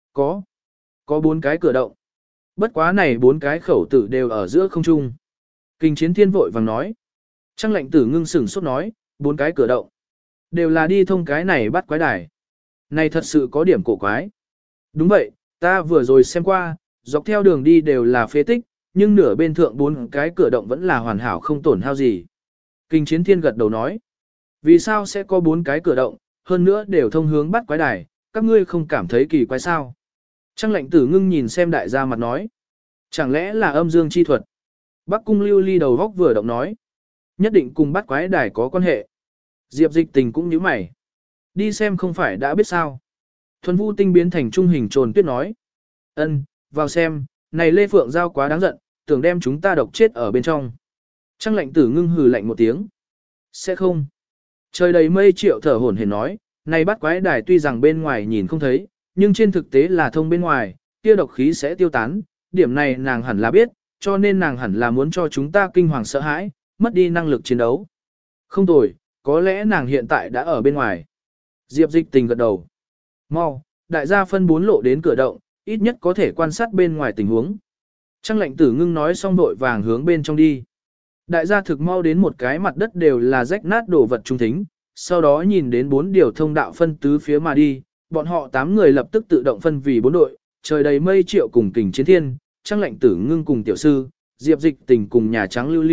Có 4 cái cửa động. Bất quá này 4 cái khẩu tử đều ở giữa không trung. Kình Chiến Thiên vội vàng nói. Trang Lệnh Tử Ngưng sửng sốt nói, 4 cái cửa động. Đều là đi thông cái này bắt quái đài. Này thật sự có điểm cổ quái. Đúng vậy, ta vừa rồi xem qua, dọc theo đường đi đều là phế tích, nhưng nửa bên thượng 4 cái cửa động vẫn là hoàn hảo không tổn hao gì. Kình Chiến Thiên gật đầu nói. Vì sao sẽ có 4 cái cửa động, hơn nữa đều thông hướng bắt quái đài, các ngươi không cảm thấy kỳ quái sao? Trang Lệnh Tử Ngưng nhìn xem đại gia mặt nói. Chẳng lẽ là âm dương chi thuật? Bắc Cung Lưu Ly đầu góc vừa động nói. Nhất định cùng bắt quái đài có quan hệ. Diệp Dịch Tình cũng nhíu mày. Đi xem không phải đã biết sao. Thuần Vũ Tinh biến thành trung hình trồn tuyết nói. Ân, vào xem, này Lê Phượng Giao quá đáng giận, tưởng đem chúng ta độc chết ở bên trong. Trang Lệnh Tử Ngưng hừ lạnh một tiếng. Sẽ không. Trời đầy mây Triệu thở hổn hển nói, này bắt quái đài tuy rằng bên ngoài nhìn không thấy, nhưng trên thực tế là thông bên ngoài, kia độc khí sẽ tiêu tán, điểm này nàng hẳn là biết, cho nên nàng hẳn là muốn cho chúng ta kinh hoàng sợ hãi, mất đi năng lực chiến đấu. Không tồi, có lẽ nàng hiện tại đã ở bên ngoài. Diệp Dịch Tình gật đầu. Mau, đại gia phân 4 lộ đến cửa động, ít nhất có thể quan sát bên ngoài tình huống. Trang Lệnh Tử Ngưng nói xong đội vàng hướng bên trong đi. Đại gia thực mau đến một cái mặt đất đều là rách nát đồ vật trung thính, sau đó nhìn đến 4 điều thông đạo phân tứ phía mà đi, bọn họ 8 người lập tức tự động phân vì 4 đội, trời đầy mây Triệu cùng Kình Chiến Thiên, Trang Lệnh Tử Ngưng cùng tiểu sư, Diệp Dịch Tình cùng Nhà Trắng Lưu Ly,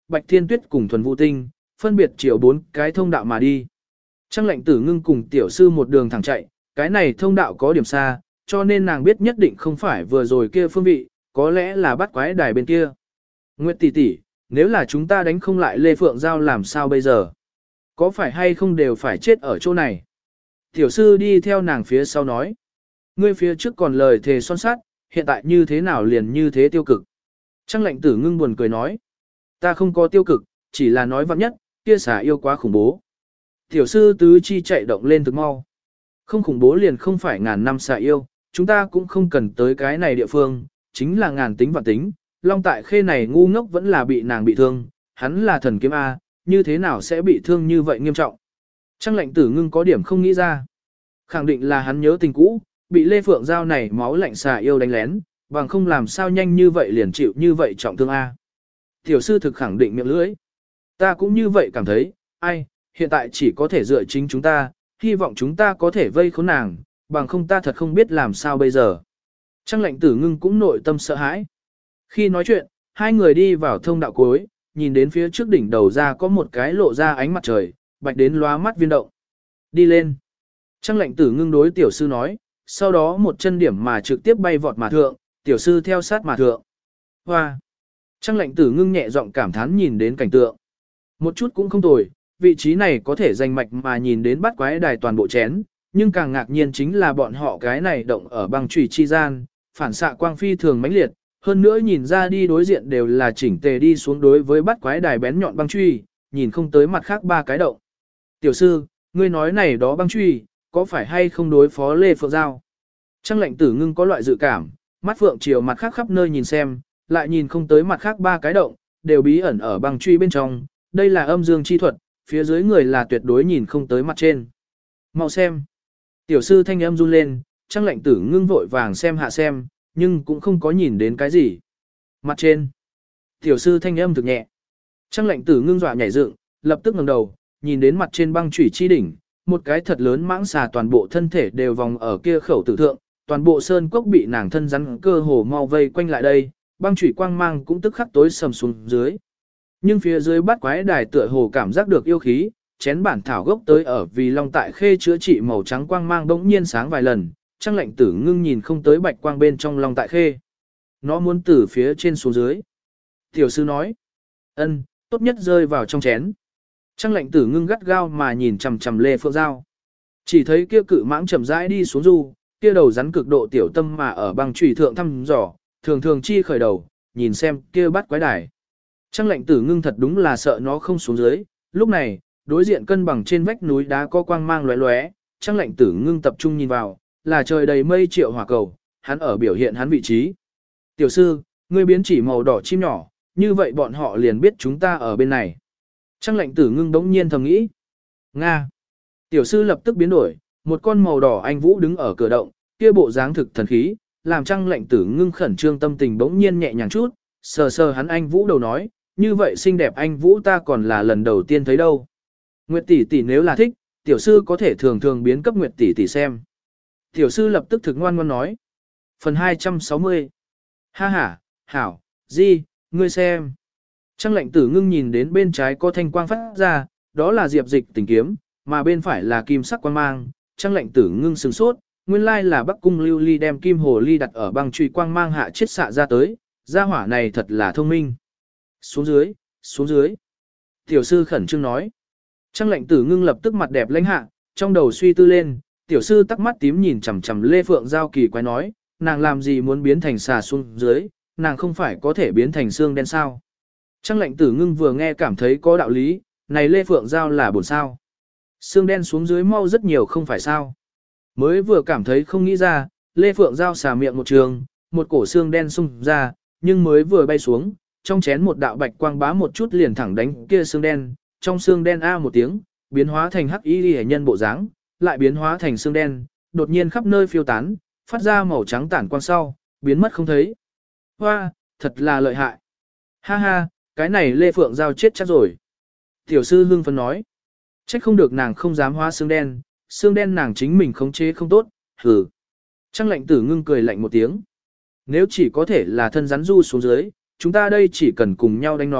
Bạch Thiên Tuyết cùng Thuần Vũ Tinh, phân biệt chiều 4 cái thông đạo mà đi. Trang Lệnh Tử Ngưng cùng tiểu sư một đường thẳng chạy, cái này thông đạo có điểm xa, cho nên nàng biết nhất định không phải vừa rồi kia phương vị, có lẽ là bắt quái đài bên kia. Nguyệt tỷ tỷ, nếu là chúng ta đánh không lại Lê Phượng Giao làm sao bây giờ? Có phải hay không đều phải chết ở chỗ này? Tiểu sư đi theo nàng phía sau nói. Ngươi phía trước còn lời thề son sát, hiện tại như thế nào liền như thế tiêu cực. Trang Lệnh Tử Ngưng buồn cười nói. Ta không có tiêu cực, chỉ là nói vặn nhất, kia xả yêu quá khủng bố. Tiểu sư tứ chi chạy động lên thực mau. Không khủng bố liền không phải ngàn năm xả yêu, chúng ta cũng không cần tới cái này địa phương, chính là ngàn tính vạn tính. Long Tại Khê này ngu ngốc vẫn là bị nàng bị thương, hắn là thần kiếm A, như thế nào sẽ bị thương như vậy nghiêm trọng. Trang Lệnh Tử Ngưng có điểm không nghĩ ra. Khẳng định là hắn nhớ tình cũ, bị Lê Phượng Giao này máu lạnh xà yêu đánh lén, bằng không làm sao nhanh như vậy liền chịu như vậy trọng thương A. Tiểu sư thực khẳng định miệng lưỡi. Ta cũng như vậy cảm thấy, ai, hiện tại chỉ có thể dựa chính chúng ta, hy vọng chúng ta có thể vây khốn nàng, bằng không ta thật không biết làm sao bây giờ. Trang Lệnh Tử Ngưng cũng nội tâm sợ hãi. Khi nói chuyện, hai người đi vào thông đạo cuối, nhìn đến phía trước đỉnh đầu ra có một cái lộ ra ánh mặt trời, bạch đến lóa mắt viên động. Đi lên. Trang Lệnh Tử Ngưng đối tiểu sư nói, sau đó một chân điểm mà trực tiếp bay vọt mà thượng, tiểu sư theo sát mà thượng. Hoa! Trang Lệnh Tử Ngưng nhẹ giọng cảm thán nhìn đến cảnh tượng. Một chút cũng không tồi, vị trí này có thể danh mạch mà nhìn đến bắt quái đài toàn bộ chén, nhưng càng ngạc nhiên chính là bọn họ cái này động ở băng chủy chi gian, phản xạ quang phi thường mãnh liệt, hơn nữa nhìn ra đi đối diện đều là chỉnh tề đi xuống đối với bắt quái đài bén nhọn băng truy, nhìn không tới mặt khác ba cái động. Tiểu sư, ngươi nói này đó băng truy, có phải hay không đối phó Lê Phượng Giao? Trang Lệnh Tử Ngưng có loại dự cảm, mắt phượng chiều mặt khác khắp nơi nhìn xem, lại nhìn không tới mặt khác ba cái động, đều bí ẩn ở băng truy bên trong, đây là âm dương chi thuật, phía dưới người là tuyệt đối nhìn không tới mặt trên. Mau xem. Tiểu sư thanh âm run lên, Trang Lệnh Tử Ngưng vội vàng xem hạ xem, nhưng cũng không có nhìn đến cái gì. Mặt trên. Tiểu sư thanh âm thực nhẹ. Trang Lệnh Tử Ngưng dọa nhảy dựng, lập tức ngẩng đầu, nhìn đến mặt trên băng chủy chi đỉnh, một cái thật lớn mãng xà toàn bộ thân thể đều vòng ở kia khẩu tử thượng, toàn bộ sơn cốc bị nàng thân rắn cơ hồ mau vây quanh lại đây, băng chủy quang mang cũng tức khắc tối sầm xuống dưới. Nhưng phía dưới bắt quái đài tựa hồ cảm giác được yêu khí, chén bản thảo gốc tới ở vì Long Tại Khê chữa trị màu trắng quang mang bỗng nhiên sáng vài lần, Trang Lệnh Tử Ngưng nhìn không tới bạch quang bên trong Long Tại Khê. Nó muốn từ phía trên xuống dưới. Tiểu sư nói, ân, tốt nhất rơi vào trong chén. Trang Lệnh Tử Ngưng gắt gao mà nhìn chằm chằm Lê Phượng Giao. Chỉ thấy kia cự mãng chậm rãi đi xuống du, kia đầu rắn cực độ tiểu tâm mà ở băng chủy thượng thăm dò, thường thường chi khởi đầu, nhìn xem kia bắt quái đài. Trang Lệnh Tử Ngưng thật đúng là sợ nó không xuống dưới, lúc này, đối diện cân bằng trên vách núi đá có quang mang lóe lóe, Trang Lệnh Tử Ngưng tập trung nhìn vào, là trời đầy mây triệu hỏa cầu, hắn ở biểu hiện hắn vị trí. Tiểu sư, ngươi biến chỉ màu đỏ chim nhỏ, như vậy bọn họ liền biết chúng ta ở bên này. Trang Lệnh Tử Ngưng đống nhiên thầm nghĩ. Nga. Tiểu sư lập tức biến đổi, một con màu đỏ anh vũ đứng ở cửa động, kia bộ dáng thực thần khí, làm Trang Lệnh Tử Ngưng khẩn trương tâm tình bỗng nhiên nhẹ nhàng chút, sờ sờ hắn anh vũ đầu nói, như vậy xinh đẹp anh vũ ta còn là lần đầu tiên thấy đâu. Nguyệt tỷ tỷ nếu là thích, tiểu sư có thể thường thường biến cấp Nguyệt tỷ tỷ xem. Tiểu sư lập tức thực ngoan ngoãn nói. Phần 260. Ha ha, hảo, gì, ngươi xem. Trang Lệnh Tử Ngưng nhìn đến bên trái có thanh quang phát ra, đó là Diệp Dịch Tình kiếm, mà bên phải là kim sắc quang mang. Trang Lệnh Tử Ngưng sửng sốt, nguyên lai là Bắc Cung Lưu Ly đem kim hồ ly đặt ở băng truy quang mang hạ chiết xạ ra tới, gia hỏa này thật là thông minh. Xuống dưới, xuống dưới. Tiểu sư khẩn trương nói. Trang Lệnh Tử Ngưng lập tức mặt đẹp lãnh hạ, trong đầu suy tư lên, tiểu sư tắc mắt tím nhìn chằm chằm Lê Phượng Giao kỳ quái nói, nàng làm gì muốn biến thành xà xuống dưới, nàng không phải có thể biến thành xương đen sao. Trang Lệnh Tử Ngưng vừa nghe cảm thấy có đạo lý, này Lê Phượng Giao là bổn sao. Xương đen xuống dưới mau rất nhiều không phải sao. Mới vừa cảm thấy không nghĩ ra, Lê Phượng Giao xà miệng một trường, một cổ xương đen xung ra, nhưng mới vừa bay xuống, trong chén một đạo bạch quang bá một chút liền thẳng đánh kia xương đen, trong xương đen a một tiếng, biến hóa thành hắc y hệ nhân bộ dáng, lại biến hóa thành xương đen, đột nhiên khắp nơi phiêu tán, phát ra màu trắng tản quang sau, biến mất không thấy. Hoa, thật là lợi hại. Ha ha, cái này Lê Phượng Giao chết chắc rồi. Tiểu sư hưng phấn nói, trách không được nàng không dám hóa xương đen nàng chính mình khống chế không tốt, hừ. Trang Lệnh Tử Ngưng cười lạnh một tiếng. Nếu chỉ có thể là thân rắn du xuống dưới, chúng ta đây chỉ cần cùng nhau đánh nó,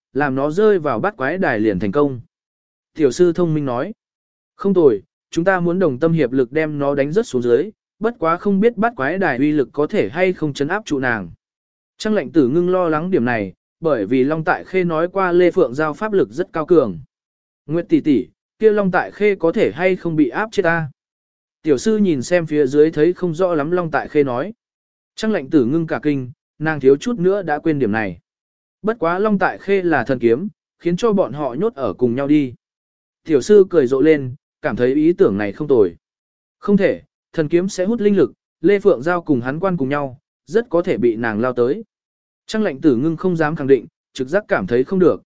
làm nó rơi vào bát quái đài liền thành công. Tiểu sư thông minh nói, không tồi, chúng ta muốn đồng tâm hiệp lực đem nó đánh rớt xuống dưới, bất quá không biết bát quái đài uy lực có thể hay không chấn áp trụ nàng. Trang lệnh tử ngưng lo lắng điểm này, bởi vì Long Tại Khê nói qua Lê Phượng Giao pháp lực rất cao cường. Nguyệt tỷ tỷ, kia Long Tại Khê có thể hay không bị áp chết ta? Tiểu sư nhìn xem phía dưới thấy không rõ lắm Long Tại Khê nói. Trang lệnh tử ngưng cả kinh, nàng thiếu chút nữa đã quên điểm này. Bất quá Long Tại Khê là thần kiếm, khiến cho bọn họ nhốt ở cùng nhau đi. Tiểu sư cười rộ lên, cảm thấy ý tưởng này không tồi. Không thể, thần kiếm sẽ hút linh lực, Lê Phượng Giao cùng hắn quan cùng nhau, rất có thể bị nàng lao tới. Trang lệnh tử ngưng không dám khẳng định, trực giác cảm thấy không được.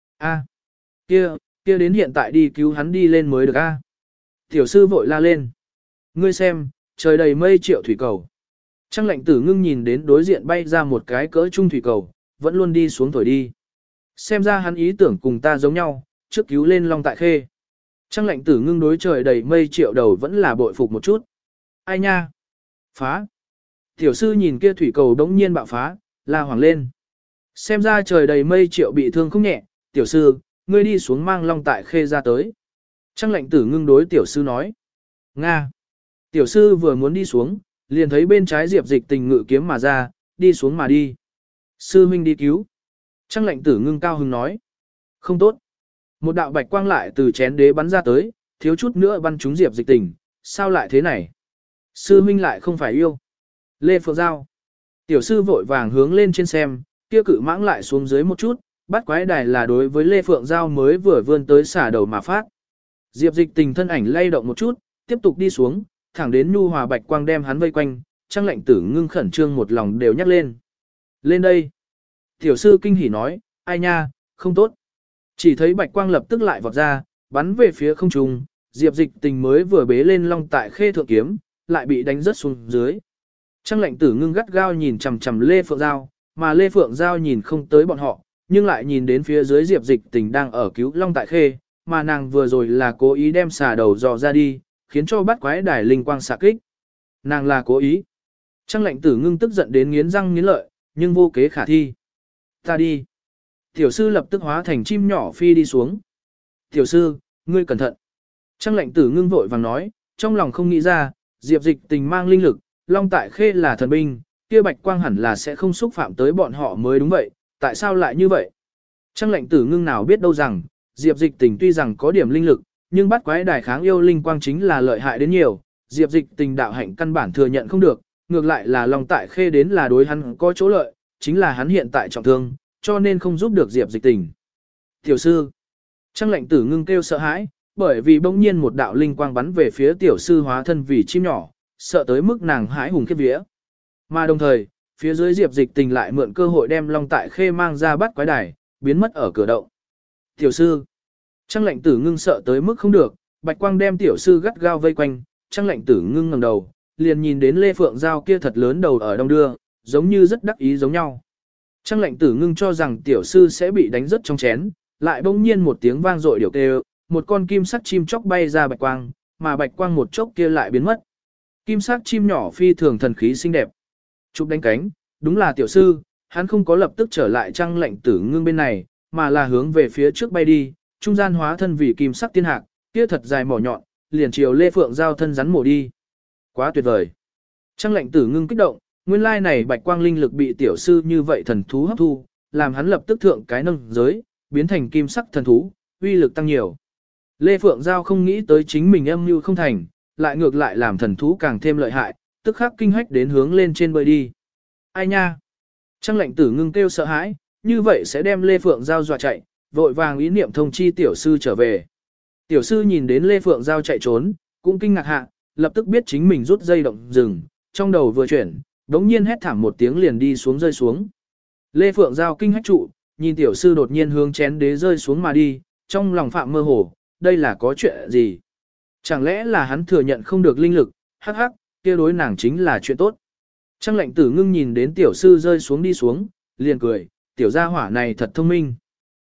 Kia đến hiện tại đi cứu hắn đi lên mới được a. Tiểu sư vội la lên. Ngươi xem, trời đầy mây triệu thủy cầu. Trang lệnh tử ngưng nhìn đến đối diện bay ra một cái cỡ trung thủy cầu, vẫn luôn đi xuống thổi đi. Xem ra hắn ý tưởng cùng ta giống nhau, trước cứu lên Long Tại Khê. Trang lệnh tử ngưng đối trời đầy mây triệu đầu vẫn là bội phục một chút. Ai nha? Phá! Tiểu sư nhìn kia thủy cầu đống nhiên bạo phá, la hoảng lên. Xem ra trời đầy mây triệu bị thương không nhẹ, tiểu sư, ngươi đi xuống mang Long Tại Khê ra tới. Trang lệnh tử ngưng đối tiểu sư nói. Nga! Tiểu sư vừa muốn đi xuống, liền thấy bên trái Diệp Dịch Tình ngự kiếm mà ra, đi xuống mà đi. Sư huynh đi cứu. Trang lệnh tử ngưng cao hứng nói. Không tốt. Một đạo bạch quang lại từ chén đế bắn ra tới, thiếu chút nữa bắn trúng Diệp Dịch Tình. Sao lại thế này? Sư huynh lại không phải yêu. Lê Phượng Giao. Tiểu sư vội vàng hướng lên trên xem, kia cự mãng lại xuống dưới một chút, bắt quái đài là đối với Lê Phượng Giao mới vừa vươn tới xả đầu mà phát. Diệp Dịch Tình thân ảnh lay động một chút, tiếp tục đi xuống, thẳng đến nhu hòa bạch quang đem hắn vây quanh, Trang lệnh tử ngưng khẩn trương một lòng đều nhắc lên. Lên đây. Tiểu sư kinh hỉ nói, ai nha, không tốt. Chỉ thấy bạch quang lập tức lại vọt ra, bắn về phía không trung, Diệp Dịch Tình mới vừa bế lên Long Tại Khê thượng kiếm, lại bị đánh rớt xuống dưới. Trang lệnh tử ngưng gắt gao nhìn chằm chằm Lê Phượng Giao, mà Lê Phượng Giao nhìn không tới bọn họ, nhưng lại nhìn đến phía dưới Diệp Dịch Tình đang ở cứu Long Tại Khê, mà nàng vừa rồi là cố ý đem xà đầu dò ra đi, khiến cho bắt quái đài linh quang xạ kích. Nàng là cố ý. Trang lệnh tử ngưng tức giận đến nghiến răng nghiến lợi, nhưng vô kế khả thi. Ta đi. Tiểu sư lập tức hóa thành chim nhỏ phi đi xuống. Tiểu sư, ngươi cẩn thận. Trang lệnh tử ngưng vội vàng nói, trong lòng không nghĩ ra, Diệp Dịch Tình mang linh lực, Long Tại Khê là thần binh, kia bạch quang hẳn là sẽ không xúc phạm tới bọn họ mới đúng vậy, tại sao lại như vậy? Trang lệnh tử ngưng nào biết đâu rằng, Diệp Dịch Tình tuy rằng có điểm linh lực, nhưng bắt quái đài kháng yêu linh quang chính là lợi hại đến nhiều, Diệp Dịch Tình đạo hạnh căn bản thừa nhận không được, ngược lại là Long Tại Khê đến là đối hắn có chỗ lợi, chính là hắn hiện tại trọng thương, cho nên không giúp được Diệp Dịch Tình. Tiểu sư, Trang lệnh tử ngưng kêu sợ hãi, bởi vì bỗng nhiên một đạo linh quang bắn về phía tiểu sư hóa thân vì chim nhỏ, sợ tới mức nàng hãi hùng khiếp vía. Mà đồng thời, phía dưới Diệp Dịch Tình lại mượn cơ hội đem Long Tại Khê mang ra bắt quái đài, biến mất ở cửa động. Tiểu sư, Trang lệnh tử ngưng sợ tới mức không được, bạch quang đem tiểu sư gắt gao vây quanh, Trang lệnh tử ngưng ngẩng đầu, liền nhìn đến Lê Phượng Giao kia thật lớn đầu ở đông đưa, giống như rất đắc ý giống nhau. Trang lệnh tử ngưng cho rằng tiểu sư sẽ bị đánh rớt trong chén, lại bỗng nhiên một tiếng vang dội điệu kêu, một con kim sắc chim chóc bay ra bạch quang, mà bạch quang một chốc kia lại biến mất. Kim sắc chim nhỏ phi thường thần khí xinh đẹp. Chụp đánh cánh, đúng là tiểu sư, hắn không có lập tức trở lại Trang lệnh tử ngưng bên này, mà là hướng về phía trước bay đi, trung gian hóa thân vì kim sắc tiên hạc, kia thật dài mỏ nhọn, liền chiều Lê Phượng Giao thân rắn mổ đi. Quá tuyệt vời. Trang lệnh tử ngưng kích động, nguyên lai này bạch quang linh lực bị tiểu sư như vậy thần thú hấp thu, làm hắn lập tức thượng cái nâng giới, biến thành kim sắc thần thú, uy lực tăng nhiều. Lê Phượng Giao không nghĩ tới chính mình âm mưu không thành, lại ngược lại làm thần thú càng thêm lợi hại, tức khắc kinh hách đến hướng lên trên bơi đi. Ai nha? Trang lệnh tử ngưng kêu sợ hãi, như vậy sẽ đem Lê Phượng Giao dọa chạy, vội vàng ý niệm thông chi tiểu sư trở về. Tiểu sư nhìn đến Lê Phượng Giao chạy trốn, cũng kinh ngạc hạ, lập tức biết chính mình rút dây động rừng, trong đầu vừa chuyển, đống nhiên hét thảm một tiếng liền đi xuống rơi xuống. Lê Phượng Giao kinh hách trụ, nhìn tiểu sư đột nhiên hướng chén đế rơi xuống mà đi, trong lòng phạm mơ hồ, đây là có chuyện gì? Chẳng lẽ là hắn thừa nhận không được linh lực, hắc hắc, kia đối nàng chính là chuyện tốt. Trang lệnh tử ngưng nhìn đến tiểu sư rơi xuống đi xuống, liền cười, tiểu gia hỏa này thật thông minh.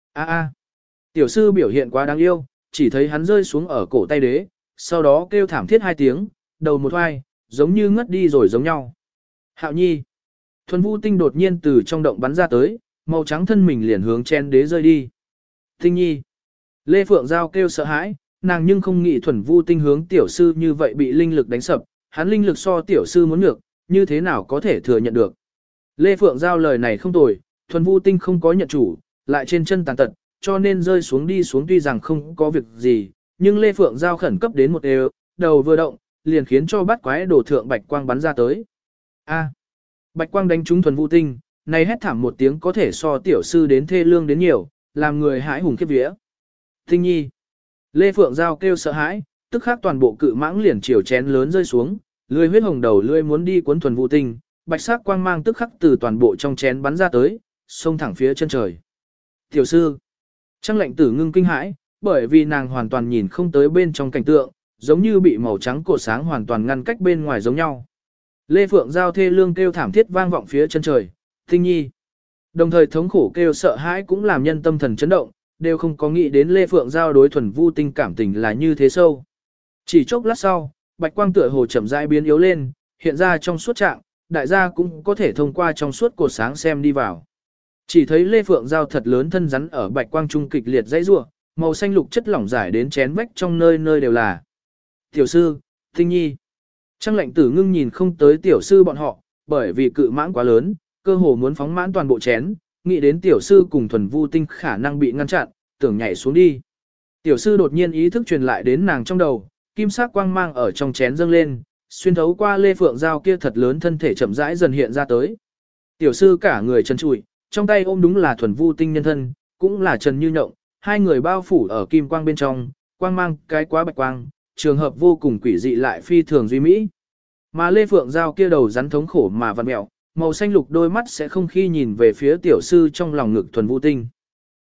Tiểu sư biểu hiện quá đáng yêu, chỉ thấy hắn rơi xuống ở cổ tay đế, sau đó kêu thảm thiết hai tiếng, đầu một hoai, giống như ngất đi rồi giống nhau. Hạo nhi. Thuần Vũ Tinh đột nhiên từ trong động bắn ra tới, màu trắng thân mình liền hướng chén đế rơi đi. Tinh nhi. Lê Phượng Giao kêu sợ hãi, nàng nhưng không nghĩ Thuần Vu Tinh hướng tiểu sư như vậy bị linh lực đánh sập, hắn linh lực so tiểu sư muốn ngược, như thế nào có thể thừa nhận được. Lê Phượng Giao lời này không tồi, Thuần Vu Tinh không có nhận chủ, lại trên chân tàn tật, cho nên rơi xuống đi xuống tuy rằng không có việc gì, nhưng Lê Phượng Giao khẩn cấp đến một đều, đầu vừa động, liền khiến cho bát quái đổ thượng bạch quang bắn ra tới. A. Bạch quang đánh trúng Thuần Vu Tinh, này hét thảm một tiếng có thể so tiểu sư đến thê lương đến nhiều, làm người hãi hùng khiếp vía. Tinh nhi. Lê Phượng Giao kêu sợ hãi, tức khắc toàn bộ cự mãng liền chiều chén lớn rơi xuống, lưỡi huyết hồng đầu lưỡi muốn đi cuốn Thuần Vu Tinh, bạch sắc quang mang tức khắc từ toàn bộ trong chén bắn ra tới, xông thẳng phía chân trời. Tiểu sư. Trang lệnh tử ngưng kinh hãi, bởi vì nàng hoàn toàn nhìn không tới bên trong cảnh tượng, giống như bị màu trắng cột sáng hoàn toàn ngăn cách bên ngoài giống nhau. Lê Phượng Giao thê lương kêu thảm thiết vang vọng phía chân trời, Tinh nhi. Đồng thời thống khổ kêu sợ hãi cũng làm nhân tâm thần chấn động, đều không có nghĩ đến Lê Phượng Giao đối Thuần Vu Tinh cảm tình là như thế sâu. Chỉ chốc lát sau, bạch quang tựa hồ chậm rãi biến yếu lên, hiện ra trong suốt trạng, đại gia cũng có thể thông qua trong suốt cột sáng xem đi vào. Chỉ thấy Lê Phượng Giao thật lớn thân rắn ở bạch quang trung kịch liệt dãy rủa, màu xanh lục chất lỏng giải đến chén vách trong nơi nơi đều là. Tiểu sư, Tinh nhi. Trang lệnh tử ngưng nhìn không tới tiểu sư bọn họ, bởi vì cự mãn quá lớn, cơ hồ muốn phóng mãn toàn bộ chén, nghĩ đến tiểu sư cùng Thuần Vu Tinh khả năng bị ngăn chặn, tưởng nhảy xuống đi. Tiểu sư đột nhiên ý thức truyền lại đến nàng trong đầu, kim sắc quang mang ở trong chén dâng lên, xuyên thấu qua Lê Phượng Giao kia thật lớn thân thể chậm rãi dần hiện ra tới. Tiểu sư cả người chân trụi, trong tay ôm đúng là Thuần Vu Tinh nhân thân, cũng là Trần Như Nhộng, hai người bao phủ ở kim quang bên trong, quang mang cái quá bạch quang, trường hợp vô cùng quỷ dị lại phi thường duy mỹ. Mà Lê Phượng Giao kia đầu rắn thống khổ mà vặn mẹo, màu xanh lục đôi mắt sẽ không khi nhìn về phía tiểu sư trong lòng ngực Thuần Vu Tinh.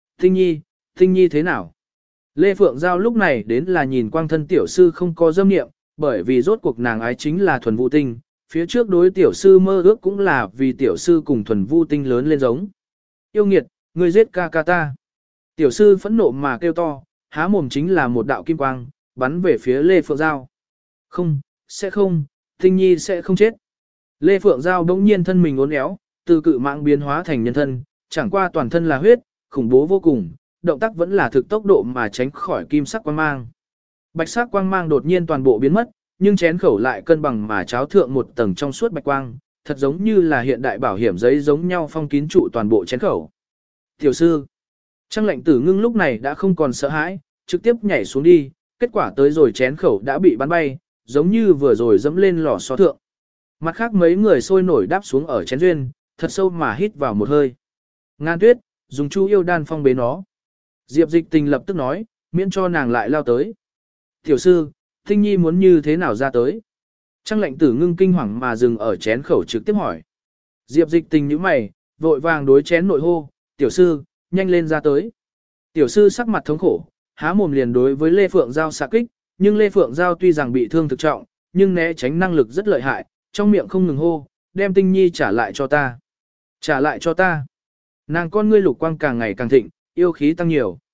Tinh nhi thế nào? Lê Phượng Giao lúc này đến là nhìn quang thân tiểu sư không có dâm niệm, bởi vì rốt cuộc nàng ái chính là Thuần Vu Tinh, phía trước đối tiểu sư mơ ước cũng là vì tiểu sư cùng Thuần Vu Tinh lớn lên giống. Yêu nghiệt, ngươi giết ca ca ta. Tiểu sư phẫn nộ mà kêu to, há mồm chính là một đạo kim quang, bắn về phía Lê Phượng Giao. Không, sẽ không, Tinh nhi sẽ không chết. Lê Phượng Giao bỗng nhiên thân mình uốn éo, từ cự mạng biến hóa thành nhân thân, chẳng qua toàn thân là huyết, khủng bố vô cùng, động tác vẫn là thực tốc độ mà tránh khỏi kim sắc quang mang. Bạch sắc quang mang đột nhiên toàn bộ biến mất, nhưng chén khẩu lại cân bằng mà cháo thượng một tầng trong suốt bạch quang, thật giống như là hiện đại bảo hiểm giấy giống nhau phong kín trụ toàn bộ chén khẩu. Tiểu sư, Trang lệnh tử ngưng lúc này đã không còn sợ hãi, trực tiếp nhảy xuống đi, kết quả tới rồi chén khẩu đã bị bắn bay, giống như vừa rồi dẫm lên lò xo thượng. Mặt khác mấy người sôi nổi đáp xuống ở chén duyên, thật sâu mà hít vào một hơi. Ngan Tuyết, dùng Chu Yêu Đan phong bế nó. Diệp Dịch Tình lập tức nói, miễn cho nàng lại lao tới. Tiểu sư, Tinh nhi muốn như thế nào ra tới? Trang lệnh tử ngưng kinh hoàng mà dừng ở chén khẩu trực tiếp hỏi. Diệp Dịch Tình nhíu mày, vội vàng đối chén nội hô, tiểu sư, nhanh lên ra tới. Tiểu sư sắc mặt thống khổ, há mồm liền đối với Lê Phượng Giao xạ kích, nhưng Lê Phượng Giao tuy rằng bị thương thực trọng, nhưng né tránh năng lực rất lợi hại, trong miệng không ngừng hô, đem Tinh nhi trả lại cho ta. Trả lại cho ta. Nàng con ngươi lục quang càng ngày càng thịnh, yêu khí tăng nhiều.